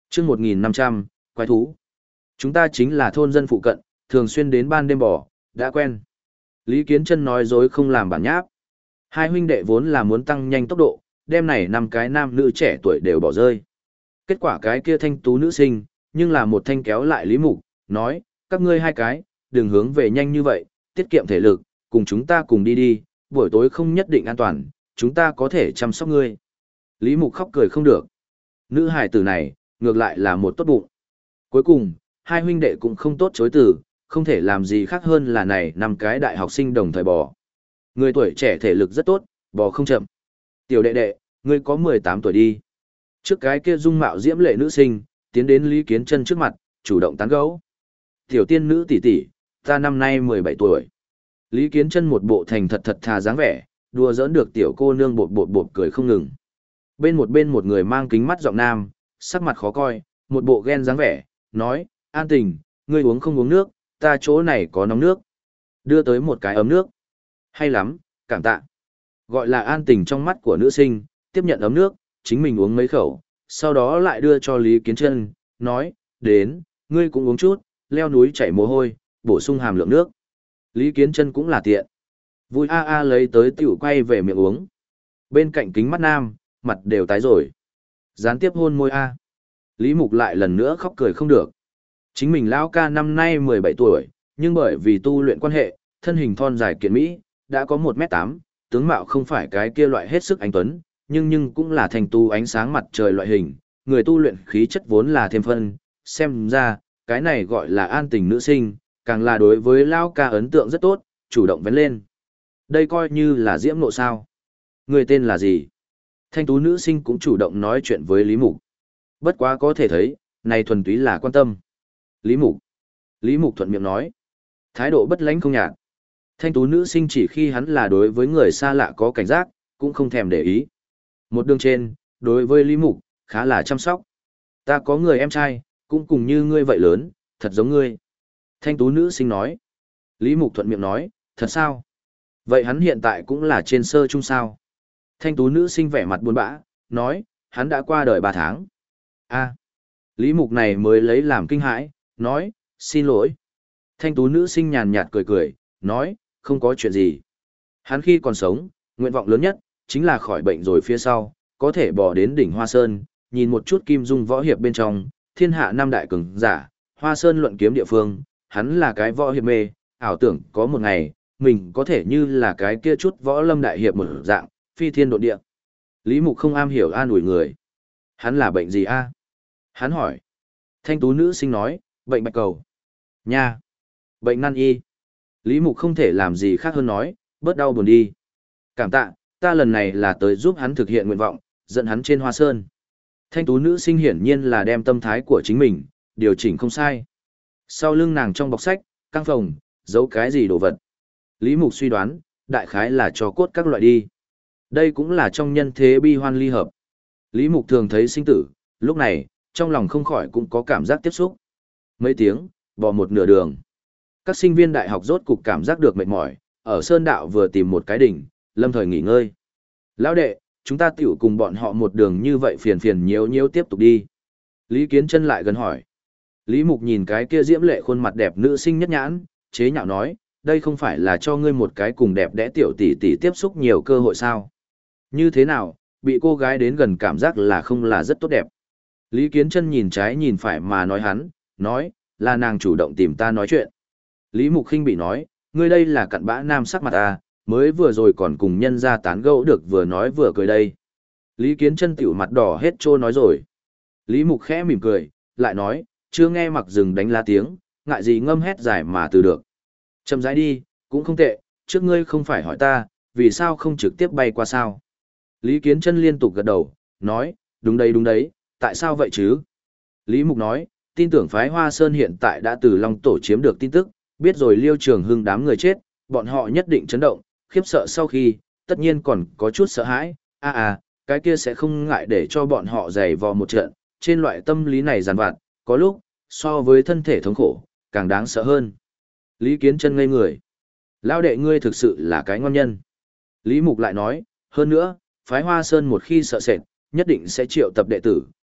chương một nghìn năm trăm, quái thú. Chúng ta chính là thôn dân phụ cận, thường xuyên đến ban đêm bỏ, đã quen. Lý Kiến Chân nói dối không làm bản nháp. Hai huynh đệ vốn là muốn tăng nhanh tốc độ, đêm này năm cái nam nữ trẻ tuổi đều bỏ rơi. Kết quả cái kia thanh tú nữ sinh, nhưng là một thanh kéo lại Lý Mục, nói, các ngươi hai cái, đừng hướng về nhanh như vậy, tiết kiệm thể lực, cùng chúng ta cùng đi đi, buổi tối không nhất định an toàn, chúng ta có thể chăm sóc ngươi. Lý Mục khóc cười không được. Nữ hài tử này, ngược lại là một tốt bụng. Cuối cùng, hai huynh đệ cũng không tốt chối từ, không thể làm gì khác hơn là này năm cái đại học sinh đồng thời bò. Người tuổi trẻ thể lực rất tốt, bò không chậm. Tiểu đệ đệ, ngươi có mười tám tuổi đi. Trước cái kia dung mạo diễm lệ nữ sinh, tiến đến Lý Kiến Chân trước mặt, chủ động tán gẫu. Tiểu tiên nữ tỷ tỷ, ta năm nay mười bảy tuổi. Lý Kiến Chân một bộ thành thật thật thà dáng vẻ, đùa giỡn được tiểu cô nương bột bột bột cười không ngừng. Bên một bên một người mang kính mắt giọng nam, sắc mặt khó coi, một bộ ghen dáng vẻ, nói, An Tình, ngươi uống không uống nước, ta chỗ này có nóng nước. Đưa tới một cái ấm nước. Hay lắm, cảm tạ. Gọi là An Tình trong mắt của nữ sinh, tiếp nhận ấm nước, chính mình uống mấy khẩu, sau đó lại đưa cho Lý Kiến Chân, nói, đến, ngươi cũng uống chút, leo núi chảy mồ hôi, bổ sung hàm lượng nước. Lý Kiến Chân cũng là tiện. Vui a a lấy tới tiểu quay về miệng uống. Bên cạnh kính mắt nam, mặt đều tái rồi. Gián tiếp hôn môi a. Lý Mục lại lần nữa khóc cười không được. Chính mình lão ca năm nay mười bảy tuổi, nhưng bởi vì tu luyện quan hệ, thân hình thon dài kiện mỹ, đã có một mét tám, tướng mạo không phải cái kia loại hết sức anh tuấn, nhưng nhưng cũng là thành tu ánh sáng mặt trời loại hình, người tu luyện khí chất vốn là thêm phân, xem ra, cái này gọi là An Tình nữ sinh, càng là đối với lão ca ấn tượng rất tốt, chủ động vén lên. Đây coi như là diễm nộ sao. Người tên là gì? Thanh tú nữ sinh cũng chủ động nói chuyện với Lý Mục. Bất quá có thể thấy, này thuần túy là quan tâm. Lý Mục. Lý Mục thuận miệng nói. Thái độ bất lãnh không nhạt. Thanh tú nữ sinh chỉ khi hắn là đối với người xa lạ có cảnh giác, cũng không thèm để ý. Một đường trên, đối với Lý Mục, khá là chăm sóc. Ta có người em trai, cũng cùng như ngươi vậy lớn, thật giống ngươi. Thanh tú nữ sinh nói. Lý Mục thuận miệng nói, thật sao? Vậy hắn hiện tại cũng là trên sơ trung sao? Thanh tú nữ sinh vẻ mặt buồn bã, nói, hắn đã qua đời ba tháng. A. Lý Mục này mới lấy làm kinh hãi, nói, xin lỗi. Thanh tú nữ sinh nhàn nhạt cười cười, nói, không có chuyện gì. Hắn khi còn sống, nguyện vọng lớn nhất, chính là khỏi bệnh rồi phía sau, có thể bỏ đến đỉnh Hoa Sơn, nhìn một chút kim dung võ hiệp bên trong, thiên hạ năm đại cường giả, Hoa Sơn luận kiếm địa phương, hắn là cái võ hiệp mê, ảo tưởng có một ngày, mình có thể như là cái kia chút võ lâm đại hiệp một dạng, phi thiên độ địa. Lý Mục không am hiểu an ủi người. Hắn là bệnh gì a? Hắn hỏi. Thanh tú nữ sinh nói, bệnh bạch cầu. Nha. Bệnh năn y. Lý Mục không thể làm gì khác hơn nói, bớt đau buồn đi. Cảm tạ, ta lần này là tới giúp hắn thực hiện nguyện vọng, dẫn hắn trên Hoa Sơn. Thanh tú nữ sinh hiển nhiên là đem tâm thái của chính mình, điều chỉnh không sai. Sau lưng nàng trong bọc sách, căng phòng, giấu cái gì đồ vật. Lý Mục suy đoán, đại khái là cho cốt các loại đi. Đây cũng là trong nhân thế bi hoan ly hợp. Lý Mục thường thấy sinh tử, lúc này, trong lòng không khỏi cũng có cảm giác tiếp xúc. Mấy tiếng, bò một nửa đường. Các sinh viên đại học rốt cục cảm giác được mệt mỏi, ở Sơn Đạo vừa tìm một cái đỉnh, lâm thời nghỉ ngơi. Lão đệ, chúng ta tiểu cùng bọn họ một đường như vậy phiền phiền nhiễu nhiễu tiếp tục đi. Lý Kiến Chân lại gần hỏi. Lý Mục nhìn cái kia diễm lệ khuôn mặt đẹp nữ sinh nhất nhãn, chế nhạo nói, đây không phải là cho ngươi một cái cùng đẹp đẽ tiểu tỷ tỷ tiếp xúc nhiều cơ hội sao? Như thế nào, bị cô gái đến gần cảm giác là không là rất tốt đẹp. Lý Kiến Chân nhìn trái nhìn phải mà nói hắn, nói, là nàng chủ động tìm ta nói chuyện. Lý Mục Khinh bị nói, ngươi đây là cặn bã nam sắc mặt à, mới vừa rồi còn cùng nhân ra tán gẫu được vừa nói vừa cười đây. Lý Kiến Chân tiểu mặt đỏ hết trô nói rồi. Lý Mục khẽ mỉm cười, lại nói, chưa nghe mặc rừng đánh lá tiếng, ngại gì ngâm hét dài mà từ được. Chậm rãi đi, cũng không tệ, trước ngươi không phải hỏi ta, vì sao không trực tiếp bay qua sao. Lý Kiến Chân liên tục gật đầu, nói, đúng đấy đúng đấy, tại sao vậy chứ? Lý Mục nói, tin tưởng phái Hoa Sơn hiện tại đã từ Long Tổ chiếm được tin tức, biết rồi Liêu Trường Hưng đám người chết, bọn họ nhất định chấn động, khiếp sợ sau khi, tất nhiên còn có chút sợ hãi, à à, cái kia sẽ không ngại để cho bọn họ giày vò một trận, trên loại tâm lý này giàn vặt, có lúc, so với thân thể thống khổ, càng đáng sợ hơn. Lý Kiến Chân ngây người. Lão đệ ngươi thực sự là cái ngon nhân. Lý Mục lại nói, hơn nữa, phái Hoa Sơn một khi sợ sệt, nhất định sẽ triệu tập đệ tử,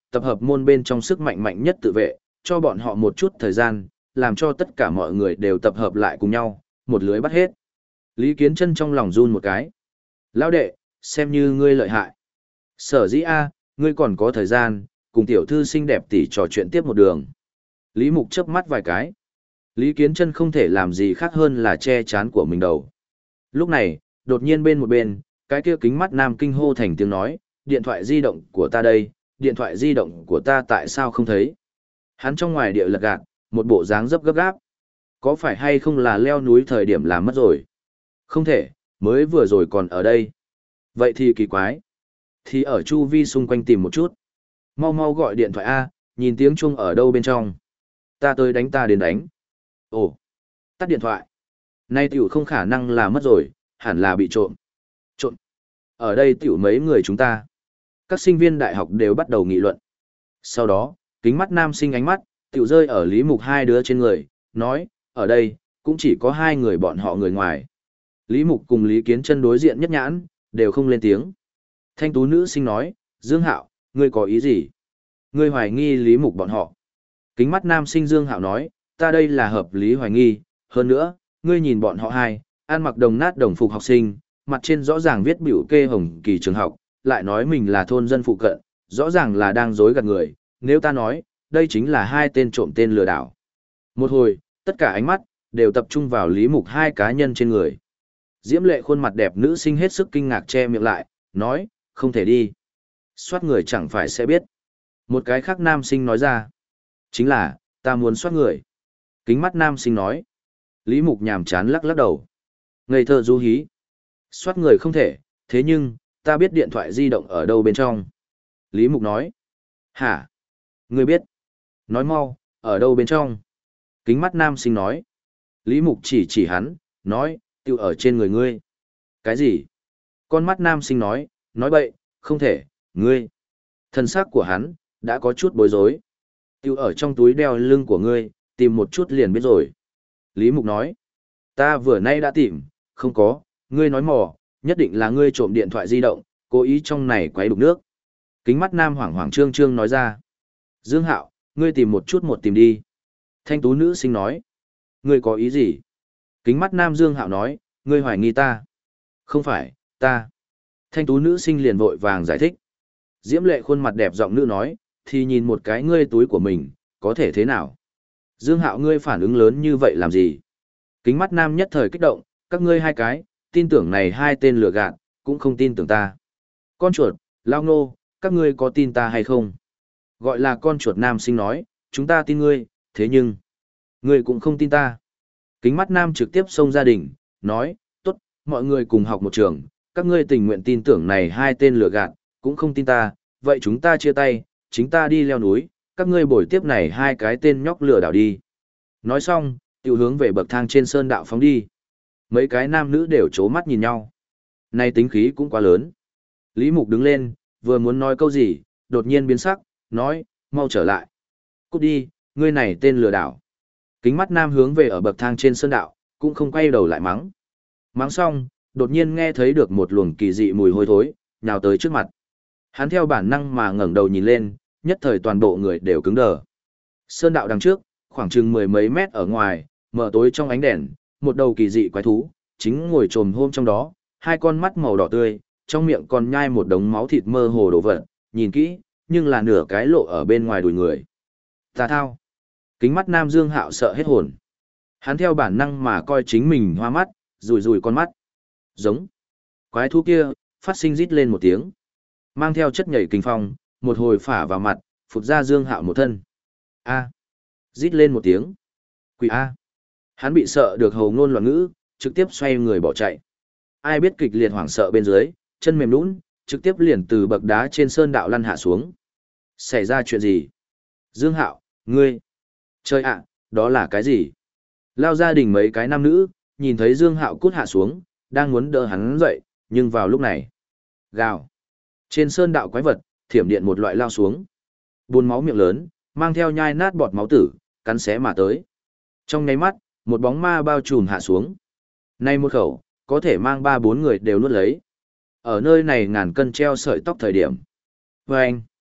tập hợp môn bên trong sức mạnh mạnh nhất tự vệ, cho bọn họ một chút thời gian, làm cho tất cả mọi người đều tập hợp lại cùng nhau, một lưới bắt hết. Lý Kiến Chân trong lòng run một cái. Lão đệ, xem như ngươi lợi hại. Sở dĩ a, ngươi còn có thời gian, cùng tiểu thư xinh đẹp tỷ trò chuyện tiếp một đường. Lý Mục chớp mắt vài cái. Lý Kiến Chân không thể làm gì khác hơn là che chán của mình đầu. Lúc này, đột nhiên bên một bên, cái kia kính mắt nam kinh hô thành tiếng nói, điện thoại di động của ta đây, điện thoại di động của ta tại sao không thấy? Hắn trong ngoài địa lật gạt, một bộ dáng dấp gấp gáp. Có phải hay không là leo núi thời điểm làm mất rồi? Không thể, mới vừa rồi còn ở đây. Vậy thì kỳ quái. Thì ở chu vi xung quanh tìm một chút. Mau mau gọi điện thoại A, nhìn tiếng chuông ở đâu bên trong. Ta tới đánh ta đến đánh. Ồ, tắt điện thoại. Nay tiểu không khả năng là mất rồi, hẳn là bị trộm. Trộm. Ở đây tiểu mấy người chúng ta. Các sinh viên đại học đều bắt đầu nghị luận. Sau đó, kính mắt nam sinh ánh mắt, tiểu rơi ở Lý Mục hai đứa trên người, nói, ở đây, cũng chỉ có hai người bọn họ người ngoài. Lý Mục cùng Lý Kiến Chân đối diện nhất nhãn, đều không lên tiếng. Thanh tú nữ sinh nói, Dương Hạo, ngươi có ý gì? Ngươi hoài nghi Lý Mục bọn họ. Kính mắt nam sinh Dương Hạo nói, ta đây là hợp lý hoài nghi, hơn nữa, ngươi nhìn bọn họ hai, ăn mặc đồng nát đồng phục học sinh, mặt trên rõ ràng viết biểu kê Hồng Kỳ trường học, lại nói mình là thôn dân phụ cận, rõ ràng là đang dối gạt người, nếu ta nói, đây chính là hai tên trộm tên lừa đảo. Một hồi, tất cả ánh mắt, đều tập trung vào Lý Mục hai cá nhân trên người. Diễm lệ khuôn mặt đẹp nữ sinh hết sức kinh ngạc che miệng lại, nói, không thể đi. Soát người chẳng phải sẽ biết. Một cái khác nam sinh nói ra, chính là, ta muốn soát người. Kính mắt nam sinh nói, Lý Mục nhàm chán lắc lắc đầu. Ngây thơ du hí. Soát người không thể, thế nhưng, ta biết điện thoại di động ở đâu bên trong. Lý Mục nói, hả? Ngươi biết? Nói mau, ở đâu bên trong? Kính mắt nam sinh nói. Lý Mục chỉ chỉ hắn, nói, tiêu ở trên người ngươi. Cái gì? Con mắt nam sinh nói, nói bậy, không thể, ngươi. Thân xác của hắn, đã có chút bối rối. Tiêu ở trong túi đeo lưng của ngươi, tìm một chút liền biết rồi. Lý Mục nói, ta vừa nay đã tìm, không có, ngươi nói mò, nhất định là ngươi trộm điện thoại di động, cố ý trong này quấy đục nước. Kính mắt nam hoảng hoảng trương trương nói ra. Dương Hạo, ngươi tìm một chút một tìm đi. Thanh tú nữ sinh nói, ngươi có ý gì? Kính mắt nam Dương Hạo nói, ngươi hoài nghi ta. Không phải, ta. Thanh tú nữ sinh liền vội vàng giải thích. Diễm lệ khuôn mặt đẹp giọng nữ nói, thì nhìn một cái ngươi túi của mình, có thể thế nào? Dương Hạo ngươi phản ứng lớn như vậy làm gì? Kính mắt nam nhất thời kích động, các ngươi hai cái, tin tưởng này hai tên lừa gạt, cũng không tin tưởng ta. Con chuột, lao nô, các ngươi có tin ta hay không? Gọi là con chuột nam sinh nói, chúng ta tin ngươi, thế nhưng, ngươi cũng không tin ta. Kính mắt nam trực tiếp xông gia đình, nói, tốt, mọi người cùng học một trường, các ngươi tình nguyện tin tưởng này hai tên lừa gạt, cũng không tin ta, vậy chúng ta chia tay, chính ta đi leo núi, các ngươi bồi tiếp này hai cái tên nhóc lừa đảo đi. Nói xong, tiêu hướng về bậc thang trên sơn đạo phóng đi. Mấy cái nam nữ đều chố mắt nhìn nhau. Này tính khí cũng quá lớn. Lý Mục đứng lên, vừa muốn nói câu gì, đột nhiên biến sắc, nói, mau trở lại. Cút đi, ngươi này tên lừa đảo. Kính mắt nam hướng về ở bậc thang trên sơn đạo, cũng không quay đầu lại mắng. Mắng xong, đột nhiên nghe thấy được một luồng kỳ dị mùi hôi thối, nhào tới trước mặt. Hắn theo bản năng mà ngẩng đầu nhìn lên, nhất thời toàn bộ người đều cứng đờ. Sơn đạo đằng trước, khoảng chừng mười mấy mét ở ngoài, mở tối trong ánh đèn, một đầu kỳ dị quái thú, chính ngồi trồm hôm trong đó, hai con mắt màu đỏ tươi, trong miệng còn nhai một đống máu thịt mơ hồ đổ vật, nhìn kỹ, nhưng là nửa cái lộ ở bên ngoài đùi người. Tà thao. Kính mắt nam Dương Hạo sợ hết hồn. Hắn theo bản năng mà coi chính mình hoa mắt, rùi rùi con mắt. Giống. Quái thú kia, phát sinh rít lên một tiếng. Mang theo chất nhảy kinh phong, một hồi phả vào mặt, phụt ra Dương Hạo một thân. A. Rít lên một tiếng. Quỷ A. Hắn bị sợ được hầu ngôn loạn ngữ, trực tiếp xoay người bỏ chạy. Ai biết kịch liệt hoảng sợ bên dưới, chân mềm nhũn, trực tiếp liền từ bậc đá trên sơn đạo lăn hạ xuống. Xảy ra chuyện gì? Dương Hạo, ngươi. Trời ạ, đó là cái gì? Lao gia đình mấy cái nam nữ, nhìn thấy Dương Hạo cút hạ xuống, đang muốn đỡ hắn dậy, nhưng vào lúc này. Gào. Trên sơn đạo quái vật, thiểm điện một loại lao xuống. Buồn máu miệng lớn, mang theo nhai nát bọt máu tử, cắn xé mà tới. Trong nháy mắt, một bóng ma bao trùm hạ xuống. Nay một khẩu, có thể mang ba bốn người đều nuốt lấy. Ở nơi này ngàn cân treo sợi tóc thời điểm. Vâng!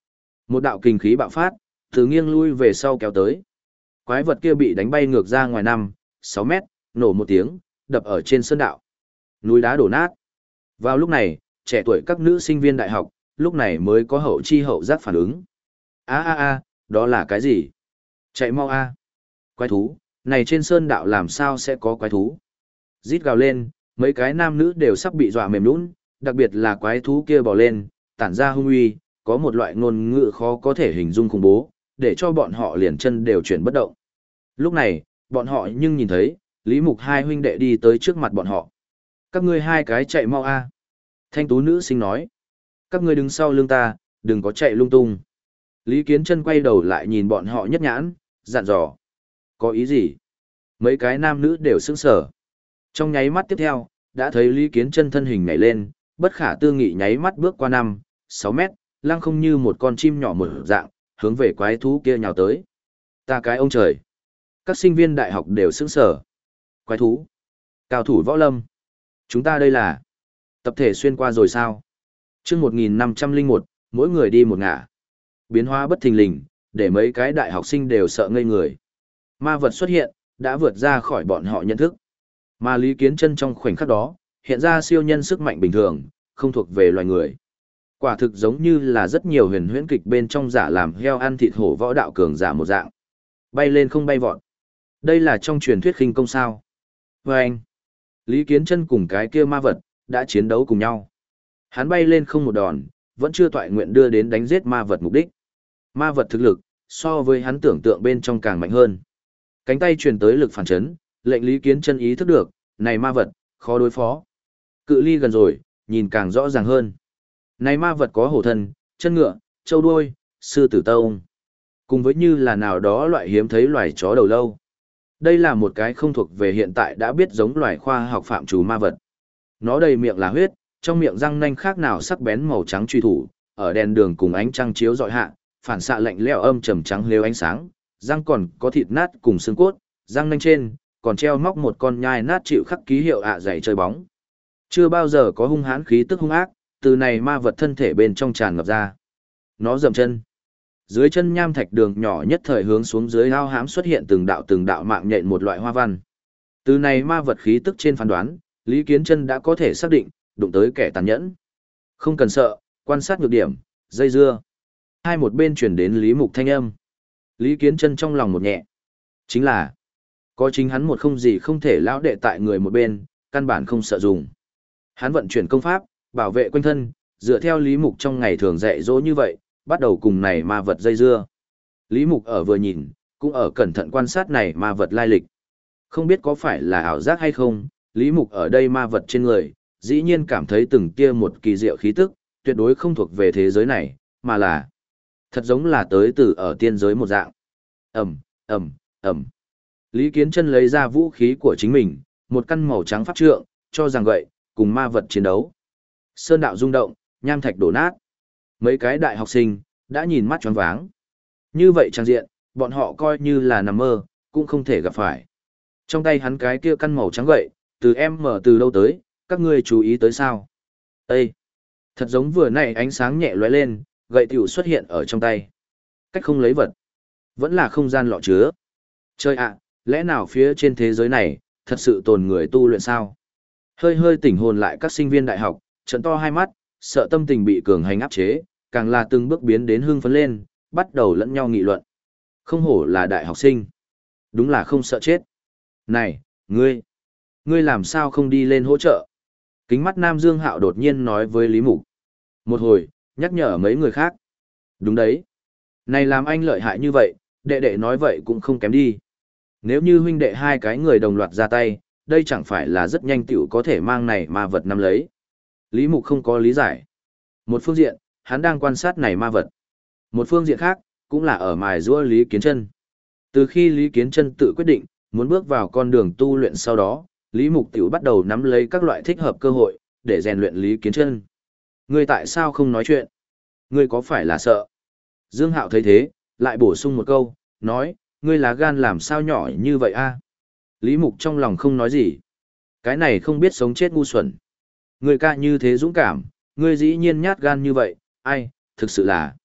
Một đạo kinh khí bạo phát, từ nghiêng lui về sau kéo tới. Quái vật kia bị đánh bay ngược ra ngoài năm, sáu mét, nổ một tiếng, đập ở trên sơn đạo. Núi đá đổ nát. Vào lúc này, trẻ tuổi các nữ sinh viên đại học, lúc này mới có hậu chi hậu giác phản ứng. A a a, đó là cái gì? Chạy mau a. Quái thú, này trên sơn đạo làm sao sẽ có quái thú? Rít gào lên, mấy cái nam nữ đều sắp bị dọa mềm nhũn, đặc biệt là quái thú kia bò lên, tản ra hung uy, có một loại ngôn ngữ khó có thể hình dung khủng bố, để cho bọn họ liền chân đều chuyển bất động. Lúc này, bọn họ nhưng nhìn thấy, Lý Mục hai huynh đệ đi tới trước mặt bọn họ. Các ngươi hai cái chạy mau a. Thanh tú nữ sinh nói. Các ngươi đứng sau lưng ta, đừng có chạy lung tung. Lý Kiến Chân quay đầu lại nhìn bọn họ nhất nhãn, dặn dò. Có ý gì? Mấy cái nam nữ đều sững sờ. Trong nháy mắt tiếp theo, đã thấy Lý Kiến Chân thân hình nhảy lên, bất khả tư nghị nháy mắt bước qua năm, sáu mét, lăng không như một con chim nhỏ mở dạng, hướng về quái thú kia nhào tới. Ta cái ông trời! Các sinh viên đại học đều sững sờ. Quái thú! Cao thủ võ lâm! Chúng ta đây là tập thể xuyên qua rồi sao? Chương một nghìn năm trăm lẻ một, mỗi người đi một ngả. Biến hóa bất thình lình, để mấy cái đại học sinh đều sợ ngây người. Ma vật xuất hiện, đã vượt ra khỏi bọn họ nhận thức. Mà Lý Kiến Chân trong khoảnh khắc đó, hiện ra siêu nhân sức mạnh bình thường, không thuộc về loài người. Quả thực giống như là rất nhiều huyền huyễn kịch bên trong giả làm heo ăn thịt hổ võ đạo cường giả một dạng. Bay lên không bay vọt. Đây là trong truyền thuyết khinh công sao? Và anh, Lý Kiến Chân cùng cái kia ma vật, đã chiến đấu cùng nhau. Hắn bay lên không một đòn, vẫn chưa toại nguyện đưa đến đánh giết ma vật mục đích. Ma vật thực lực, so với hắn tưởng tượng bên trong càng mạnh hơn. Cánh tay truyền tới lực phản chấn, lệnh Lý Kiến Chân ý thức được, này ma vật, khó đối phó. Cự ly gần rồi, nhìn càng rõ ràng hơn. Này ma vật có hổ thân, chân ngựa, trâu đuôi, sư tử tông. Cùng với như là nào đó loại hiếm thấy loài chó đầu lâu. Đây là một cái không thuộc về hiện tại đã biết giống loài khoa học phạm trù ma vật. Nó đầy miệng là huyết, trong miệng răng nanh khác nào sắc bén màu trắng truy thủ, ở đèn đường cùng ánh trăng chiếu dọi hạ, phản xạ lạnh lẽo âm trầm trắng lếu ánh sáng, răng còn có thịt nát cùng xương cốt, răng nanh trên còn treo móc một con nhai nát chịu khắc ký hiệu ạ dày chơi bóng. Chưa bao giờ có hung hãn khí tức hung ác, từ này ma vật thân thể bên trong tràn ngập ra. Nó dậm chân. Dưới chân nham thạch đường nhỏ nhất thời hướng xuống dưới ao hãm xuất hiện từng đạo từng đạo mạng nhện một loại hoa văn. Từ này ma vật khí tức trên phán đoán, Lý Kiến Chân đã có thể xác định, đụng tới kẻ tàn nhẫn. Không cần sợ, quan sát nhược điểm, dây dưa. Hai một bên chuyển đến Lý Mục thanh âm. Lý Kiến Chân trong lòng một nhẹ. Chính là, có chính hắn một không gì không thể lão đệ tại người một bên, căn bản không sợ dùng. Hắn vận chuyển công pháp, bảo vệ quanh thân, dựa theo Lý Mục trong ngày thường dạy dỗ như vậy, bắt đầu cùng này ma vật dây dưa. Lý Mục ở vừa nhìn, cũng ở cẩn thận quan sát này ma vật lai lịch. Không biết có phải là ảo giác hay không, Lý Mục ở đây ma vật trên người, dĩ nhiên cảm thấy từng kia một kỳ diệu khí tức, tuyệt đối không thuộc về thế giới này, mà là thật giống là tới từ ở tiên giới một dạng. Ầm, ầm, ầm. Lý Kiến Chân lấy ra vũ khí của chính mình, một căn màu trắng pháp trượng, cho rằng gậy, cùng ma vật chiến đấu. Sơn đạo rung động, nham thạch đổ nát. Mấy cái đại học sinh, đã nhìn mắt choáng váng. Như vậy trang diện, bọn họ coi như là nằm mơ, cũng không thể gặp phải. Trong tay hắn cái kia căn màu trắng gậy, từ em mở từ đâu tới, các ngươi chú ý tới sao? Ê! Thật giống vừa nãy ánh sáng nhẹ lóe lên, gậy tiểu xuất hiện ở trong tay. Cách không lấy vật. Vẫn là không gian lọ chứa. Chơi ạ, lẽ nào phía trên thế giới này, thật sự tồn người tu luyện sao? Hơi hơi tỉnh hồn lại các sinh viên đại học, trợn to hai mắt, sợ tâm tình bị cường hành áp chế, càng là từng bước biến đến hưng phấn lên, bắt đầu lẫn nhau nghị luận. Không hổ là đại học sinh. Đúng là không sợ chết. Này, ngươi, ngươi làm sao không đi lên hỗ trợ? Kính mắt Nam Dương Hạo đột nhiên nói với Lý Mục. Một hồi, nhắc nhở mấy người khác. Đúng đấy. Này làm anh lợi hại như vậy, đệ đệ nói vậy cũng không kém đi. Nếu như huynh đệ hai cái người đồng loạt ra tay, đây chẳng phải là rất nhanh tiểu có thể mang này ma vật nắm lấy. Lý Mục không có lý giải. Một phương diện, hắn đang quan sát này ma vật. Một phương diện khác, cũng là ở mài giũa Lý Kiến Chân. Từ khi Lý Kiến Chân tự quyết định, muốn bước vào con đường tu luyện sau đó, Lý Mục tiểu bắt đầu nắm lấy các loại thích hợp cơ hội, để rèn luyện Lý Kiến Chân. Ngươi tại sao không nói chuyện? Ngươi có phải là sợ? Dương Hạo thấy thế, lại bổ sung một câu, nói, ngươi lá gan làm sao nhỏ như vậy a? Lý Mục trong lòng không nói gì. Cái này không biết sống chết ngu xuẩn. Ngươi ca như thế dũng cảm, ngươi dĩ nhiên nhát gan như vậy, ai, thực sự là.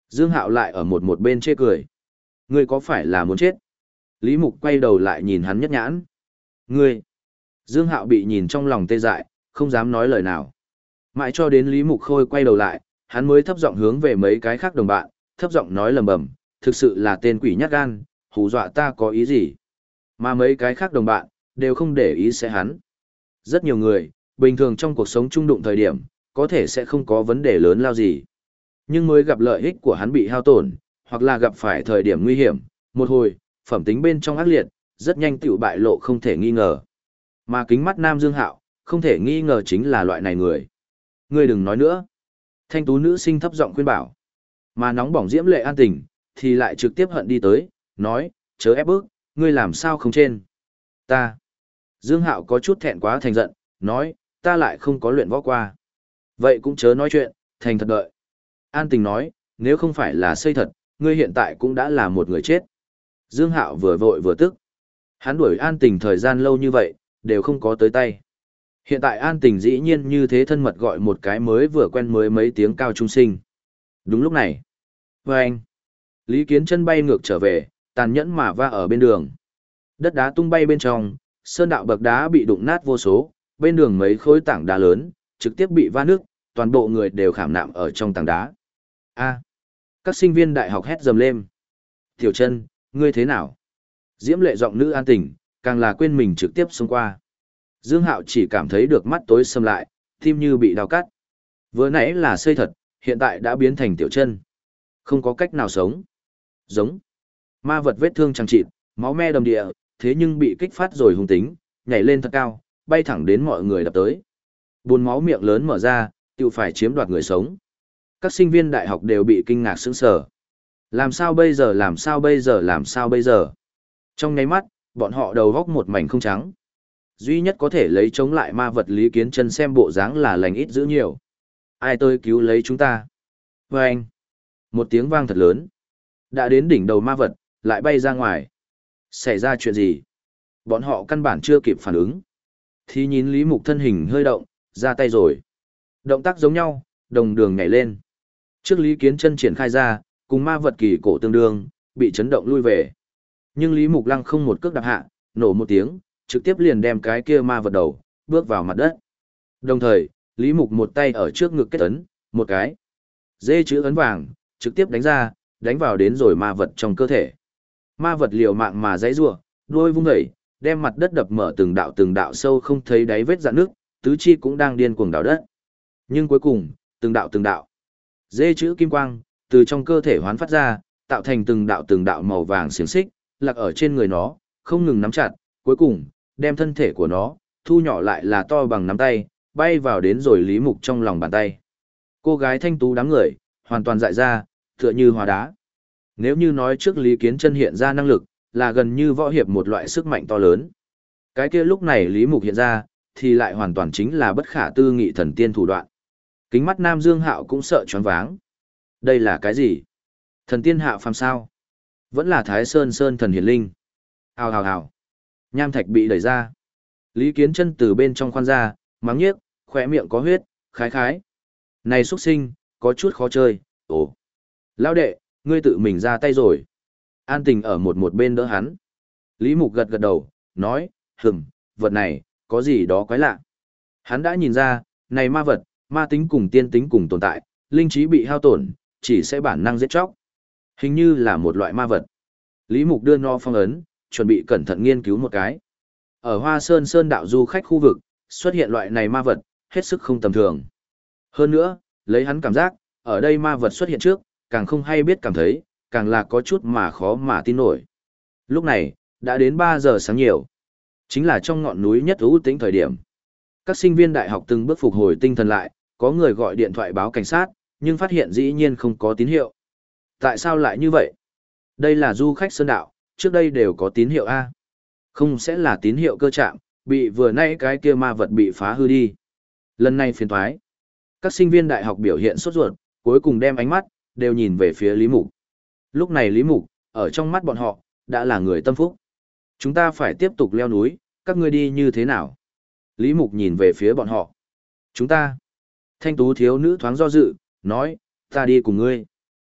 Dương Hạo lại ở một một bên chê cười. Ngươi có phải là muốn chết? Lý Mục quay đầu lại nhìn hắn nhất nhãn. Ngươi! Dương Hạo bị nhìn trong lòng tê dại, không dám nói lời nào. Mãi cho đến Lý Mục Khôi quay đầu lại, hắn mới thấp giọng hướng về mấy cái khác đồng bạn, thấp giọng nói lầm bầm, thực sự là tên quỷ nhát gan, hù dọa ta có ý gì. Mà mấy cái khác đồng bạn, đều không để ý sẽ hắn. Rất nhiều người, bình thường trong cuộc sống trung đụng thời điểm, có thể sẽ không có vấn đề lớn lao gì. Nhưng mới gặp lợi ích của hắn bị hao tổn, hoặc là gặp phải thời điểm nguy hiểm, một hồi, phẩm tính bên trong ác liệt, rất nhanh tiểu bại lộ không thể nghi ngờ. Mà kính mắt Nam Dương Hạo, không thể nghi ngờ chính là loại này người. Ngươi đừng nói nữa. Thanh tú nữ sinh thấp giọng khuyên bảo. Mà nóng bỏng diễm lệ an tình, thì lại trực tiếp hận đi tới, nói, chớ ép bức, ngươi làm sao không trên. Ta. Dương Hạo có chút thẹn quá thành giận, nói, ta lại không có luyện võ qua. Vậy cũng chớ nói chuyện, thành thật đợi. An tình nói, nếu không phải là xây thật, ngươi hiện tại cũng đã là một người chết. Dương Hạo vừa vội vừa tức. Hắn đuổi an tình thời gian lâu như vậy, đều không có tới tay. Hiện tại an tình dĩ nhiên như thế thân mật gọi một cái mới vừa quen mới mấy tiếng cao trung sinh. Đúng lúc này. Và anh. Lý Kiến chân bay ngược trở về, tàn nhẫn mà va ở bên đường. Đất đá tung bay bên trong, sơn đạo bậc đá bị đụng nát vô số, bên đường mấy khối tảng đá lớn, trực tiếp bị va nước, toàn bộ người đều khảm nạm ở trong tảng đá. A. Các sinh viên đại học hét dầm lên. Tiểu chân, ngươi thế nào? Diễm lệ giọng nữ an tình, càng là quên mình trực tiếp xông qua. Dương Hạo chỉ cảm thấy được mắt tối sầm lại, tim như bị đau cắt. Vừa nãy là xây thật, hiện tại đã biến thành tiểu chân. Không có cách nào sống. Giống. Ma vật vết thương chẳng chịt, máu me đầm địa, thế nhưng bị kích phát rồi hung tính, nhảy lên thật cao, bay thẳng đến mọi người đập tới. Buồn máu miệng lớn mở ra, tự phải chiếm đoạt người sống. Các sinh viên đại học đều bị kinh ngạc sững sờ. Làm sao bây giờ, làm sao bây giờ, làm sao bây giờ? Trong nháy mắt, bọn họ đầu góc một mảnh không trắng. Duy nhất có thể lấy chống lại ma vật Lý Kiến Chân xem bộ dáng là lành ít dữ nhiều. Ai tới cứu lấy chúng ta? Và anh. Một tiếng vang thật lớn. Đã đến đỉnh đầu ma vật, lại bay ra ngoài. Xảy ra chuyện gì? Bọn họ căn bản chưa kịp phản ứng. Thì nhìn Lý Mục thân hình hơi động, ra tay rồi. Động tác giống nhau, đồng đường nhảy lên. Trước Lý Kiến Chân triển khai ra, cùng ma vật kỳ cổ tương đương, bị chấn động lui về. Nhưng Lý Mục Lăng không một cước đạp hạ, nổ một tiếng, trực tiếp liền đem cái kia ma vật đầu, bước vào mặt đất. Đồng thời, Lý Mục một tay ở trước ngực kết ấn, một cái. Dê chữ ấn vàng, trực tiếp đánh ra, đánh vào đến rồi ma vật trong cơ thể. Ma vật liều mạng mà giãy giụa, đuôi vung dậy, đem mặt đất đập mở từng đạo từng đạo sâu không thấy đáy vết rạn nước, tứ chi cũng đang điên cuồng đào đất. Nhưng cuối cùng, từng đạo từng đạo, dê chữ kim quang, từ trong cơ thể hoán phát ra, tạo thành từng đạo từng đạo màu vàng xiềng xích, lạc ở trên người nó, không ngừng nắm chặt, cuối cùng, đem thân thể của nó, thu nhỏ lại là to bằng nắm tay, bay vào đến rồi Lý Mục trong lòng bàn tay. Cô gái thanh tú đám người, hoàn toàn dại ra, tựa như hóa đá. Nếu như nói trước Lý Kiến Chân hiện ra năng lực, là gần như võ hiệp một loại sức mạnh to lớn. Cái kia lúc này Lý Mục hiện ra, thì lại hoàn toàn chính là bất khả tư nghị thần tiên thủ đoạn. Kính mắt Nam Dương Hạo cũng sợ choáng váng. Đây là cái gì? Thần tiên hạ phàm sao? Vẫn là Thái Sơn Sơn thần hiển linh. Hào hào hào. Nham thạch bị đẩy ra. Lý Kiến Chân từ bên trong khoan ra, mắng nhiếc, khóe miệng có huyết, khái khái. Này xuất sinh, có chút khó chơi, ồ. Lão đệ, ngươi tự mình ra tay rồi. An Tình ở một một bên đỡ hắn. Lý Mục gật gật đầu, nói, hừm, vật này, có gì đó quái lạ. Hắn đã nhìn ra, này ma vật, ma tính cùng tiên tính cùng tồn tại, linh trí bị hao tổn, chỉ sẽ bản năng giết chóc. Hình như là một loại ma vật. Lý Mục đưa no phong ấn, chuẩn bị cẩn thận nghiên cứu một cái. Ở Hoa Sơn Sơn đạo du khách khu vực, xuất hiện loại này ma vật, hết sức không tầm thường. Hơn nữa, lấy hắn cảm giác, ở đây ma vật xuất hiện trước, càng không hay biết cảm thấy, càng là có chút mà khó mà tin nổi. Lúc này, đã đến ba giờ sáng nhiều. Chính là trong ngọn núi nhất ưu tĩnh thời điểm. Các sinh viên đại học từng bước phục hồi tinh thần lại, có người gọi điện thoại báo cảnh sát, nhưng phát hiện dĩ nhiên không có tín hiệu. Tại sao lại như vậy? Đây là du khách sơn đạo, trước đây đều có tín hiệu A. Không sẽ là tín hiệu cơ trạm, bị vừa nãy cái kia ma vật bị phá hư đi. Lần này phiền thoái. Các sinh viên đại học biểu hiện sốt ruột, cuối cùng đem ánh mắt, đều nhìn về phía Lý Mục. Lúc này Lý Mục, ở trong mắt bọn họ, đã là người tâm phúc. Chúng ta phải tiếp tục leo núi, các ngươi đi như thế nào? Lý Mục nhìn về phía bọn họ. Chúng ta. Thanh tú thiếu nữ thoáng do dự, nói, ta đi cùng ngươi.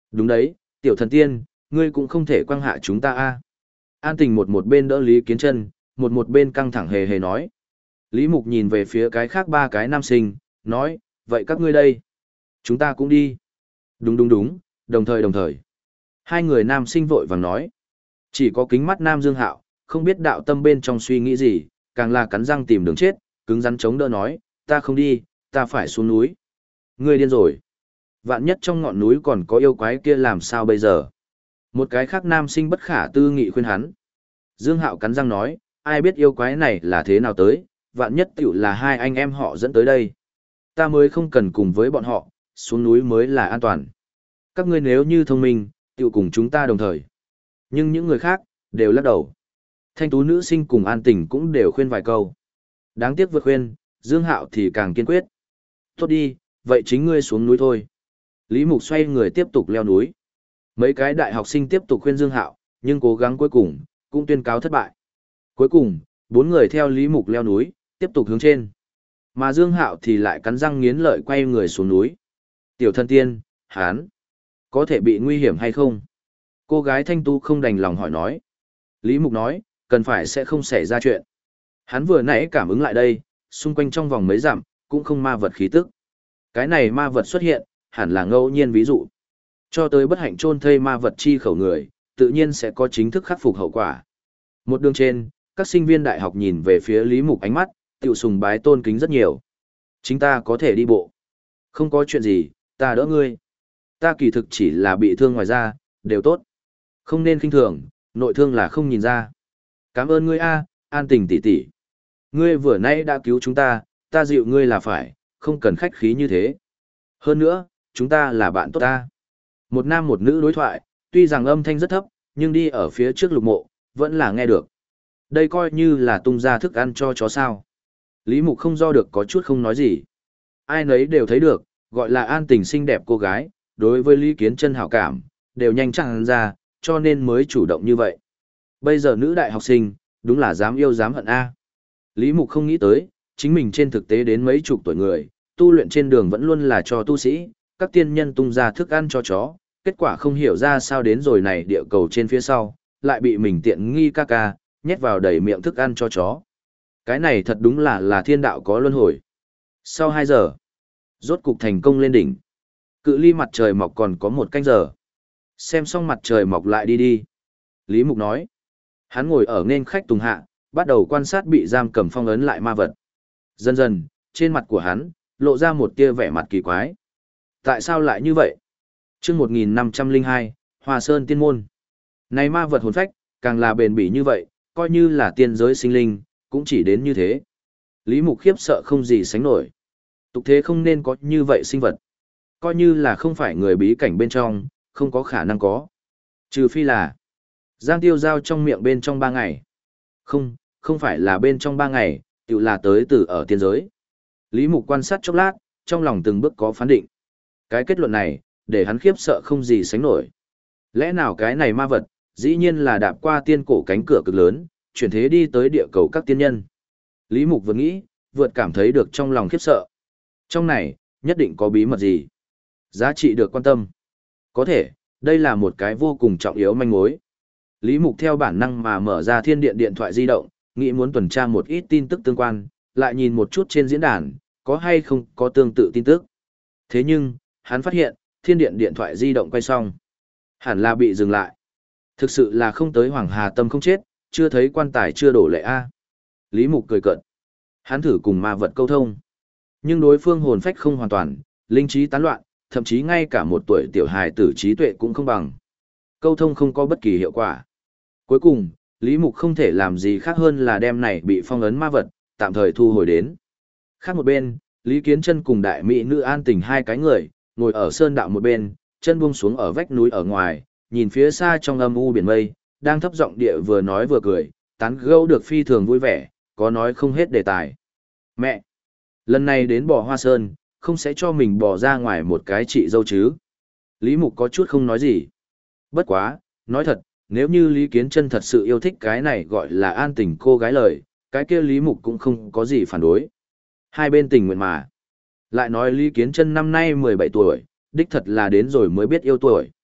Đúng đấy, tiểu thần tiên, ngươi cũng không thể quăng hạ chúng ta a. An Tình một một bên đỡ Lý Kiến Chân, một một bên căng thẳng hề hề nói. Lý Mục nhìn về phía cái khác ba cái nam sinh, nói, vậy các ngươi đây. Chúng ta cũng đi. Đúng đúng đúng, đồng thời đồng thời. Hai người nam sinh vội vàng nói. Chỉ có kính mắt nam Dương Hạo, không biết đạo tâm bên trong suy nghĩ gì, càng là cắn răng tìm đường chết, cứng rắn chống đỡ nói, ta không đi, ta phải xuống núi. Ngươi điên rồi. Vạn nhất trong ngọn núi còn có yêu quái kia làm sao bây giờ? Một cái khác nam sinh bất khả tư nghị khuyên hắn. Dương Hạo cắn răng nói, ai biết yêu quái này là thế nào tới, vạn nhất tiểu là hai anh em họ dẫn tới đây. Ta mới không cần cùng với bọn họ, xuống núi mới là an toàn. Các ngươi nếu như thông minh, tiểu cùng chúng ta đồng thời. Nhưng những người khác, đều lắc đầu. Thanh tú nữ sinh cùng An Tình cũng đều khuyên vài câu. Đáng tiếc vượt khuyên, Dương Hạo thì càng kiên quyết. Tốt đi, vậy chính ngươi xuống núi thôi. Lý Mục xoay người tiếp tục leo núi. Mấy cái đại học sinh tiếp tục khuyên Dương Hạo, nhưng cố gắng cuối cùng, cũng tuyên cáo thất bại. Cuối cùng, bốn người theo Lý Mục leo núi, tiếp tục hướng trên. Mà Dương Hạo thì lại cắn răng nghiến lợi quay người xuống núi. Tiểu thân tiên, hán, có thể bị nguy hiểm hay không? Cô gái thanh tu không đành lòng hỏi nói. Lý Mục nói, cần phải sẽ không xảy ra chuyện. Hắn vừa nãy cảm ứng lại đây, xung quanh trong vòng mấy dặm, cũng không ma vật khí tức. Cái này ma vật xuất hiện, hẳn là ngẫu nhiên ví dụ. Cho tới bất hạnh chôn thây ma vật chi khẩu người, tự nhiên sẽ có chính thức khắc phục hậu quả. Một đường trên, các sinh viên đại học nhìn về phía Lý Mục ánh mắt, tiểu sùng bái tôn kính rất nhiều. Chính ta có thể đi bộ. Không có chuyện gì, ta đỡ ngươi. Ta kỳ thực chỉ là bị thương ngoài da, đều tốt. Không nên khinh thường, nội thương là không nhìn ra. Cảm ơn ngươi a, An Tình tỷ tỷ. Ngươi vừa nãy đã cứu chúng ta, ta dịu ngươi là phải, không cần khách khí như thế. Hơn nữa, chúng ta là bạn tốt ta. Một nam một nữ đối thoại, tuy rằng âm thanh rất thấp, nhưng đi ở phía trước Lục Mộ, vẫn là nghe được. Đây coi như là tung ra thức ăn cho chó sao. Lý Mục không do được có chút không nói gì. Ai nấy đều thấy được, gọi là An Tình xinh đẹp cô gái, đối với Lý Kiến Chân hảo cảm, đều nhanh chẳng ra, cho nên mới chủ động như vậy. Bây giờ nữ đại học sinh, đúng là dám yêu dám hận A. Lý Mục không nghĩ tới, chính mình trên thực tế đến mấy chục tuổi người, tu luyện trên đường vẫn luôn là cho tu sĩ, các tiên nhân tung ra thức ăn cho chó, kết quả không hiểu ra sao đến rồi này địa cầu trên phía sau, lại bị mình tiện nghi ca ca, nhét vào đầy miệng thức ăn cho chó. Cái này thật đúng là là thiên đạo có luân hồi. Sau hai giờ, rốt cục thành công lên đỉnh. Cự ly mặt trời mọc còn có một canh giờ. Xem xong mặt trời mọc lại đi đi. Lý Mục nói. Hắn ngồi ở nên khách tùng hạ, bắt đầu quan sát bị giam cầm phong ấn lại ma vật. Dần dần, trên mặt của hắn, lộ ra một tia vẻ mặt kỳ quái. Tại sao lại như vậy? Chương một nghìn năm trăm lẻ hai, Hoa Sơn Tiên Môn. Này ma vật hồn phách, càng là bền bỉ như vậy, coi như là tiên giới sinh linh, cũng chỉ đến như thế. Lý Mục khiếp sợ không gì sánh nổi. Tục thế không nên có như vậy sinh vật. Coi như là không phải người bí cảnh bên trong, không có khả năng có. Trừ phi là Giang Tiêu Giao trong miệng bên trong ba ngày. Không, không phải là bên trong ba ngày, tự là tới từ ở tiên giới. Lý Mục quan sát chốc lát, trong lòng từng bước có phán định. Cái kết luận này, để hắn khiếp sợ không gì sánh nổi. Lẽ nào cái này ma vật, dĩ nhiên là đạp qua tiên cổ cánh cửa cực lớn, chuyển thế đi tới địa cầu các tiên nhân. Lý Mục vừa nghĩ, vượt cảm thấy được trong lòng khiếp sợ. Trong này, nhất định có bí mật gì. Giá trị được quan tâm. Có thể, đây là một cái vô cùng trọng yếu manh mối. Lý Mục theo bản năng mà mở ra thiên điện điện thoại di động, nghĩ muốn tuần tra một ít tin tức tương quan, lại nhìn một chút trên diễn đàn, có hay không có tương tự tin tức. Thế nhưng, hắn phát hiện, thiên điện điện thoại di động quay xong. Hẳn là bị dừng lại. Thực sự là không tới Hoàng Hà Tâm không chết, chưa thấy quan tài chưa đổ lệ A. Lý Mục cười cợt. Hắn thử cùng ma vật câu thông. Nhưng đối phương hồn phách không hoàn toàn, linh trí tán loạn, thậm chí ngay cả một tuổi tiểu hài tử trí tuệ cũng không bằng. Câu thông không có bất kỳ hiệu quả. Cuối cùng, Lý Mục không thể làm gì khác hơn là đem này bị phong ấn ma vật, tạm thời thu hồi đến. Khác một bên, Lý Kiến Chân cùng đại mỹ nữ An Tình hai cái người, ngồi ở sơn đạo một bên, chân buông xuống ở vách núi ở ngoài, nhìn phía xa trong âm u biển mây, đang thấp giọng địa vừa nói vừa cười, tán gẫu được phi thường vui vẻ, có nói không hết đề tài. Mẹ! Lần này đến Bò Hoa Sơn, không sẽ cho mình bỏ ra ngoài một cái chị dâu chứ. Lý Mục có chút không nói gì. Bất quá, nói thật, nếu như Lý Kiến Chân thật sự yêu thích cái này gọi là An Tình cô gái lời, cái kia Lý Mục cũng không có gì phản đối. Hai bên tình nguyện mà. Lại nói Lý Kiến Chân năm nay mười bảy tuổi, đích thật là đến rồi mới biết yêu tuổi.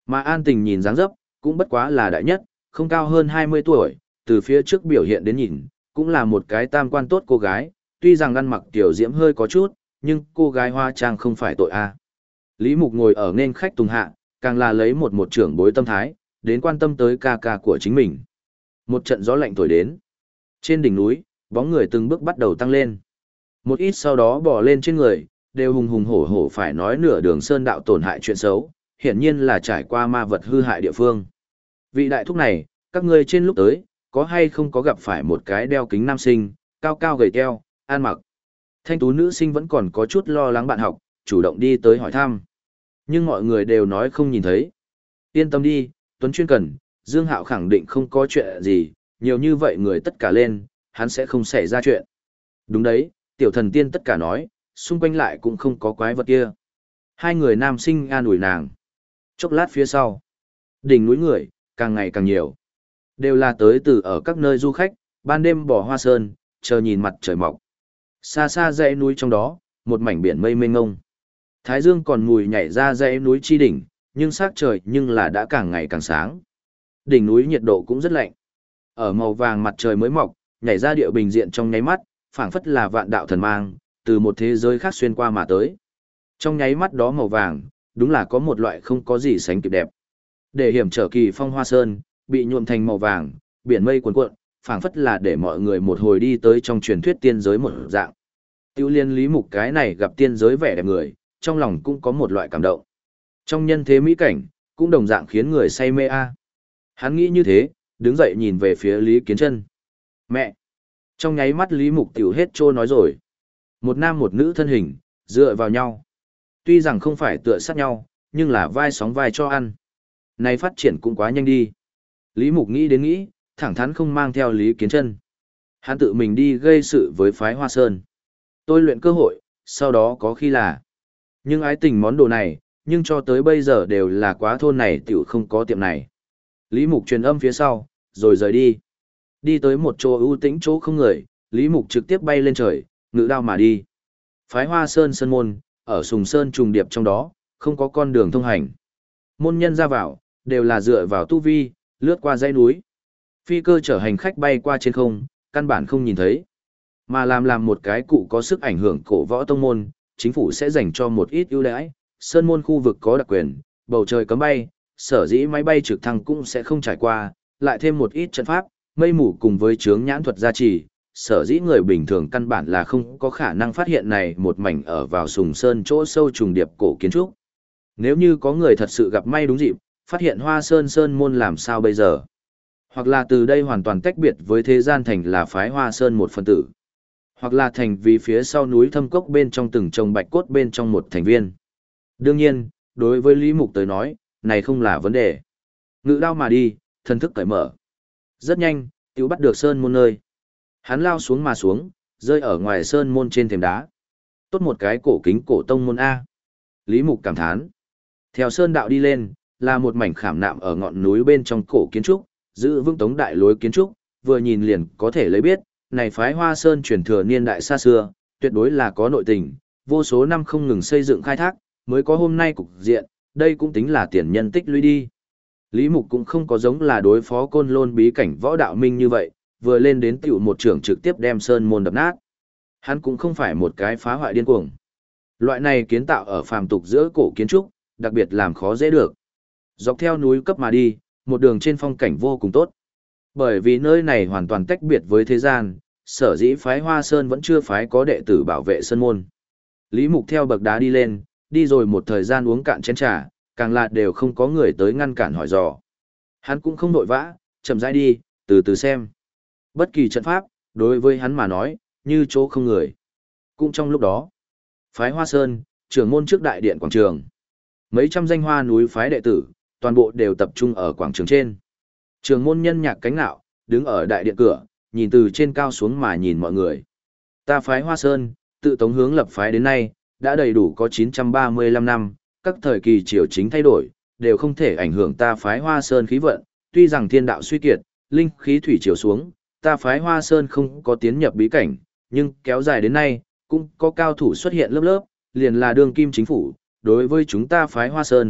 Mà An Tình nhìn dáng dấp, cũng bất quá là đại nhất, không cao hơn hai mươi tuổi, từ phía trước biểu hiện đến nhìn, cũng là một cái tam quan tốt cô gái, tuy rằng ăn mặc tiểu diễm hơi có chút, nhưng cô gái hoa trang không phải tội a. Lý Mục ngồi ở nên khách tùng hạ, càng là lấy một một trưởng bối tâm thái, đến quan tâm tới ca ca của chính mình. Một trận gió lạnh thổi đến. Trên đỉnh núi, bóng người từng bước bắt đầu tăng lên. Một ít sau đó bò lên trên người, đều hùng hùng hổ hổ phải nói nửa đường sơn đạo tổn hại chuyện xấu, hiển nhiên là trải qua ma vật hư hại địa phương. Vị đại thúc này, các ngươi trên lúc tới, có hay không có gặp phải một cái đeo kính nam sinh, cao cao gầy teo, ăn mặc. Thanh tú nữ sinh vẫn còn có chút lo lắng bạn học, chủ động đi tới hỏi thăm. Nhưng mọi người đều nói không nhìn thấy. Yên tâm đi, Tuấn chuyên cần, Dương Hạo khẳng định không có chuyện gì, nhiều như vậy người tất cả lên, hắn sẽ không xảy ra chuyện. Đúng đấy, tiểu thần tiên tất cả nói, xung quanh lại cũng không có quái vật kia. Hai người nam sinh an ủi nàng. Chốc lát phía sau, đỉnh núi người, càng ngày càng nhiều. Đều là tới từ ở các nơi du khách, ban đêm bỏ hoa sơn, chờ nhìn mặt trời mọc. Xa xa dãy núi trong đó, một mảnh biển mây mênh ngông. Thái dương còn mùi nhảy ra dãy núi chi đỉnh, nhưng sắc trời nhưng là đã càng ngày càng sáng. Đỉnh núi nhiệt độ cũng rất lạnh. Ở màu vàng mặt trời mới mọc, nhảy ra địa bình diện trong nháy mắt, phảng phất là vạn đạo thần mang, từ một thế giới khác xuyên qua mà tới. Trong nháy mắt đó màu vàng, đúng là có một loại không có gì sánh kịp đẹp. Để hiểm trở kỳ phong hoa sơn, bị nhuộm thành màu vàng, biển mây cuồn cuộn, phảng phất là để mọi người một hồi đi tới trong truyền thuyết tiên giới một dạng. Tiêu liên Lý Mục cái này gặp tiên giới vẻ đẹp người, trong lòng cũng có một loại cảm động. Trong nhân thế mỹ cảnh, cũng đồng dạng khiến người say mê a. Hắn nghĩ như thế, đứng dậy nhìn về phía Lý Kiến Chân. Mẹ! Trong nháy mắt Lý Mục tiểu hết trô nói rồi. Một nam một nữ thân hình, dựa vào nhau. Tuy rằng không phải tựa sát nhau, nhưng là vai sóng vai cho ăn. Này phát triển cũng quá nhanh đi. Lý Mục nghĩ đến nghĩ, thẳng thắn không mang theo Lý Kiến Chân. Hắn tự mình đi gây sự với phái Hoa Sơn. Tôi luyện cơ hội, sau đó có khi là. Nhưng ái tình món đồ này, nhưng cho tới bây giờ đều là quá thôn này tiểu không có tiệm này. Lý Mục truyền âm phía sau, rồi rời đi. Đi tới một chỗ ưu tĩnh chỗ không người, Lý Mục trực tiếp bay lên trời, ngự đao mà đi. Phái Hoa Sơn Sơn Môn, ở Sùng Sơn trùng điệp trong đó, không có con đường thông hành. Môn nhân ra vào, đều là dựa vào tu vi, lướt qua dãy núi. Phi cơ chở hành khách bay qua trên không, căn bản không nhìn thấy. Mà làm làm một cái cụ có sức ảnh hưởng cổ võ tông môn, chính phủ sẽ dành cho một ít ưu đãi, Sơn Môn khu vực có đặc quyền, bầu trời cấm bay, sở dĩ máy bay trực thăng cũng sẽ không trải qua, lại thêm một ít trận pháp, mây mù cùng với chướng nhãn thuật gia trì, sở dĩ người bình thường căn bản là không có khả năng phát hiện này một mảnh ở vào Sùng Sơn chỗ sâu trùng điệp cổ kiến trúc. Nếu như có người thật sự gặp may đúng dịp, phát hiện Hoa Sơn Sơn Môn làm sao bây giờ? Hoặc là từ đây hoàn toàn tách biệt với thế gian thành là phái Hoa Sơn một phân tử. Hoặc là thành vì phía sau núi thâm cốc bên trong từng trồng bạch cốt bên trong một thành viên. Đương nhiên, đối với Lý Mục tới nói, này không là vấn đề. Ngự đao mà đi, thần thức cởi mở. Rất nhanh, tiểu bắt được Sơn Môn nơi. Hắn lao xuống mà xuống, rơi ở ngoài Sơn Môn trên thềm đá. Tốt một cái cổ kính cổ tông môn A. Lý Mục cảm thán. Theo Sơn đạo đi lên, là một mảnh khảm nạm ở ngọn núi bên trong cổ kiến trúc, giữ vững tống đại lối kiến trúc, vừa nhìn liền có thể lấy biết, này phái Hoa Sơn truyền thừa niên đại xa xưa, tuyệt đối là có nội tình, vô số năm không ngừng xây dựng khai thác, mới có hôm nay cục diện, đây cũng tính là tiền nhân tích lũy đi. Lý Mục cũng không có giống là đối phó côn lôn bí cảnh võ đạo minh như vậy, vừa lên đến tiểu một trưởng trực tiếp đem Sơn Môn đập nát. Hắn cũng không phải một cái phá hoại điên cuồng. Loại này kiến tạo ở phàm tục giữa cổ kiến trúc, đặc biệt làm khó dễ được. Dọc theo núi cấp mà đi, một đường trên phong cảnh vô cùng tốt. Bởi vì nơi này hoàn toàn tách biệt với thế gian, sở dĩ phái Hoa Sơn vẫn chưa phái có đệ tử bảo vệ Sơn Môn. Lý Mục theo bậc đá đi lên, đi rồi một thời gian uống cạn chén trà, càng là đều không có người tới ngăn cản hỏi dò. Hắn cũng không nội vã, chậm rãi đi, từ từ xem. Bất kỳ trận pháp, đối với hắn mà nói, như chỗ không người. Cũng trong lúc đó, phái Hoa Sơn, trưởng môn trước đại điện quảng trường. Mấy trăm danh hoa núi phái đệ tử, toàn bộ đều tập trung ở quảng trường trên. Trường môn nhân nhạc cánh nạo, đứng ở đại điện cửa, nhìn từ trên cao xuống mà nhìn mọi người. Ta phái Hoa Sơn, tự tống hướng lập phái đến nay, đã đầy đủ có chín trăm ba mươi lăm năm, các thời kỳ triều chính thay đổi, đều không thể ảnh hưởng ta phái Hoa Sơn khí vận, tuy rằng thiên đạo suy kiệt, linh khí thủy triều xuống, ta phái Hoa Sơn không có tiến nhập bí cảnh, nhưng kéo dài đến nay, cũng có cao thủ xuất hiện lớp lớp, liền là đương kim chính phủ, đối với chúng ta phái Hoa Sơn,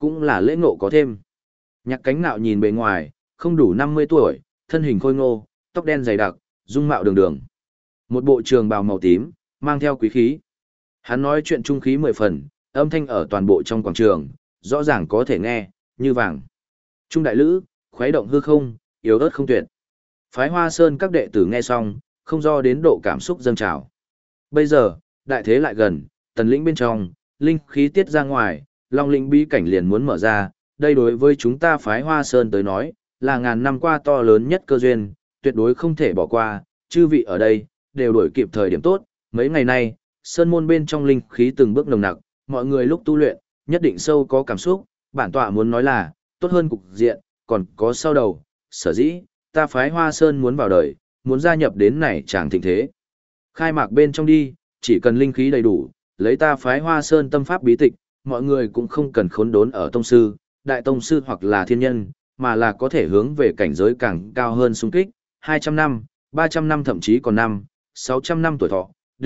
cũng là lễ ngộ có thêm. Nhạc Cánh Nạo nhìn bề ngoài, không đủ năm mươi tuổi, thân hình khôi ngô, tóc đen dày đặc, dung mạo đường đường. Một bộ trường bào màu tím, mang theo quý khí. Hắn nói chuyện trung khí mười phần, âm thanh ở toàn bộ trong quảng trường, rõ ràng có thể nghe, như vàng. Trung đại lữ, khuấy động hư không, yếu ớt không tuyệt. Phái Hoa Sơn các đệ tử nghe xong, không do đến độ cảm xúc dâng trào. Bây giờ, đại thế lại gần, tần lĩnh bên trong, linh khí tiết ra ngoài, long lĩnh bí cảnh liền muốn mở ra, đây đối với chúng ta phái Hoa Sơn tới nói, là ngàn năm qua to lớn nhất cơ duyên, tuyệt đối không thể bỏ qua, chư vị ở đây, đều đổi kịp thời điểm tốt, mấy ngày nay, Sơn môn bên trong linh khí từng bước nồng nặc, mọi người lúc tu luyện, nhất định sâu có cảm xúc, bản tọa muốn nói là, tốt hơn cục diện, còn có sau đầu, sở dĩ, ta phái Hoa Sơn muốn vào đời, muốn gia nhập đến này chẳng thịnh thế. Khai mạc bên trong đi, chỉ cần linh khí đầy đủ, lấy ta phái Hoa Sơn tâm pháp bí tịch, mọi người cũng không cần khốn đốn ở tông sư, đại tông sư hoặc là thiên nhân, mà là có thể hướng về cảnh giới càng cao hơn xung kích, hai trăm năm, ba trăm năm thậm chí còn năm, sáu trăm năm tuổi thọ, D.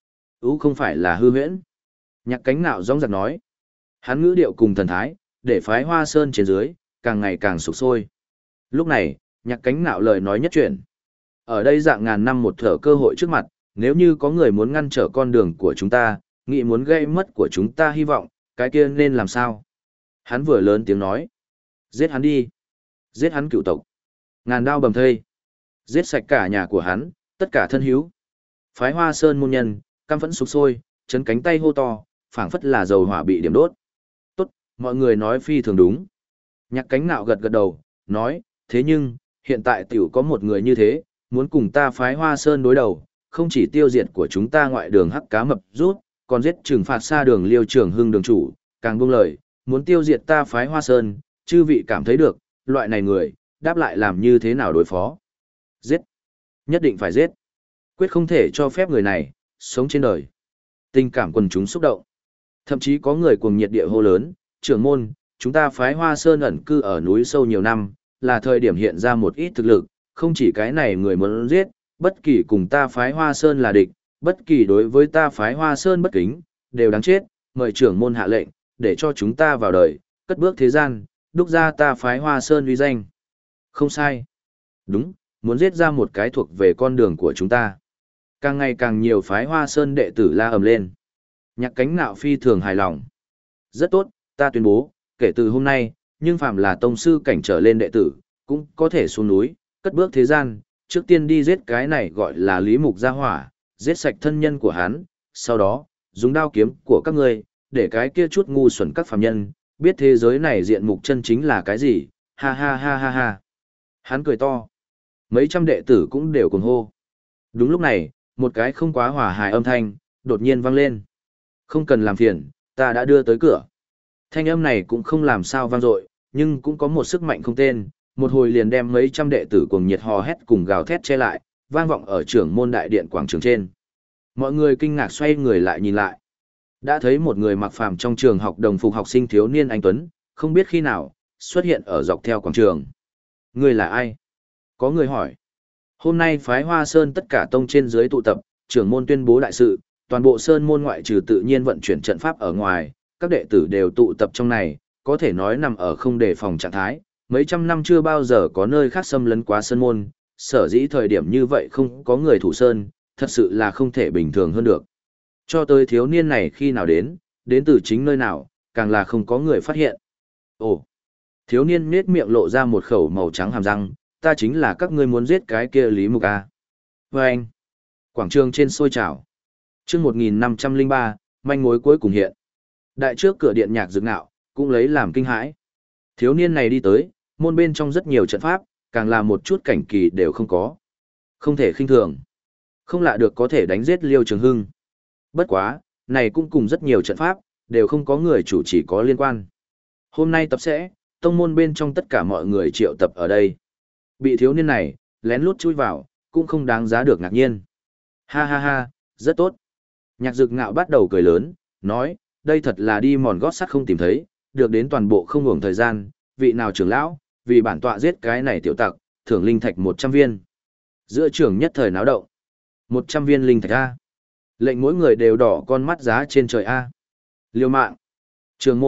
Ú không phải là hư huyễn. Nhạc Cánh Nạo rõng rạc nói. Hắn ngữ điệu cùng thần thái, để phái Hoa Sơn trên dưới, càng ngày càng sục sôi. Lúc này, Nhạc Cánh Nạo lời nói nhất chuyển. Ở đây dạng ngàn năm một thở cơ hội trước mặt, nếu như có người muốn ngăn trở con đường của chúng ta, nghĩ muốn gây mất của chúng ta hy vọng, cái kia nên làm sao? Hắn vừa lớn tiếng nói. Giết hắn đi. Giết hắn cựu tộc. Ngàn đao bầm thây. Giết sạch cả nhà của hắn, tất cả thân hữu. Phái Hoa Sơn môn nhân, căm phẫn sục sôi, chấn cánh tay hô to, phảng phất là dầu hỏa bị điểm đốt. Tốt, mọi người nói phi thường đúng. Nhạc Cánh Nạo gật gật đầu, nói, thế nhưng, hiện tại tiểu có một người như thế, muốn cùng ta phái Hoa Sơn đối đầu, không chỉ tiêu diệt của chúng ta ngoại đường hắc cá mập rút, còn giết trừng phạt xa đường Liêu Trường Hưng đường chủ, càng buông lời, muốn tiêu diệt ta phái Hoa Sơn, chư vị cảm thấy được, loại này người, đáp lại làm như thế nào đối phó. Giết. Nhất định phải giết. Quyết không thể cho phép người này, sống trên đời. Tình cảm quần chúng xúc động. Thậm chí có người cuồng nhiệt địa hô lớn, trưởng môn, chúng ta phái Hoa Sơn ẩn cư ở núi sâu nhiều năm, là thời điểm hiện ra một ít thực lực, không chỉ cái này người muốn giết, bất kỳ cùng ta phái Hoa Sơn là địch, bất kỳ đối với ta phái Hoa Sơn bất kính, đều đáng chết, mời trưởng môn hạ lệnh, để cho chúng ta vào đời, cất bước thế gian, đúc ra ta phái Hoa Sơn uy danh. Không sai. Đúng, muốn giết ra một cái thuộc về con đường của chúng ta. Càng ngày càng nhiều phái Hoa Sơn đệ tử la ầm lên. Nhạc Cánh Nạo phi thường hài lòng. Rất tốt, ta tuyên bố, kể từ hôm nay, nhưng phàm là tông sư cảnh trở lên đệ tử, cũng có thể xuống núi, cất bước thế gian, trước tiên đi giết cái này gọi là Lý Mục Gia Hỏa, giết sạch thân nhân của hắn, sau đó, dùng đao kiếm của các ngươi, để cái kia chút ngu xuẩn các phàm nhân, biết thế giới này diện mục chân chính là cái gì, ha ha ha ha ha. Hắn cười to. Mấy trăm đệ tử cũng đều cùng hô. Đúng lúc này, một cái không quá hòa hài âm thanh, đột nhiên vang lên. Không cần làm phiền, ta đã đưa tới cửa. Thanh âm này cũng không làm sao vang dội, nhưng cũng có một sức mạnh không tên, một hồi liền đem mấy trăm đệ tử cùng nhiệt hò hét cùng gào thét che lại, vang vọng ở trưởng môn đại điện quảng trường trên. Mọi người kinh ngạc xoay người lại nhìn lại. Đã thấy một người mặc phàm trong trường học đồng phục học sinh thiếu niên anh tuấn, không biết khi nào, xuất hiện ở dọc theo quảng trường. Người là ai? Có người hỏi. Hôm nay phái Hoa Sơn tất cả tông trên dưới tụ tập, trưởng môn tuyên bố đại sự, toàn bộ sơn môn ngoại trừ tự nhiên vận chuyển trận pháp ở ngoài, các đệ tử đều tụ tập trong này, có thể nói nằm ở không đề phòng trạng thái, mấy trăm năm chưa bao giờ có nơi khác xâm lấn quá sơn môn, sở dĩ thời điểm như vậy không có người thủ sơn, thật sự là không thể bình thường hơn được. Cho tới thiếu niên này khi nào đến, đến từ chính nơi nào, càng là không có người phát hiện. Ồ! Thiếu niên nết miệng lộ ra một khẩu màu trắng hàm răng, ta chính là các ngươi muốn giết cái kia Lý Mục A. Và anh! Quảng trường trên sôi trào. Trước một nghìn năm trăm lẻ ba, manh mối cuối cùng hiện. Đại trước cửa điện nhạc dược nạo, cũng lấy làm kinh hãi. Thiếu niên này đi tới, môn bên trong rất nhiều trận pháp, càng là một chút cảnh kỳ đều không có. Không thể khinh thường. Không lạ được có thể đánh giết Liêu Trường Hưng. Bất quá, này cũng cùng rất nhiều trận pháp, đều không có người chủ chỉ có liên quan. Hôm nay tập sẽ, tông môn bên trong tất cả mọi người triệu tập ở đây. Bị thiếu niên này, lén lút chui vào, cũng không đáng giá được ngạc nhiên. Ha ha ha, rất tốt. Nhạc dực ngạo bắt đầu cười lớn, nói, đây thật là đi mòn gót sắt không tìm thấy, được đến toàn bộ không hưởng thời gian, vị nào trưởng lão, vì bản tọa giết cái này tiểu tặc, thưởng linh thạch một trăm viên. Giữa trưởng nhất thời náo động. một trăm viên linh thạch A. Lệnh mỗi người đều đỏ con mắt giá trên trời A. Liêu mạng. Trường môn,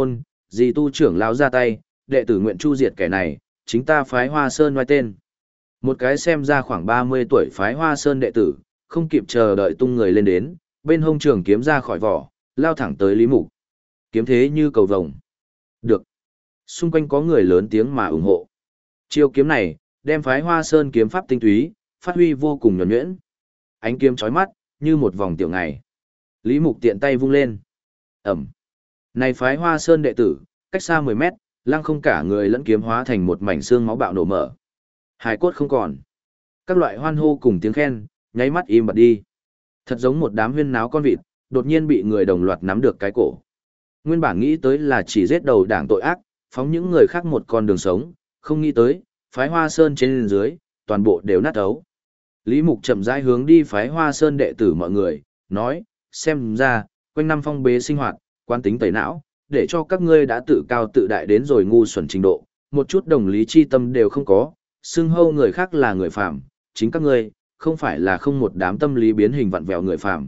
Dì tu trưởng lão ra tay, đệ tử nguyện chu diệt kẻ này, chính ta phái Hoa Sơn ngoài tên. Một cái xem ra khoảng ba mươi tuổi phái Hoa Sơn đệ tử, không kịp chờ đợi tung người lên đến, bên hông trường kiếm ra khỏi vỏ, lao thẳng tới Lý Mục. Kiếm thế như cầu vồng. Được. Xung quanh có người lớn tiếng mà ủng hộ. Chiêu kiếm này, đem phái Hoa Sơn kiếm pháp tinh túy, phát huy vô cùng nhuần nhuyễn. Ánh kiếm chói mắt, như một vòng tiểu ngày. Lý Mục tiện tay vung lên. Ẩm. Này phái Hoa Sơn đệ tử, cách xa mười mét, lăng không cả người lẫn kiếm hóa thành một mảnh xương máu bạo nổ mở. Hải cốt không còn. Các loại hoan hô cùng tiếng khen, nháy mắt im bặt đi. Thật giống một đám huyên náo con vịt, đột nhiên bị người đồng loạt nắm được cái cổ. Nguyên bản nghĩ tới là chỉ giết đầu đảng tội ác, phóng những người khác một con đường sống, không nghĩ tới, phái Hoa Sơn trên dưới, toàn bộ đều nát ấu. Lý Mục chậm rãi hướng đi phái Hoa Sơn đệ tử mọi người, nói, xem ra, quanh năm phong bế sinh hoạt, quán tính tẩy não, để cho các ngươi đã tự cao tự đại đến rồi ngu xuẩn trình độ, một chút đồng lý chi tâm đều không có, xưng hâu người khác là người phàm, chính các ngươi, không phải là không một đám tâm lý biến hình vặn vẹo người phàm.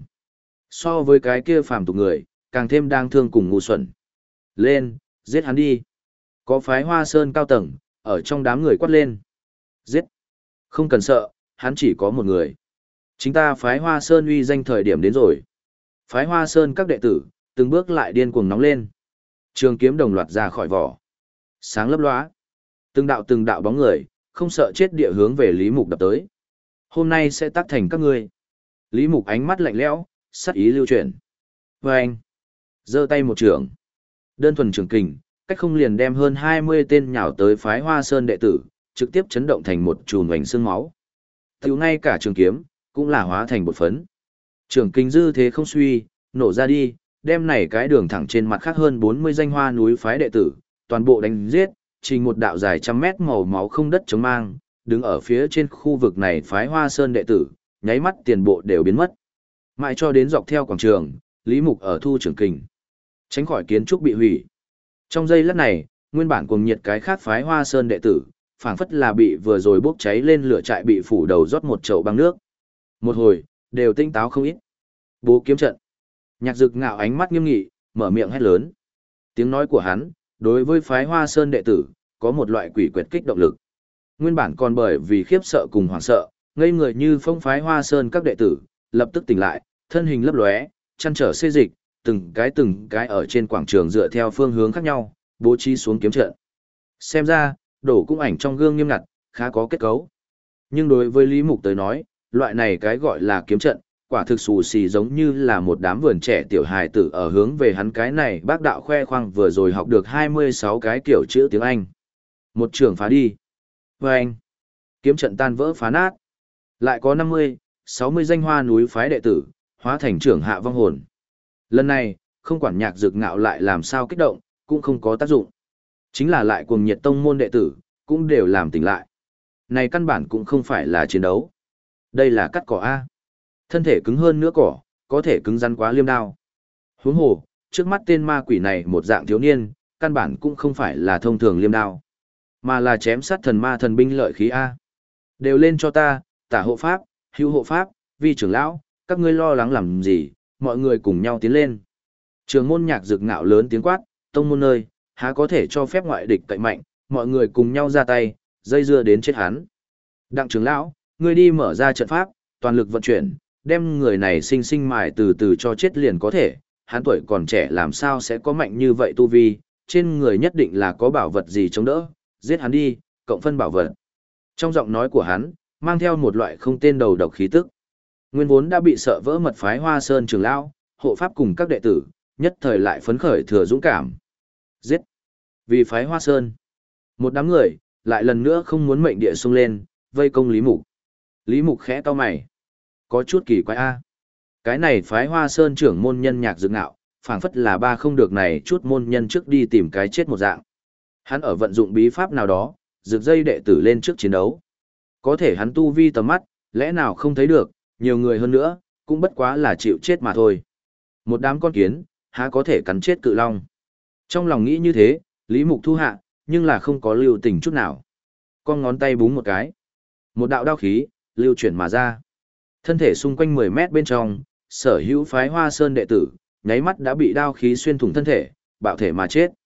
So với cái kia phàm tục người, càng thêm đang thương cùng ngu xuẩn. Lên, giết hắn đi. Có phái Hoa Sơn cao tầng, ở trong đám người quát lên. Giết. Không cần sợ, hắn chỉ có một người. Chính ta phái Hoa Sơn uy danh thời điểm đến rồi. Phái Hoa Sơn các đệ tử, từng bước lại điên cuồng nóng lên. Trường kiếm đồng loạt ra khỏi vỏ. Sáng lấp lóa. Từng đạo từng đạo bóng người, không sợ chết địa hướng về Lý Mục đập tới. Hôm nay sẽ tác thành các ngươi. Lý Mục ánh mắt lạnh lẽo, sát ý lưu chuyển. Và anh, giơ tay một trường. Đơn thuần trường kình, cách không liền đem hơn hai mươi tên nhào tới phái Hoa Sơn đệ tử, trực tiếp chấn động thành một chùm vành xương máu. Tiểu ngay cả trường kiếm, cũng là hóa thành bột phấn. Trường kình dư thế không suy, nổ ra đi, đem này cái đường thẳng trên mặt khác hơn bốn mươi danh hoa núi phái đệ tử, toàn bộ đánh giết, trình một đạo dài trăm mét màu máu không đất chống mang, đứng ở phía trên khu vực này phái Hoa Sơn đệ tử, nháy mắt tiền bộ đều biến mất. Mãi cho đến dọc theo quảng trường, Lý Mục ở thu trường kình, tránh khỏi kiến trúc bị hủy. Trong giây lát này, nguyên bản cuồng nhiệt cái khác phái Hoa Sơn đệ tử, phảng phất là bị vừa rồi bốc cháy lên lửa trại bị phủ đầu rót một chậu băng nước. Một hồi, đều tinh táo không ít. Bố kiếm trận. Nhạc Dực ngạo ánh mắt nghiêm nghị, mở miệng hét lớn. Tiếng nói của hắn, đối với phái Hoa Sơn đệ tử, có một loại quỷ quyệt kích động lực. Nguyên bản còn bởi vì khiếp sợ cùng hoảng sợ, ngây người như phong phái Hoa Sơn các đệ tử, lập tức tỉnh lại, thân hình lấp lóe, chăn trở xê dịch, từng cái từng cái ở trên quảng trường dựa theo phương hướng khác nhau, bố trí xuống kiếm trận. Xem ra, đổ cung ảnh trong gương nghiêm ngặt, khá có kết cấu. Nhưng đối với Lý Mục tới nói, loại này cái gọi là kiếm trận, quả thực xù xì giống như là một đám vườn trẻ tiểu hài tử ở hướng về hắn cái này bác đạo khoe khoang vừa rồi học được hai mươi sáu cái kiểu chữ tiếng Anh. Một trường phá đi. Và anh, kiếm trận tan vỡ phá nát. Lại có năm mươi, sáu mươi danh hoa núi phái đệ tử, hóa thành trưởng hạ vong hồn. Lần này, không quản Nhạc Dực ngạo lại làm sao kích động, cũng không có tác dụng. Chính là lại cuồng nhiệt tông môn đệ tử, cũng đều làm tỉnh lại. Này căn bản cũng không phải là chiến đấu. Đây là cắt cỏ A. Thân thể cứng hơn nữa cỏ, có thể cứng rắn quá liêm đao. Huống hồ, trước mắt tên ma quỷ này một dạng thiếu niên, căn bản cũng không phải là thông thường liêm đao, mà là chém sát thần ma thần binh lợi khí A. Đều lên cho ta, tả hộ pháp, hữu hộ pháp, vi trưởng lão, các ngươi lo lắng làm gì, mọi người cùng nhau tiến lên. Trường môn Nhạc Dực ngạo lớn tiếng quát, tông môn nơi, há có thể cho phép ngoại địch cậy mạnh, mọi người cùng nhau ra tay, dây dưa đến chết hắn. Đặng trưởng lão, ngươi đi mở ra trận pháp, toàn lực vận chuyển, đem người này sinh sinh mài từ từ cho chết liền có thể, hắn tuổi còn trẻ làm sao sẽ có mạnh như vậy tu vi, trên người nhất định là có bảo vật gì chống đỡ, giết hắn đi, cộng phân bảo vật. Trong giọng nói của hắn, mang theo một loại không tên đầu độc khí tức. Nguyên vốn đã bị sợ vỡ mật phái Hoa Sơn trưởng lão, hộ pháp cùng các đệ tử, nhất thời lại phấn khởi thừa dũng cảm. Giết! Vì phái Hoa Sơn. Một đám người, lại lần nữa không muốn mệnh địa xông lên, vây công Lý Mục. Lý Mục khẽ cau mày. Có chút kỳ quái a. Cái này phái Hoa Sơn trưởng môn nhân Nhạc Dực ngạo, phảng phất là ba không được này chút môn nhân trước đi tìm cái chết một dạng. Hắn ở vận dụng bí pháp nào đó, rực dây đệ tử lên trước chiến đấu. Có thể hắn tu vi tầm mắt, lẽ nào không thấy được, nhiều người hơn nữa, cũng bất quá là chịu chết mà thôi. Một đám con kiến, há có thể cắn chết cự long. Trong lòng nghĩ như thế, Lý Mục thu hạ, nhưng là không có lưu tình chút nào. Con ngón tay búng một cái. Một đạo đao khí, lưu chuyển mà ra. Thân thể xung quanh mười mét bên trong, sở hữu phái Hoa Sơn đệ tử, nháy mắt đã bị đao khí xuyên thủng thân thể, bạo thể mà chết.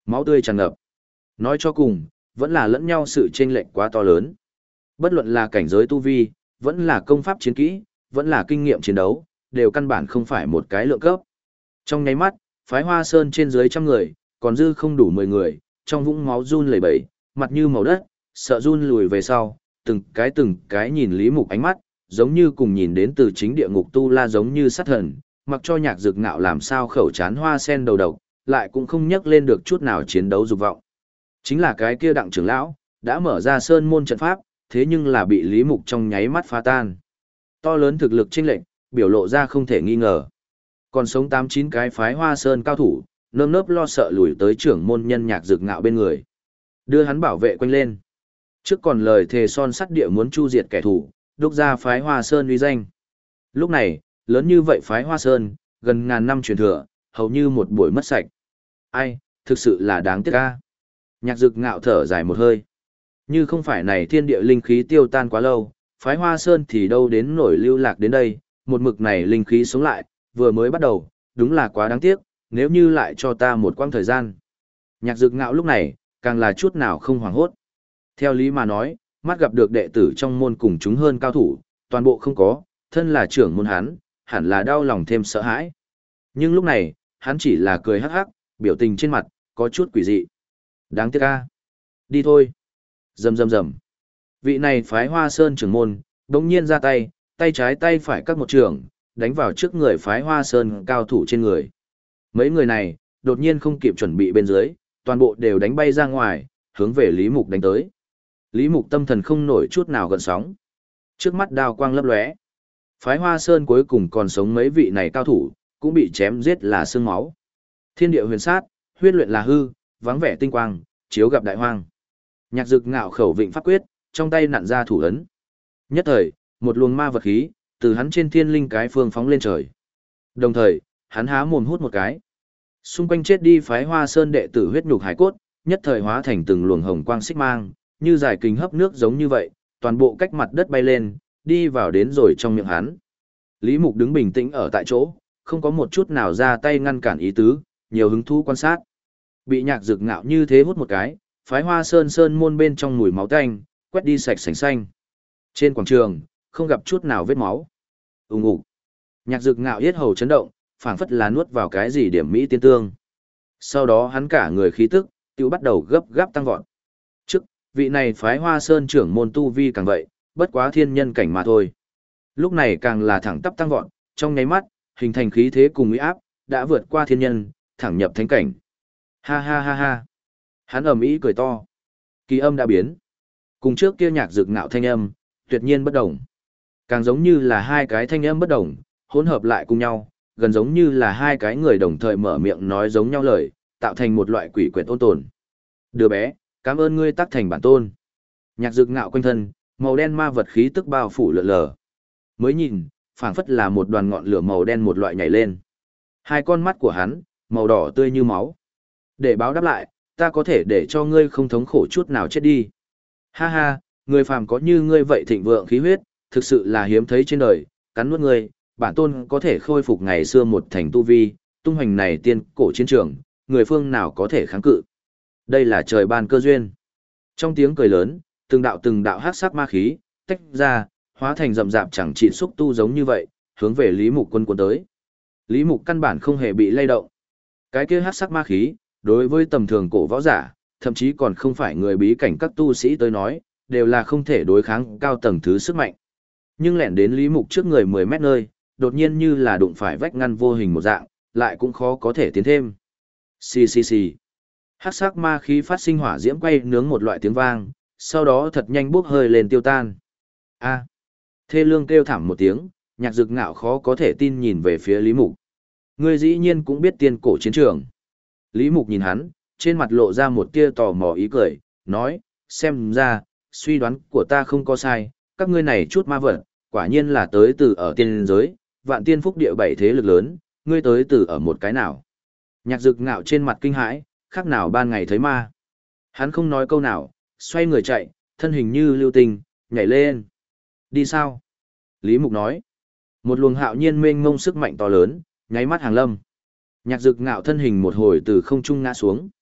máu tươi tràn ngập. Nói cho cùng, vẫn là lẫn nhau sự chênh lệch quá to lớn. Bất luận là cảnh giới tu vi, vẫn là công pháp chiến kỹ, vẫn là kinh nghiệm chiến đấu, đều căn bản không phải một cái lượng cấp. Trong nháy mắt, phái Hoa Sơn trên dưới trăm người, còn dư không đủ mười người, trong vũng máu run lẩy bẩy, mặt như màu đất, sợ run lùi về sau, từng cái từng cái nhìn Lý Mục ánh mắt, giống như cùng nhìn đến từ chính địa ngục tu la giống như sát thần, mặc cho Nhạc Dực Ngạo làm sao khẩu chán hoa sen đầu độc, lại cũng không nhắc lên được chút nào chiến đấu dục vọng. Chính là cái kia đặng trưởng lão, đã mở ra sơn môn trận pháp, thế nhưng là bị Lý Mục trong nháy mắt phá tan. To lớn thực lực chênh lệch, biểu lộ ra không thể nghi ngờ. Còn sống tám chín cái phái Hoa Sơn cao thủ, nơm nớp lo sợ lùi tới trưởng môn nhân Nhạc Dực Ngạo bên người. Đưa hắn bảo vệ quanh lên. Trước còn lời thề son sắt địa muốn chu diệt kẻ thù, đúc ra phái Hoa Sơn uy danh. Lúc này, lớn như vậy phái Hoa Sơn, gần ngàn năm truyền thừa, hầu như một buổi mất sạch. Ai, thực sự là đáng tiếc ca. Nhạc Dực Ngạo thở dài một hơi. Như không phải này thiên địa linh khí tiêu tan quá lâu, phái Hoa Sơn thì đâu đến nổi lưu lạc đến đây, một mực này linh khí sống lại, vừa mới bắt đầu, đúng là quá đáng tiếc, nếu như lại cho ta một quãng thời gian. Nhạc Dực Ngạo lúc này, càng là chút nào không hoảng hốt. Theo lý mà nói, mắt gặp được đệ tử trong môn cùng chúng hơn cao thủ, toàn bộ không có, thân là trưởng môn hắn, hẳn là đau lòng thêm sợ hãi. Nhưng lúc này, hắn chỉ là cười hắc hắc, biểu tình trên mặt, có chút quỷ dị. Đáng tiếc a. Đi thôi. Rầm rầm rầm. Vị này phái Hoa Sơn trưởng môn, đống nhiên ra tay, tay trái tay phải các một trường, đánh vào trước người phái Hoa Sơn cao thủ trên người. Mấy người này, đột nhiên không kịp chuẩn bị bên dưới, toàn bộ đều đánh bay ra ngoài, hướng về Lý Mục đánh tới. Lý Mục tâm thần không nổi chút nào gợn sóng. Trước mắt đao quang lấp lóe. Phái Hoa Sơn cuối cùng còn sống mấy vị này cao thủ, cũng bị chém giết là xương máu. Thiên địa huyền sát, huyết luyện là hư, vắng vẻ tinh quang, chiếu gặp đại hoang. Nhạc Dực Ngạo khẩu vịnh pháp quyết, trong tay nặn ra thủ ấn. Nhất thời, một luồng ma vật khí, từ hắn trên thiên linh cái phương phóng lên trời. Đồng thời, hắn há mồm hút một cái. Xung quanh chết đi phái Hoa Sơn đệ tử huyết nhục hải cốt, nhất thời hóa thành từng luồng hồng quang xích mang, như giải kính hấp nước giống như vậy, toàn bộ cách mặt đất bay lên, đi vào đến rồi trong miệng hắn. Lý Mục đứng bình tĩnh ở tại chỗ, không có một chút nào ra tay ngăn cản ý tứ, nhiều hứng thú quan sát. Bị Nhạc Dực Ngạo như thế hút một cái, phái Hoa Sơn sơn môn bên trong mùi máu tanh, quét đi sạch sành xanh. Trên quảng trường, không gặp chút nào vết máu. Ùng ục. Nhạc Dực Ngạo yết hầu chấn động, phảng phất là nuốt vào cái gì điểm mỹ tiên tương. Sau đó hắn cả người khí tức, tiêu bắt đầu gấp gáp tăng vọt. Trước, vị này phái Hoa Sơn trưởng môn tu vi càng vậy, bất quá thiên nhân cảnh mà thôi. Lúc này càng là thẳng tắp tăng vọt, trong nháy mắt, hình thành khí thế cùng uy áp, đã vượt qua thiên nhân, thẳng nhập thánh cảnh. Ha ha ha ha. Hắn ầm ĩ cười to. Kỳ âm đã biến. Cùng trước kia Nhạc Dực Ngạo thanh âm, tuyệt nhiên bất đồng. Càng giống như là hai cái thanh âm bất đồng, hỗn hợp lại cùng nhau, gần giống như là hai cái người đồng thời mở miệng nói giống nhau lời, tạo thành một loại quỷ quyệt ôn tồn. Đứa bé, cảm ơn ngươi tác thành bản tôn. Nhạc Dực Ngạo quanh thân, màu đen ma vật khí tức bao phủ lượn lờ. Mới nhìn, phảng phất là một đoàn ngọn lửa màu đen một loại nhảy lên. Hai con mắt của hắn, màu đỏ tươi như máu. Để báo đáp lại, ta có thể để cho ngươi không thống khổ chút nào chết đi. Ha ha, người phàm có như ngươi vậy thịnh vượng khí huyết, thực sự là hiếm thấy trên đời, cắn nuốt ngươi, bản tôn có thể khôi phục ngày xưa một thành tu vi, tung hoành này tiên cổ chiến trường, người phương nào có thể kháng cự. Đây là trời ban cơ duyên. Trong tiếng cười lớn, từng đạo từng đạo hắc sắc ma khí, tách ra, hóa thành rậm rạp chẳng trị xúc tu giống như vậy, hướng về Lý Mục quân quân tới. Lý Mục căn bản không hề bị lay động. Cái kia hắc sắc ma khí, đối với tầm thường cổ võ giả, thậm chí còn không phải người bí cảnh các tu sĩ tới nói, đều là không thể đối kháng cao tầng thứ sức mạnh. Nhưng lẻn đến Lý Mục trước người mười mét nơi, đột nhiên như là đụng phải vách ngăn vô hình một dạng, lại cũng khó có thể tiến thêm. Xì xì xì. Hắc sắc ma khí phát sinh hỏa diễm quay nướng một loại tiếng vang, sau đó thật nhanh bốc hơi lên tiêu tan. A. Thê lương kêu thảm một tiếng, Nhạc Dực Ngạo khó có thể tin nhìn về phía Lý Mục. Ngươi dĩ nhiên cũng biết tiên cổ chiến trường. Lý Mục nhìn hắn, trên mặt lộ ra một tia tò mò ý cười, nói, xem ra, suy đoán của ta không có sai, các ngươi này chút ma vật, quả nhiên là tới từ ở tiên giới, vạn tiên phúc địa bảy thế lực lớn, ngươi tới từ ở một cái nào. Nhạc Dực Ngạo trên mặt kinh hãi, khác nào ban ngày thấy ma. Hắn không nói câu nào, xoay người chạy, thân hình như lưu tình, nhảy lên. Đi sao? Lý Mục nói. Một luồng hạo nhiên mênh mông sức mạnh to lớn, nháy mắt hàng lâm. Nhạc Dực Ngạo thân hình một hồi từ không trung ngã xuống.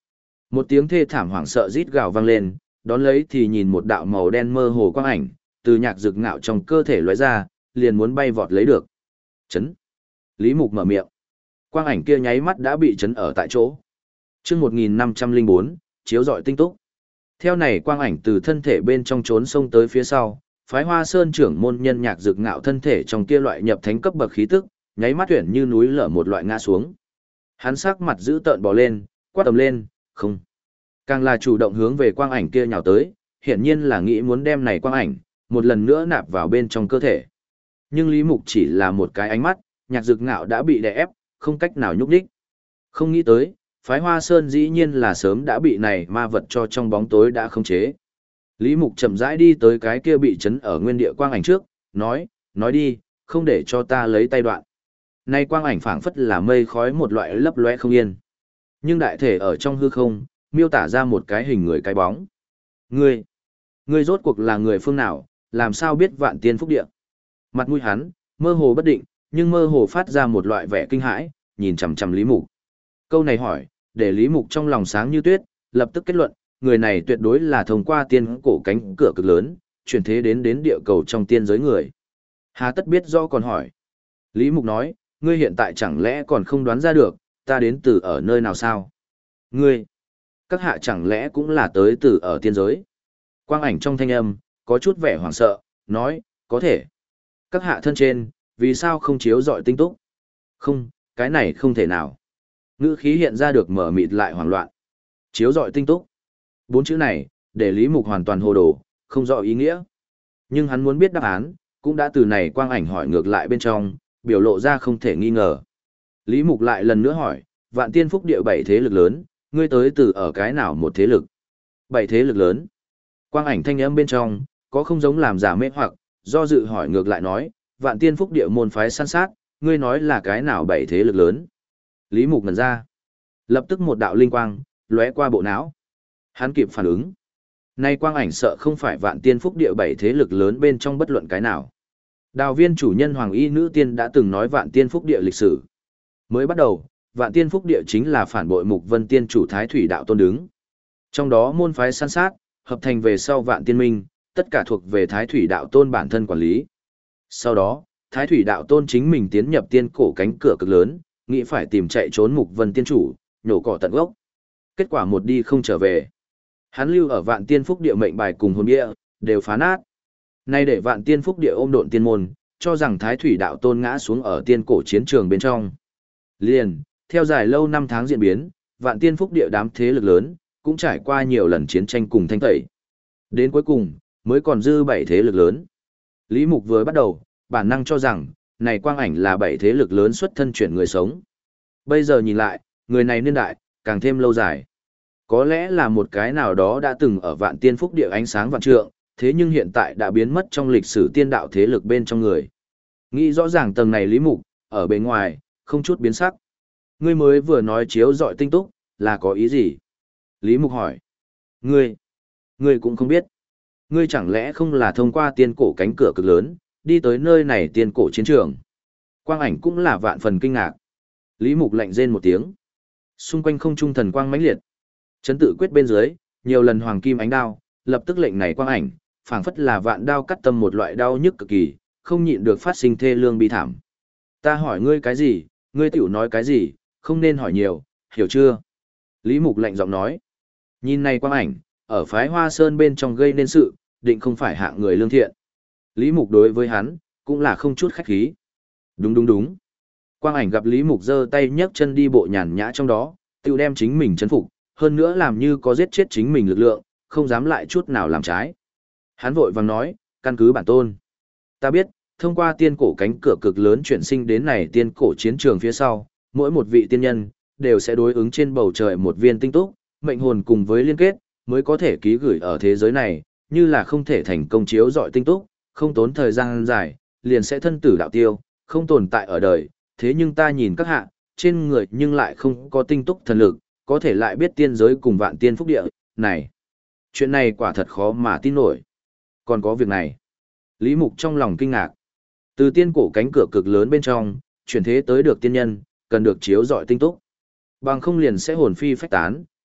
Một tiếng thê thảm hoảng sợ rít gào vang lên, đón lấy thì nhìn một đạo màu đen mơ hồ quang ảnh, từ nhạc dực ngạo trong cơ thể lóe ra, liền muốn bay vọt lấy được. Chấn. Lý Mục mở miệng. Quang ảnh kia nháy mắt đã bị chấn ở tại chỗ. Chương một nghìn năm trăm lẻ bốn, chiếu rọi tinh túc. Theo này quang ảnh từ thân thể bên trong trốn sông tới phía sau, phái Hoa Sơn trưởng môn nhân nhạc dực ngạo thân thể trong kia loại nhập thánh cấp bậc khí tức, nháy mắt tuyển như núi lở một loại ngã xuống. Hắn sắc mặt giữ tợn bò lên, quát tầm lên, không. Càng là chủ động hướng về quang ảnh kia nhào tới, hiển nhiên là nghĩ muốn đem này quang ảnh, một lần nữa nạp vào bên trong cơ thể. Nhưng Lý Mục chỉ là một cái ánh mắt, nhạc dực ngạo đã bị đè ép, không cách nào nhúc nhích. Không nghĩ tới, phái Hoa Sơn dĩ nhiên là sớm đã bị này ma vật cho trong bóng tối đã khống chế. Lý Mục chậm rãi đi tới cái kia bị chấn ở nguyên địa quang ảnh trước, nói, nói đi, không để cho ta lấy tay đoạn. Nay quang ảnh phảng phất là mây khói một loại lấp lóe không yên. Nhưng đại thể ở trong hư không, miêu tả ra một cái hình người cái bóng. Ngươi, ngươi rốt cuộc là người phương nào, làm sao biết vạn tiên phúc địa? Mặt mũi hắn, mơ hồ bất định, nhưng mơ hồ phát ra một loại vẻ kinh hãi, nhìn chằm chằm Lý Mục. Câu này hỏi, để Lý Mục trong lòng sáng như tuyết, lập tức kết luận, người này tuyệt đối là thông qua tiên cổ cánh cửa cực lớn, chuyển thế đến đến địa cầu trong tiên giới người. Hà tất biết do còn hỏi. Lý Mục nói, ngươi hiện tại chẳng lẽ còn không đoán ra được, ta đến từ ở nơi nào sao? Ngươi, các hạ chẳng lẽ cũng là tới từ ở tiên giới? Quang ảnh trong thanh âm, có chút vẻ hoảng sợ, nói, có thể. Các hạ thân trên, vì sao không chiếu rọi tinh túc? Không, cái này không thể nào. Ngữ khí hiện ra được mở mịt lại hoảng loạn. Chiếu rọi tinh túc. Bốn chữ này, để Lý Mục hoàn toàn hồ đồ, không rõ ý nghĩa. Nhưng hắn muốn biết đáp án, cũng đã từ này quang ảnh hỏi ngược lại bên trong, biểu lộ ra không thể nghi ngờ. Lý Mục lại lần nữa hỏi, vạn tiên phúc địa bảy thế lực lớn, ngươi tới từ ở cái nào một thế lực? Bảy thế lực lớn. Quang ảnh thanh âm bên trong, có không giống làm giả mê hoặc, do dự hỏi ngược lại nói, vạn tiên phúc địa môn phái săn sát, ngươi nói là cái nào bảy thế lực lớn? Lý Mục ngẩn ra. Lập tức một đạo linh quang, lóe qua bộ não. Hắn kịp phản ứng. Nay quang ảnh sợ không phải vạn tiên phúc địa bảy thế lực lớn bên trong bất luận cái nào. Đào viên chủ nhân Hoàng Y Nữ Tiên đã từng nói vạn tiên phúc địa lịch sử. Mới bắt đầu, vạn tiên phúc địa chính là phản bội Mục Vân Tiên chủ Thái Thủy Đạo Tôn đứng. Trong đó môn phái săn sát, hợp thành về sau vạn tiên minh, tất cả thuộc về Thái Thủy Đạo Tôn bản thân quản lý. Sau đó, Thái Thủy Đạo Tôn chính mình tiến nhập tiên cổ cánh cửa cực lớn, nghĩ phải tìm chạy trốn Mục Vân Tiên chủ, nhổ cỏ tận gốc. Kết quả một đi không trở về. Hắn lưu ở vạn tiên phúc địa mệnh bài cùng hồn địa, đều phá nát. Nay để vạn tiên phúc địa ôm độn tiên môn, cho rằng Thái Thủy Đạo Tôn ngã xuống ở tiên cổ chiến trường bên trong. Liền, theo dài lâu năm tháng diễn biến, vạn tiên phúc địa đám thế lực lớn, cũng trải qua nhiều lần chiến tranh cùng thanh tẩy. Đến cuối cùng, mới còn dư bảy thế lực lớn. Lý Mục vừa bắt đầu, bản năng cho rằng, này quang ảnh là bảy thế lực lớn xuất thân chuyển người sống. Bây giờ nhìn lại, người này niên đại, càng thêm lâu dài. Có lẽ là một cái nào đó đã từng ở vạn tiên phúc địa ánh sáng vạn trượng, thế nhưng hiện tại đã biến mất trong lịch sử tiên đạo thế lực bên trong người. Nghĩ rõ ràng tầng này Lý Mục, ở bên ngoài, không chút biến sắc. Ngươi mới vừa nói chiếu rọi tinh túc, là có ý gì? Lý Mục hỏi. Ngươi, ngươi cũng không biết. Ngươi chẳng lẽ không là thông qua tiên cổ cánh cửa cực lớn, đi tới nơi này tiên cổ chiến trường? Quang ảnh cũng là vạn phần kinh ngạc. Lý Mục lạnh rên một tiếng. Xung quanh không trung thần quang mãnh liệt. Chấn tự quyết bên dưới, nhiều lần hoàng kim ánh đao, lập tức lệnh này quang ảnh, phảng phất là vạn đao cắt tâm một loại đau nhức cực kỳ, không nhịn được phát sinh thê lương bi thảm. Ta hỏi ngươi cái gì, ngươi tiểu nói cái gì, không nên hỏi nhiều, hiểu chưa? Lý Mục lạnh giọng nói. Nhìn này quang ảnh, ở phái Hoa Sơn bên trong gây nên sự, định không phải hạng người lương thiện. Lý Mục đối với hắn, cũng là không chút khách khí. Đúng đúng đúng. Quang ảnh gặp Lý Mục giơ tay nhấc chân đi bộ nhàn nhã trong đó, tự đem chính mình chấn phục, hơn nữa làm như có giết chết chính mình lực lượng, không dám lại chút nào làm trái. Hắn vội vàng nói, căn cứ bản tôn. Ta biết, thông qua tiên cổ cánh cửa cực lớn chuyển sinh đến này tiên cổ chiến trường phía sau, mỗi một vị tiên nhân, đều sẽ đối ứng trên bầu trời một viên tinh túc, mệnh hồn cùng với liên kết, mới có thể ký gửi ở thế giới này, như là không thể thành công chiếu dọi tinh túc, không tốn thời gian dài, liền sẽ thân tử đạo tiêu, không tồn tại ở đời. Thế nhưng ta nhìn các hạ, trên người nhưng lại không có tinh túc thần lực, có thể lại biết tiên giới cùng vạn tiên phúc địa, này. Chuyện này quả thật khó mà tin nổi. Còn có việc này. Lý Mục trong lòng kinh ngạc. Từ tiên cổ cánh cửa cực lớn bên trong, chuyển thế tới được tiên nhân, cần được chiếu dọi tinh túc. Bằng không liền sẽ hồn phi phách tán,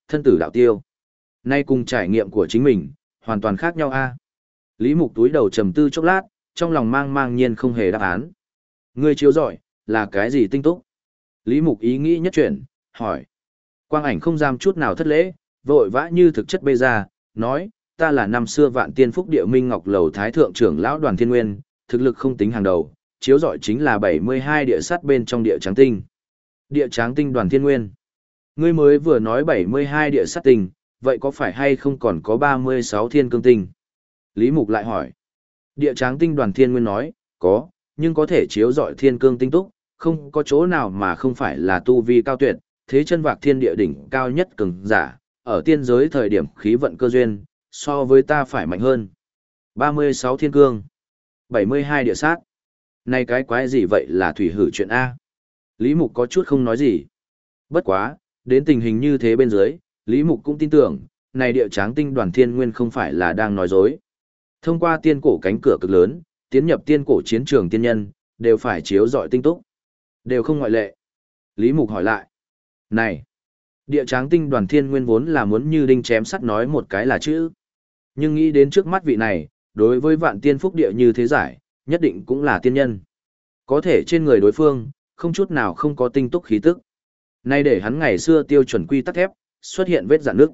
thân tử đạo tiêu. Nay cùng trải nghiệm của chính mình, hoàn toàn khác nhau a. Lý Mục túi đầu trầm tư chốc lát, trong lòng mang mang nhiên không hề đáp án. Ngươi chiếu giỏi, là cái gì tinh túc? Lý Mục ý nghĩ nhất chuyển, hỏi. Quang ảnh không dám chút nào thất lễ, vội vã như thực chất bây ra, nói, ta là năm xưa vạn tiên phúc địa minh ngọc lầu thái thượng trưởng lão Đoàn Thiên Nguyên, thực lực không tính hàng đầu, chiếu giỏi chính là bảy mươi hai địa sắt bên trong địa tráng tinh. Địa tráng tinh Đoàn Thiên Nguyên. Ngươi mới vừa nói bảy mươi hai địa sắt tinh, vậy có phải hay không còn có ba mươi sáu thiên cương tinh? Lý Mục lại hỏi. Địa tráng tinh Đoàn Thiên Nguyên nói, có, nhưng có thể chiếu giỏi thiên cương tinh túc, không có chỗ nào mà không phải là tu vi cao tuyệt, thế chân vạc thiên địa đỉnh cao nhất cường giả, ở tiên giới thời điểm khí vận cơ duyên, so với ta phải mạnh hơn. ba mươi sáu thiên cương, bảy mươi hai địa sát. Này cái quái gì vậy là thủy hử chuyện A? Lý Mục có chút không nói gì. Bất quá, đến tình hình như thế bên dưới, Lý Mục cũng tin tưởng, này địa tráng tinh Đoàn Thiên Nguyên không phải là đang nói dối. Thông qua tiên cổ cánh cửa cực lớn, tiến nhập tiên cổ chiến trường tiên nhân, đều phải chiếu rọi tinh túc. Đều không ngoại lệ. Lý Mục hỏi lại. Này, địa tráng tinh Đoàn Thiên Nguyên vốn là muốn như đinh chém sắt nói một cái là chữ. Nhưng nghĩ đến trước mắt vị này, đối với vạn tiên phúc địa như thế giải, nhất định cũng là tiên nhân. Có thể trên người đối phương, không chút nào không có tinh túc khí tức. Nay để hắn ngày xưa tiêu chuẩn quy tắc thép, xuất hiện vết rạn nước.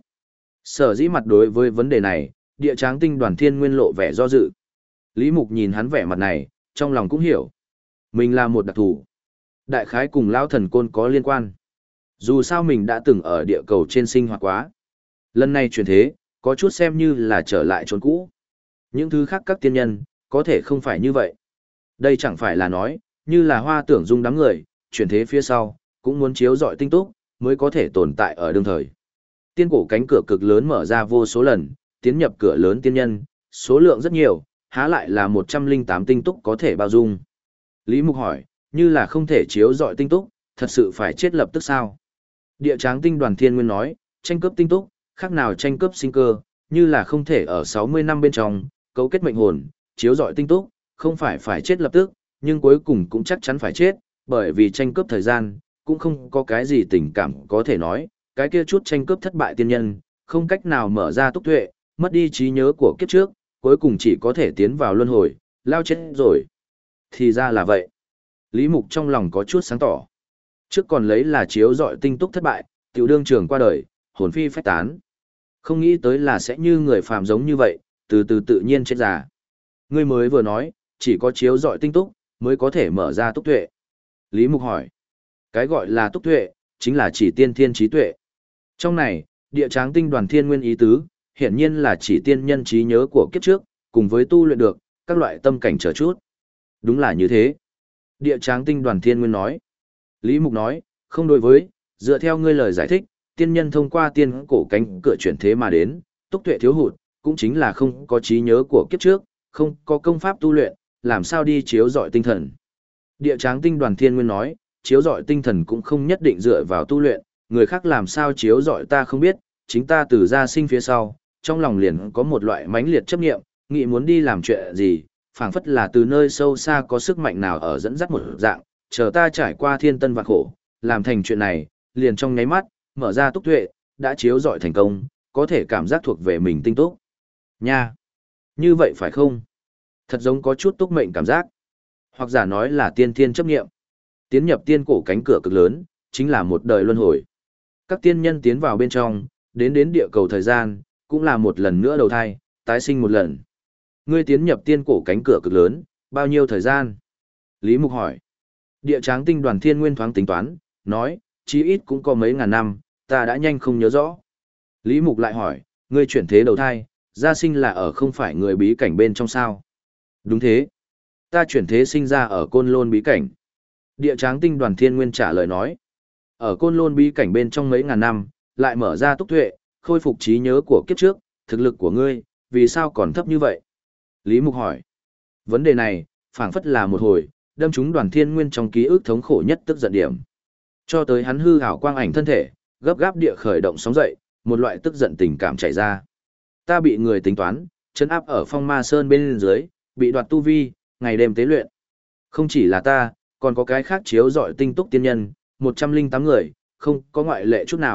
Sở dĩ mặt đối với vấn đề này, địa tráng tinh Đoàn Thiên Nguyên lộ vẻ do dự. Lý Mục nhìn hắn vẻ mặt này, trong lòng cũng hiểu. Mình là một đặc thù. Đại khái cùng Lão Thần Côn có liên quan. Dù sao mình đã từng ở địa cầu trên sinh hoạt quá. Lần này chuyển thế, có chút xem như là trở lại chốn cũ. Những thứ khác các tiên nhân, có thể không phải như vậy. Đây chẳng phải là nói, như là Hoa Tưởng Dung đám người, chuyển thế phía sau, cũng muốn chiếu rọi tinh túc, mới có thể tồn tại ở đương thời. Tiên cổ cánh cửa cực lớn mở ra vô số lần, tiến nhập cửa lớn tiên nhân, số lượng rất nhiều, há lại là một trăm linh tám tinh túc có thể bao dung. Lý Mục hỏi, như là không thể chiếu rọi tinh túc, thật sự phải chết lập tức sao? Địa tráng tinh Đoàn Thiên Nguyên nói, tranh cướp tinh túc, khác nào tranh cướp sinh cơ, như là không thể ở sáu mươi năm bên trong, cấu kết mệnh hồn, chiếu rọi tinh túc, không phải phải chết lập tức, nhưng cuối cùng cũng chắc chắn phải chết, bởi vì tranh cướp thời gian, cũng không có cái gì tình cảm có thể nói, cái kia chút tranh cướp thất bại tiên nhân, không cách nào mở ra túc tuệ, mất đi trí nhớ của kiếp trước, cuối cùng chỉ có thể tiến vào luân hồi, lao chết rồi. Thì ra là vậy. Lý Mục trong lòng có chút sáng tỏ. Trước còn lấy là chiếu rọi tinh túc thất bại, tiểu đương trường qua đời, hồn phi phách tán. Không nghĩ tới là sẽ như người phàm giống như vậy, từ từ tự nhiên chết già. Ngươi mới vừa nói, chỉ có chiếu rọi tinh túc, mới có thể mở ra túc tuệ. Lý Mục hỏi. Cái gọi là túc tuệ, chính là chỉ tiên thiên trí tuệ. Trong này, địa tráng tinh Đoàn Thiên Nguyên ý tứ, hiển nhiên là chỉ tiên nhân trí nhớ của kiếp trước, cùng với tu luyện được, các loại tâm cảnh trở chút. Đúng là như thế. Địa tráng tinh Đoàn Thiên Nguyên nói. Lý Mục nói, không đối với, dựa theo ngươi lời giải thích, tiên nhân thông qua tiên cổ cánh cửa chuyển thế mà đến, túc tuệ thiếu hụt, cũng chính là không có trí nhớ của kiếp trước, không có công pháp tu luyện, làm sao đi chiếu rọi tinh thần. Địa tráng tinh Đoàn Thiên Nguyên nói, chiếu rọi tinh thần cũng không nhất định dựa vào tu luyện, người khác làm sao chiếu rọi ta không biết, chính ta từ gia sinh phía sau, trong lòng liền có một loại mãnh liệt chấp niệm, nghĩ muốn đi làm chuyện gì, phảng phất là từ nơi sâu xa có sức mạnh nào ở dẫn dắt một dạng, chờ ta trải qua thiên tân vạn khổ, làm thành chuyện này, liền trong nháy mắt, mở ra túc tuệ, đã chiếu rọi thành công, có thể cảm giác thuộc về mình tinh túc. Nha! Như vậy phải không? Thật giống có chút túc mệnh cảm giác. Hoặc giả nói là tiên thiên chấp nghiệm. Tiến nhập tiên cổ cánh cửa cực lớn, chính là một đời luân hồi. Các tiên nhân tiến vào bên trong, đến đến địa cầu thời gian, cũng là một lần nữa đầu thai, tái sinh một lần. Ngươi tiến nhập tiên cổ cánh cửa cực lớn, bao nhiêu thời gian? Lý Mục hỏi. Địa tráng tinh Đoàn Thiên Nguyên thoáng tính toán, nói, chí ít cũng có mấy ngàn năm, ta đã nhanh không nhớ rõ. Lý Mục lại hỏi, ngươi chuyển thế đầu thai, gia sinh là ở không phải người bí cảnh bên trong sao? Đúng thế. Ta chuyển thế sinh ra ở Côn Lôn bí cảnh. Địa tráng tinh Đoàn Thiên Nguyên trả lời nói. Ở Côn Lôn bí cảnh bên trong mấy ngàn năm, lại mở ra túc tuệ, khôi phục trí nhớ của kiếp trước, thực lực của ngươi, vì sao còn thấp như vậy? Lý Mục hỏi. Vấn đề này, phảng phất là một hồi, đâm trúng Đoàn Thiên Nguyên trong ký ức thống khổ nhất tức giận điểm. Cho tới hắn hư ảo quang ảnh thân thể, gấp gáp địa khởi động sóng dậy, một loại tức giận tình cảm chảy ra. Ta bị người tính toán, chân áp ở Phong Ma Sơn bên dưới, bị đoạt tu vi, ngày đêm tế luyện. Không chỉ là ta, còn có cái khác chiếu rọi tinh túc tiên nhân, một trăm linh tám người, không có ngoại lệ chút nào,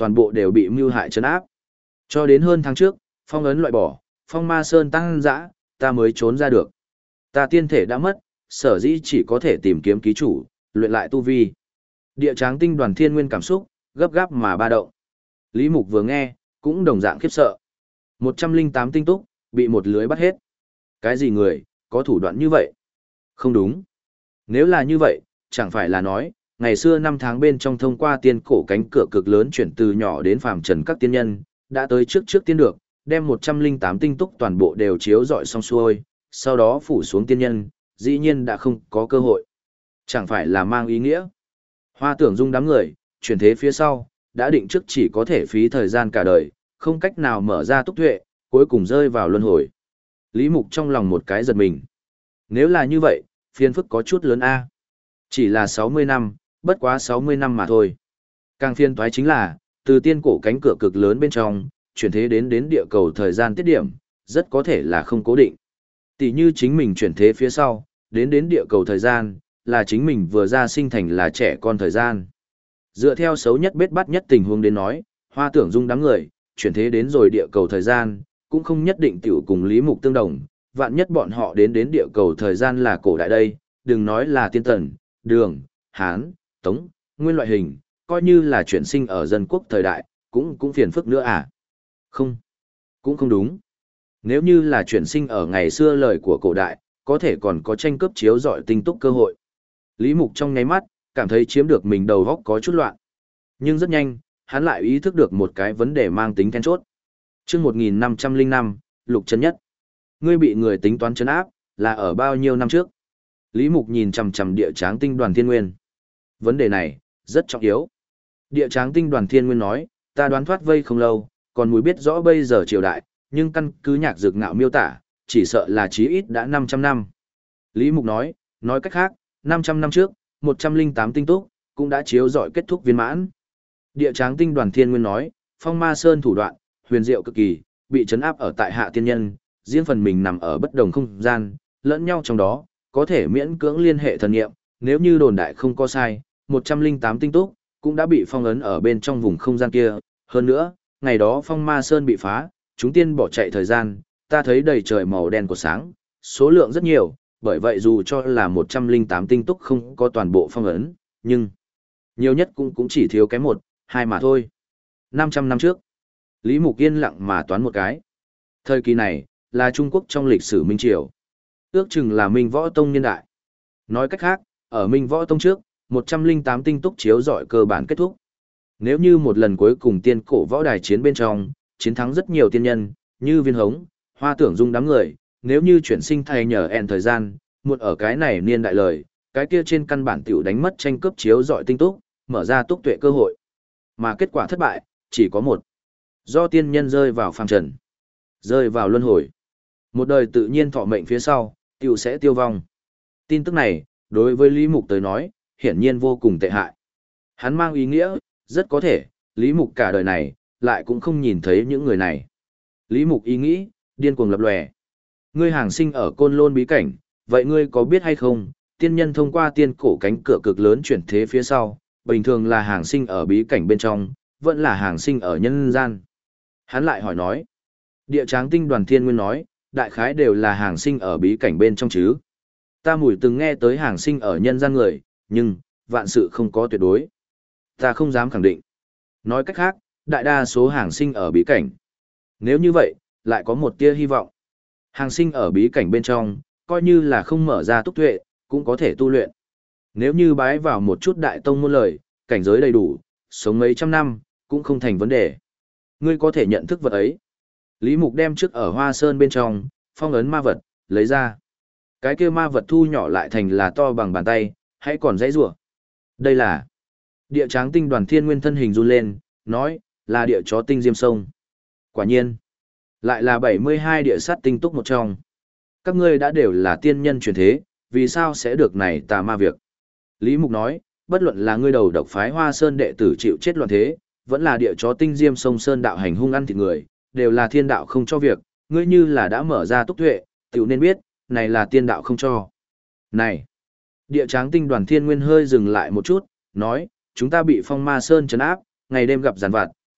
toàn bộ đều bị mưu hại trấn áp. Cho đến hơn tháng trước, phong ấn loại bỏ, phong ma sơn tăng dã, ta mới trốn ra được. Ta tiên thể đã mất, sở dĩ chỉ có thể tìm kiếm ký chủ, luyện lại tu vi. Địa Tráng Tinh Đoàn Thiên Nguyên cảm xúc, gấp gáp mà ba động. Lý Mục vừa nghe, cũng đồng dạng khiếp sợ. một trăm linh tám tinh túc, bị một lưới bắt hết. Cái gì người, có thủ đoạn như vậy? Không đúng. Nếu là như vậy, chẳng phải là nói, ngày xưa năm tháng bên trong thông qua tiên cổ cánh cửa cực lớn chuyển từ nhỏ đến phàm trần các tiên nhân, đã tới trước trước tiên được, đem một trăm linh tám tinh túc toàn bộ đều chiếu dọi xong xuôi, sau đó phủ xuống tiên nhân, dĩ nhiên đã không có cơ hội. Chẳng phải là mang ý nghĩa. Hoa Tưởng Dung đám người, chuyển thế phía sau, đã định trước chỉ có thể phí thời gian cả đời, không cách nào mở ra túc tuệ, cuối cùng rơi vào luân hồi. Lý Mục trong lòng một cái giật mình. Nếu là như vậy, phiền phức có chút lớn a. Chỉ là sáu mươi năm, bất quá sáu mươi năm mà thôi. Càng phiền toái chính là, từ tiên cổ cánh cửa cực lớn bên trong, chuyển thế đến đến địa cầu thời gian tiết điểm, rất có thể là không cố định. Tỷ như chính mình chuyển thế phía sau, đến đến địa cầu thời gian, là chính mình vừa ra sinh thành là trẻ con thời gian. Dựa theo xấu nhất bết bắt nhất tình huống đến nói, Hoa Tưởng Dung đám người, chuyển thế đến rồi địa cầu thời gian, cũng không nhất định tiểu cùng Lý Mục tương đồng, vạn nhất bọn họ đến đến địa cầu thời gian là cổ đại đây, đừng nói là tiên tần, đường, hán, tống, nguyên loại hình, coi như là chuyển sinh ở dân quốc thời đại, cũng cũng phiền phức nữa à? Không, cũng không đúng. Nếu như là chuyển sinh ở ngày xưa lời của cổ đại, có thể còn có tranh cướp chiếu dọi tinh túc cơ hội. Lý Mục trong nháy mắt, cảm thấy chiếm được mình đầu góc có chút loạn. Nhưng rất nhanh, hắn lại ý thức được một cái vấn đề mang tính then chốt. Chương một nghìn năm trăm lẻ năm, Lục Chân Nhất. Ngươi bị người tính toán trấn áp, là ở bao nhiêu năm trước? Lý Mục nhìn chằm chằm Địa Tráng Tinh Đoàn Thiên Nguyên. Vấn đề này, rất trọng yếu. Địa Tráng Tinh Đoàn Thiên Nguyên nói, ta đoán thoát vây không lâu, còn mùi biết rõ bây giờ triều đại, nhưng căn cứ nhạc dược ngạo miêu tả, chỉ sợ là chí ít đã năm trăm năm. Lý Mục nói, nói cách khác, năm trăm năm trước, một trăm linh tám tinh túc, cũng đã chiếu rọi kết thúc viên mãn. Địa Tráng Tinh Đoàn Thiên Nguyên nói, phong ma sơn thủ đoạn, huyền diệu cực kỳ, bị trấn áp ở tại hạ tiên nhân, riêng phần mình nằm ở bất đồng không gian, lẫn nhau trong đó, có thể miễn cưỡng liên hệ thần nghiệm, nếu như đồn đại không có sai, một trăm linh tám tinh túc, cũng đã bị phong ấn ở bên trong vùng không gian kia. Hơn nữa, ngày đó phong ma sơn bị phá, chúng tiên bỏ chạy thời gian, ta thấy đầy trời màu đen của sáng, số lượng rất nhiều, bởi vậy dù cho là một trăm linh tám tinh túc không có toàn bộ phong ấn, nhưng nhiều nhất cũng cũng chỉ thiếu cái một, hai mà thôi. năm trăm năm trước, Lý Mục yên lặng mà toán một cái. Thời kỳ này, là Trung Quốc trong lịch sử Minh Triều. Ước chừng là Minh Võ Tông niên đại. Nói cách khác, ở Minh Võ Tông trước, một trăm linh tám tinh túc chiếu rọi cơ bản kết thúc. Nếu như một lần cuối cùng tiên cổ võ đài chiến bên trong, chiến thắng rất nhiều tiên nhân, như Viên Hống, Hoa Tưởng Dung đám người, nếu như chuyển sinh thay nhờ ẹn thời gian, một ở cái này niên đại lời, cái kia trên căn bản tiểu đánh mất tranh cướp chiếu rọi tinh túc, mở ra túc tuệ cơ hội. Mà kết quả thất bại, chỉ có một. Do tiên nhân rơi vào phàm trần, rơi vào luân hồi. Một đời tự nhiên thọ mệnh phía sau, tiểu sẽ tiêu vong. Tin tức này, đối với Lý Mục tới nói, hiển nhiên vô cùng tệ hại. Hắn mang ý nghĩa, rất có thể, Lý Mục cả đời này, lại cũng không nhìn thấy những người này. Lý Mục ý nghĩ, điên cuồng lập lòe. Ngươi hàng sinh ở Côn Lôn bí cảnh, vậy ngươi có biết hay không, tiên nhân thông qua tiên cổ cánh cửa cực lớn chuyển thế phía sau, bình thường là hàng sinh ở bí cảnh bên trong, vẫn là hàng sinh ở nhân gian. Hắn lại hỏi nói. Địa Tráng Tinh Đoàn Thiên Nguyên nói, đại khái đều là hàng sinh ở bí cảnh bên trong chứ. Ta mùi từng nghe tới hàng sinh ở nhân gian người, nhưng, vạn sự không có tuyệt đối. Ta không dám khẳng định. Nói cách khác, đại đa số hàng sinh ở bí cảnh. Nếu như vậy, lại có một tia hy vọng. Hàng sinh ở bí cảnh bên trong, coi như là không mở ra túc tuệ, cũng có thể tu luyện. Nếu như bái vào một chút đại tông môn lời, cảnh giới đầy đủ, sống mấy trăm năm, cũng không thành vấn đề. Ngươi có thể nhận thức vật ấy. Lý Mục đem trước ở Hoa Sơn bên trong, phong ấn ma vật, lấy ra. Cái kia ma vật thu nhỏ lại thành là to bằng bàn tay, hãy còn dãy rủa. Đây là Địa Tráng Tinh Đoàn Thiên Nguyên thân hình run lên, nói, là địa chó tinh diêm sông. Quả nhiên, lại là bảy mươi hai địa sát tinh túc một trong. Các ngươi đã đều là tiên nhân truyền thế, vì sao sẽ được này tà ma việc? Lý Mục nói, bất luận là ngươi đầu độc phái Hoa Sơn đệ tử chịu chết loạn thế, vẫn là địa chó tinh diêm sông sơn đạo hành hung ăn thịt người, đều là thiên đạo không cho việc, ngươi như là đã mở ra túc tuệ, tiểu nên biết, này là tiên đạo không cho. Này! Địa Tráng Tinh Đoàn Thiên Nguyên hơi dừng lại một chút, nói, chúng ta bị phong ma sơn trấn áp, ngày đêm gặp giàn vặt,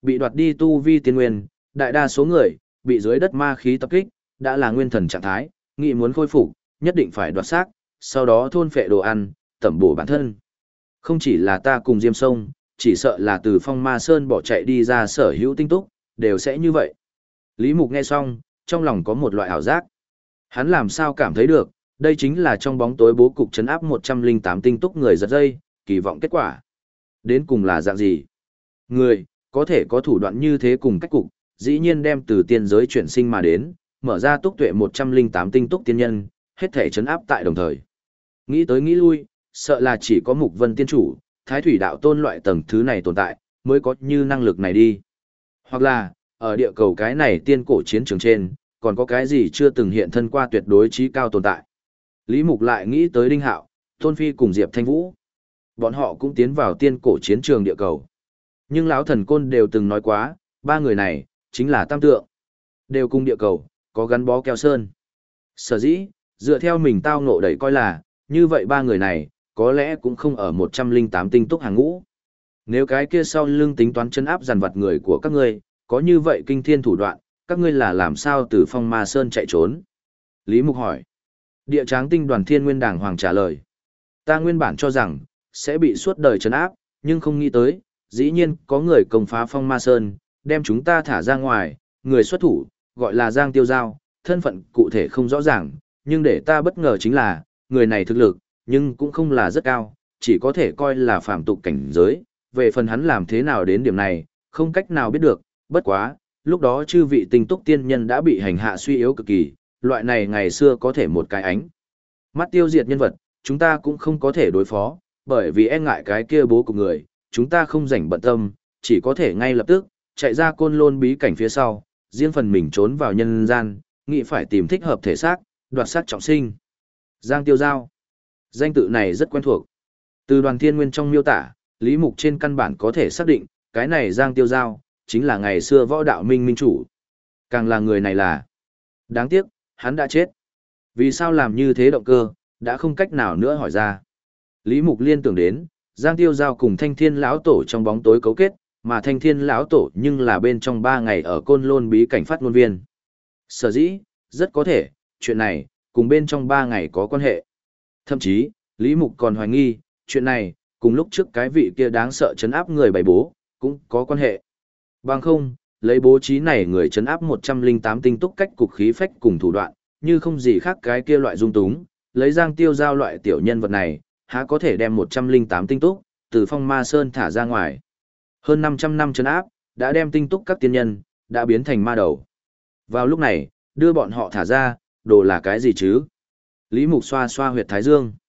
Bị đoạt đi tu vi tiên nguyên, đại đa số người, bị dưới đất ma khí tập kích, đã là nguyên thần trạng thái, nghĩ muốn khôi phục, nhất định phải đoạt xác, sau đó thôn phệ đồ ăn, tẩm bổ bản thân. Không chỉ là ta cùng Diêm Sông, chỉ sợ là từ Phong Ma Sơn bỏ chạy đi ra sở hữu tinh túc, đều sẽ như vậy. Lý Mục nghe xong, trong lòng có một loại ảo giác. Hắn làm sao cảm thấy được, đây chính là trong bóng tối bố cục trấn áp một trăm linh tám tinh túc người giật dây, kỳ vọng kết quả. Đến cùng là dạng gì? Người, có thể có thủ đoạn như thế cùng cách cục, dĩ nhiên đem từ tiên giới chuyển sinh mà đến, mở ra túc tuệ một trăm linh tám tinh túc tiên nhân, hết thể trấn áp tại đồng thời. Nghĩ tới nghĩ lui, sợ là chỉ có Mục Vân tiên chủ, Thái Thủy đạo tôn loại tầng thứ này tồn tại, mới có như năng lực này đi. Hoặc là, ở địa cầu cái này tiên cổ chiến trường trên, còn có cái gì chưa từng hiện thân qua tuyệt đối trí cao tồn tại. Lý Mục lại nghĩ tới Đinh Hạo, Tôn Phi cùng Diệp Thanh Vũ. Bọn họ cũng tiến vào tiên cổ chiến trường địa cầu. Nhưng lão thần côn đều từng nói quá, ba người này, chính là tam tượng. Đều cùng địa cầu, có gắn bó keo sơn. Sở dĩ, dựa theo mình tao ngộ đẩy coi là, như vậy ba người này, có lẽ cũng không ở một trăm linh tám tinh túc hàng ngũ. Nếu cái kia sau lưng tính toán chân áp giàn vặt người của các ngươi, có như vậy kinh thiên thủ đoạn, các ngươi là làm sao từ Phong Ma Sơn chạy trốn? Lý Mục hỏi. Địa Tráng Tinh Đoàn Thiên Nguyên Đàng Hoàng trả lời. Ta nguyên bản cho rằng, sẽ bị suốt đời trấn áp, nhưng không nghĩ tới, dĩ nhiên có người công phá Phong Ma Sơn, đem chúng ta thả ra ngoài, người xuất thủ, gọi là Giang Tiêu Giao, thân phận cụ thể không rõ ràng, nhưng để ta bất ngờ chính là, người này thực lực, nhưng cũng không là rất cao, chỉ có thể coi là phàm tục cảnh giới, về phần hắn làm thế nào đến điểm này, không cách nào biết được, bất quá, lúc đó chư vị tinh túc tiên nhân đã bị hành hạ suy yếu cực kỳ, loại này ngày xưa có thể một cái ánh mắt tiêu diệt nhân vật, chúng ta cũng không có thể đối phó, bởi vì e ngại cái kia bố của người, chúng ta không rảnh bận tâm, chỉ có thể ngay lập tức, chạy ra côn lôn bí cảnh phía sau, riêng phần mình trốn vào nhân gian, nghĩ phải tìm thích hợp thể xác, đoạt xác trọng sinh. Giang Tiêu Giao. Danh tự này rất quen thuộc. Từ Đoàn Thiên Nguyên trong miêu tả, Lý Mục trên căn bản có thể xác định, cái này Giang Tiêu Giao, chính là ngày xưa võ đạo minh minh chủ. Càng là người này là. Đáng tiếc, hắn đã chết. Vì sao làm như thế động cơ, đã không cách nào nữa hỏi ra. Lý Mục liên tưởng đến, Giang Tiêu Giao cùng Thanh Thiên lão tổ trong bóng tối cấu kết, mà Thanh Thiên lão tổ nhưng là bên trong ba ngày ở Côn Lôn bí cảnh phát ngôn viên. Sở dĩ, rất có thể, chuyện này, cùng bên trong ba ngày có quan hệ. Thậm chí, Lý Mục còn hoài nghi, chuyện này, cùng lúc trước cái vị kia đáng sợ chấn áp người bày bố, cũng có quan hệ. Bằng không, lấy bố trí này người chấn áp một trăm linh tám tinh túc cách cục khí phách cùng thủ đoạn, như không gì khác cái kia loại dung túng, lấy Giang Tiêu Giao loại tiểu nhân vật này, há có thể đem một trăm linh tám tinh túc, từ Phong Ma Sơn thả ra ngoài. Hơn năm trăm năm chấn áp, đã đem tinh túc các tiên nhân, đã biến thành ma đầu. Vào lúc này, đưa bọn họ thả ra, đồ là cái gì chứ? Lý Mục xoa xoa huyệt thái dương.